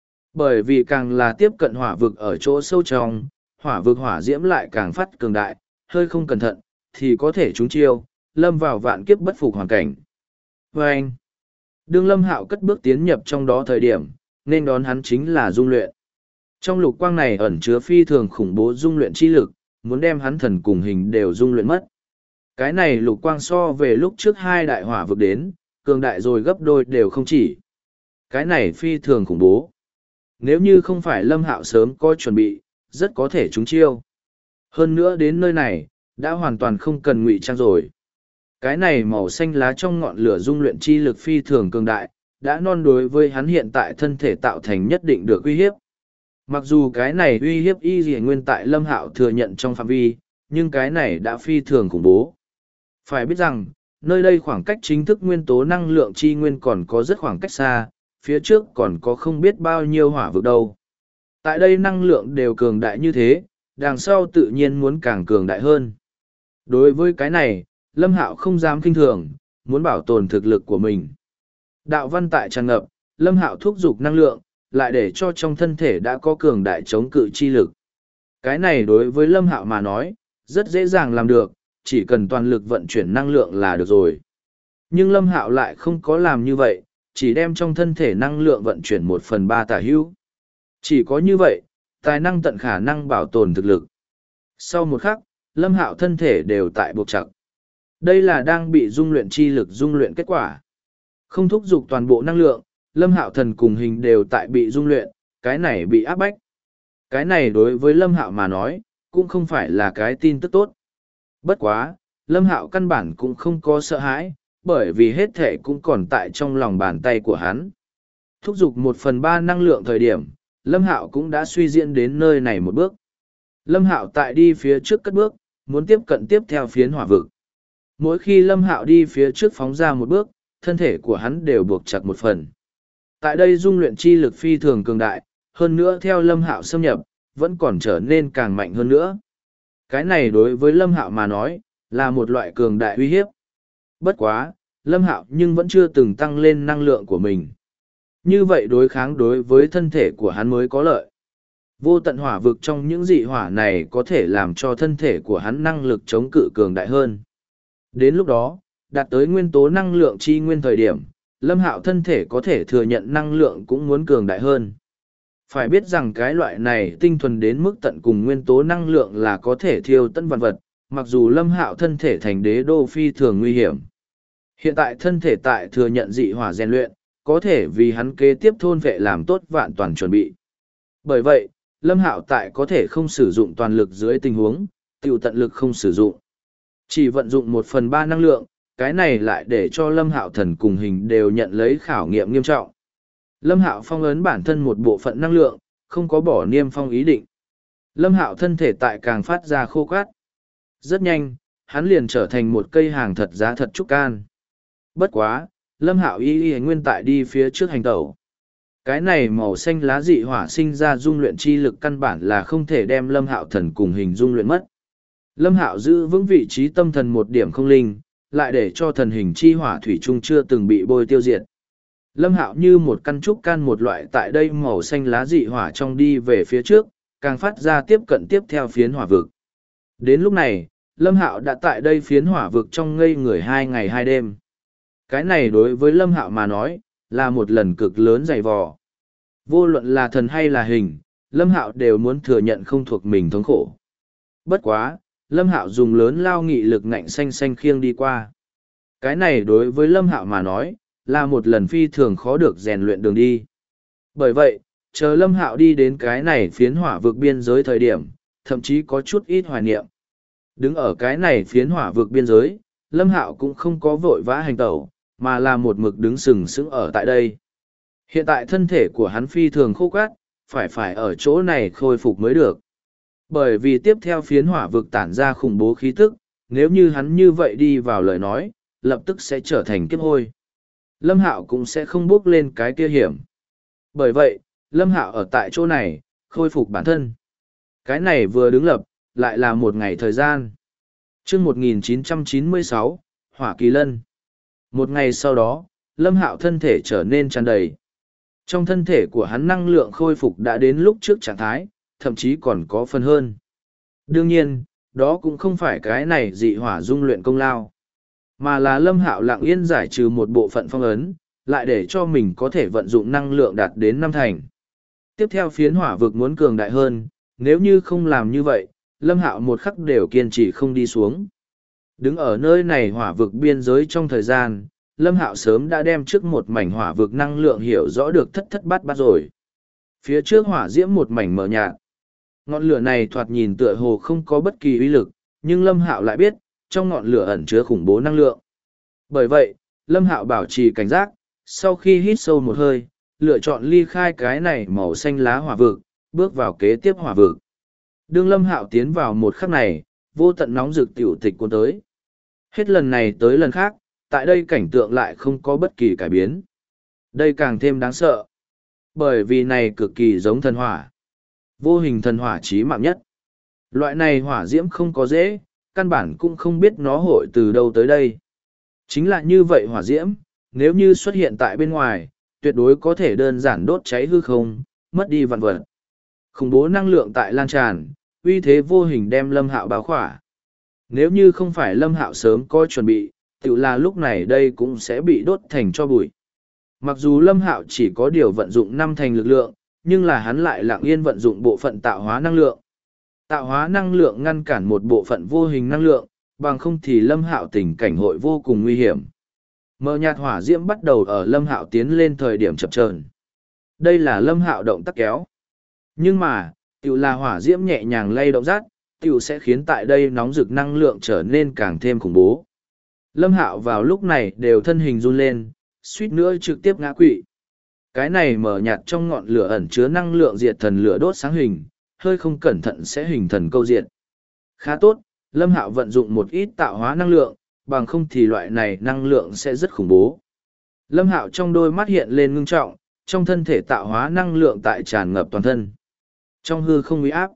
Bởi vì càng là tiếp cận hỏa vực ở chỗ sâu trong, hỏa vực hỏa diễm lại càng phát cường đại, hơi không cẩn thận, thì có thể trúng chiêu, lâm vào vạn kiếp bất phục hoàn cảnh. Và anh, đương Lâm Hạo cất bước tiến nhập trong đó thời điểm, nên đón hắn chính là dung luyện. Trong lục quang này ẩn chứa phi thường khủng bố dung luyện chi lực, muốn đem hắn thần cùng hình đều dung luyện mất. Cái này lục quang so về lúc trước hai đại hỏa vực đến, cường đại rồi gấp đôi đều không chỉ. Cái này phi thường khủng bố. Nếu như không phải Lâm Hạo sớm có chuẩn bị, rất có thể trúng chiêu. Hơn nữa đến nơi này, đã hoàn toàn không cần ngụy trang rồi. Cái này màu xanh lá trong ngọn lửa dung luyện chi lực phi thường cường đại, đã non đối với hắn hiện tại thân thể tạo thành nhất định được uy hiếp. Mặc dù cái này uy hiếp y dì nguyên tại Lâm Hạo thừa nhận trong phạm vi, nhưng cái này đã phi thường khủng bố. Phải biết rằng, nơi đây khoảng cách chính thức nguyên tố năng lượng chi nguyên còn có rất khoảng cách xa, phía trước còn có không biết bao nhiêu hỏa vực đâu. Tại đây năng lượng đều cường đại như thế, đằng sau tự nhiên muốn càng cường đại hơn. Đối với cái này, Lâm Hạo không dám kinh thường, muốn bảo tồn thực lực của mình. Đạo văn tại tràn ngập, Lâm Hạo thúc giục năng lượng, lại để cho trong thân thể đã có cường đại chống cự chi lực. Cái này đối với Lâm Hạo mà nói, rất dễ dàng làm được, chỉ cần toàn lực vận chuyển năng lượng là được rồi. Nhưng Lâm Hạo lại không có làm như vậy, chỉ đem trong thân thể năng lượng vận chuyển 1/3 tả hữu. Chỉ có như vậy, tài năng tận khả năng bảo tồn thực lực. Sau một khắc, Lâm Hạo thân thể đều tại buộc chặt. Đây là đang bị dung luyện chi lực dung luyện kết quả. Không thúc giục toàn bộ năng lượng, Lâm Hạo thần cùng hình đều tại bị dung luyện, cái này bị áp bách. Cái này đối với Lâm Hạo mà nói, cũng không phải là cái tin tức tốt. Bất quá, Lâm Hạo căn bản cũng không có sợ hãi, bởi vì hết thể cũng còn tại trong lòng bàn tay của hắn. Thúc giục 1/3 năng lượng thời điểm, Lâm Hạo cũng đã suy diễn đến nơi này một bước. Lâm Hạo tại đi phía trước cất bước, muốn tiếp cận tiếp theo phiến hỏa vực. Mỗi khi Lâm Hạo đi phía trước phóng ra một bước, thân thể của hắn đều buộc chặt một phần. Tại đây dung luyện chi lực phi thường cường đại, hơn nữa theo Lâm Hạo xâm nhập, vẫn còn trở nên càng mạnh hơn nữa. Cái này đối với Lâm Hạo mà nói, là một loại cường đại uy hiếp. Bất quá, Lâm Hạo nhưng vẫn chưa từng tăng lên năng lượng của mình. Như vậy đối kháng đối với thân thể của hắn mới có lợi. Vô tận hỏa vực trong những dị hỏa này có thể làm cho thân thể của hắn năng lực chống cự cường đại hơn. Đến lúc đó, đạt tới nguyên tố năng lượng chi nguyên thời điểm, Lâm Hạo thân thể có thể thừa nhận năng lượng cũng muốn cường đại hơn. Phải biết rằng cái loại này tinh thuần đến mức tận cùng nguyên tố năng lượng là có thể thiêu tận vạn vật, mặc dù Lâm Hạo thân thể thành đế đô phi thường nguy hiểm. Hiện tại thân thể tại thừa nhận dị hỏa rèn luyện, có thể vì hắn kế tiếp thôn vệ làm tốt vạn toàn chuẩn bị. Bởi vậy, Lâm Hạo tại có thể không sử dụng toàn lực dưới tình huống, tiểu tận lực không sử dụng. Chỉ vận dụng 1/3 năng lượng, cái này lại để cho Lâm Hạo thần cùng hình đều nhận lấy khảo nghiệm nghiêm trọng. Lâm Hạo phong ấn bản thân một bộ phận năng lượng, không có bỏ niêm phong ý định. Lâm Hạo thân thể tại càng phát ra khô cát. Rất nhanh, hắn liền trở thành một cây hàng thật giá thật trúc can. Bất quá, Lâm Hạo y nguyên tại đi phía trước hành tẩu. Cái này màu xanh lá dị hỏa sinh ra dung luyện chi lực căn bản là không thể đem Lâm Hạo thần cùng hình dung luyện mất. Lâm Hạo giữ vững vị trí tâm thần một điểm không linh, lại để cho thần hình chi hỏa thủy chung chưa từng bị bôi tiêu diệt. Lâm Hạo như một căn trúc can một loại tại đây màu xanh lá dị hỏa trong đi về phía trước, càng phát ra tiếp cận tiếp theo phiến hỏa vực. Đến lúc này, Lâm Hạo đã tại đây phiến hỏa vực trong ngây người 2 ngày 2 đêm. Cái này đối với Lâm Hạo mà nói, là một lần cực lớn dày vò. Vô luận là thần hay là hình, Lâm Hạo đều muốn thừa nhận không thuộc mình thống khổ. Bất quá, Lâm Hạo dùng lớn lao nghị lực ngạnh xanh xanh khiêng đi qua. Cái này đối với Lâm Hạo mà nói, là một lần phi thường khó được rèn luyện đường đi. Bởi vậy, chờ Lâm Hạo đi đến cái này phiến hỏa vực biên giới thời điểm, thậm chí có chút ít hoài niệm. Đứng ở cái này phiến hỏa vực biên giới, Lâm Hạo cũng không có vội vã hành tẩu, mà là một mực đứng sừng sững ở tại đây. Hiện tại thân thể của hắn phi thường khô cát, phải ở chỗ này khôi phục mới được. Bởi vì tiếp theo phiến hỏa vực tản ra khủng bố khí tức, nếu như hắn như vậy đi vào lời nói, lập tức sẽ trở thành kiếp hôi. Lâm Hạo cũng sẽ không bước lên cái kia hiểm. Bởi vậy, Lâm Hạo ở tại chỗ này, khôi phục bản thân. Cái này vừa đứng lập, lại là một ngày thời gian. Chương 1996, Hỏa Kỳ Lân. Một ngày sau đó, Lâm Hạo thân thể trở nên tràn đầy. Trong thân thể của hắn năng lượng khôi phục đã đến lúc trước trạng thái, thậm chí còn có phần hơn. Đương nhiên, đó cũng không phải cái này dị hỏa dung luyện công lao, mà là Lâm Hạo lặng yên giải trừ một bộ phận phong ấn, lại để cho mình có thể vận dụng năng lượng đạt đến 5 thành. Tiếp theo phiến hỏa vực muốn cường đại hơn, nếu như không làm như vậy, Lâm Hạo một khắc đều kiên trì không đi xuống. Đứng ở nơi này hỏa vực biên giới trong thời gian, Lâm Hạo sớm đã đem trước một mảnh hỏa vực năng lượng hiểu rõ được thất thất bát bát rồi. Phía trước hỏa diễm một mảnh mờ nhạt. Ngọn lửa này thoạt nhìn tựa hồ không có bất kỳ uy lực, nhưng Lâm Hạo lại biết, trong ngọn lửa ẩn chứa khủng bố năng lượng. Bởi vậy, Lâm Hạo bảo trì cảnh giác, sau khi hít sâu một hơi, lựa chọn ly khai cái này màu xanh lá hỏa vực, bước vào kế tiếp hỏa vực. Đương Lâm Hạo tiến vào một khắc này, vô tận nóng rực tiểu tịch cuốn tới. Hết lần này tới lần khác, tại đây cảnh tượng lại không có bất kỳ cải biến. Đây càng thêm đáng sợ. Bởi vì này cực kỳ giống thần hỏa. Vô hình thần hỏa chí mạng nhất. Loại này hỏa diễm không có dễ, căn bản cũng không biết nó hội từ đâu tới đây. Chính là như vậy hỏa diễm, nếu như xuất hiện tại bên ngoài, tuyệt đối có thể đơn giản đốt cháy hư không, mất đi vạn vật. Khủng bố năng lượng tại lan tràn, uy thế vô hình đem Lâm Hạo bao khỏa. Nếu như không phải Lâm Hạo sớm có chuẩn bị, tự là lúc này đây cũng sẽ bị đốt thành cho bụi. Mặc dù Lâm Hạo chỉ có điều vận dụng 5 thành lực lượng, nhưng là hắn lại lặng yên vận dụng bộ phận tạo hóa năng lượng. Tạo hóa năng lượng ngăn cản một bộ phận vô hình năng lượng, bằng không thì Lâm Hạo tình cảnh hội vô cùng nguy hiểm. Mờ nhạt hỏa diễm bắt đầu ở Lâm Hạo tiến lên thời điểm chập chờn. Đây là Lâm Hạo động tác kéo. Nhưng mà, tiểu là hỏa diễm nhẹ nhàng lay động rát, tiểu sẽ khiến tại đây nóng rực năng lượng trở nên càng thêm khủng bố. Lâm Hạo vào lúc này đều thân hình run lên, suýt nữa trực tiếp ngã quỵ. Cái này mờ nhạt trong ngọn lửa ẩn chứa năng lượng diệt thần lửa đốt sáng hình, hơi không cẩn thận sẽ hình thần câu diệt. Khá tốt, Lâm Hạo vận dụng một ít tạo hóa năng lượng, bằng không thì loại này năng lượng sẽ rất khủng bố. Lâm Hạo trong đôi mắt hiện lên ngưng trọng, trong thân thể tạo hóa năng lượng tại tràn ngập toàn thân. Trong hư không uy áp,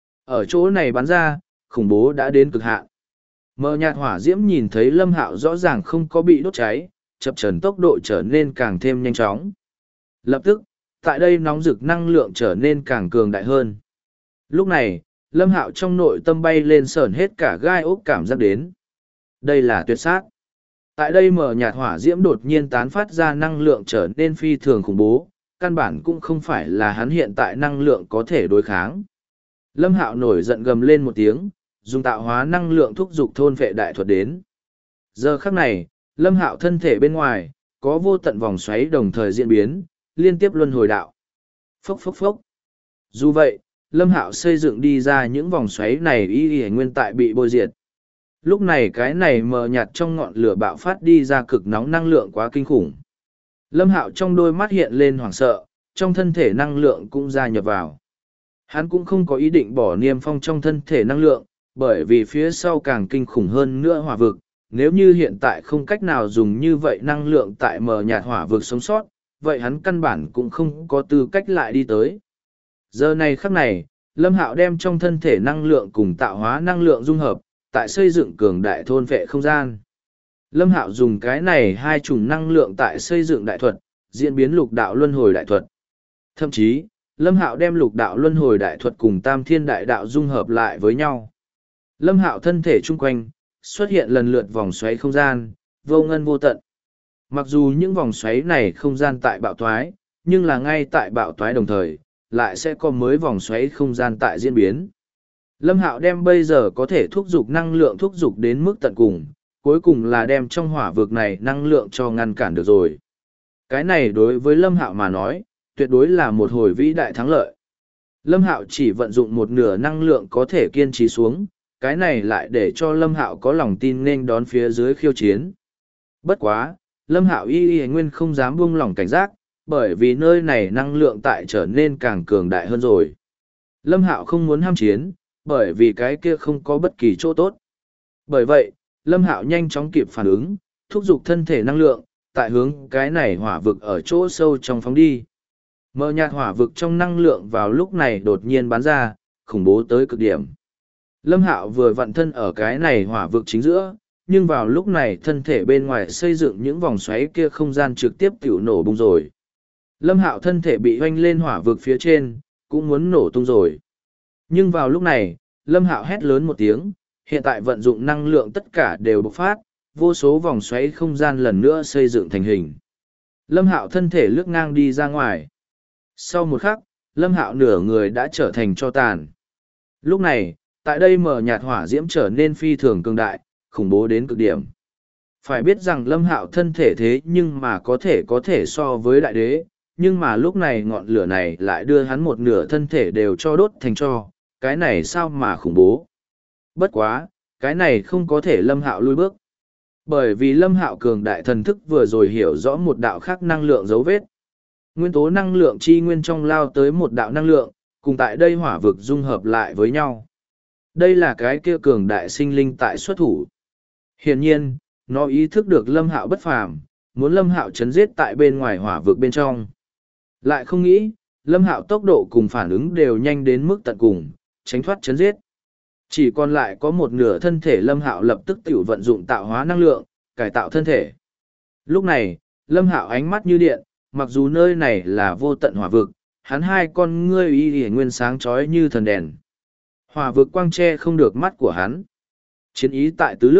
ở chỗ này bắn ra, khủng bố đã đến cực hạn. Mờ nhạt hỏa diễm nhìn thấy Lâm Hạo rõ ràng không có bị đốt cháy, chập chờn tốc độ trở nên càng thêm nhanh chóng. Lập tức, tại đây nóng rực năng lượng trở nên càng cường đại hơn. Lúc này, Lâm Hạo trong nội tâm bay lên sởn hết cả gai ốc cảm giác đến. Đây là tuyệt sát. Tại đây mờ nhạt hỏa diễm đột nhiên tán phát ra năng lượng trở nên phi thường khủng bố, căn bản cũng không phải là hắn hiện tại năng lượng có thể đối kháng. Lâm Hạo nổi giận gầm lên một tiếng, dùng tạo hóa năng lượng thúc giục thôn vệ đại thuật đến. Giờ khắc này, Lâm Hạo thân thể bên ngoài, có vô tận vòng xoáy đồng thời diễn biến, liên tiếp luân hồi đạo. Phốc phốc phốc. Dù vậy, Lâm Hạo xây dựng đi ra những vòng xoáy này y nguyên tại bị bôi diệt. Lúc này cái này mờ nhạt trong ngọn lửa bạo phát đi ra cực nóng năng lượng quá kinh khủng. Lâm Hạo trong đôi mắt hiện lên hoảng sợ, trong thân thể năng lượng cũng gia nhập vào. Hắn cũng không có ý định bỏ niêm phong trong thân thể năng lượng, bởi vì phía sau càng kinh khủng hơn nữa hỏa vực. Nếu như hiện tại không cách nào dùng như vậy năng lượng tại mờ nhạt hỏa vực sống sót, vậy hắn căn bản cũng không có tư cách lại đi tới. Giờ này khắc này, Lâm Hạo đem trong thân thể năng lượng cùng tạo hóa năng lượng dung hợp, tại xây dựng cường đại thôn vệ không gian. Lâm Hạo dùng cái này hai chủng năng lượng tại xây dựng đại thuật, diễn biến lục đạo luân hồi đại thuật. Thậm chí, Lâm Hạo đem lục đạo luân hồi đại thuật cùng tam thiên đại đạo dung hợp lại với nhau. Lâm Hạo thân thể chung quanh, xuất hiện lần lượt vòng xoáy không gian, vô ngân vô tận. Mặc dù những vòng xoáy này không gian tại bạo thoái, nhưng là ngay tại bạo thoái đồng thời, lại sẽ có mới vòng xoáy không gian tại diễn biến. Lâm Hạo đem bây giờ có thể thúc giục năng lượng thúc giục đến mức tận cùng, cuối cùng là đem trong hỏa vực này năng lượng cho ngăn cản được rồi. Cái này đối với Lâm Hạo mà nói, tuyệt đối là một hồi vĩ đại thắng lợi. Lâm Hạo chỉ vận dụng một nửa năng lượng có thể kiên trì xuống, cái này lại để cho Lâm Hạo có lòng tin nên đón phía dưới khiêu chiến. Bất quá, Lâm Hạo y nguyên không dám buông lỏng cảnh giác, bởi vì nơi này năng lượng tại trở nên càng cường đại hơn rồi. Lâm Hạo không muốn ham chiến, bởi vì cái kia không có bất kỳ chỗ tốt. Bởi vậy, Lâm Hạo nhanh chóng kịp phản ứng, thúc giục thân thể năng lượng, tại hướng cái này hỏa vực ở chỗ sâu trong phóng đi. Mờ nhạt hỏa vực trong năng lượng vào lúc này đột nhiên bắn ra, khủng bố tới cực điểm. Lâm Hạo vừa vặn thân ở cái này hỏa vực chính giữa, nhưng vào lúc này thân thể bên ngoài xây dựng những vòng xoáy kia không gian trực tiếp tiểu nổ bung rồi. Lâm Hạo thân thể bị hoanh lên hỏa vực phía trên, cũng muốn nổ tung rồi. Nhưng vào lúc này, Lâm Hạo hét lớn một tiếng, hiện tại vận dụng năng lượng tất cả đều bộc phát, vô số vòng xoáy không gian lần nữa xây dựng thành hình. Lâm Hạo thân thể lướt ngang đi ra ngoài. Sau một khắc, Lâm Hạo nửa người đã trở thành tro tàn. Lúc này, tại đây mờ nhạt hỏa diễm trở nên phi thường cường đại, khủng bố đến cực điểm. Phải biết rằng Lâm Hạo thân thể thế nhưng mà có thể so với đại đế, nhưng mà lúc này ngọn lửa này lại đưa hắn một nửa thân thể đều cho đốt thành tro, cái này sao mà khủng bố. Bất quá, cái này không có thể Lâm Hạo lui bước. Bởi vì Lâm Hạo cường đại thần thức vừa rồi hiểu rõ một đạo khác năng lượng dấu vết. Nguyên tố năng lượng chi nguyên trong lao tới một đạo năng lượng, cùng tại đây hỏa vực dung hợp lại với nhau. Đây là cái kia cường đại sinh linh tại xuất thủ. Hiển nhiên, nó ý thức được Lâm Hạo bất phàm, muốn Lâm Hạo chấn giết tại bên ngoài hỏa vực bên trong. Lại không nghĩ, Lâm Hạo tốc độ cùng phản ứng đều nhanh đến mức tận cùng, tránh thoát chấn giết. Chỉ còn lại có một nửa thân thể Lâm Hạo lập tức tiểu vận dụng tạo hóa năng lượng, cải tạo thân thể. Lúc này, Lâm Hạo ánh mắt như điện, mặc dù nơi này là vô tận hỏa vực, hắn hai con ngươi y nguyên sáng chói như thần đèn. Hỏa vực quang che không được mắt của hắn. Chiến ý tại tứ lướt,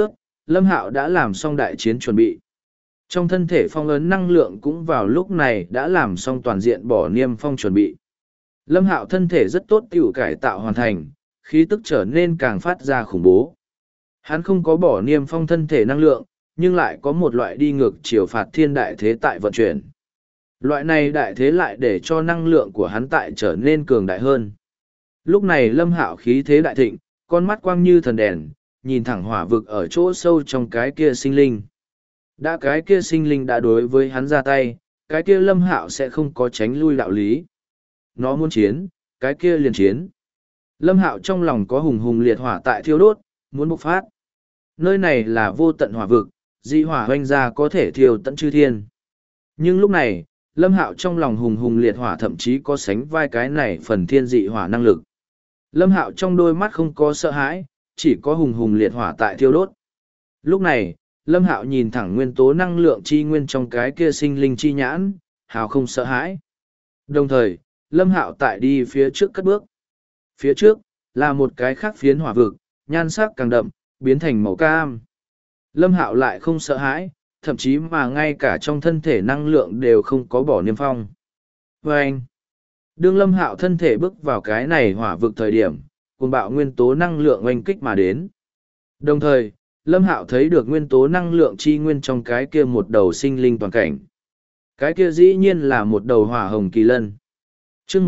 Lâm Hạo đã làm xong đại chiến chuẩn bị. Trong thân thể phong ấn năng lượng cũng vào lúc này đã làm xong toàn diện bỏ niêm phong chuẩn bị. Lâm Hạo thân thể rất tốt tiểu cải tạo hoàn thành, khí tức trở nên càng phát ra khủng bố. Hắn không có bỏ niêm phong thân thể năng lượng, nhưng lại có một loại đi ngược chiều phạt thiên đại thế tại vận chuyển. Loại này đại thế lại để cho năng lượng của hắn tại trở nên cường đại hơn. Lúc này Lâm Hạo khí thế đại thịnh, con mắt quang như thần đèn, nhìn thẳng hỏa vực ở chỗ sâu trong cái kia sinh linh. Đã cái kia sinh linh đã đối với hắn ra tay, cái kia Lâm Hạo sẽ không có tránh lui đạo lý. Nó muốn chiến, cái kia liền chiến. Lâm Hạo trong lòng có hùng hùng liệt hỏa tại thiêu đốt, muốn bộc phát. Nơi này là vô tận hỏa vực, dị hỏa hoanh ra có thể thiêu tận chư thiên. Nhưng lúc này, Lâm Hạo trong lòng hùng hùng liệt hỏa thậm chí có sánh vai cái này phần thiên dị hỏa năng lực. Lâm Hạo trong đôi mắt không có sợ hãi, chỉ có hùng hùng liệt hỏa tại thiêu đốt. Lúc này, Lâm Hạo nhìn thẳng nguyên tố năng lượng chi nguyên trong cái kia sinh linh chi nhãn, hào không sợ hãi. Đồng thời, Lâm Hạo tại đi phía trước cất bước. Phía trước, là một cái khác phiến hỏa vực, nhan sắc càng đậm, biến thành màu cam. Lâm Hạo lại không sợ hãi, thậm chí mà ngay cả trong thân thể năng lượng đều không có bỏ niêm phong. Và anh, đương Lâm Hạo thân thể bước vào cái này hỏa vực thời điểm, cuồng bạo nguyên tố năng lượng oanh kích mà đến. Đồng thời, Lâm Hạo thấy được nguyên tố năng lượng chi nguyên trong cái kia một đầu sinh linh toàn cảnh. Cái kia dĩ nhiên là một đầu hỏa hồng kỳ lân. Chương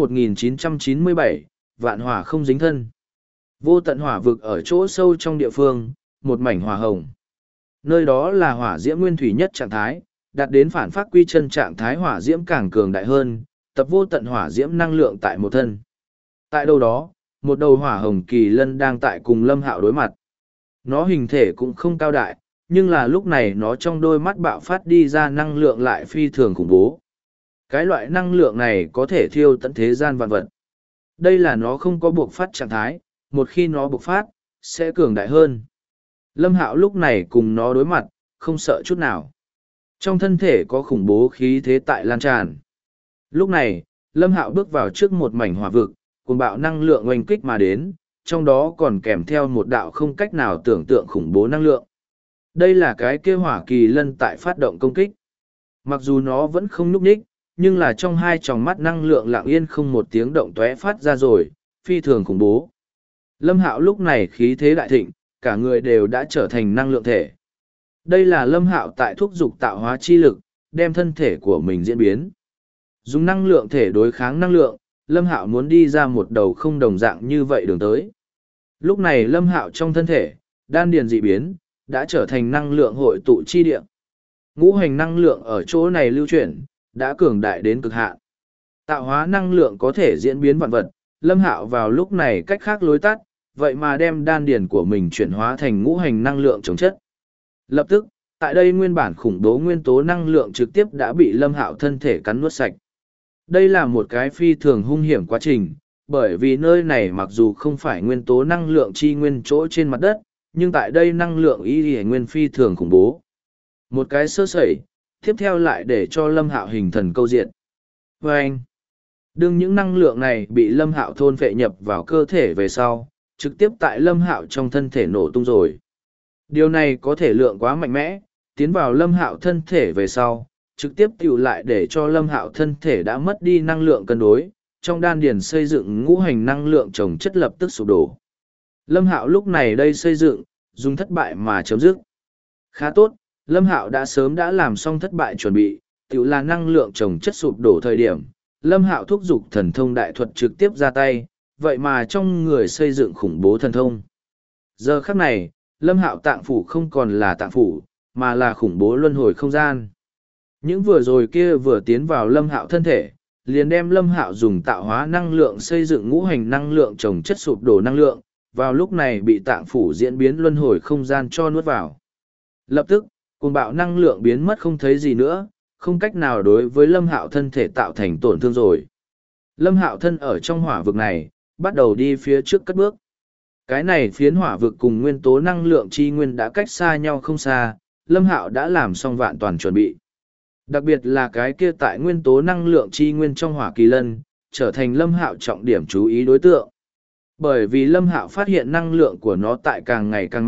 1997, vạn hỏa không dính thân. Vô tận hỏa vực ở chỗ sâu trong địa phương, một mảnh hỏa hồng. Nơi đó là hỏa diễm nguyên thủy nhất trạng thái, đạt đến phản phát quy chân trạng thái hỏa diễm càng cường đại hơn, tập vô tận hỏa diễm năng lượng tại một thân. Tại đâu đó, một đầu hỏa hồng kỳ lân đang tại cùng Lâm Hạo đối mặt. Nó hình thể cũng không cao đại, nhưng là lúc này nó trong đôi mắt bạo phát đi ra năng lượng lại phi thường khủng bố. Cái loại năng lượng này có thể thiêu tận thế gian vạn vật. Đây là nó không có buộc phát trạng thái, một khi nó buộc phát, sẽ cường đại hơn. Lâm Hạo lúc này cùng nó đối mặt, không sợ chút nào. Trong thân thể có khủng bố khí thế tại lan tràn. Lúc này, Lâm Hạo bước vào trước một mảnh hỏa vực, cuồng bạo năng lượng oanh kích mà đến, trong đó còn kèm theo một đạo không cách nào tưởng tượng khủng bố năng lượng. Đây là cái kia hỏa kỳ lân tại phát động công kích. Mặc dù nó vẫn không nhúc nhích, nhưng là trong hai tròng mắt năng lượng lặng yên không một tiếng động tóe phát ra rồi, phi thường khủng bố. Lâm Hạo lúc này khí thế đại thịnh, cả người đều đã trở thành năng lượng thể. Đây là Lâm Hạo tại thúc dục tạo hóa chi lực, đem thân thể của mình diễn biến. Dùng năng lượng thể đối kháng năng lượng, Lâm Hạo muốn đi ra một đầu không đồng dạng như vậy đường tới. Lúc này Lâm Hạo trong thân thể, đan điền dị biến, đã trở thành năng lượng hội tụ chi địa. Ngũ hành năng lượng ở chỗ này lưu chuyển, đã cường đại đến cực hạn. Tạo hóa năng lượng có thể diễn biến vạn vật, Lâm Hạo vào lúc này cách khác lối tắt, vậy mà đem đan điền của mình chuyển hóa thành ngũ hành năng lượng chống chất. Lập tức, tại đây nguyên bản khủng bố nguyên tố năng lượng trực tiếp đã bị Lâm Hạo thân thể cắn nuốt sạch. Đây là một cái phi thường hung hiểm quá trình, bởi vì nơi này mặc dù không phải nguyên tố năng lượng chi nguyên chỗ trên mặt đất, nhưng tại đây năng lượng y nguyên phi thường khủng bố. Một cái sơ sẩy, tiếp theo lại để cho Lâm Hạo hình thần câu diện. Và anh, đương những năng lượng này bị Lâm Hạo thôn phệ nhập vào cơ thể về sau, trực tiếp tại Lâm Hạo trong thân thể nổ tung rồi. Điều này có thể lượng quá mạnh mẽ, tiến vào Lâm Hạo thân thể về sau, trực tiếp tiểu lại để cho Lâm Hạo thân thể đã mất đi năng lượng cân đối, trong đan điền xây dựng ngũ hành năng lượng chồng chất lập tức sụp đổ. Lâm Hạo lúc này đây xây dựng, dùng thất bại mà chấm dứt. Khá tốt, Lâm Hạo đã sớm đã làm xong thất bại chuẩn bị, tiểu là năng lượng chồng chất sụp đổ thời điểm. Lâm Hạo thúc giục thần thông đại thuật trực tiếp ra tay, vậy mà trong người xây dựng khủng bố thần thông. Giờ khắc này, Lâm Hạo tạng phủ không còn là tạng phủ, mà là khủng bố luân hồi không gian. Những vừa rồi kia vừa tiến vào Lâm Hạo thân thể, liền đem Lâm Hạo dùng tạo hóa năng lượng xây dựng ngũ hành năng lượng trồng chất sụp đổ năng lượng, vào lúc này bị tạng phủ diễn biến luân hồi không gian cho nuốt vào. Lập tức, cuồng bạo năng lượng biến mất không thấy gì nữa, không cách nào đối với Lâm Hạo thân thể tạo thành tổn thương rồi. Lâm Hạo thân ở trong hỏa vực này, bắt đầu đi phía trước cất bước. Cái này phiến hỏa vực cùng nguyên tố năng lượng chi nguyên đã cách xa nhau không xa, Lâm Hạo đã làm xong vạn toàn chuẩn bị. Đặc biệt là cái kia tại nguyên tố năng lượng chi nguyên trong hỏa kỳ lân, trở thành Lâm Hạo trọng điểm chú ý đối tượng. Bởi vì Lâm Hạo phát hiện năng lượng của nó tại càng ngày càng mạnh,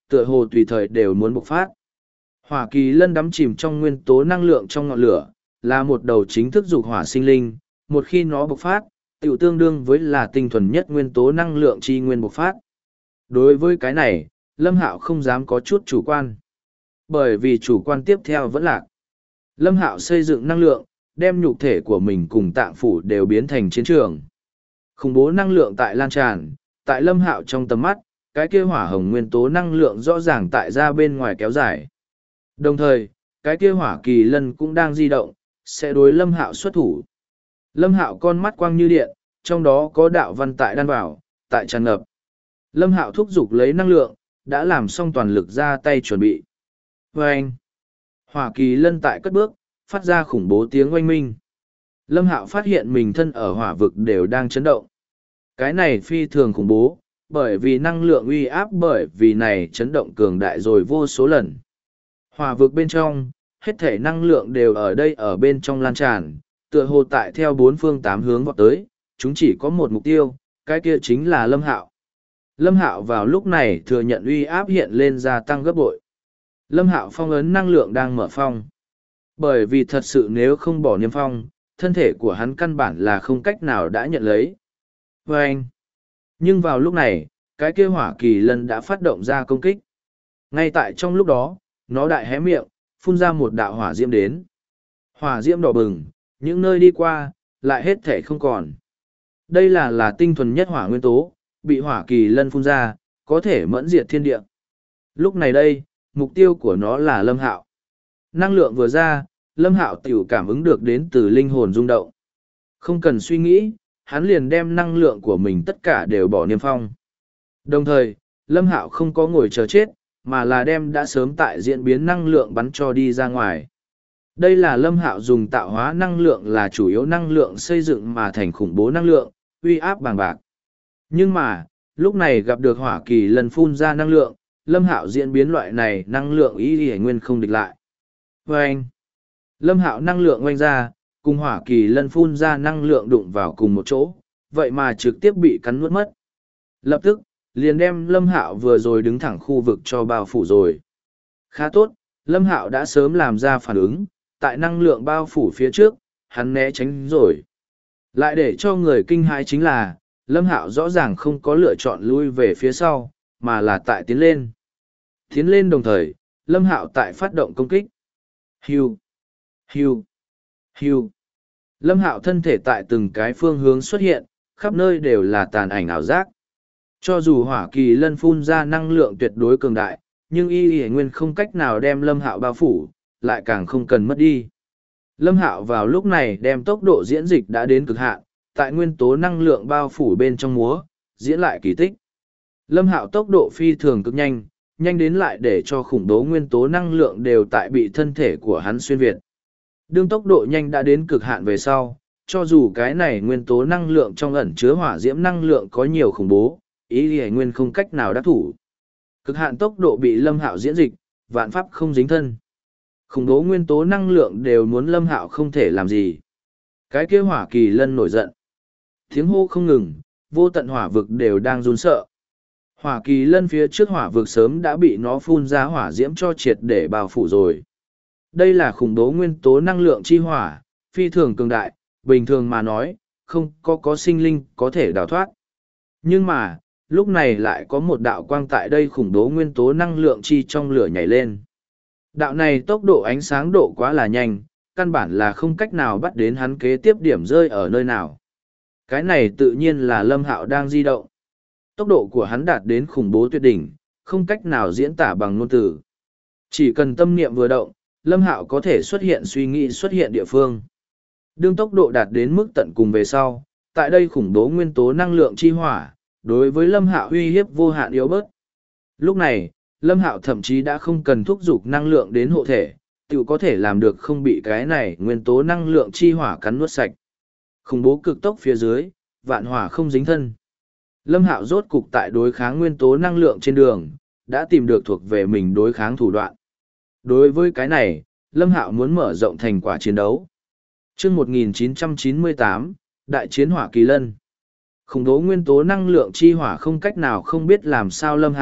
tựa hồ tùy thời đều muốn bộc phát. Hỏa kỳ lân đắm chìm trong nguyên tố năng lượng trong ngọn lửa, là một đầu chính thức dục hỏa sinh linh, một khi nó bộc phát, tiểu tương đương với là tinh thuần nhất nguyên tố năng lượng chi nguyên bộc phát. Đối với cái này, Lâm Hạo không dám có chút chủ quan. Bởi vì chủ quan tiếp theo vẫn lạc. Lâm Hạo xây dựng năng lượng, đem nhục thể của mình cùng tạng phủ đều biến thành chiến trường. Khủng bố năng lượng tại lan tràn, tại Lâm Hạo trong tầm mắt, cái kia hỏa hồng nguyên tố năng lượng rõ ràng tại ra bên ngoài kéo dài. Đồng thời, cái kia hỏa kỳ lân cũng đang di động, sẽ đối Lâm Hạo xuất thủ. Lâm Hạo con mắt quang như điện, trong đó có đạo văn tại đan vào, tại tràn ngập. Lâm Hạo thúc giục lấy năng lượng, đã làm xong toàn lực ra tay chuẩn bị. Vâng! Hỏa kỳ lân tại cất bước, phát ra khủng bố tiếng oanh minh. Lâm Hạo phát hiện mình thân ở hỏa vực đều đang chấn động. Cái này phi thường khủng bố, bởi vì năng lượng uy áp bởi vì này chấn động cường đại rồi vô số lần. Hỏa vực bên trong, hết thể năng lượng đều ở đây ở bên trong lan tràn, tựa hồ tại theo bốn phương tám hướng vọt tới, chúng chỉ có một mục tiêu, cái kia chính là Lâm Hạo. Lâm Hạo vào lúc này thừa nhận uy áp hiện lên gia tăng gấp bội. Lâm Hạo phong ấn năng lượng đang mở phong. Bởi vì thật sự nếu không bỏ niêm phong, thân thể của hắn căn bản là không cách nào đã nhận lấy. Và anh. Nhưng vào lúc này, cái kia hỏa kỳ lân đã phát động ra công kích. Ngay tại trong lúc đó, nó đại hé miệng, phun ra một đạo hỏa diễm đến. Hỏa diễm đỏ bừng, những nơi đi qua, lại hết thể không còn. Đây là tinh thuần nhất hỏa nguyên tố, bị hỏa kỳ lân phun ra, có thể mẫn diệt thiên địa. Lúc này đây, mục tiêu của nó là Lâm Hạo. Năng lượng vừa ra, Lâm Hạo tiểu cảm ứng được đến từ linh hồn rung động. Không cần suy nghĩ, hắn liền đem năng lượng của mình tất cả đều bỏ niêm phong. Đồng thời, Lâm Hạo không có ngồi chờ chết, mà là đem đã sớm tại diễn biến năng lượng bắn cho đi ra ngoài. Đây là Lâm Hạo dùng tạo hóa năng lượng là chủ yếu năng lượng xây dựng mà thành khủng bố năng lượng, uy áp bàng bạc. Nhưng mà, lúc này gặp được hỏa kỳ lân phun ra năng lượng, Lâm Hạo diễn biến loại này năng lượng ý y nguyên không địch lại. Và anh, Lâm Hạo năng lượng oanh ra, cùng hỏa kỳ lân phun ra năng lượng đụng vào cùng một chỗ, vậy mà trực tiếp bị cắn nuốt mất. Lập tức, liền đem Lâm Hạo vừa rồi đứng thẳng khu vực cho bao phủ rồi. Khá tốt, Lâm Hạo đã sớm làm ra phản ứng, tại năng lượng bao phủ phía trước, hắn né tránh rồi. Lại để cho người kinh hãi chính là, Lâm Hạo rõ ràng không có lựa chọn lui về phía sau, mà là tại tiến lên. Tiến lên đồng thời, Lâm Hạo tại phát động công kích. Hiu, hiu, hiu. Lâm Hạo thân thể tại từng cái phương hướng xuất hiện, khắp nơi đều là tàn ảnh ảo giác. Cho dù hỏa kỳ lân phun ra năng lượng tuyệt đối cường đại, nhưng y nguyên không cách nào đem Lâm Hạo bao phủ, lại càng không cần mất đi. Lâm Hạo vào lúc này đem tốc độ diễn dịch đã đến cực hạn, tại nguyên tố năng lượng bao phủ bên trong múa, diễn lại kỳ tích. Lâm Hạo tốc độ phi thường cực nhanh, nhanh đến lại để cho khủng bố nguyên tố năng lượng đều tại bị thân thể của hắn xuyên việt. Đương tốc độ nhanh đã đến cực hạn về sau, cho dù cái này nguyên tố năng lượng trong ẩn chứa hỏa diễm năng lượng có nhiều khủng bố, ý thì nguyên không cách nào đắc thủ. Cực hạn tốc độ bị Lâm Hạo diễn dịch, vạn pháp không dính thân. Khủng bố nguyên tố năng lượng đều muốn Lâm Hạo không thể làm gì. Cái kia hỏa kỳ lân nổi giận. Tiếng hô không ngừng, vô tận hỏa vực đều đang run sợ. Hỏa kỳ lân phía trước hỏa vực sớm đã bị nó phun ra hỏa diễm cho triệt để bao phủ rồi. Đây là khủng bố nguyên tố năng lượng chi hỏa, phi thường cường đại, bình thường mà nói, không có sinh linh có thể đào thoát. Nhưng mà, lúc này lại có một đạo quang tại đây khủng bố nguyên tố năng lượng chi trong lửa nhảy lên. Đạo này tốc độ ánh sáng độ quá là nhanh, căn bản là không cách nào bắt đến hắn kế tiếp điểm rơi ở nơi nào. Cái này tự nhiên là Lâm Hạo đang di động. Tốc độ của hắn đạt đến khủng bố tuyệt đỉnh, không cách nào diễn tả bằng ngôn từ. Chỉ cần tâm niệm vừa động, Lâm Hạo có thể xuất hiện suy nghĩ xuất hiện địa phương. Đương tốc độ đạt đến mức tận cùng về sau, tại đây khủng bố nguyên tố năng lượng chi hỏa, đối với Lâm Hạo uy hiếp vô hạn yếu bớt. Lúc này, Lâm Hạo thậm chí đã không cần thúc giục năng lượng đến hộ thể, tự có thể làm được không bị cái này nguyên tố năng lượng chi hỏa cắn nuốt sạch. Khủng bố cực tốc phía dưới, vạn hỏa không dính thân. Lâm Hạo rốt cục tại đối kháng nguyên tố năng lượng trên đường, đã tìm được thuộc về mình đối kháng thủ đoạn. Đối với cái này, Lâm Hạo muốn mở rộng thành quả chiến đấu. Chương 1998, Đại chiến hỏa kỳ lân. Khủng bố nguyên tố năng lượng chi hỏa không cách nào không biết làm sao Lâm Hạo,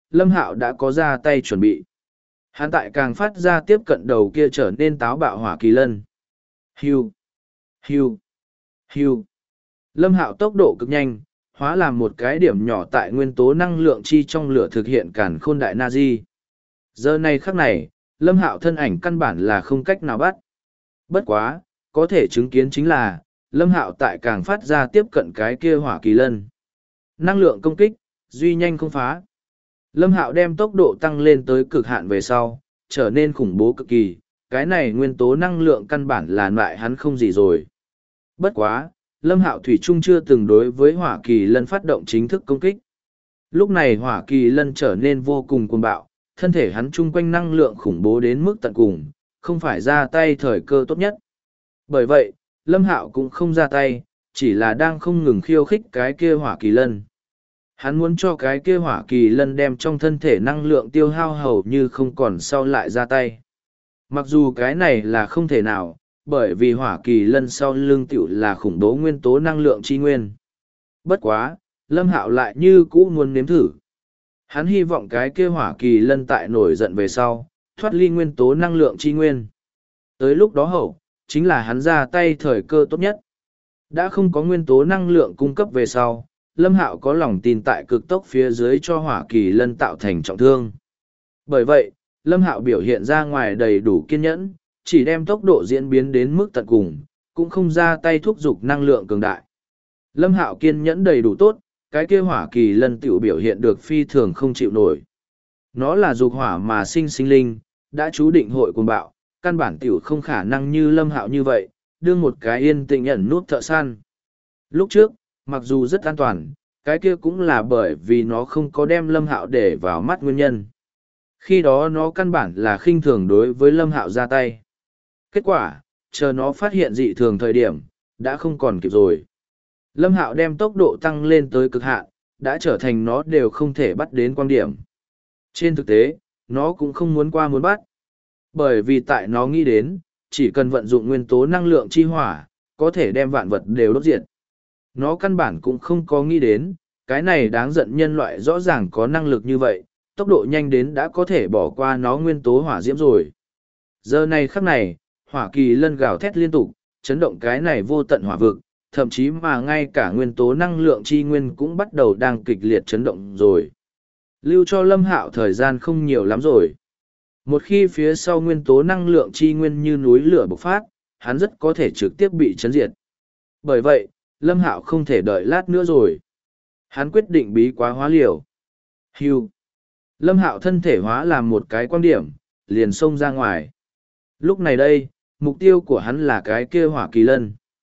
Lâm Hạo đã có ra tay chuẩn bị. Hắn tại càng phát ra tiếp cận đầu kia trở nên táo bạo hỏa kỳ lân. Hiu, hiu, hiu. Lâm Hạo tốc độ cực nhanh, hóa làm một cái điểm nhỏ tại nguyên tố năng lượng chi trong lửa thực hiện càn khôn đại na di. Giờ này khắc này, Lâm Hạo thân ảnh căn bản là không cách nào bắt. Bất quá, có thể chứng kiến chính là, Lâm Hạo tại càng phát ra tiếp cận cái kia hỏa kỳ lân. Năng lượng công kích, duy nhanh không phá. Lâm Hạo đem tốc độ tăng lên tới cực hạn về sau, trở nên khủng bố cực kỳ, cái này nguyên tố năng lượng căn bản là loại hắn không gì rồi. Bất quá, Lâm Hạo thủy chung chưa từng đối với hỏa kỳ lân phát động chính thức công kích. Lúc này hỏa kỳ lân trở nên vô cùng cuồng bạo, thân thể hắn chung quanh năng lượng khủng bố đến mức tận cùng, không phải ra tay thời cơ tốt nhất. Bởi vậy, Lâm Hạo cũng không ra tay, chỉ là đang không ngừng khiêu khích cái kia hỏa kỳ lân. Hắn muốn cho cái kia hỏa kỳ lân đem trong thân thể năng lượng tiêu hao hầu như không còn sau lại ra tay. Mặc dù cái này là không thể nào, bởi vì hỏa kỳ lân sau lưng tiểu là khủng bố nguyên tố năng lượng chi nguyên. Bất quá, Lâm Hạo lại như cũ muốn nếm thử. Hắn hy vọng cái kia hỏa kỳ lân tại nổi giận về sau, thoát ly nguyên tố năng lượng chi nguyên. Tới lúc đó hậu, chính là hắn ra tay thời cơ tốt nhất. Đã không có nguyên tố năng lượng cung cấp về sau, Lâm Hạo có lòng tin tại cực tốc phía dưới cho hỏa kỳ lân tạo thành trọng thương. Bởi vậy, Lâm Hạo biểu hiện ra ngoài đầy đủ kiên nhẫn, chỉ đem tốc độ diễn biến đến mức tận cùng, cũng không ra tay thúc giục năng lượng cường đại. Lâm Hạo kiên nhẫn đầy đủ tốt, cái kia hỏa kỳ lân tiểu biểu hiện được phi thường không chịu nổi. Nó là dục hỏa mà sinh linh, đã chú định hội cuồng bạo, căn bản tiểu không khả năng như Lâm Hạo như vậy, đưa một cái yên tĩnh ẩn nút thợ săn. Lúc trước, mặc dù rất an toàn, cái kia cũng là bởi vì nó không có đem Lâm Hạo để vào mắt nguyên nhân. Khi đó nó căn bản là khinh thường đối với Lâm Hạo ra tay. Kết quả, chờ nó phát hiện dị thường thời điểm, đã không còn kịp rồi. Lâm Hạo đem tốc độ tăng lên tới cực hạn, đã trở thành nó đều không thể bắt đến quan điểm. Trên thực tế, nó cũng không muốn qua muốn bắt. Bởi vì tại nó nghĩ đến, chỉ cần vận dụng nguyên tố năng lượng chi hỏa, có thể đem vạn vật đều đốt diệt. Nó căn bản cũng không có nghĩ đến, cái này đáng giận nhân loại rõ ràng có năng lực như vậy, tốc độ nhanh đến đã có thể bỏ qua nó nguyên tố hỏa diễm rồi. Giờ này khắc này, hỏa kỳ lân gào thét liên tục, chấn động cái này vô tận hỏa vực, thậm chí mà ngay cả nguyên tố năng lượng chi nguyên cũng bắt đầu đang kịch liệt chấn động rồi. Lưu cho Lâm Hạo thời gian không nhiều lắm rồi. Một khi phía sau nguyên tố năng lượng chi nguyên như núi lửa bộc phát, hắn rất có thể trực tiếp bị chấn diệt. Bởi vậy, Lâm Hạo không thể đợi lát nữa rồi. Hắn quyết định bí quá hóa liều. Hưu. Lâm Hạo thân thể hóa làm một cái quan điểm, liền xông ra ngoài. Lúc này đây, mục tiêu của hắn là cái kia hỏa kỳ lân.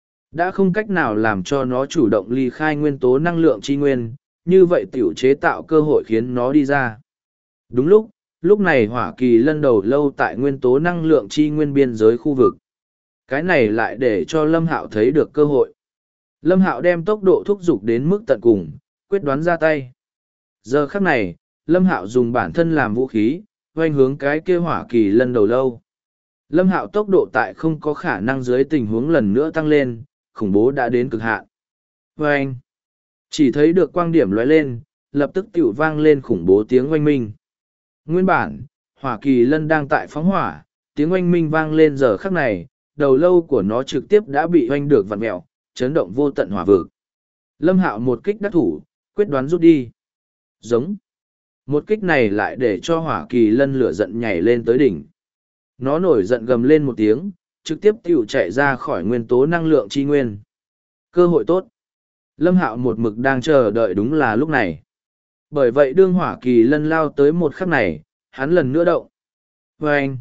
Đã không cách nào làm cho nó chủ động ly khai nguyên tố năng lượng chi nguyên, như vậy tiểu chế tạo cơ hội khiến nó đi ra. Đúng lúc này hỏa kỳ lân đầu lâu tại nguyên tố năng lượng chi nguyên biên giới khu vực. Cái này lại để cho Lâm Hạo thấy được cơ hội. Lâm Hạo đem tốc độ thúc giục đến mức tận cùng, quyết đoán ra tay. Giờ khắc này, Lâm Hạo dùng bản thân làm vũ khí, hoành hướng cái kia hỏa kỳ lân đầu lâu. Lâm Hạo tốc độ tại không có khả năng dưới tình huống lần nữa tăng lên, khủng bố đã đến cực hạn. Vâng! Chỉ thấy được quang điểm lóe lên, lập tức tiểu vang lên khủng bố tiếng oanh minh. Nguyên bản, hỏa kỳ lân đang tại phóng hỏa, tiếng oanh minh vang lên giờ khắc này, đầu lâu của nó trực tiếp đã bị oanh được vặn mẹo, chấn động vô tận hỏa vực. Lâm Hạo một kích đắc thủ, quyết đoán rút đi. Giống. Một kích này lại để cho hỏa kỳ lân lửa giận nhảy lên tới đỉnh. Nó nổi giận gầm lên một tiếng, trực tiếp tiểu chạy ra khỏi nguyên tố năng lượng chi nguyên. Cơ hội tốt. Lâm Hạo một mực đang chờ đợi đúng là lúc này. Bởi vậy đương hỏa kỳ lân lao tới một khắc này, hắn lần nữa động. Vâng!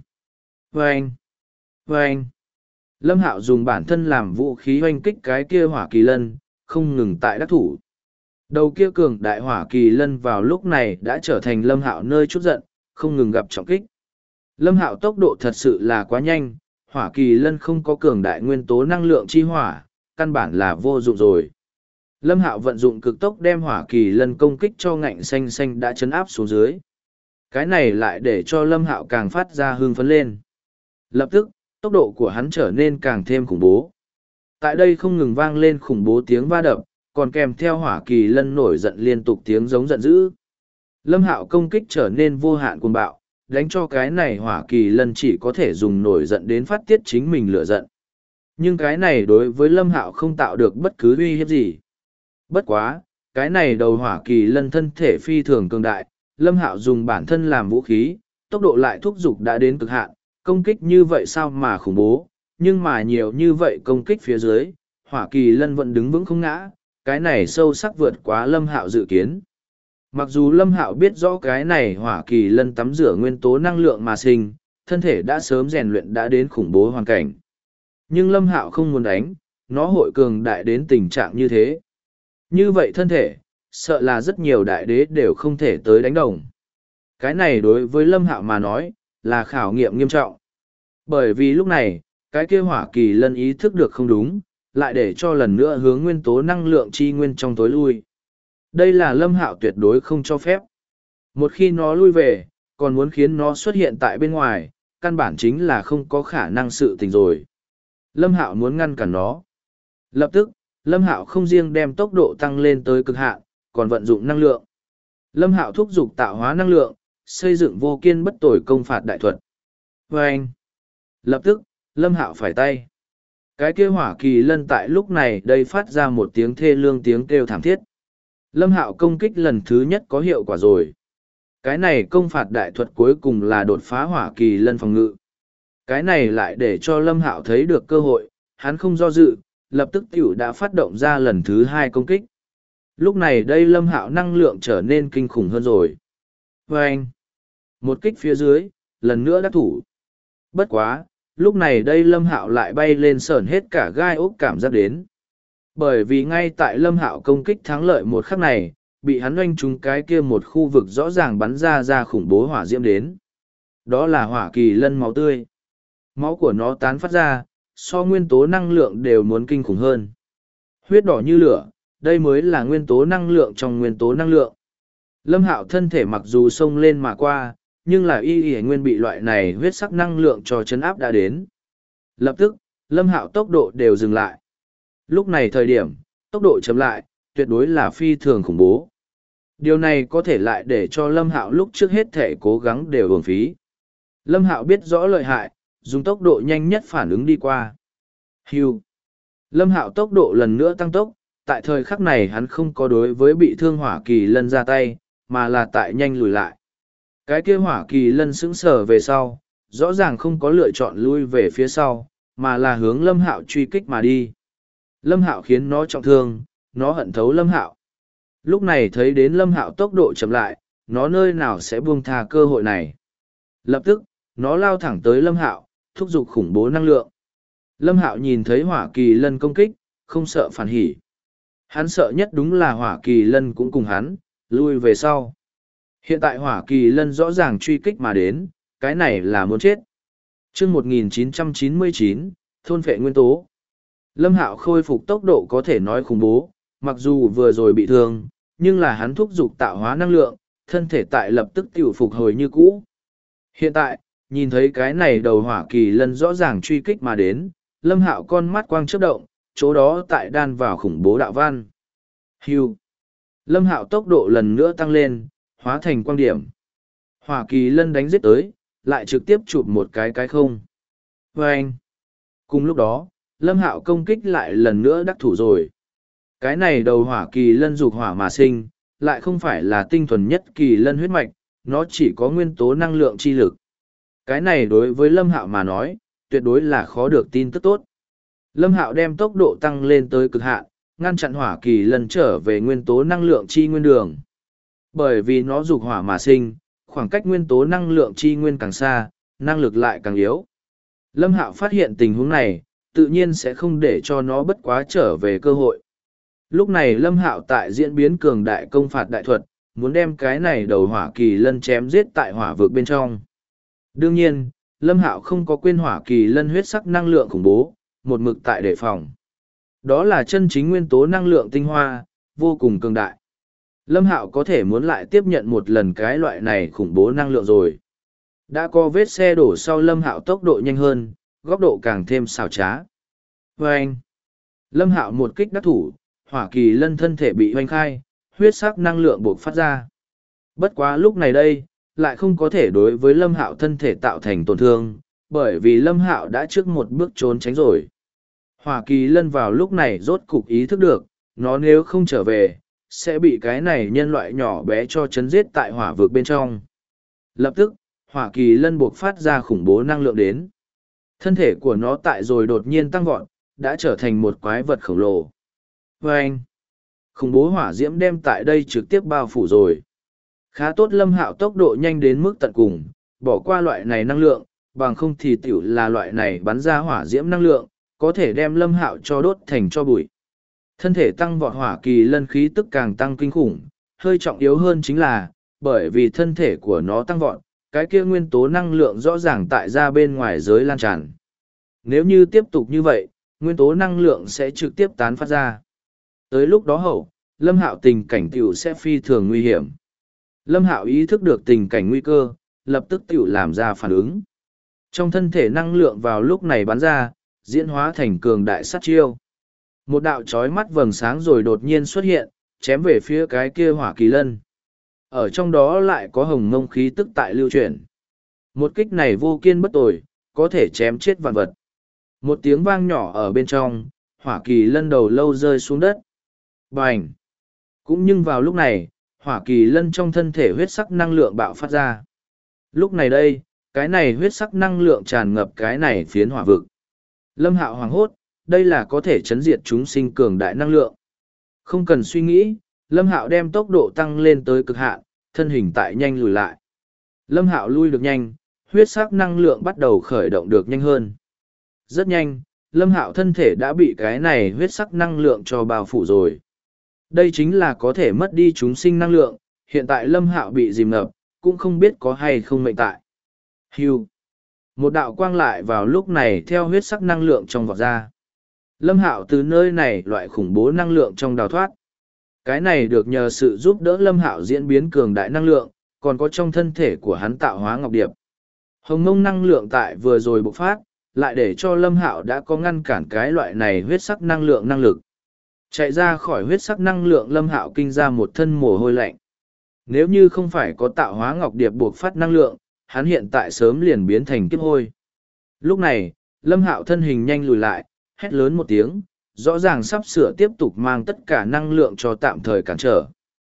Vâng! Vâng! Lâm Hạo dùng bản thân làm vũ khí hoanh kích cái kia hỏa kỳ lân, không ngừng tại đắc thủ. Đầu kia cường đại hỏa kỳ lân vào lúc này đã trở thành Lâm Hạo nơi chút giận, không ngừng gặp trọng kích. Lâm Hạo tốc độ thật sự là quá nhanh, hỏa kỳ lân không có cường đại nguyên tố năng lượng chi hỏa, căn bản là vô dụng rồi. Lâm Hạo vận dụng cực tốc đem hỏa kỳ lân công kích cho ngạnh xanh xanh đã chấn áp xuống dưới. Cái này lại để cho Lâm Hạo càng phát ra hưng phấn lên. Lập tức, tốc độ của hắn trở nên càng thêm khủng bố. Tại đây không ngừng vang lên khủng bố tiếng va đập, còn kèm theo hỏa kỳ lân nổi giận liên tục tiếng giống giận dữ. Lâm Hạo công kích trở nên vô hạn cuồng bạo, đánh cho cái này hỏa kỳ lân chỉ có thể dùng nổi giận đến phát tiết chính mình lửa giận. Nhưng cái này đối với Lâm Hạo không tạo được bất cứ uy hiếp gì. Bất quá, cái này đầu hỏa kỳ lân thân thể phi thường cường đại, Lâm Hạo dùng bản thân làm vũ khí, tốc độ lại thúc giục đã đến cực hạn, công kích như vậy sao mà khủng bố, nhưng mà nhiều như vậy công kích phía dưới, hỏa kỳ lân vẫn đứng vững không ngã, cái này sâu sắc vượt quá Lâm Hạo dự kiến. Mặc dù Lâm Hạo biết rõ cái này hỏa kỳ lân tắm rửa nguyên tố năng lượng mà sinh, thân thể đã sớm rèn luyện đã đến khủng bố hoàn cảnh. Nhưng Lâm Hạo không muốn đánh, nó hội cường đại đến tình trạng như thế. Như vậy thân thể, sợ là rất nhiều đại đế đều không thể tới đánh đồng. Cái này đối với Lâm Hạo mà nói, là khảo nghiệm nghiêm trọng. Bởi vì lúc này, cái kia hỏa kỳ lân ý thức được không đúng, lại để cho lần nữa hướng nguyên tố năng lượng chi nguyên trong tối lui. Đây là Lâm Hạo tuyệt đối không cho phép. Một khi nó lui về, còn muốn khiến nó xuất hiện tại bên ngoài, căn bản chính là không có khả năng sự tình rồi. Lâm Hạo muốn ngăn cản nó. Lập tức, Lâm Hạo không riêng đem tốc độ tăng lên tới cực hạn, còn vận dụng năng lượng. Lâm Hạo thúc giục tạo hóa năng lượng, xây dựng vô kiên bất tồi công phạt đại thuật. Và anh, lập tức, Lâm Hạo phải tay. Cái kia hỏa kỳ lân tại lúc này đây phát ra một tiếng thê lương tiếng kêu thảm thiết. Lâm Hạo công kích lần thứ nhất có hiệu quả rồi. Cái này công phạt đại thuật cuối cùng là đột phá hỏa kỳ lân phòng ngự. Cái này lại để cho Lâm Hạo thấy được cơ hội, hắn không do dự, lập tức tiểu đã phát động ra lần thứ hai công kích. Lúc này đây Lâm Hạo năng lượng trở nên kinh khủng hơn rồi. Và anh, một kích phía dưới, lần nữa đắc thủ. Bất quá, lúc này đây Lâm Hạo lại bay lên sởn hết cả gai ốc cảm giác đến. Bởi vì ngay tại Lâm Hạo công kích thắng lợi một khắc này, bị hắn oanh trúng cái kia một khu vực rõ ràng bắn ra khủng bố hỏa diễm đến. Đó là hỏa kỳ lân máu tươi. Máu của nó tán phát ra, so nguyên tố năng lượng đều muốn kinh khủng hơn. Huyết đỏ như lửa, đây mới là nguyên tố năng lượng trong nguyên tố năng lượng. Lâm Hạo thân thể mặc dù xông lên mà qua, nhưng là y nguyên bị loại này huyết sắc năng lượng cho chấn áp đã đến. Lập tức, Lâm Hạo tốc độ đều dừng lại. Lúc này thời điểm, tốc độ chậm lại, tuyệt đối là phi thường khủng bố. Điều này có thể lại để cho Lâm Hạo lúc trước hết thể cố gắng đều uổng phí. Lâm Hạo biết rõ lợi hại, dùng tốc độ nhanh nhất phản ứng đi qua. Hưu. Lâm Hạo tốc độ lần nữa tăng tốc, tại thời khắc này hắn không có đối với bị thương hỏa kỳ lân ra tay, mà là tại nhanh lùi lại. Cái kia hỏa kỳ lân sững sờ về sau, rõ ràng không có lựa chọn lui về phía sau, mà là hướng Lâm Hạo truy kích mà đi. Lâm Hạo khiến nó trọng thương, nó hận thấu Lâm Hạo. Lúc này thấy đến Lâm Hạo tốc độ chậm lại, nó nơi nào sẽ buông tha cơ hội này. Lập tức, nó lao thẳng tới Lâm Hạo, thúc giục khủng bố năng lượng. Lâm Hạo nhìn thấy hỏa kỳ lân công kích, không sợ phản hỉ. Hắn sợ nhất đúng là hỏa kỳ lân cũng cùng hắn, lui về sau. Hiện tại hỏa kỳ lân rõ ràng truy kích mà đến, cái này là muốn chết. Chương 1999, thôn phệ nguyên tố. Lâm Hạo khôi phục tốc độ có thể nói khủng bố, mặc dù vừa rồi bị thương, nhưng là hắn thúc giục tạo hóa năng lượng, thân thể tại lập tức tiểu phục hồi như cũ. Hiện tại, nhìn thấy cái này đầu hỏa kỳ lân rõ ràng truy kích mà đến, Lâm Hạo con mắt quang chớp động, chỗ đó tại đan vào khủng bố đạo văn. Hưu. Lâm Hạo tốc độ lần nữa tăng lên, hóa thành quang điểm. Hỏa kỳ lân đánh giết tới, lại trực tiếp chụp một cái không. Và anh. Cùng lúc đó, Lâm Hạo công kích lại lần nữa đắc thủ rồi. Cái này đầu hỏa kỳ lân dục hỏa mà sinh, lại không phải là tinh thuần nhất kỳ lân huyết mạch, nó chỉ có nguyên tố năng lượng chi lực. Cái này đối với Lâm Hạo mà nói, tuyệt đối là khó được tin tức tốt. Lâm Hạo đem tốc độ tăng lên tới cực hạn, ngăn chặn hỏa kỳ lân trở về nguyên tố năng lượng chi nguyên đường. Bởi vì nó dục hỏa mà sinh, khoảng cách nguyên tố năng lượng chi nguyên càng xa, năng lực lại càng yếu. Lâm Hạo phát hiện tình huống này, tự nhiên sẽ không để cho nó bất quá trở về cơ hội. Lúc này Lâm Hạo tại diễn biến cường đại công phạt đại thuật, muốn đem cái này đầu hỏa kỳ lân chém giết tại hỏa vực bên trong. Đương nhiên, Lâm Hạo không có quên hỏa kỳ lân huyết sắc năng lượng khủng bố, một mực tại đề phòng. Đó là chân chính nguyên tố năng lượng tinh hoa, vô cùng cường đại. Lâm Hạo có thể muốn lại tiếp nhận một lần cái loại này khủng bố năng lượng rồi. Đã có vết xe đổ sau Lâm Hạo tốc độ nhanh hơn, góc độ càng thêm xảo trá. Vâng! Lâm Hạo một kích đắc thủ, hỏa kỳ lân thân thể bị hoanh khai, huyết sắc năng lượng buộc phát ra. Bất quá lúc này đây, lại không có thể đối với Lâm Hạo thân thể tạo thành tổn thương, bởi vì Lâm Hạo đã trước một bước trốn tránh rồi. Hỏa Kỳ Lân vào lúc này rốt cục ý thức được, nó nếu không trở về, sẽ bị cái này nhân loại nhỏ bé cho chấn giết tại hỏa vực bên trong. Lập tức, Hỏa Kỳ Lân buộc phát ra khủng bố năng lượng đến. Thân thể của nó tại rồi đột nhiên tăng vọt, đã trở thành một quái vật khổng lồ. Và anh, khủng bố hỏa diễm đem tại đây trực tiếp bao phủ rồi. Khá tốt Lâm Hạo tốc độ nhanh đến mức tận cùng, bỏ qua loại này năng lượng, bằng không thì tiểu là loại này bắn ra hỏa diễm năng lượng, có thể đem Lâm Hạo cho đốt thành cho bụi. Thân thể tăng vọt Hỏa Kỳ Lân khí tức càng tăng kinh khủng, hơi trọng yếu hơn chính là, bởi vì thân thể của nó tăng vọt, cái kia nguyên tố năng lượng rõ ràng tại ra bên ngoài giới lan tràn. Nếu như tiếp tục như vậy, nguyên tố năng lượng sẽ trực tiếp tán phát ra. Tới lúc đó hậu, Lâm Hạo tình cảnh tiểu sẽ phi thường nguy hiểm. Lâm Hạo ý thức được tình cảnh nguy cơ, lập tức tiểu làm ra phản ứng. Trong thân thể năng lượng vào lúc này bắn ra, diễn hóa thành cường đại sát chiêu. Một đạo chói mắt vầng sáng rồi đột nhiên xuất hiện, chém về phía cái kia Hỏa Kỳ Lân. Ở trong đó lại có hồng mông khí tức tại lưu chuyển. Một kích này vô kiên bất tồi, có thể chém chết vạn vật. Một tiếng vang nhỏ ở bên trong, Hỏa Kỳ Lân đầu lâu rơi xuống đất. Bành! Cũng nhưng vào lúc này, Hỏa Kỳ Lân trong thân thể huyết sắc năng lượng bạo phát ra. Lúc này đây, cái này huyết sắc năng lượng tràn ngập cái này phiến hỏa vực. Lâm Hạo hoảng hốt, đây là có thể chấn diệt chúng sinh cường đại năng lượng. Không cần suy nghĩ, Lâm Hạo đem tốc độ tăng lên tới cực hạn, thân hình tại nhanh lùi lại. Lâm Hạo lui được nhanh, huyết sắc năng lượng bắt đầu khởi động được nhanh hơn. Rất nhanh, Lâm Hạo thân thể đã bị cái này huyết sắc năng lượng cho bao phủ rồi. Đây chính là có thể mất đi chúng sinh năng lượng, hiện tại Lâm Hạo bị dìm ngập, cũng không biết có hay không mệnh tại. Hưu. Một đạo quang lại vào lúc này theo huyết sắc năng lượng trong vọt ra. Lâm Hạo từ nơi này loại khủng bố năng lượng trong đào thoát. Cái này được nhờ sự giúp đỡ Lâm Hạo diễn biến cường đại năng lượng, còn có trong thân thể của hắn tạo hóa ngọc điệp. Hồng mông năng lượng tại vừa rồi bộc phát, lại để cho Lâm Hạo đã có ngăn cản cái loại này huyết sắc năng lượng năng lực. Chạy ra khỏi huyết sắc năng lượng Lâm Hạo kinh ra một thân mồ hôi lạnh. Nếu như không phải có tạo hóa ngọc điệp buộc phát năng lượng, hắn hiện tại sớm liền biến thành kiếp hôi. Lúc này, Lâm Hạo thân hình nhanh lùi lại, hét lớn một tiếng, rõ ràng sắp sửa tiếp tục mang tất cả năng lượng cho tạm thời cản trở.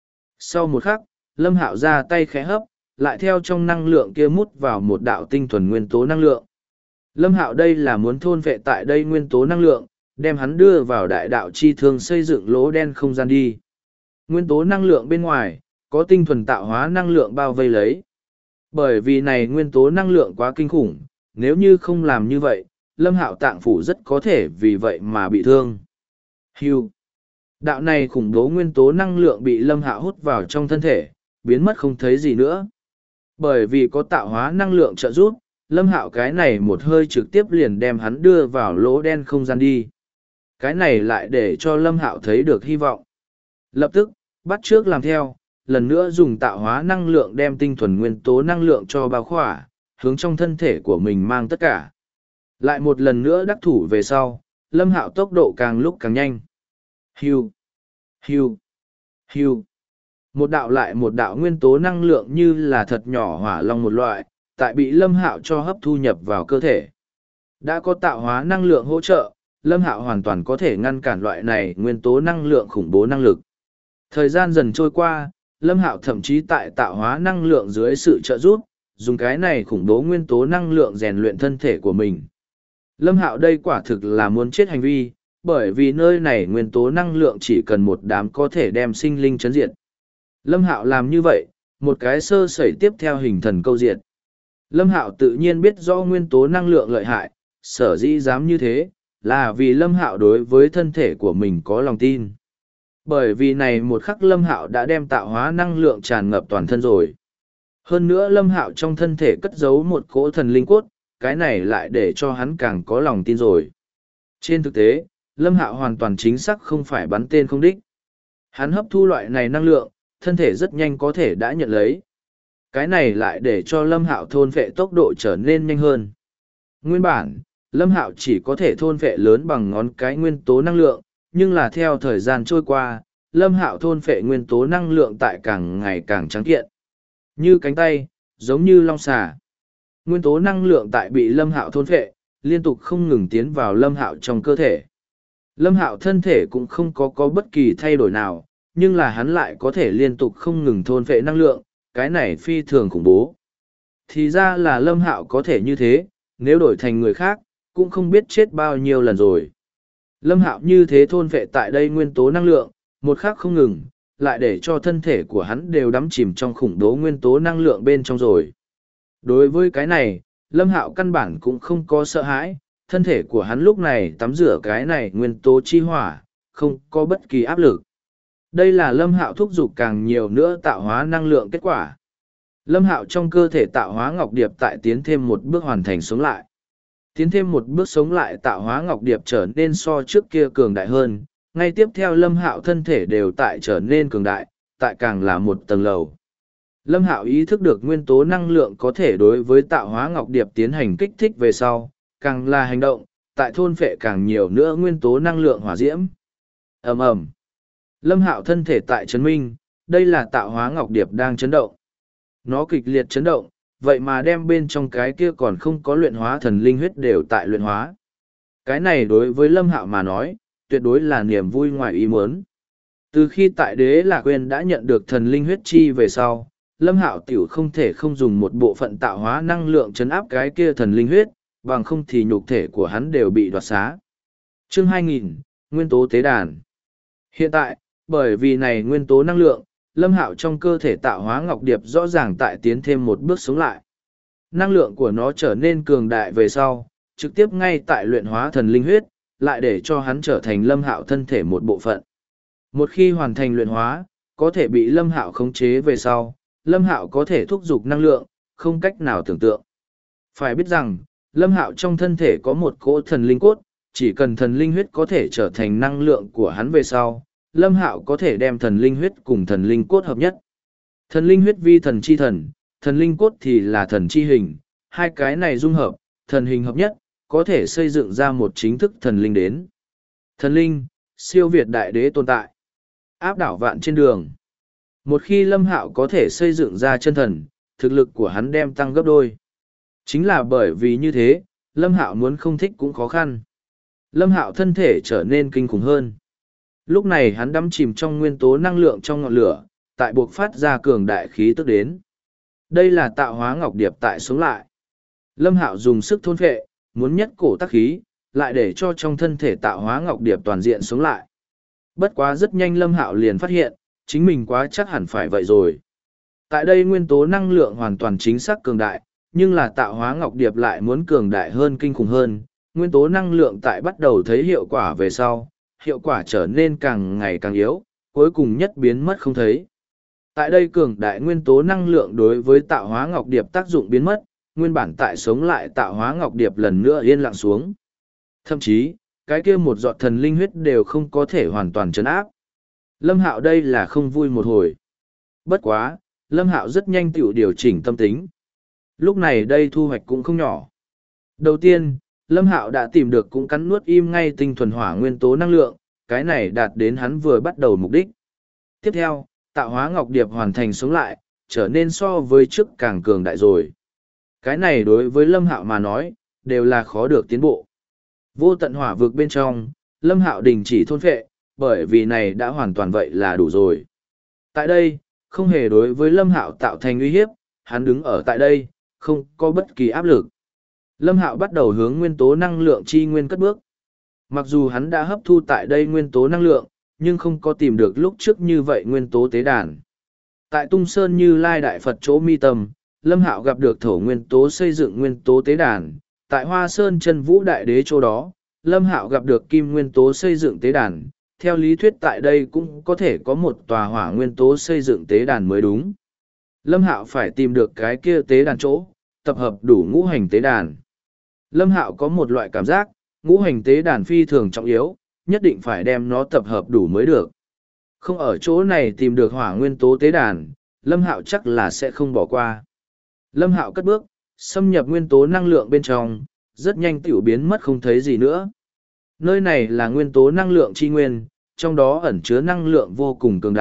Sau một khắc, Lâm Hạo ra tay khẽ hấp, lại theo trong năng lượng kia mút vào một đạo tinh thuần nguyên tố năng lượng. Lâm Hạo đây là muốn thôn vệ tại đây nguyên tố năng lượng, đem hắn đưa vào đại đạo chi thương xây dựng lỗ đen không gian đi. Nguyên tố năng lượng bên ngoài, có tinh thuần tạo hóa năng lượng bao vây lấy. Bởi vì này nguyên tố năng lượng quá kinh khủng, nếu như không làm như vậy, Lâm Hạo tạng phủ rất có thể vì vậy mà bị thương. Hưu. Đạo này khủng bố nguyên tố năng lượng bị Lâm Hạo hút vào trong thân thể, biến mất không thấy gì nữa. Bởi vì có tạo hóa năng lượng trợ giúp, Lâm Hạo cái này một hơi trực tiếp liền đem hắn đưa vào lỗ đen không gian đi. Cái này lại để cho Lâm Hạo thấy được hy vọng. Lập tức, bắt trước làm theo, lần nữa dùng tạo hóa năng lượng đem tinh thuần nguyên tố năng lượng cho bao khỏa, hướng trong thân thể của mình mang tất cả. Lại một lần nữa đắc thủ về sau, Lâm Hạo tốc độ càng lúc càng nhanh. Hiu, hiu, hiu. Một đạo lại một đạo nguyên tố năng lượng như là thật nhỏ hỏa long một loại, tại bị Lâm Hạo cho hấp thu nhập vào cơ thể. Đã có tạo hóa năng lượng hỗ trợ, Lâm Hạo hoàn toàn có thể ngăn cản loại này nguyên tố năng lượng khủng bố năng lực. Thời gian dần trôi qua, Lâm Hạo thậm chí tại tạo hóa năng lượng dưới sự trợ giúp, dùng cái này khủng bố nguyên tố năng lượng rèn luyện thân thể của mình. Lâm Hạo đây quả thực là muốn chết hành vi, bởi vì nơi này nguyên tố năng lượng chỉ cần một đám có thể đem sinh linh chấn diệt. Lâm Hạo làm như vậy, một cái sơ sẩy tiếp theo hình thần câu diệt. Lâm Hạo tự nhiên biết rõ nguyên tố năng lượng lợi hại, sở dĩ dám như thế, là vì Lâm Hạo đối với thân thể của mình có lòng tin. Bởi vì này một khắc Lâm Hạo đã đem tạo hóa năng lượng tràn ngập toàn thân rồi. Hơn nữa Lâm Hạo trong thân thể cất giấu một cỗ thần linh cốt, cái này lại để cho hắn càng có lòng tin rồi. Trên thực tế, Lâm Hạo hoàn toàn chính xác không phải bắn tên không đích. Hắn hấp thu loại này năng lượng, thân thể rất nhanh có thể đã nhận lấy. Cái này lại để cho Lâm Hạo thôn phệ tốc độ trở nên nhanh hơn. Nguyên bản, Lâm Hạo chỉ có thể thôn phệ lớn bằng ngón cái nguyên tố năng lượng, nhưng là theo thời gian trôi qua, Lâm Hạo thôn phệ nguyên tố năng lượng tại càng ngày càng trắng kiện. Như cánh tay, giống như long xà. Nguyên tố năng lượng tại bị Lâm Hạo thôn phệ, liên tục không ngừng tiến vào Lâm Hạo trong cơ thể. Lâm Hạo thân thể cũng không có bất kỳ thay đổi nào, nhưng là hắn lại có thể liên tục không ngừng thôn phệ năng lượng, cái này phi thường khủng bố. Thì ra là Lâm Hạo có thể như thế, nếu đổi thành người khác, cũng không biết chết bao nhiêu lần rồi. Lâm Hạo như thế thôn phệ tại đây nguyên tố năng lượng, một khắc không ngừng, lại để cho thân thể của hắn đều đắm chìm trong khủng bố nguyên tố năng lượng bên trong rồi. Đối với cái này, Lâm Hạo căn bản cũng không có sợ hãi, thân thể của hắn lúc này tắm rửa cái này nguyên tố chi hỏa, không có bất kỳ áp lực. Đây là Lâm Hạo thúc giục càng nhiều nữa tạo hóa năng lượng kết quả. Lâm Hạo trong cơ thể tạo hóa ngọc điệp tại tiến thêm một bước hoàn thành sống lại. Tiến thêm một bước sống lại tạo hóa ngọc điệp trở nên so trước kia cường đại hơn, ngay tiếp theo Lâm Hạo thân thể đều tại trở nên cường đại, tại càng là một tầng lầu. Lâm Hạo ý thức được nguyên tố năng lượng có thể đối với tạo hóa ngọc điệp tiến hành kích thích về sau, càng là hành động, tại thôn phệ càng nhiều nữa nguyên tố năng lượng hỏa diễm. Ầm ầm. Lâm Hạo thân thể tại chấn minh, đây là tạo hóa ngọc điệp đang chấn động. Nó kịch liệt chấn động, vậy mà đem bên trong cái kia còn không có luyện hóa thần linh huyết đều tại luyện hóa. Cái này đối với Lâm Hạo mà nói, tuyệt đối là niềm vui ngoài ý muốn. Từ khi tại Đế Lạc Quyên đã nhận được thần linh huyết chi về sau, Lâm Hạo tiểu không thể không dùng một bộ phận tạo hóa năng lượng chấn áp cái kia thần linh huyết, bằng không thì nhục thể của hắn đều bị đoạt xá. Chương 2000, Nguyên tố tế đàn. Hiện tại, bởi vì này nguyên tố năng lượng, Lâm Hạo trong cơ thể tạo hóa ngọc điệp rõ ràng tại tiến thêm một bước sống lại. Năng lượng của nó trở nên cường đại về sau, trực tiếp ngay tại luyện hóa thần linh huyết, lại để cho hắn trở thành Lâm Hạo thân thể một bộ phận. Một khi hoàn thành luyện hóa, có thể bị Lâm Hạo khống chế về sau, Lâm Hạo có thể thúc giục năng lượng, không cách nào tưởng tượng. Phải biết rằng, Lâm Hạo trong thân thể có một cỗ thần linh cốt, chỉ cần thần linh huyết có thể trở thành năng lượng của hắn về sau, Lâm Hạo có thể đem thần linh huyết cùng thần linh cốt hợp nhất. Thần linh huyết vi thần chi thần, thần linh cốt thì là thần chi hình, hai cái này dung hợp, thần hình hợp nhất, có thể xây dựng ra một chính thức thần linh đến. Thần linh, siêu việt đại đế tồn tại, áp đảo vạn trên đường. Một khi Lâm Hạo có thể xây dựng ra chân thần, thực lực của hắn đem tăng gấp đôi. Chính là bởi vì như thế, Lâm Hạo muốn không thích cũng khó khăn. Lâm Hạo thân thể trở nên kinh khủng hơn. Lúc này hắn đắm chìm trong nguyên tố năng lượng trong ngọn lửa, tại buộc phát ra cường đại khí tức đến. Đây là tạo hóa ngọc điệp tại sống lại. Lâm Hạo dùng sức thôn phệ, muốn nhất cổ tác khí, lại để cho trong thân thể tạo hóa ngọc điệp toàn diện sống lại. Bất quá rất nhanh Lâm Hạo liền phát hiện, chính mình quá chắc hẳn phải vậy rồi. Tại đây nguyên tố năng lượng hoàn toàn chính xác cường đại, nhưng là tạo hóa ngọc điệp lại muốn cường đại hơn kinh khủng hơn. Nguyên tố năng lượng tại bắt đầu thấy hiệu quả về sau, hiệu quả trở nên càng ngày càng yếu, cuối cùng nhất biến mất không thấy. Tại đây cường đại nguyên tố năng lượng đối với tạo hóa ngọc điệp tác dụng biến mất, nguyên bản tại sống lại tạo hóa ngọc điệp lần nữa yên lặng xuống. Thậm chí, cái kia một giọt thần linh huyết đều không có thể hoàn toàn trấn áp. Lâm Hạo đây là không vui một hồi. Bất quá, Lâm Hạo rất nhanh tự điều chỉnh tâm tính. Lúc này đây thu hoạch cũng không nhỏ. Đầu tiên, Lâm Hạo đã tìm được cũng cắn nuốt im ngay tinh thuần hỏa nguyên tố năng lượng, cái này đạt đến hắn vừa bắt đầu mục đích. Tiếp theo, tạo hóa ngọc điệp hoàn thành sống lại, trở nên so với trước càng cường đại rồi. Cái này đối với Lâm Hạo mà nói, đều là khó được tiến bộ. Vô tận hỏa vực bên trong, Lâm Hạo đình chỉ thôn phệ, bởi vì này đã hoàn toàn vậy là đủ rồi. Tại đây, không hề đối với Lâm Hạo tạo thành uy hiếp, hắn đứng ở tại đây, không có bất kỳ áp lực. Lâm Hạo bắt đầu hướng nguyên tố năng lượng chi nguyên cất bước. Mặc dù hắn đã hấp thu tại đây nguyên tố năng lượng, nhưng không có tìm được lúc trước như vậy nguyên tố tế đàn. Tại Tung Sơn Như Lai Đại Phật chỗ mi tâm, Lâm Hạo gặp được thổ nguyên tố xây dựng nguyên tố tế đàn. Tại Hoa Sơn Chân Vũ Đại Đế chỗ đó, Lâm Hạo gặp được kim nguyên tố xây dựng tế đàn. Theo lý thuyết tại đây cũng có thể có một tòa hỏa nguyên tố xây dựng tế đàn mới đúng. Lâm Hạo phải tìm được cái kia tế đàn chỗ, tập hợp đủ ngũ hành tế đàn. Lâm Hạo có một loại cảm giác, ngũ hành tế đàn phi thường trọng yếu, nhất định phải đem nó tập hợp đủ mới được. Không ở chỗ này tìm được hỏa nguyên tố tế đàn, Lâm Hạo chắc là sẽ không bỏ qua. Lâm Hạo cất bước, xâm nhập nguyên tố năng lượng bên trong, rất nhanh tiểu biến mất không thấy gì nữa. Nơi này là nguyên tố năng lượng chi nguyên, trong đó ẩn chứa năng lượng vô cùng cường đại,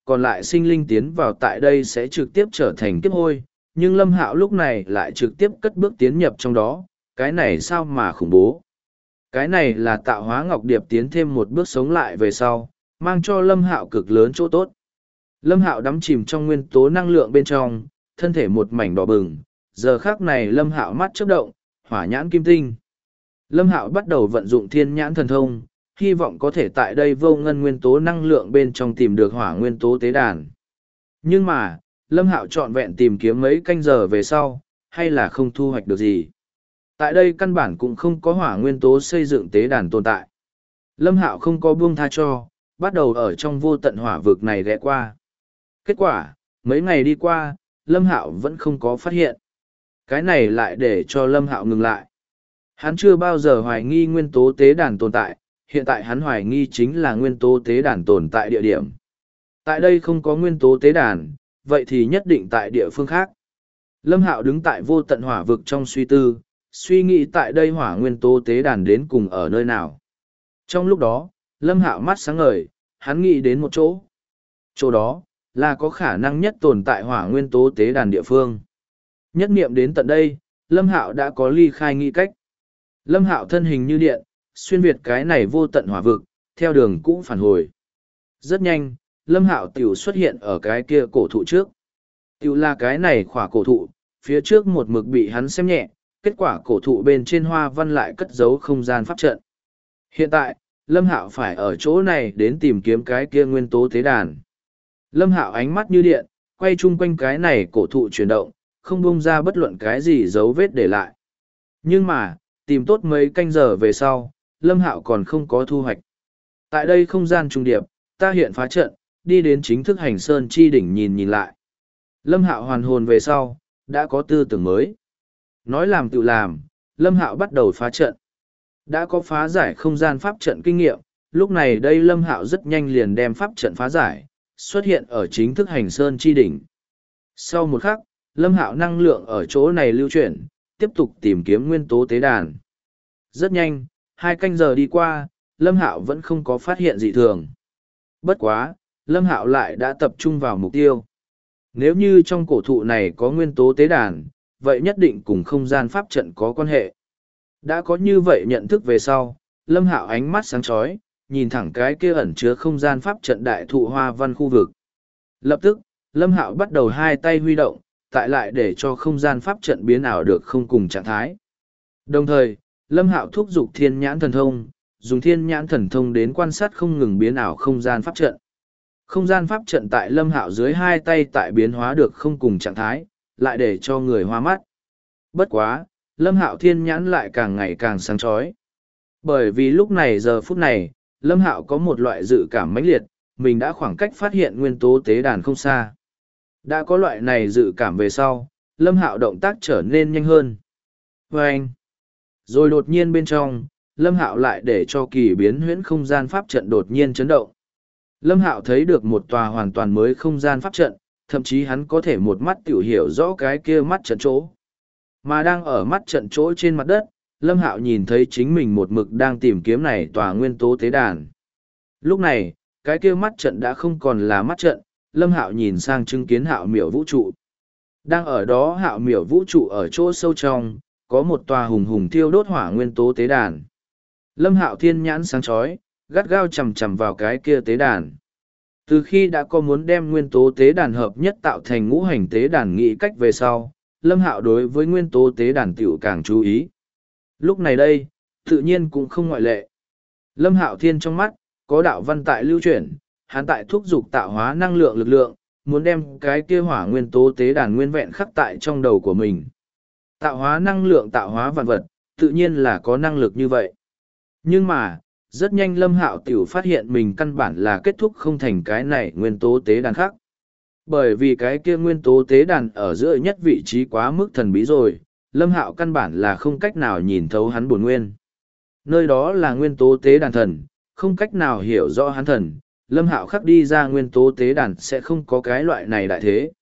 còn lại sinh linh tiến vào tại đây sẽ trực tiếp trở thành kiếp hôi, nhưng Lâm Hạo lúc này lại trực tiếp cất bước tiến nhập trong đó, cái này sao mà khủng bố. Cái này là tạo hóa ngọc điệp tiến thêm một bước sống lại về sau, mang cho Lâm Hạo cực lớn chỗ tốt. Lâm Hạo đắm chìm trong nguyên tố năng lượng bên trong, thân thể một mảnh đỏ bừng, giờ khắc này Lâm Hạo mắt chớp động, hỏa nhãn kim tinh. Lâm Hạo bắt đầu vận dụng thiên nhãn thần thông, hy vọng có thể tại đây vô ngân nguyên tố năng lượng bên trong tìm được hỏa nguyên tố tế đàn. Nhưng mà, Lâm Hạo trọn vẹn tìm kiếm mấy canh giờ về sau, hay là không thu hoạch được gì. Tại đây căn bản cũng không có hỏa nguyên tố xây dựng tế đàn tồn tại. Lâm Hạo không có buông tha cho, bắt đầu ở trong vô tận hỏa vực này ghé qua. Kết quả, mấy ngày đi qua, Lâm Hạo vẫn không có phát hiện. Cái này lại để cho Lâm Hạo ngừng lại. Hắn chưa bao giờ hoài nghi nguyên tố tế đàn tồn tại, hiện tại hắn hoài nghi chính là nguyên tố tế đàn tồn tại địa điểm. Tại đây không có nguyên tố tế đàn, vậy thì nhất định tại địa phương khác. Lâm Hạo đứng tại vô tận hỏa vực trong suy tư, suy nghĩ tại đây hỏa nguyên tố tế đàn đến cùng ở nơi nào. Trong lúc đó, Lâm Hạo mắt sáng ngời, hắn nghĩ đến một chỗ. Chỗ đó, là có khả năng nhất tồn tại hỏa nguyên tố tế đàn địa phương. Nhất niệm đến tận đây, Lâm Hạo đã có ly khai nghĩ cách. Lâm Hạo thân hình như điện, xuyên việt cái này vô tận hỏa vực, theo đường cũ phản hồi. Rất nhanh, Lâm Hạo tiểu xuất hiện ở cái kia cổ thụ trước. Tiểu là cái này khỏa cổ thụ, phía trước một mực bị hắn xem nhẹ, kết quả cổ thụ bên trên hoa văn lại cất giấu không gian pháp trận. Hiện tại, Lâm Hạo phải ở chỗ này đến tìm kiếm cái kia nguyên tố tế đàn. Lâm Hạo ánh mắt như điện, quay chung quanh cái này cổ thụ chuyển động, không bung ra bất luận cái gì dấu vết để lại. Nhưng mà, tìm tốt mấy canh giờ về sau, Lâm Hạo còn không có thu hoạch. Tại đây không gian trung điệp, ta hiện phá trận, đi đến chính thức hành sơn chi đỉnh nhìn lại. Lâm Hạo hoàn hồn về sau, đã có tư tưởng mới. Nói làm tự làm, Lâm Hạo bắt đầu phá trận. Đã có phá giải không gian pháp trận kinh nghiệm, lúc này đây Lâm Hạo rất nhanh liền đem pháp trận phá giải, xuất hiện ở chính thức hành sơn chi đỉnh. Sau một khắc, Lâm Hạo năng lượng ở chỗ này lưu chuyển, tiếp tục tìm kiếm nguyên tố tế đàn. Rất nhanh, 2 canh giờ đi qua, Lâm Hạo vẫn không có phát hiện dị thường. Bất quá, Lâm Hạo lại đã tập trung vào mục tiêu. Nếu như trong cổ thụ này có nguyên tố tế đàn, vậy nhất định cùng không gian pháp trận có quan hệ. Đã có như vậy nhận thức về sau, Lâm Hạo ánh mắt sáng chói, nhìn thẳng cái kia ẩn chứa không gian pháp trận đại thụ hoa văn khu vực. Lập tức, Lâm Hạo bắt đầu hai tay huy động, tại lại để cho không gian pháp trận biến ảo được không cùng trạng thái. Đồng thời, Lâm Hạo thúc giục thiên nhãn thần thông, dùng thiên nhãn thần thông đến quan sát không ngừng biến ảo không gian pháp trận. Không gian pháp trận tại Lâm Hạo dưới hai tay tại biến hóa được không cùng trạng thái, lại để cho người hoa mắt. Bất quá, Lâm Hạo thiên nhãn lại càng ngày càng sáng chói. Bởi vì lúc này giờ phút này, Lâm Hạo có một loại dự cảm mãnh liệt, mình đã khoảng cách phát hiện nguyên tố tế đàn không xa. Đã có loại này dự cảm về sau, Lâm Hạo động tác trở nên nhanh hơn. Vâng! Rồi đột nhiên bên trong, Lâm Hạo lại để cho kỳ biến huyễn không gian pháp trận đột nhiên chấn động. Lâm Hạo thấy được một tòa hoàn toàn mới không gian pháp trận, thậm chí hắn có thể một mắt tiểu hiểu rõ cái kia mắt trận chỗ. Mà đang ở mắt trận chỗ trên mặt đất, Lâm Hạo nhìn thấy chính mình một mực đang tìm kiếm này tòa nguyên tố tế đàn. Lúc này, cái kia mắt trận đã không còn là mắt trận, Lâm Hạo nhìn sang chứng kiến Hạo Miểu vũ trụ. Đang ở đó Hạo Miểu vũ trụ ở chỗ sâu trong, có một tòa hùng hùng thiêu đốt hỏa nguyên tố tế đàn. Lâm Hạo thiên nhãn sáng chói, gắt gao chằm chằm vào cái kia tế đàn. Từ khi đã có muốn đem nguyên tố tế đàn hợp nhất tạo thành ngũ hành tế đàn nghĩ cách về sau, Lâm Hạo đối với nguyên tố tế đàn tiểu càng chú ý. Lúc này đây, tự nhiên cũng không ngoại lệ. Lâm Hạo thiên trong mắt, có đạo văn tại lưu chuyển, hắn tại thúc giục tạo hóa năng lượng lực lượng, muốn đem cái kia hỏa nguyên tố tế đàn nguyên vẹn khắc tại trong đầu của mình. Tạo hóa năng lượng tạo hóa vạn vật, tự nhiên là có năng lực như vậy. Nhưng mà, rất nhanh Lâm Hạo tiểu phát hiện mình căn bản là kết thúc không thành cái này nguyên tố tế đàn khác. Bởi vì cái kia nguyên tố tế đàn ở giữa nhất vị trí quá mức thần bí rồi, Lâm Hạo căn bản là không cách nào nhìn thấu hắn bổn nguyên. Nơi đó là nguyên tố tế đàn thần, không cách nào hiểu rõ hắn thần, Lâm Hạo khắc đi ra nguyên tố tế đàn sẽ không có cái loại này đại thế.